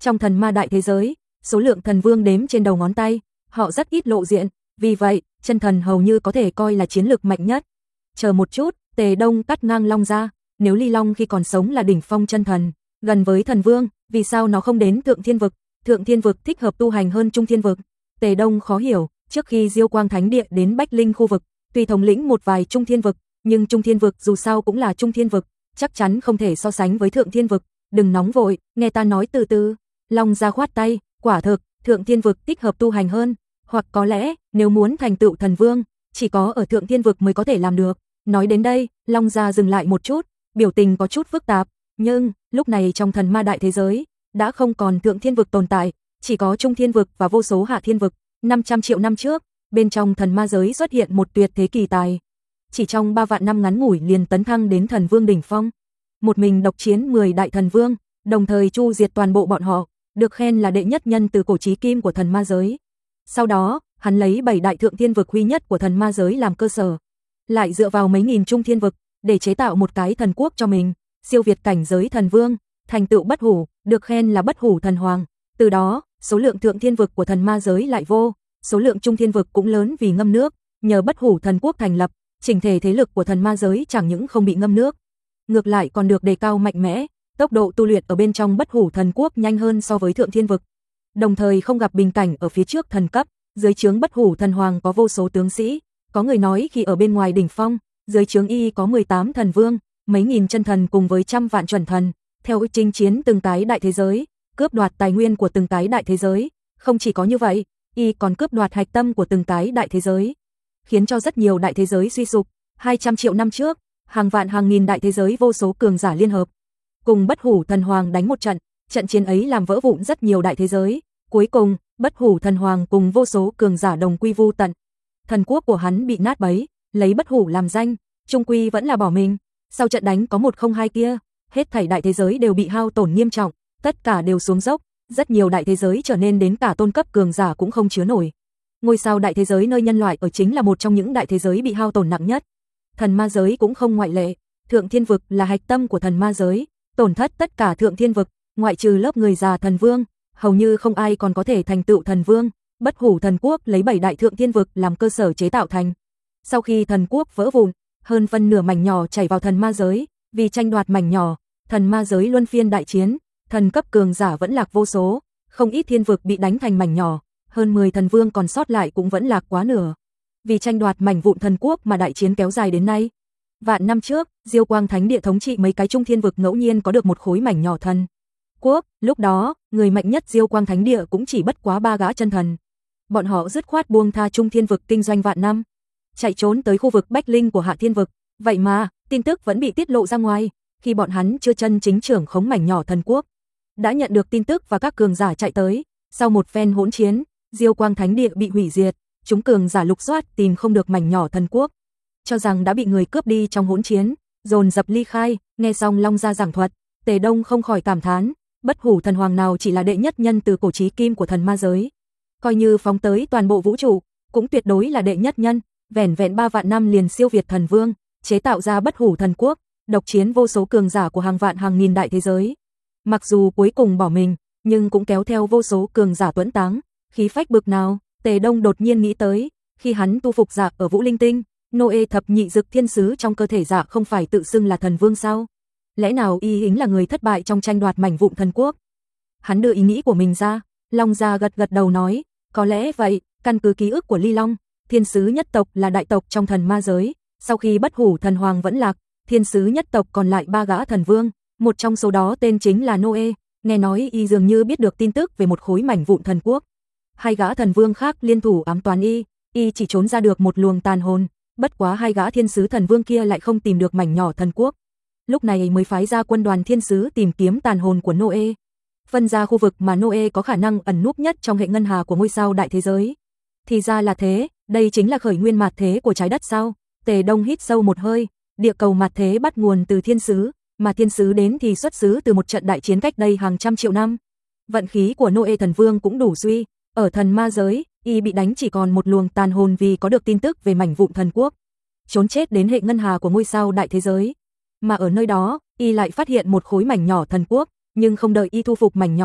Trong thần ma đại thế giới, số lượng thần vương đếm trên đầu ngón tay, họ rất ít lộ diện, vì vậy, chân thần hầu như có thể coi là chiến lực mạnh nhất. Chờ một chút, Tề Đông cắt ngang Long ra, nếu Ly Long khi còn sống là đỉnh phong chân thần, gần với thần vương, vì sao nó không đến Thượng Thiên vực? Thượng Thiên vực thích hợp tu hành hơn Trung Thiên vực. Tề Đông khó hiểu, trước khi Diêu Quang Thánh Địa đến Bách Linh khu vực, tuy thống lĩnh một vài Trung Thiên vực, nhưng Trung Thiên vực dù sao cũng là Trung Thiên vực, chắc chắn không thể so sánh với Thượng Thiên vực. Đừng nóng vội, nghe ta nói từ từ. Long ra khoát tay, quả thực, Thượng Thiên vực thích hợp tu hành hơn, hoặc có lẽ, nếu muốn thành tựu thần vương, chỉ có ở Thượng Thiên vực mới có thể làm được. Nói đến đây, Long gia dừng lại một chút, biểu tình có chút phức tạp, nhưng lúc này trong thần ma đại thế giới đã không còn Thượng Thiên vực tồn tại, chỉ có Trung Thiên vực và vô số hạ thiên vực. năm trăm triệu năm trước, bên trong thần ma giới xuất hiện một tuyệt thế kỳ tài, chỉ trong ba vạn năm ngắn ngủi liền tấn thăng đến thần vương đỉnh phong, một mình độc chiến mười đại thần vương, đồng thời chu diệt toàn bộ bọn họ, được khen là đệ nhất nhân từ cổ chí kim của thần ma giới. Sau đó, hắn lấy bảy đại Thượng Thiên vực huy nhất của thần ma giới làm cơ sở, lại dựa vào mấy nghìn Trung Thiên vực để chế tạo một cái thần quốc cho mình, siêu việt cảnh giới thần vương, thành tựu bất hủ, được khen là bất hủ thần hoàng. Từ đó, số lượng Thượng Thiên vực của thần ma giới lại vô, số lượng Trung Thiên vực cũng lớn vì ngâm nước, nhờ bất hủ thần quốc thành lập, chỉnh thể thế lực của thần ma giới chẳng những không bị ngâm nước, ngược lại còn được đề cao mạnh mẽ, tốc độ tu luyện ở bên trong bất hủ thần quốc nhanh hơn so với Thượng Thiên vực. Đồng thời không gặp bình cảnh ở phía trước thần cấp, dưới trướng bất hủ thần hoàng có vô số tướng sĩ, có người nói khi ở bên ngoài đỉnh phong, dưới trướng y có mười tám thần vương, mấy nghìn chân thần cùng với trăm vạn chuẩn thần, theo chinh chiến từng cái đại thế giới, cướp đoạt tài nguyên của từng cái đại thế giới, không chỉ có như vậy, y còn cướp đoạt hạch tâm của từng cái đại thế giới, khiến cho rất nhiều đại thế giới suy sụp. hai trăm triệu năm trước, hàng vạn hàng nghìn đại thế giới vô số cường giả liên hợp, cùng bất hủ thần hoàng đánh một trận, trận chiến ấy làm vỡ vụn rất nhiều đại thế giới, cuối cùng, bất hủ thần hoàng cùng vô số cường giả đồng quy vu tận. Thần quốc của hắn bị nát bấy, lấy bất hủ làm danh, trung quy vẫn là bỏ mình. Sau trận đánh có một không hai kia, hết thảy đại thế giới đều bị hao tổn nghiêm trọng, tất cả đều xuống dốc, rất nhiều đại thế giới trở nên đến cả tôn cấp cường giả cũng không chứa nổi. Ngôi sao đại thế giới nơi nhân loại ở chính là một trong những đại thế giới bị hao tổn nặng nhất. Thần ma giới cũng không ngoại lệ, Thượng Thiên vực là hạch tâm của thần ma giới, tổn thất tất cả Thượng Thiên vực, ngoại trừ lớp người già thần vương, hầu như không ai còn có thể thành tựu thần vương. Bất hủ thần quốc lấy bảy đại Thượng Thiên vực làm cơ sở chế tạo thành. Sau khi thần quốc vỡ vụn, hơn phân nửa mảnh nhỏ chảy vào thần ma giới, vì tranh đoạt mảnh nhỏ, thần ma giới luân phiên đại chiến, thần cấp cường giả vẫn lạc vô số, không ít thiên vực bị đánh thành mảnh nhỏ, hơn mười thần vương còn sót lại cũng vẫn lạc quá nửa. Vì tranh đoạt mảnh vụn thần quốc mà đại chiến kéo dài đến nay. Vạn năm trước, Diêu Quang Thánh Địa thống trị mấy cái Trung Thiên vực ngẫu nhiên có được một khối mảnh nhỏ thần quốc, lúc đó, người mạnh nhất Diêu Quang Thánh Địa cũng chỉ bất quá ba gã chân thần. Bọn họ dứt khoát buông tha Trung Thiên vực kinh doanh vạn năm, chạy trốn tới khu vực Bách Linh của Hạ Thiên vực, vậy mà, tin tức vẫn bị tiết lộ ra ngoài, khi bọn hắn chưa chân chính trưởng khống mảnh nhỏ thần quốc, đã nhận được tin tức và các cường giả chạy tới, sau một phen hỗn chiến, Diêu Quang Thánh Địa bị hủy diệt, chúng cường giả lục soát tìm không được mảnh nhỏ thần quốc, cho rằng đã bị người cướp đi trong hỗn chiến, dồn dập ly khai. Nghe xong Long gia giảng thuật, Tề Đông không khỏi cảm thán, bất hủ thần hoàng nào chỉ là đệ nhất nhân từ cổ chí kim của thần ma giới, coi như phóng tới toàn bộ vũ trụ, cũng tuyệt đối là đệ nhất nhân, vẻn vẹn ba vạn năm liền siêu việt thần vương, chế tạo ra bất hủ thần quốc, độc chiến vô số cường giả của hàng vạn hàng nghìn đại thế giới. Mặc dù cuối cùng bỏ mình, nhưng cũng kéo theo vô số cường giả tuẫn táng, khí phách bực nào. Tề Đông đột nhiên nghĩ tới, khi hắn tu phục dạ ở Vũ Linh Tinh, Noe thập nhị dực thiên sứ trong cơ thể dạ không phải tự xưng là thần vương sao? Lẽ nào y hính là người thất bại trong tranh đoạt mảnh vụn thần quốc? Hắn đưa ý nghĩ của mình ra, Long gia gật gật đầu nói, có lẽ vậy, căn cứ ký ức của Ly Long, thiên sứ nhất tộc là đại tộc trong thần ma giới, sau khi bất hủ thần hoàng vẫn lạc, thiên sứ nhất tộc còn lại ba gã thần vương, một trong số đó tên chính là Noe, nghe nói y dường như biết được tin tức về một khối mảnh vụn thần quốc. Hai gã thần vương khác liên thủ ám toán y, y chỉ trốn ra được một luồng tàn hồn, bất quá hai gã thiên sứ thần vương kia lại không tìm được mảnh nhỏ thần quốc. Lúc này mới phái ra quân đoàn thiên sứ tìm kiếm tàn hồn của Noe, phân ra khu vực mà Noe có khả năng ẩn núp nhất trong hệ ngân hà của ngôi sao đại thế giới. Thì ra là thế, đây chính là khởi nguyên mạt thế của trái đất sao? Tề Đông hít sâu một hơi, địa cầu mạt thế bắt nguồn từ thiên sứ, mà thiên sứ đến thì xuất xứ từ một trận đại chiến cách đây hàng trăm triệu năm. Vận khí của Noe thần vương cũng đủ suy, ở thần ma giới, y bị đánh chỉ còn một luồng tàn hồn vì có được tin tức về mảnh vụn thần quốc, trốn chết đến hệ ngân hà của ngôi sao đại thế giới. Mà ở nơi đó, y lại phát hiện một khối mảnh nhỏ thần quốc, nhưng không đợi y thu phục mảnh nhỏ,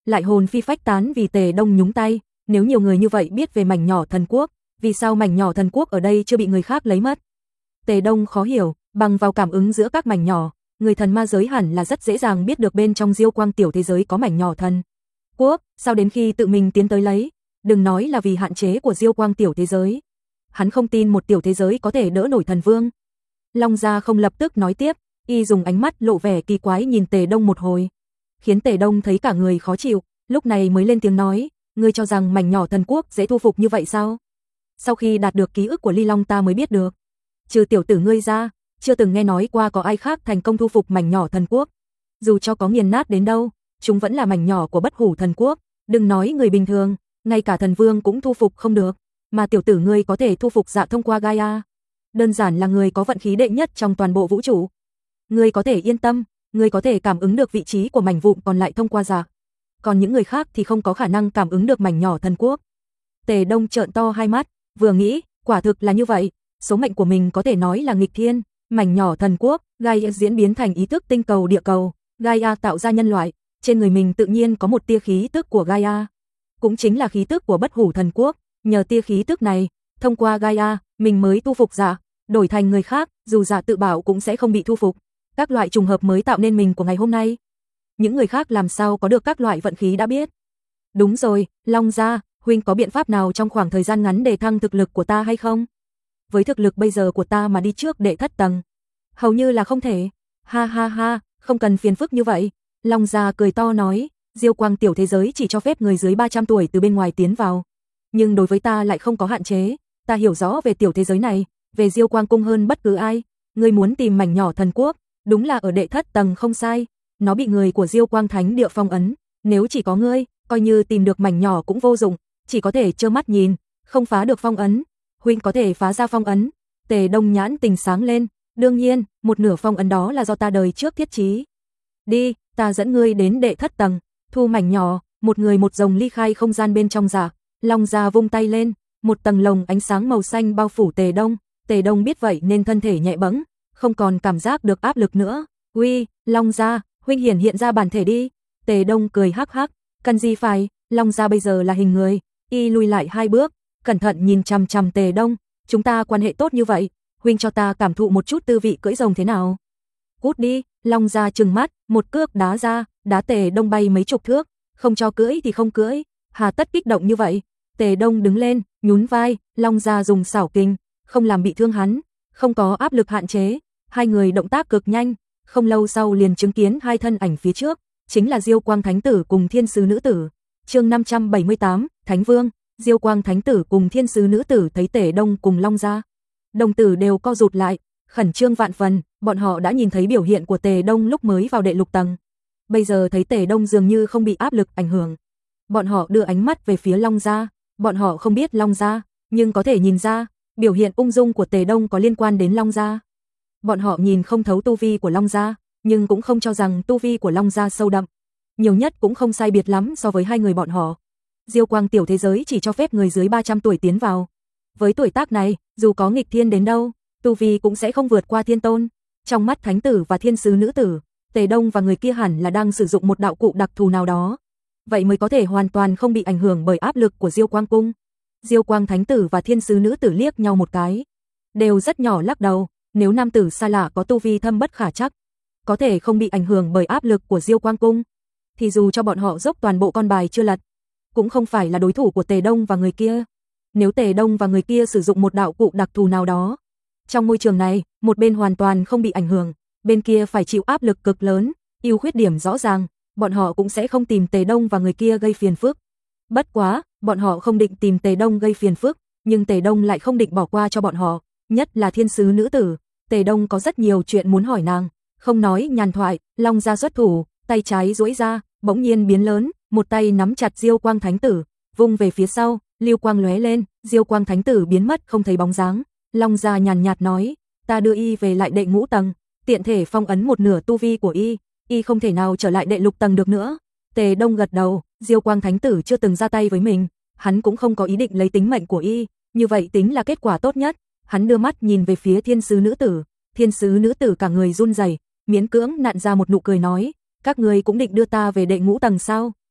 lại hồn phi phách tán vì Tề Đông nhúng tay. Nếu nhiều người như vậy biết về mảnh nhỏ thần quốc, vì sao mảnh nhỏ thần quốc ở đây chưa bị người khác lấy mất? Tề Đông khó hiểu, bằng vào cảm ứng giữa các mảnh nhỏ, người thần ma giới hẳn là rất dễ dàng biết được bên trong Diêu Quang tiểu thế giới có mảnh nhỏ thần quốc, sao đến khi tự mình tiến tới lấy, đừng nói là vì hạn chế của Diêu Quang tiểu thế giới. Hắn không tin một tiểu thế giới có thể đỡ nổi thần vương. Long Gia không lập tức nói tiếp, y dùng ánh mắt lộ vẻ kỳ quái nhìn Tề Đông một hồi, khiến Tề Đông thấy cả người khó chịu, lúc này mới lên tiếng nói, ngươi cho rằng mảnh nhỏ thần quốc dễ thu phục như vậy sao? Sau khi đạt được ký ức của Ly Long ta mới biết được, trừ tiểu tử ngươi ra, chưa từng nghe nói qua có ai khác thành công thu phục mảnh nhỏ thần quốc. Dù cho có nghiền nát đến đâu, chúng vẫn là mảnh nhỏ của Bất Hủ thần quốc, đừng nói người bình thường, ngay cả thần vương cũng thu phục không được, mà tiểu tử ngươi có thể thu phục Dạ thông qua Gaia. Đơn giản là người có vận khí đệ nhất trong toàn bộ vũ trụ. Ngươi có thể yên tâm, ngươi có thể cảm ứng được vị trí của mảnh vụn còn lại thông qua Dạ. Còn những người khác thì không có khả năng cảm ứng được mảnh nhỏ thần quốc. Tề Đông trợn to hai mắt, vừa nghĩ, quả thực là như vậy, số mệnh của mình có thể nói là nghịch thiên, mảnh nhỏ thần quốc, Gaia diễn biến thành ý thức tinh cầu địa cầu, Gaia tạo ra nhân loại, trên người mình tự nhiên có một tia khí tức của Gaia, cũng chính là khí tức của Bất Hủ thần quốc, nhờ tia khí tức này, thông qua Gaia, mình mới thu phục Dạ, đổi thành người khác, dù Dạ tự bảo cũng sẽ không bị thu phục. Các loại trùng hợp mới tạo nên mình của ngày hôm nay. Những người khác làm sao có được các loại vận khí đã biết. Đúng rồi, Long Gia, huynh có biện pháp nào trong khoảng thời gian ngắn để thăng thực lực của ta hay không? Với thực lực bây giờ của ta mà đi trước đệ thất tầng, hầu như là không thể. Ha ha ha, không cần phiền phức như vậy. Long Gia cười to nói, Diêu Quang tiểu thế giới chỉ cho phép người dưới ba trăm tuổi từ bên ngoài tiến vào. Nhưng đối với ta lại không có hạn chế, ta hiểu rõ về tiểu thế giới này, về Diêu Quang cung hơn bất cứ ai. Ngươi muốn tìm mảnh nhỏ thần quốc, đúng là ở đệ thất tầng không sai. Nó bị người của Diêu Quang Thánh địa phong ấn, nếu chỉ có ngươi, coi như tìm được mảnh nhỏ cũng vô dụng, chỉ có thể trơ mắt nhìn, không phá được phong ấn. Huynh có thể phá ra phong ấn. Tề Đông nhãn tình sáng lên, đương nhiên, một nửa phong ấn đó là do ta đời trước thiết trí. Đi, ta dẫn ngươi đến đệ thất tầng, thu mảnh nhỏ, một người một rồng ly khai không gian bên trong Dạ. Long Gia vung tay lên, một tầng lồng ánh sáng màu xanh bao phủ Tề Đông. Tề Đông biết vậy nên thân thể nhẹ bẫng, không còn cảm giác được áp lực nữa. Uy, Long Gia, huynh hiển hiện ra bản thể đi. Tề Đông cười hắc hắc, cần gì phải, Long Gia bây giờ là hình người. Y lùi lại hai bước, cẩn thận nhìn chằm chằm Tề Đông, chúng ta quan hệ tốt như vậy, huynh cho ta cảm thụ một chút tư vị cưỡi rồng thế nào. Cút đi, Long Gia trừng mắt, một cước đá ra, đá Tề Đông bay mấy chục thước, không cho cưỡi thì không cưỡi, hà tất kích động như vậy. Tề Đông đứng lên, nhún vai, Long Gia dùng xảo kình, không làm bị thương hắn, không có áp lực hạn chế, hai người động tác cực nhanh, không lâu sau liền chứng kiến hai thân ảnh phía trước, chính là Diêu Quang Thánh tử cùng Thiên Sứ nữ tử. Chương năm trăm bảy mươi tám, Thánh Vương. Diêu Quang Thánh tử cùng Thiên Sứ nữ tử thấy Tề Đông cùng Long Gia, đồng tử đều co rụt lại, khẩn trương vạn phần, bọn họ đã nhìn thấy biểu hiện của Tề Đông lúc mới vào đệ lục tầng. Bây giờ thấy Tề Đông dường như không bị áp lực ảnh hưởng. Bọn họ đưa ánh mắt về phía Long Gia, bọn họ không biết Long Gia, nhưng có thể nhìn ra, biểu hiện ung dung của Tề Đông có liên quan đến Long Gia. Bọn họ nhìn không thấu tu vi của Long Gia, nhưng cũng không cho rằng tu vi của Long Gia sâu đậm. Nhiều nhất cũng không sai biệt lắm so với hai người bọn họ. Diêu Quang tiểu thế giới chỉ cho phép người dưới ba trăm tuổi tiến vào. Với tuổi tác này, dù có nghịch thiên đến đâu, tu vi cũng sẽ không vượt qua thiên tôn. Trong mắt Thánh tử và Thiên Sứ nữ tử, Tề Đông và người kia hẳn là đang sử dụng một đạo cụ đặc thù nào đó. Vậy mới có thể hoàn toàn không bị ảnh hưởng bởi áp lực của Diêu Quang cung. Diêu Quang Thánh tử và Thiên Sứ nữ tử liếc nhau một cái, đều rất nhỏ lắc đầu, nếu nam tử xa lạ có tu vi thâm bất khả trắc, có thể không bị ảnh hưởng bởi áp lực của Diêu Quang cung, thì dù cho bọn họ dốc toàn bộ con bài chưa lật, cũng không phải là đối thủ của Tề Đông và người kia. Nếu Tề Đông và người kia sử dụng một đạo cụ đặc thù nào đó, trong môi trường này, một bên hoàn toàn không bị ảnh hưởng, bên kia phải chịu áp lực cực lớn, ưu khuyết điểm rõ ràng, bọn họ cũng sẽ không tìm Tề Đông và người kia gây phiền phức. Bất quá, bọn họ không định tìm Tề Đông gây phiền phức, nhưng Tề Đông lại không định bỏ qua cho bọn họ, nhất là Thiên Sứ nữ tử. Tề Đông có rất nhiều chuyện muốn hỏi nàng, không nói nhàn thoại, Long Gia xuất thủ, tay trái duỗi ra, bỗng nhiên biến lớn, một tay nắm chặt Diêu Quang Thánh tử, vung về phía sau, lưu quang lóe lên, Diêu Quang Thánh tử biến mất không thấy bóng dáng. Long Gia nhàn nhạt nói, ta đưa y về lại đệ ngũ tầng, tiện thể phong ấn một nửa tu vi của y, y không thể nào trở lại đệ lục tầng được nữa. Tề Đông gật đầu, Diêu Quang Thánh tử chưa từng ra tay với mình, hắn cũng không có ý định lấy tính mệnh của y, như vậy tính là kết quả tốt nhất. Hắn đưa mắt nhìn về phía Thiên Sứ nữ tử, Thiên Sứ nữ tử cả người run rẩy, miễn cưỡng nặn ra một nụ cười nói, các ngươi cũng định đưa ta về đệ ngũ tầng sao?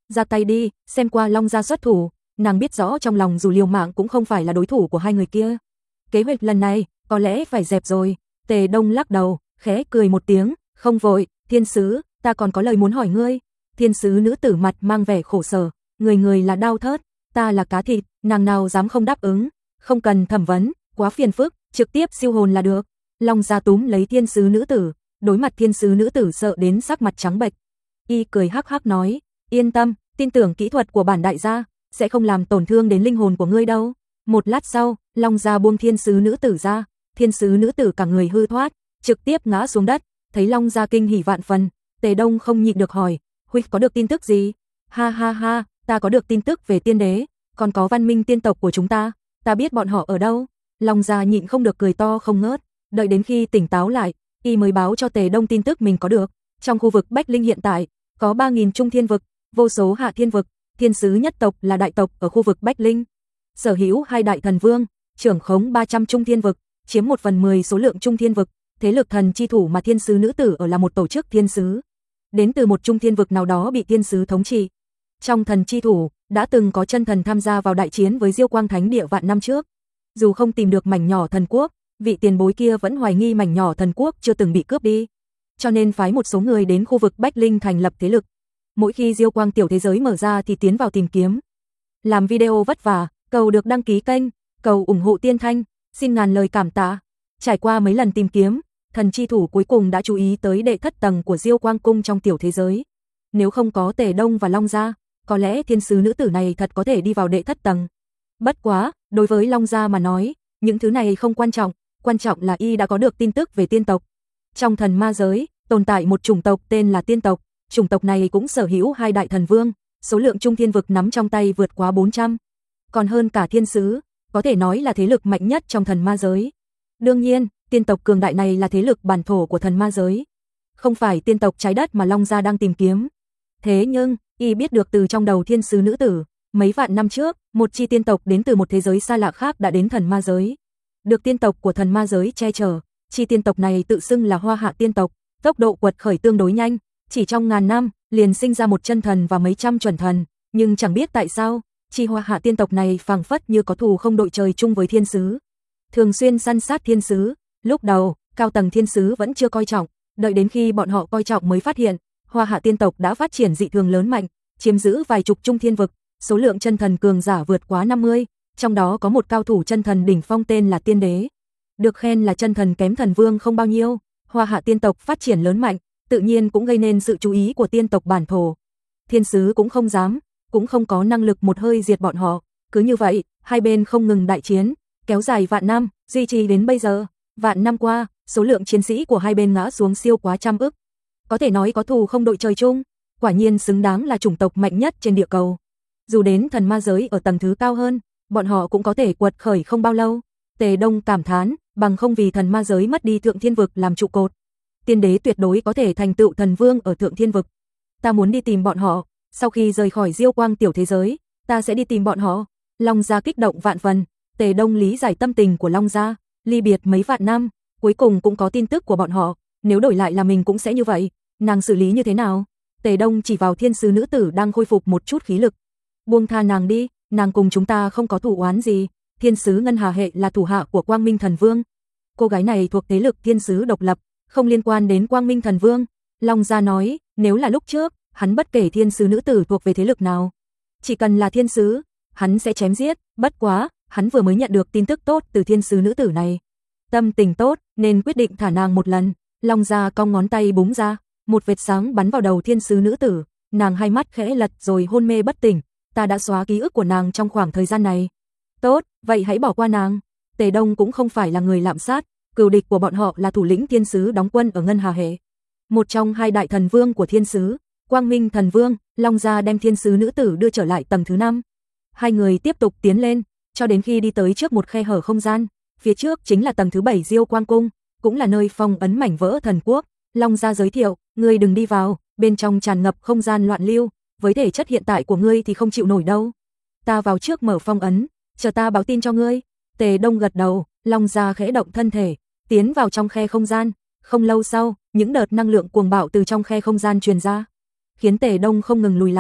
ra tay đi, xem qua Long gia xuất thủ, nàng biết rõ trong lòng dù liều mạng cũng không phải là đối thủ của hai người kia. Kế hoạch lần này, có lẽ phải dẹp rồi. Tề Đông lắc đầu, khẽ cười một tiếng, không vội, thiên sứ, ta còn có lời muốn hỏi ngươi. Thiên sứ nữ tử mặt mang vẻ khổ sở, người người là đau thớt, ta là cá thịt, nàng nào dám không đáp ứng, không cần thẩm vấn, quá phiền phức, trực tiếp siêu hồn là được. Long gia túm lấy thiên sứ nữ tử, đối mặt thiên sứ nữ tử sợ đến sắc mặt trắng bệch. Y cười hắc hắc nói, yên tâm, tin tưởng kỹ thuật của bản đại gia, sẽ không làm tổn thương đến linh hồn của ngươi đâu. Một lát sau, Long gia buông thiên sứ nữ tử ra, thiên sứ nữ tử cả người hư thoát, trực tiếp ngã xuống đất, thấy Long gia kinh hỉ vạn phần, Tề Đông không nhịn được hỏi, huynh có được tin tức gì? Ha ha ha, ta có được tin tức về tiên đế, còn có văn minh tiên tộc của chúng ta, ta biết bọn họ ở đâu. Long gia nhịn không được cười to không ngớt, đợi đến khi tỉnh táo lại, y mới báo cho Tề Đông tin tức mình có được. Trong khu vực Bách Linh hiện tại, có ba nghìn trung thiên vực, vô số hạ thiên vực, thiên sứ nhất tộc là đại tộc ở khu vực Bách Linh. Sở hữu hai đại thần vương, trưởng khống ba trăm trung thiên vực, chiếm một phần mười số lượng trung thiên vực, thế lực thần chi thủ mà thiên sứ nữ tử ở là một tổ chức thiên sứ. Đến từ một trung thiên vực nào đó bị thiên sứ thống trị. Trong thần chi thủ, đã từng có chân thần tham gia vào đại chiến với Diêu Quang Thánh Địa vạn năm trước. Dù không tìm được mảnh nhỏ thần quốc, vị tiền bối kia vẫn hoài nghi mảnh nhỏ thần quốc chưa từng bị cướp đi. Cho nên phái một số người đến khu vực Bách Linh thành lập thế lực. Mỗi khi Diêu Quang tiểu thế giới mở ra thì tiến vào tìm kiếm. Làm video vất vả, cầu được đăng ký kênh, cầu ủng hộ Tiên Thanh, xin ngàn lời cảm tạ. Trải qua mấy lần tìm kiếm, thần chi thủ cuối cùng đã chú ý tới đệ thất tầng của Diêu Quang cung trong tiểu thế giới. Nếu không có Tề Đông và Long gia, có lẽ thiên sứ nữ tử này thật có thể đi vào đệ thất tầng. Bất quá, đối với Long gia mà nói, những thứ này không quan trọng, quan trọng là y đã có được tin tức về tiên tộc. Trong thần ma giới, tồn tại một chủng tộc tên là tiên tộc, chủng tộc này cũng sở hữu hai đại thần vương, số lượng trung thiên vực nắm trong tay vượt quá bốn trăm. Còn hơn cả thiên sứ, có thể nói là thế lực mạnh nhất trong thần ma giới. Đương nhiên, tiên tộc cường đại này là thế lực bản thổ của thần ma giới, không phải tiên tộc trái đất mà Long gia đang tìm kiếm. Thế nhưng, y biết được từ trong đầu thiên sứ nữ tử, mấy vạn năm trước, một chi tiên tộc đến từ một thế giới xa lạ khác đã đến thần ma giới. Được tiên tộc của thần ma giới che chở, chi tiên tộc này tự xưng là Hoa Hạ tiên tộc, tốc độ quật khởi tương đối nhanh, chỉ trong ngàn năm, liền sinh ra một chân thần và mấy trăm chuẩn thần, nhưng chẳng biết tại sao, chi Hoa Hạ tiên tộc này phảng phất như có thù không đội trời chung với thiên sứ. Thường xuyên săn sát thiên sứ, lúc đầu, cao tầng thiên sứ vẫn chưa coi trọng, đợi đến khi bọn họ coi trọng mới phát hiện, Hoa Hạ tiên tộc đã phát triển dị thường lớn mạnh, chiếm giữ vài chục trung thiên vực, số lượng chân thần cường giả vượt quá năm mươi, trong đó có một cao thủ chân thần đỉnh phong tên là tiên đế. Được khen là chân thần kém thần vương không bao nhiêu, Hoa Hạ tiên tộc phát triển lớn mạnh, tự nhiên cũng gây nên sự chú ý của tiên tộc bản thổ. Thiên sứ cũng không dám, cũng không có năng lực một hơi diệt bọn họ, cứ như vậy, hai bên không ngừng đại chiến, kéo dài vạn năm, duy trì đến bây giờ. Vạn năm qua, số lượng chiến sĩ của hai bên ngã xuống siêu quá trăm ức. Có thể nói có thù không đội trời chung, quả nhiên xứng đáng là chủng tộc mạnh nhất trên địa cầu. Dù đến thần ma giới ở tầng thứ cao hơn, bọn họ cũng có thể quật khởi không bao lâu. Tề Đông cảm thán, bằng không vì thần ma giới mất đi thượng thiên vực làm trụ cột, tiên đế tuyệt đối có thể thành tựu thần vương ở thượng thiên vực. Ta muốn đi tìm bọn họ, sau khi rời khỏi Diêu Quang tiểu thế giới, ta sẽ đi tìm bọn họ. Long gia kích động vạn phần, Tề Đông lý giải tâm tình của Long gia, ly biệt mấy vạn năm, cuối cùng cũng có tin tức của bọn họ, nếu đổi lại là mình cũng sẽ như vậy, nàng xử lý như thế nào? Tề Đông chỉ vào thiên sứ nữ tử đang khôi phục một chút khí lực. Buông tha nàng đi, nàng cùng chúng ta không có thù oán gì, thiên sứ Ngân Hà hệ là thủ hạ của Quang Minh Thần Vương. Cô gái này thuộc thế lực thiên sứ độc lập, không liên quan đến Quang Minh Thần Vương. Long gia nói, nếu là lúc trước, hắn bất kể thiên sứ nữ tử thuộc về thế lực nào, chỉ cần là thiên sứ, hắn sẽ chém giết, bất quá, hắn vừa mới nhận được tin tức tốt từ thiên sứ nữ tử này. Tâm tình tốt, nên quyết định thả nàng một lần. Long gia cong ngón tay búng ra, một vệt sáng bắn vào đầu thiên sứ nữ tử, nàng hai mắt khẽ lật rồi hôn mê bất tỉnh, ta đã xóa ký ức của nàng trong khoảng thời gian này. Tốt, vậy hãy bỏ qua nàng. Tề Đông cũng không phải là người lạm sát, cừu địch của bọn họ là thủ lĩnh thiên sứ đóng quân ở Ngân Hà hệ. Một trong hai đại thần vương của thiên sứ, Quang Minh Thần Vương. Long gia đem thiên sứ nữ tử đưa trở lại tầng thứ năm. Hai người tiếp tục tiến lên, cho đến khi đi tới trước một khe hở không gian, phía trước chính là tầng thứ bảy Diêu Quang cung, cũng là nơi phong ấn mảnh vỡ thần quốc. Long gia giới thiệu, ngươi đừng đi vào, bên trong tràn ngập không gian loạn lưu, với thể chất hiện tại của ngươi thì không chịu nổi đâu. Ta vào trước mở phong ấn, chờ ta báo tin cho ngươi. Tề Đông gật đầu, Long gia khẽ động thân thể, tiến vào trong khe không gian. Không lâu sau, những đợt năng lượng cuồng bạo từ trong khe không gian truyền ra, khiến Tề Đông không ngừng lùi lại,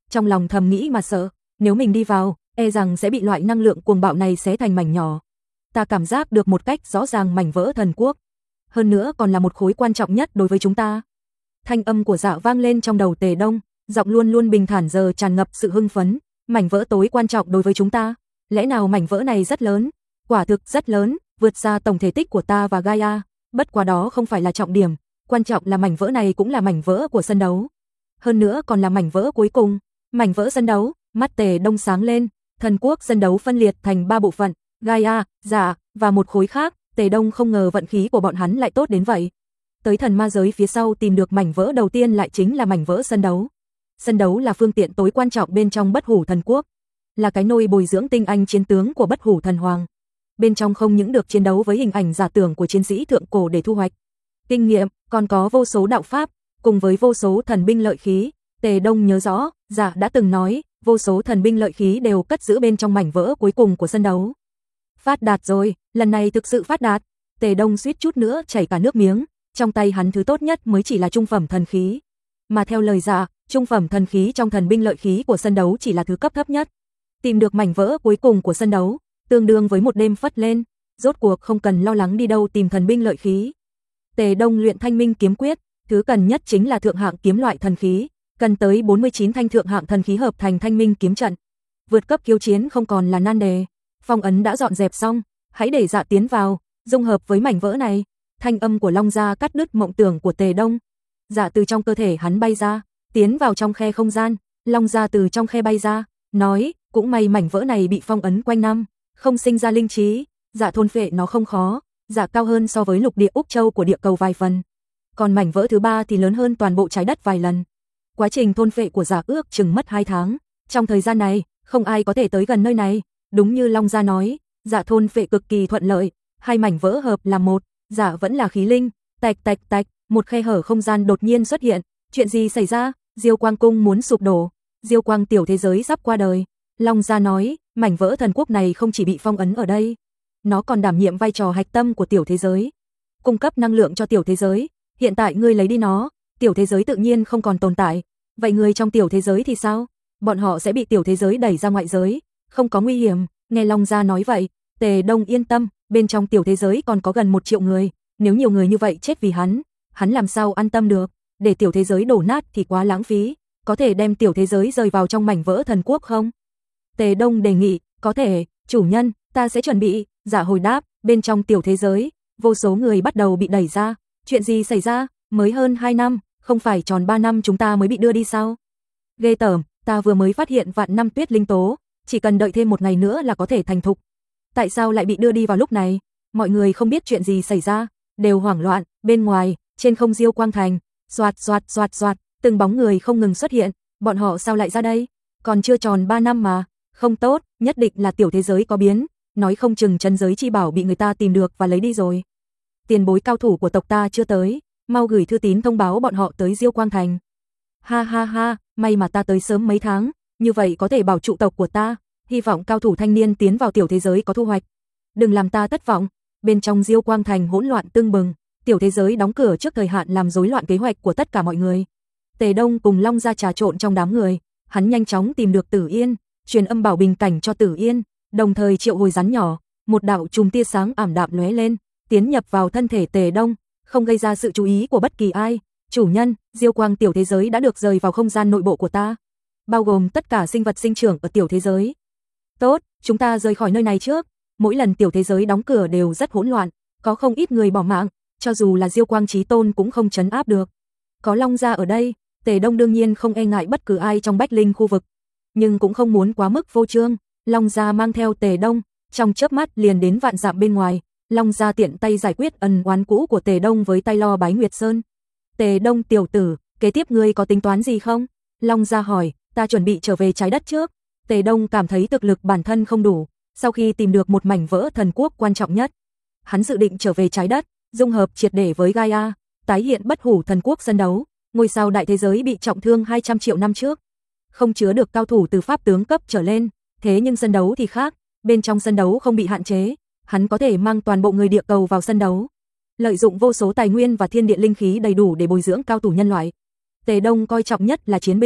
trong lòng thầm nghĩ mà sợ, nếu mình đi vào, e rằng sẽ bị loại năng lượng cuồng bạo này xé thành mảnh nhỏ. Ta cảm giác được một cách rõ ràng mảnh vỡ thần quốc, hơn nữa còn là một khối quan trọng nhất đối với chúng ta. Thanh âm của Dạ vang lên trong đầu Tề Đông, giọng luôn luôn bình thản giờ tràn ngập sự hưng phấn, mảnh vỡ tối quan trọng đối với chúng ta, lẽ nào mảnh vỡ này rất lớn, quả thực rất lớn, vượt xa tổng thể tích của ta và Gaia, bất quá đó không phải là trọng điểm, quan trọng là mảnh vỡ này cũng là mảnh vỡ của sân đấu. Hơn nữa còn là mảnh vỡ cuối cùng, mảnh vỡ sân đấu, mắt Tề Đông sáng lên, thần quốc sân đấu phân liệt thành ba bộ phận, Gaia, Dạ và một khối khác, Tề Đông không ngờ vận khí của bọn hắn lại tốt đến vậy. Tới thần ma giới phía sau tìm được mảnh vỡ đầu tiên lại chính là mảnh vỡ sân đấu. Sân đấu là phương tiện tối quan trọng bên trong Bất Hủ Thần Quốc, là cái nôi bồi dưỡng tinh anh chiến tướng của Bất Hủ Thần Hoàng. Bên trong không những được chiến đấu với hình ảnh giả tưởng của chiến sĩ thượng cổ để thu hoạch kinh nghiệm, còn có vô số đạo pháp, cùng với vô số thần binh lợi khí. Tề Đông nhớ rõ, Dạ đã từng nói, vô số thần binh lợi khí đều cất giữ bên trong mảnh vỡ cuối cùng của sân đấu. Phát đạt rồi, lần này thực sự phát đạt. Tề Đông suýt chút nữa chảy cả nước miếng, trong tay hắn thứ tốt nhất mới chỉ là trung phẩm thần khí. Mà theo lời Dạ, trung phẩm thần khí trong thần binh lợi khí của sân đấu chỉ là thứ cấp thấp nhất. Tìm được mảnh vỡ cuối cùng của sân đấu, tương đương với một đêm phất lên, rốt cuộc không cần lo lắng đi đâu tìm thần binh lợi khí. Tề Đông luyện Thanh Minh kiếm quyết, thứ cần nhất chính là thượng hạng kiếm loại thần khí, cần tới bốn mươi chín thanh thượng hạng thần khí hợp thành Thanh Minh kiếm trận. Vượt cấp khiêu chiến không còn là nan đề, phong ấn đã dọn dẹp xong, hãy để Dạ tiến vào, dung hợp với mảnh vỡ này. Thanh âm của Long Gia cắt đứt mộng tưởng của Tề Đông. Dạ từ trong cơ thể hắn bay ra, tiến vào trong khe không gian, Long Gia từ trong khe bay ra, nói, cũng may mảnh vỡ này bị phong ấn quanh năm, không sinh ra linh trí, Dạ thôn phệ nó không khó, Dạ cao hơn so với lục địa Úc Châu của địa cầu vài phần. Còn mảnh vỡ thứ ba thì lớn hơn toàn bộ trái đất vài lần. Quá trình thôn phệ của Dạ ước chừng mất hai tháng, trong thời gian này, không ai có thể tới gần nơi này, đúng như Long Gia nói, Dạ thôn phệ cực kỳ thuận lợi, hai mảnh vỡ hợp làm một, Dạ vẫn là khí linh, tạch tạch tạch, một khe hở không gian đột nhiên xuất hiện, chuyện gì xảy ra? Diêu Quang cung muốn sụp đổ, Diêu Quang tiểu thế giới sắp qua đời. Long Gia nói, mảnh vỡ thần quốc này không chỉ bị phong ấn ở đây, nó còn đảm nhiệm vai trò hạch tâm của tiểu thế giới, cung cấp năng lượng cho tiểu thế giới. Hiện tại ngươi lấy đi nó, tiểu thế giới tự nhiên không còn tồn tại. Vậy người trong tiểu thế giới thì sao? Bọn họ sẽ bị tiểu thế giới đẩy ra ngoại giới, không có nguy hiểm. Nghe Long Gia nói vậy, Tề Đông yên tâm, bên trong tiểu thế giới còn có gần một triệu người, nếu nhiều người như vậy chết vì hắn, hắn làm sao an tâm được, để tiểu thế giới đổ nát thì quá lãng phí, có thể đem tiểu thế giới rời vào trong mảnh vỡ thần quốc không? Tề Đông đề nghị, có thể, chủ nhân, ta sẽ chuẩn bị. Dạ hồi đáp, bên trong tiểu thế giới, vô số người bắt đầu bị đẩy ra, chuyện gì xảy ra, mới hơn hai năm, không phải tròn ba năm chúng ta mới bị đưa đi sao? Ghê tởm, ta vừa mới phát hiện vạn năm tuyết linh tố, chỉ cần đợi thêm một ngày nữa là có thể thành thục. Tại sao lại bị đưa đi vào lúc này? Mọi người không biết chuyện gì xảy ra, đều hoảng loạn. Bên ngoài, trên không Diêu Quang thành, xoạt xoạt xoạt xoạt, từng bóng người không ngừng xuất hiện, bọn họ sao lại ra đây? Còn chưa tròn ba năm mà, không tốt, nhất định là tiểu thế giới có biến, nói không chừng chân giới chi bảo bị người ta tìm được và lấy đi rồi. Tiền bối cao thủ của tộc ta chưa tới, mau gửi thư tín thông báo bọn họ tới Diêu Quang thành. Ha ha ha, may mà ta tới sớm mấy tháng, như vậy có thể bảo trụ tộc của ta, hy vọng cao thủ thanh niên tiến vào tiểu thế giới có thu hoạch. Đừng làm ta thất vọng. Bên trong Diêu Quang thành hỗn loạn tưng bừng, tiểu thế giới đóng cửa trước thời hạn làm rối loạn kế hoạch của tất cả mọi người. Tề Đông cùng Long Gia trà trộn trong đám người, hắn nhanh chóng tìm được Tử Yên, truyền âm bảo bình cảnh cho Tử Yên, đồng thời triệu hồi rắn nhỏ, một đạo chùm tia sáng ảm đạm lóe lên, tiến nhập vào thân thể Tề Đông, không gây ra sự chú ý của bất kỳ ai. Chủ nhân, Diêu Quang tiểu thế giới đã được rời vào không gian nội bộ của ta, bao gồm tất cả sinh vật sinh trưởng ở tiểu thế giới. Tốt, chúng ta rời khỏi nơi này trước. Mỗi lần tiểu thế giới đóng cửa đều rất hỗn loạn, có không ít người bỏ mạng, cho dù là Diêu Quang chí tôn cũng không trấn áp được. Có Long Gia ở đây, Tề Đông đương nhiên không e ngại bất cứ ai trong Bách Linh khu vực, nhưng cũng không muốn quá mức vô trương. Long Gia mang theo Tề Đông, trong chớp mắt liền đến vạn dặm bên ngoài. Long Gia tiện tay giải quyết ân oán cũ của Tề Đông với tay lo Bái Nguyệt Sơn. Tề Đông tiểu tử, kế tiếp ngươi có tính toán gì không? Long Gia hỏi. Ta chuẩn bị trở về trái đất trước. Tề Đông cảm thấy thực lực bản thân không đủ, sau khi tìm được một mảnh vỡ thần quốc quan trọng nhất, hắn dự định trở về trái đất, dung hợp triệt để với Gaia, tái hiện Bất Hủ thần quốc sân đấu. Ngôi sao đại thế giới bị trọng thương hai trăm triệu năm trước, không chứa được cao thủ từ pháp tướng cấp trở lên, thế nhưng sân đấu thì khác, bên trong sân đấu không bị hạn chế, hắn có thể mang toàn bộ người địa cầu vào sân đấu, lợi dụng vô số tài nguyên và thiên địa linh khí đầy đủ để bồi dưỡng cao thủ nhân loại. Tề Đông coi trọng nhất là chiến binh,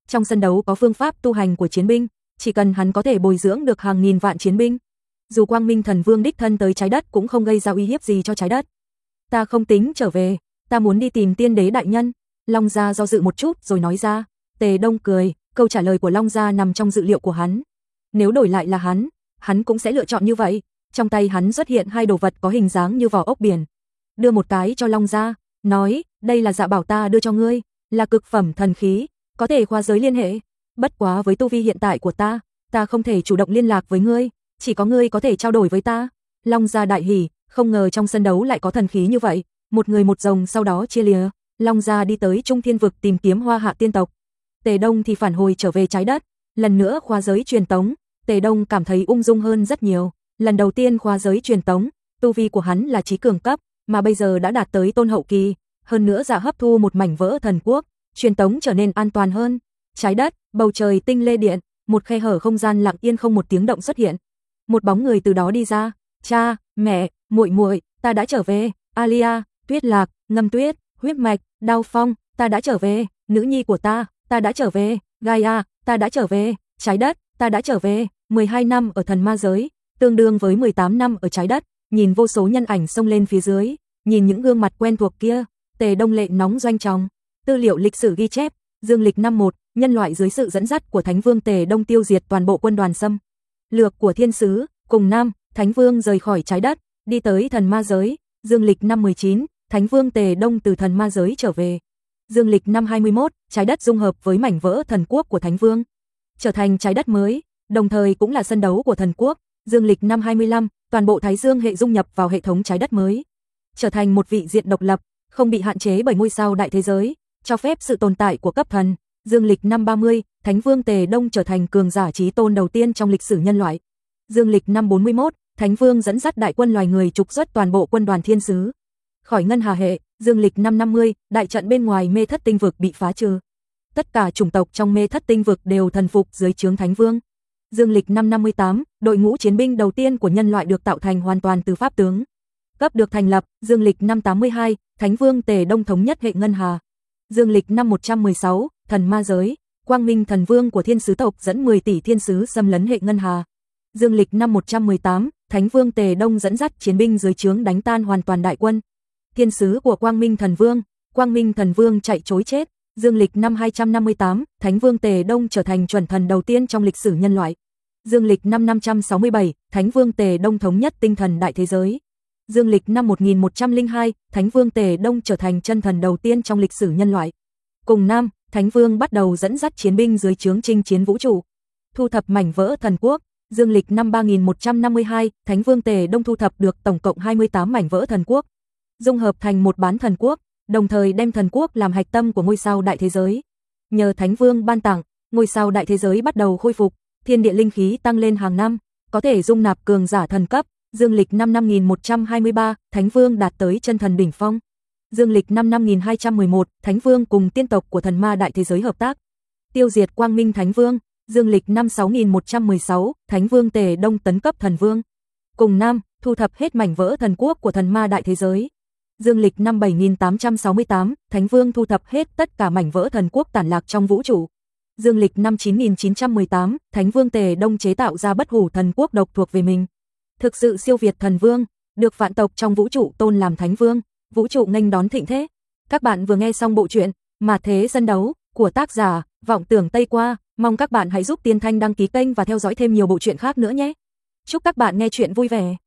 Trong sân đấu có phương pháp tu hành của chiến binh, chỉ cần hắn có thể bồi dưỡng được hàng nghìn vạn chiến binh, dù Quang Minh Thần Vương đích thân tới trái đất cũng không gây ra uy hiếp gì cho trái đất. Ta không tính trở về, ta muốn đi tìm tiên đế đại nhân. Long Gia do dự một chút rồi nói ra. Tề Đông cười, câu trả lời của Long Gia nằm trong dự liệu của hắn. Nếu đổi lại là hắn, hắn cũng sẽ lựa chọn như vậy. Trong tay hắn xuất hiện hai đồ vật có hình dáng như vỏ ốc biển. Đưa một cái cho Long Gia, nói, đây là dạ bảo ta đưa cho ngươi, là cực phẩm thần khí, có thể khoa giới liên hệ. Bất quá với tu vi hiện tại của ta, ta không thể chủ động liên lạc với ngươi, chỉ có ngươi có thể trao đổi với ta. Long Gia đại hỉ, không ngờ trong sân đấu lại có thần khí như vậy, một người một rồng sau đó chia lìa. Long Gia đi tới Trung Thiên vực tìm kiếm Hoa Hạ tiên tộc. Tề Đông thì phản hồi trở về trái đất, lần nữa khoa giới truyền tống. Tề Đông cảm thấy ung dung hơn rất nhiều, lần đầu tiên khoa giới truyền tống, tu vi của hắn là chí cường cấp, mà bây giờ đã đạt tới tôn hậu kỳ, hơn nữa giả hấp thu một mảnh vỡ thần quốc, truyền tống trở nên an toàn hơn. Trái đất, bầu trời tinh lê điện, một khe hở không gian lặng yên không một tiếng động xuất hiện. Một bóng người từ đó đi ra, cha, mẹ, muội muội, ta đã trở về, Alia, Tuyết Lạc, Ngâm Tuyết, Huyết Mạch, Đao Phong, ta đã trở về, nữ nhi của ta, ta đã trở về, Gaia, ta đã trở về, trái đất, ta đã trở về, mười hai năm ở thần ma giới, tương đương với mười tám năm ở trái đất, nhìn vô số nhân ảnh xông lên phía dưới, nhìn những gương mặt quen thuộc kia, Tề Đông lệ nóng doanh trọng. Tư liệu lịch sử ghi chép, dương lịch năm một, nhân loại dưới sự dẫn dắt của Thánh Vương Tề Đông tiêu diệt toàn bộ quân đoàn xâm lược của thiên sứ, cùng năm, Thánh Vương rời khỏi trái đất, đi tới thần ma giới, dương lịch năm mười chín, Thánh Vương Tề Đông từ thần ma giới trở về. Dương lịch năm hai mươi mốt, trái đất dung hợp với mảnh vỡ thần quốc của Thánh Vương, trở thành trái đất mới, đồng thời cũng là sân đấu của thần quốc. Dương lịch năm hai mươi lăm, toàn bộ Thái Dương hệ dung nhập vào hệ thống trái đất mới, trở thành một vị diện độc lập, không bị hạn chế bởi ngôi sao đại thế giới, cho phép sự tồn tại của cấp thần. Dương lịch năm ba mươi, Thánh Vương Tề Đông trở thành cường giả chí tôn đầu tiên trong lịch sử nhân loại. Dương lịch năm bốn mươi mốt, Thánh Vương dẫn dắt đại quân loài người trục xuất toàn bộ quân đoàn thiên sứ khỏi ngân hà hệ. Dương lịch năm năm mươi, đại trận bên ngoài mê thất tinh vực bị phá trừ. Tất cả chủng tộc trong mê thất tinh vực đều thần phục dưới trướng Thánh Vương. Dương lịch năm năm mươi tám, đội ngũ chiến binh đầu tiên của nhân loại được tạo thành hoàn toàn từ pháp tướng cấp được thành lập. Dương lịch năm tám mươi hai, Thánh Vương Tề Đông thống nhất hệ ngân hà. Dương lịch năm một trăm mười sáu, thần ma giới, Quang Minh Thần Vương của thiên sứ tộc dẫn mười tỷ thiên sứ xâm lấn hệ ngân hà. Dương lịch năm một trăm mười tám, Thánh Vương Tề Đông dẫn dắt chiến binh dưới trướng đánh tan hoàn toàn đại quân thiên sứ của Quang Minh Thần Vương, Quang Minh Thần Vương chạy trối chết. Dương lịch năm hai trăm năm mươi tám, Thánh Vương Tề Đông trở thành chuẩn thần đầu tiên trong lịch sử nhân loại. Dương lịch năm năm trăm sáu mươi bảy, Thánh Vương Tề Đông thống nhất tinh thần đại thế giới. Dương lịch năm một nghìn một trăm lẻ hai, Thánh Vương Tề Đông trở thành chân thần đầu tiên trong lịch sử nhân loại. Cùng năm, Thánh Vương bắt đầu dẫn dắt chiến binh dưới trướng chinh chiến vũ trụ, thu thập mảnh vỡ thần quốc. Dương lịch năm ba nghìn một trăm năm mươi hai, Thánh Vương Tề Đông thu thập được tổng cộng hai mươi tám mảnh vỡ thần quốc, dung hợp thành một bán thần quốc, đồng thời đem thần quốc làm hạch tâm của ngôi sao đại thế giới. Nhờ Thánh Vương ban tặng, ngôi sao đại thế giới bắt đầu khôi phục, thiên địa linh khí tăng lên hàng năm, có thể dung nạp cường giả thần cấp. Dương lịch năm năm nghìn một trăm hai mươi ba, Thánh Vương đạt tới chân thần đỉnh phong. Dương lịch năm năm nghìn hai trăm mười một, Thánh Vương cùng tiên tộc của thần ma đại thế giới hợp tác, tiêu diệt Quang Minh Thánh Vương. Dương lịch năm sáu nghìn một trăm mười sáu, Thánh Vương Tề Đông tấn cấp thần vương. Cùng năm, thu thập hết mảnh vỡ thần quốc của thần ma đại thế giới. Dương lịch năm bảy nghìn tám trăm sáu mươi tám, Thánh Vương thu thập hết tất cả mảnh vỡ thần quốc tản lạc trong vũ trụ. Dương lịch năm chín nghìn chín trăm mười tám, Thánh Vương Tề Đông chế tạo ra bất hủ thần quốc độc thuộc về mình, thực sự siêu việt thần vương, được vạn tộc trong vũ trụ tôn làm Thánh Vương, vũ trụ nghênh đón thịnh thế. Các bạn vừa nghe xong bộ truyện Mà Thế Sân Đấu của tác giả Vọng Tưởng Tây Qua, mong các bạn hãy giúp Tiên Thanh đăng ký kênh và theo dõi thêm nhiều bộ truyện khác nữa nhé. Chúc các bạn nghe truyện vui vẻ.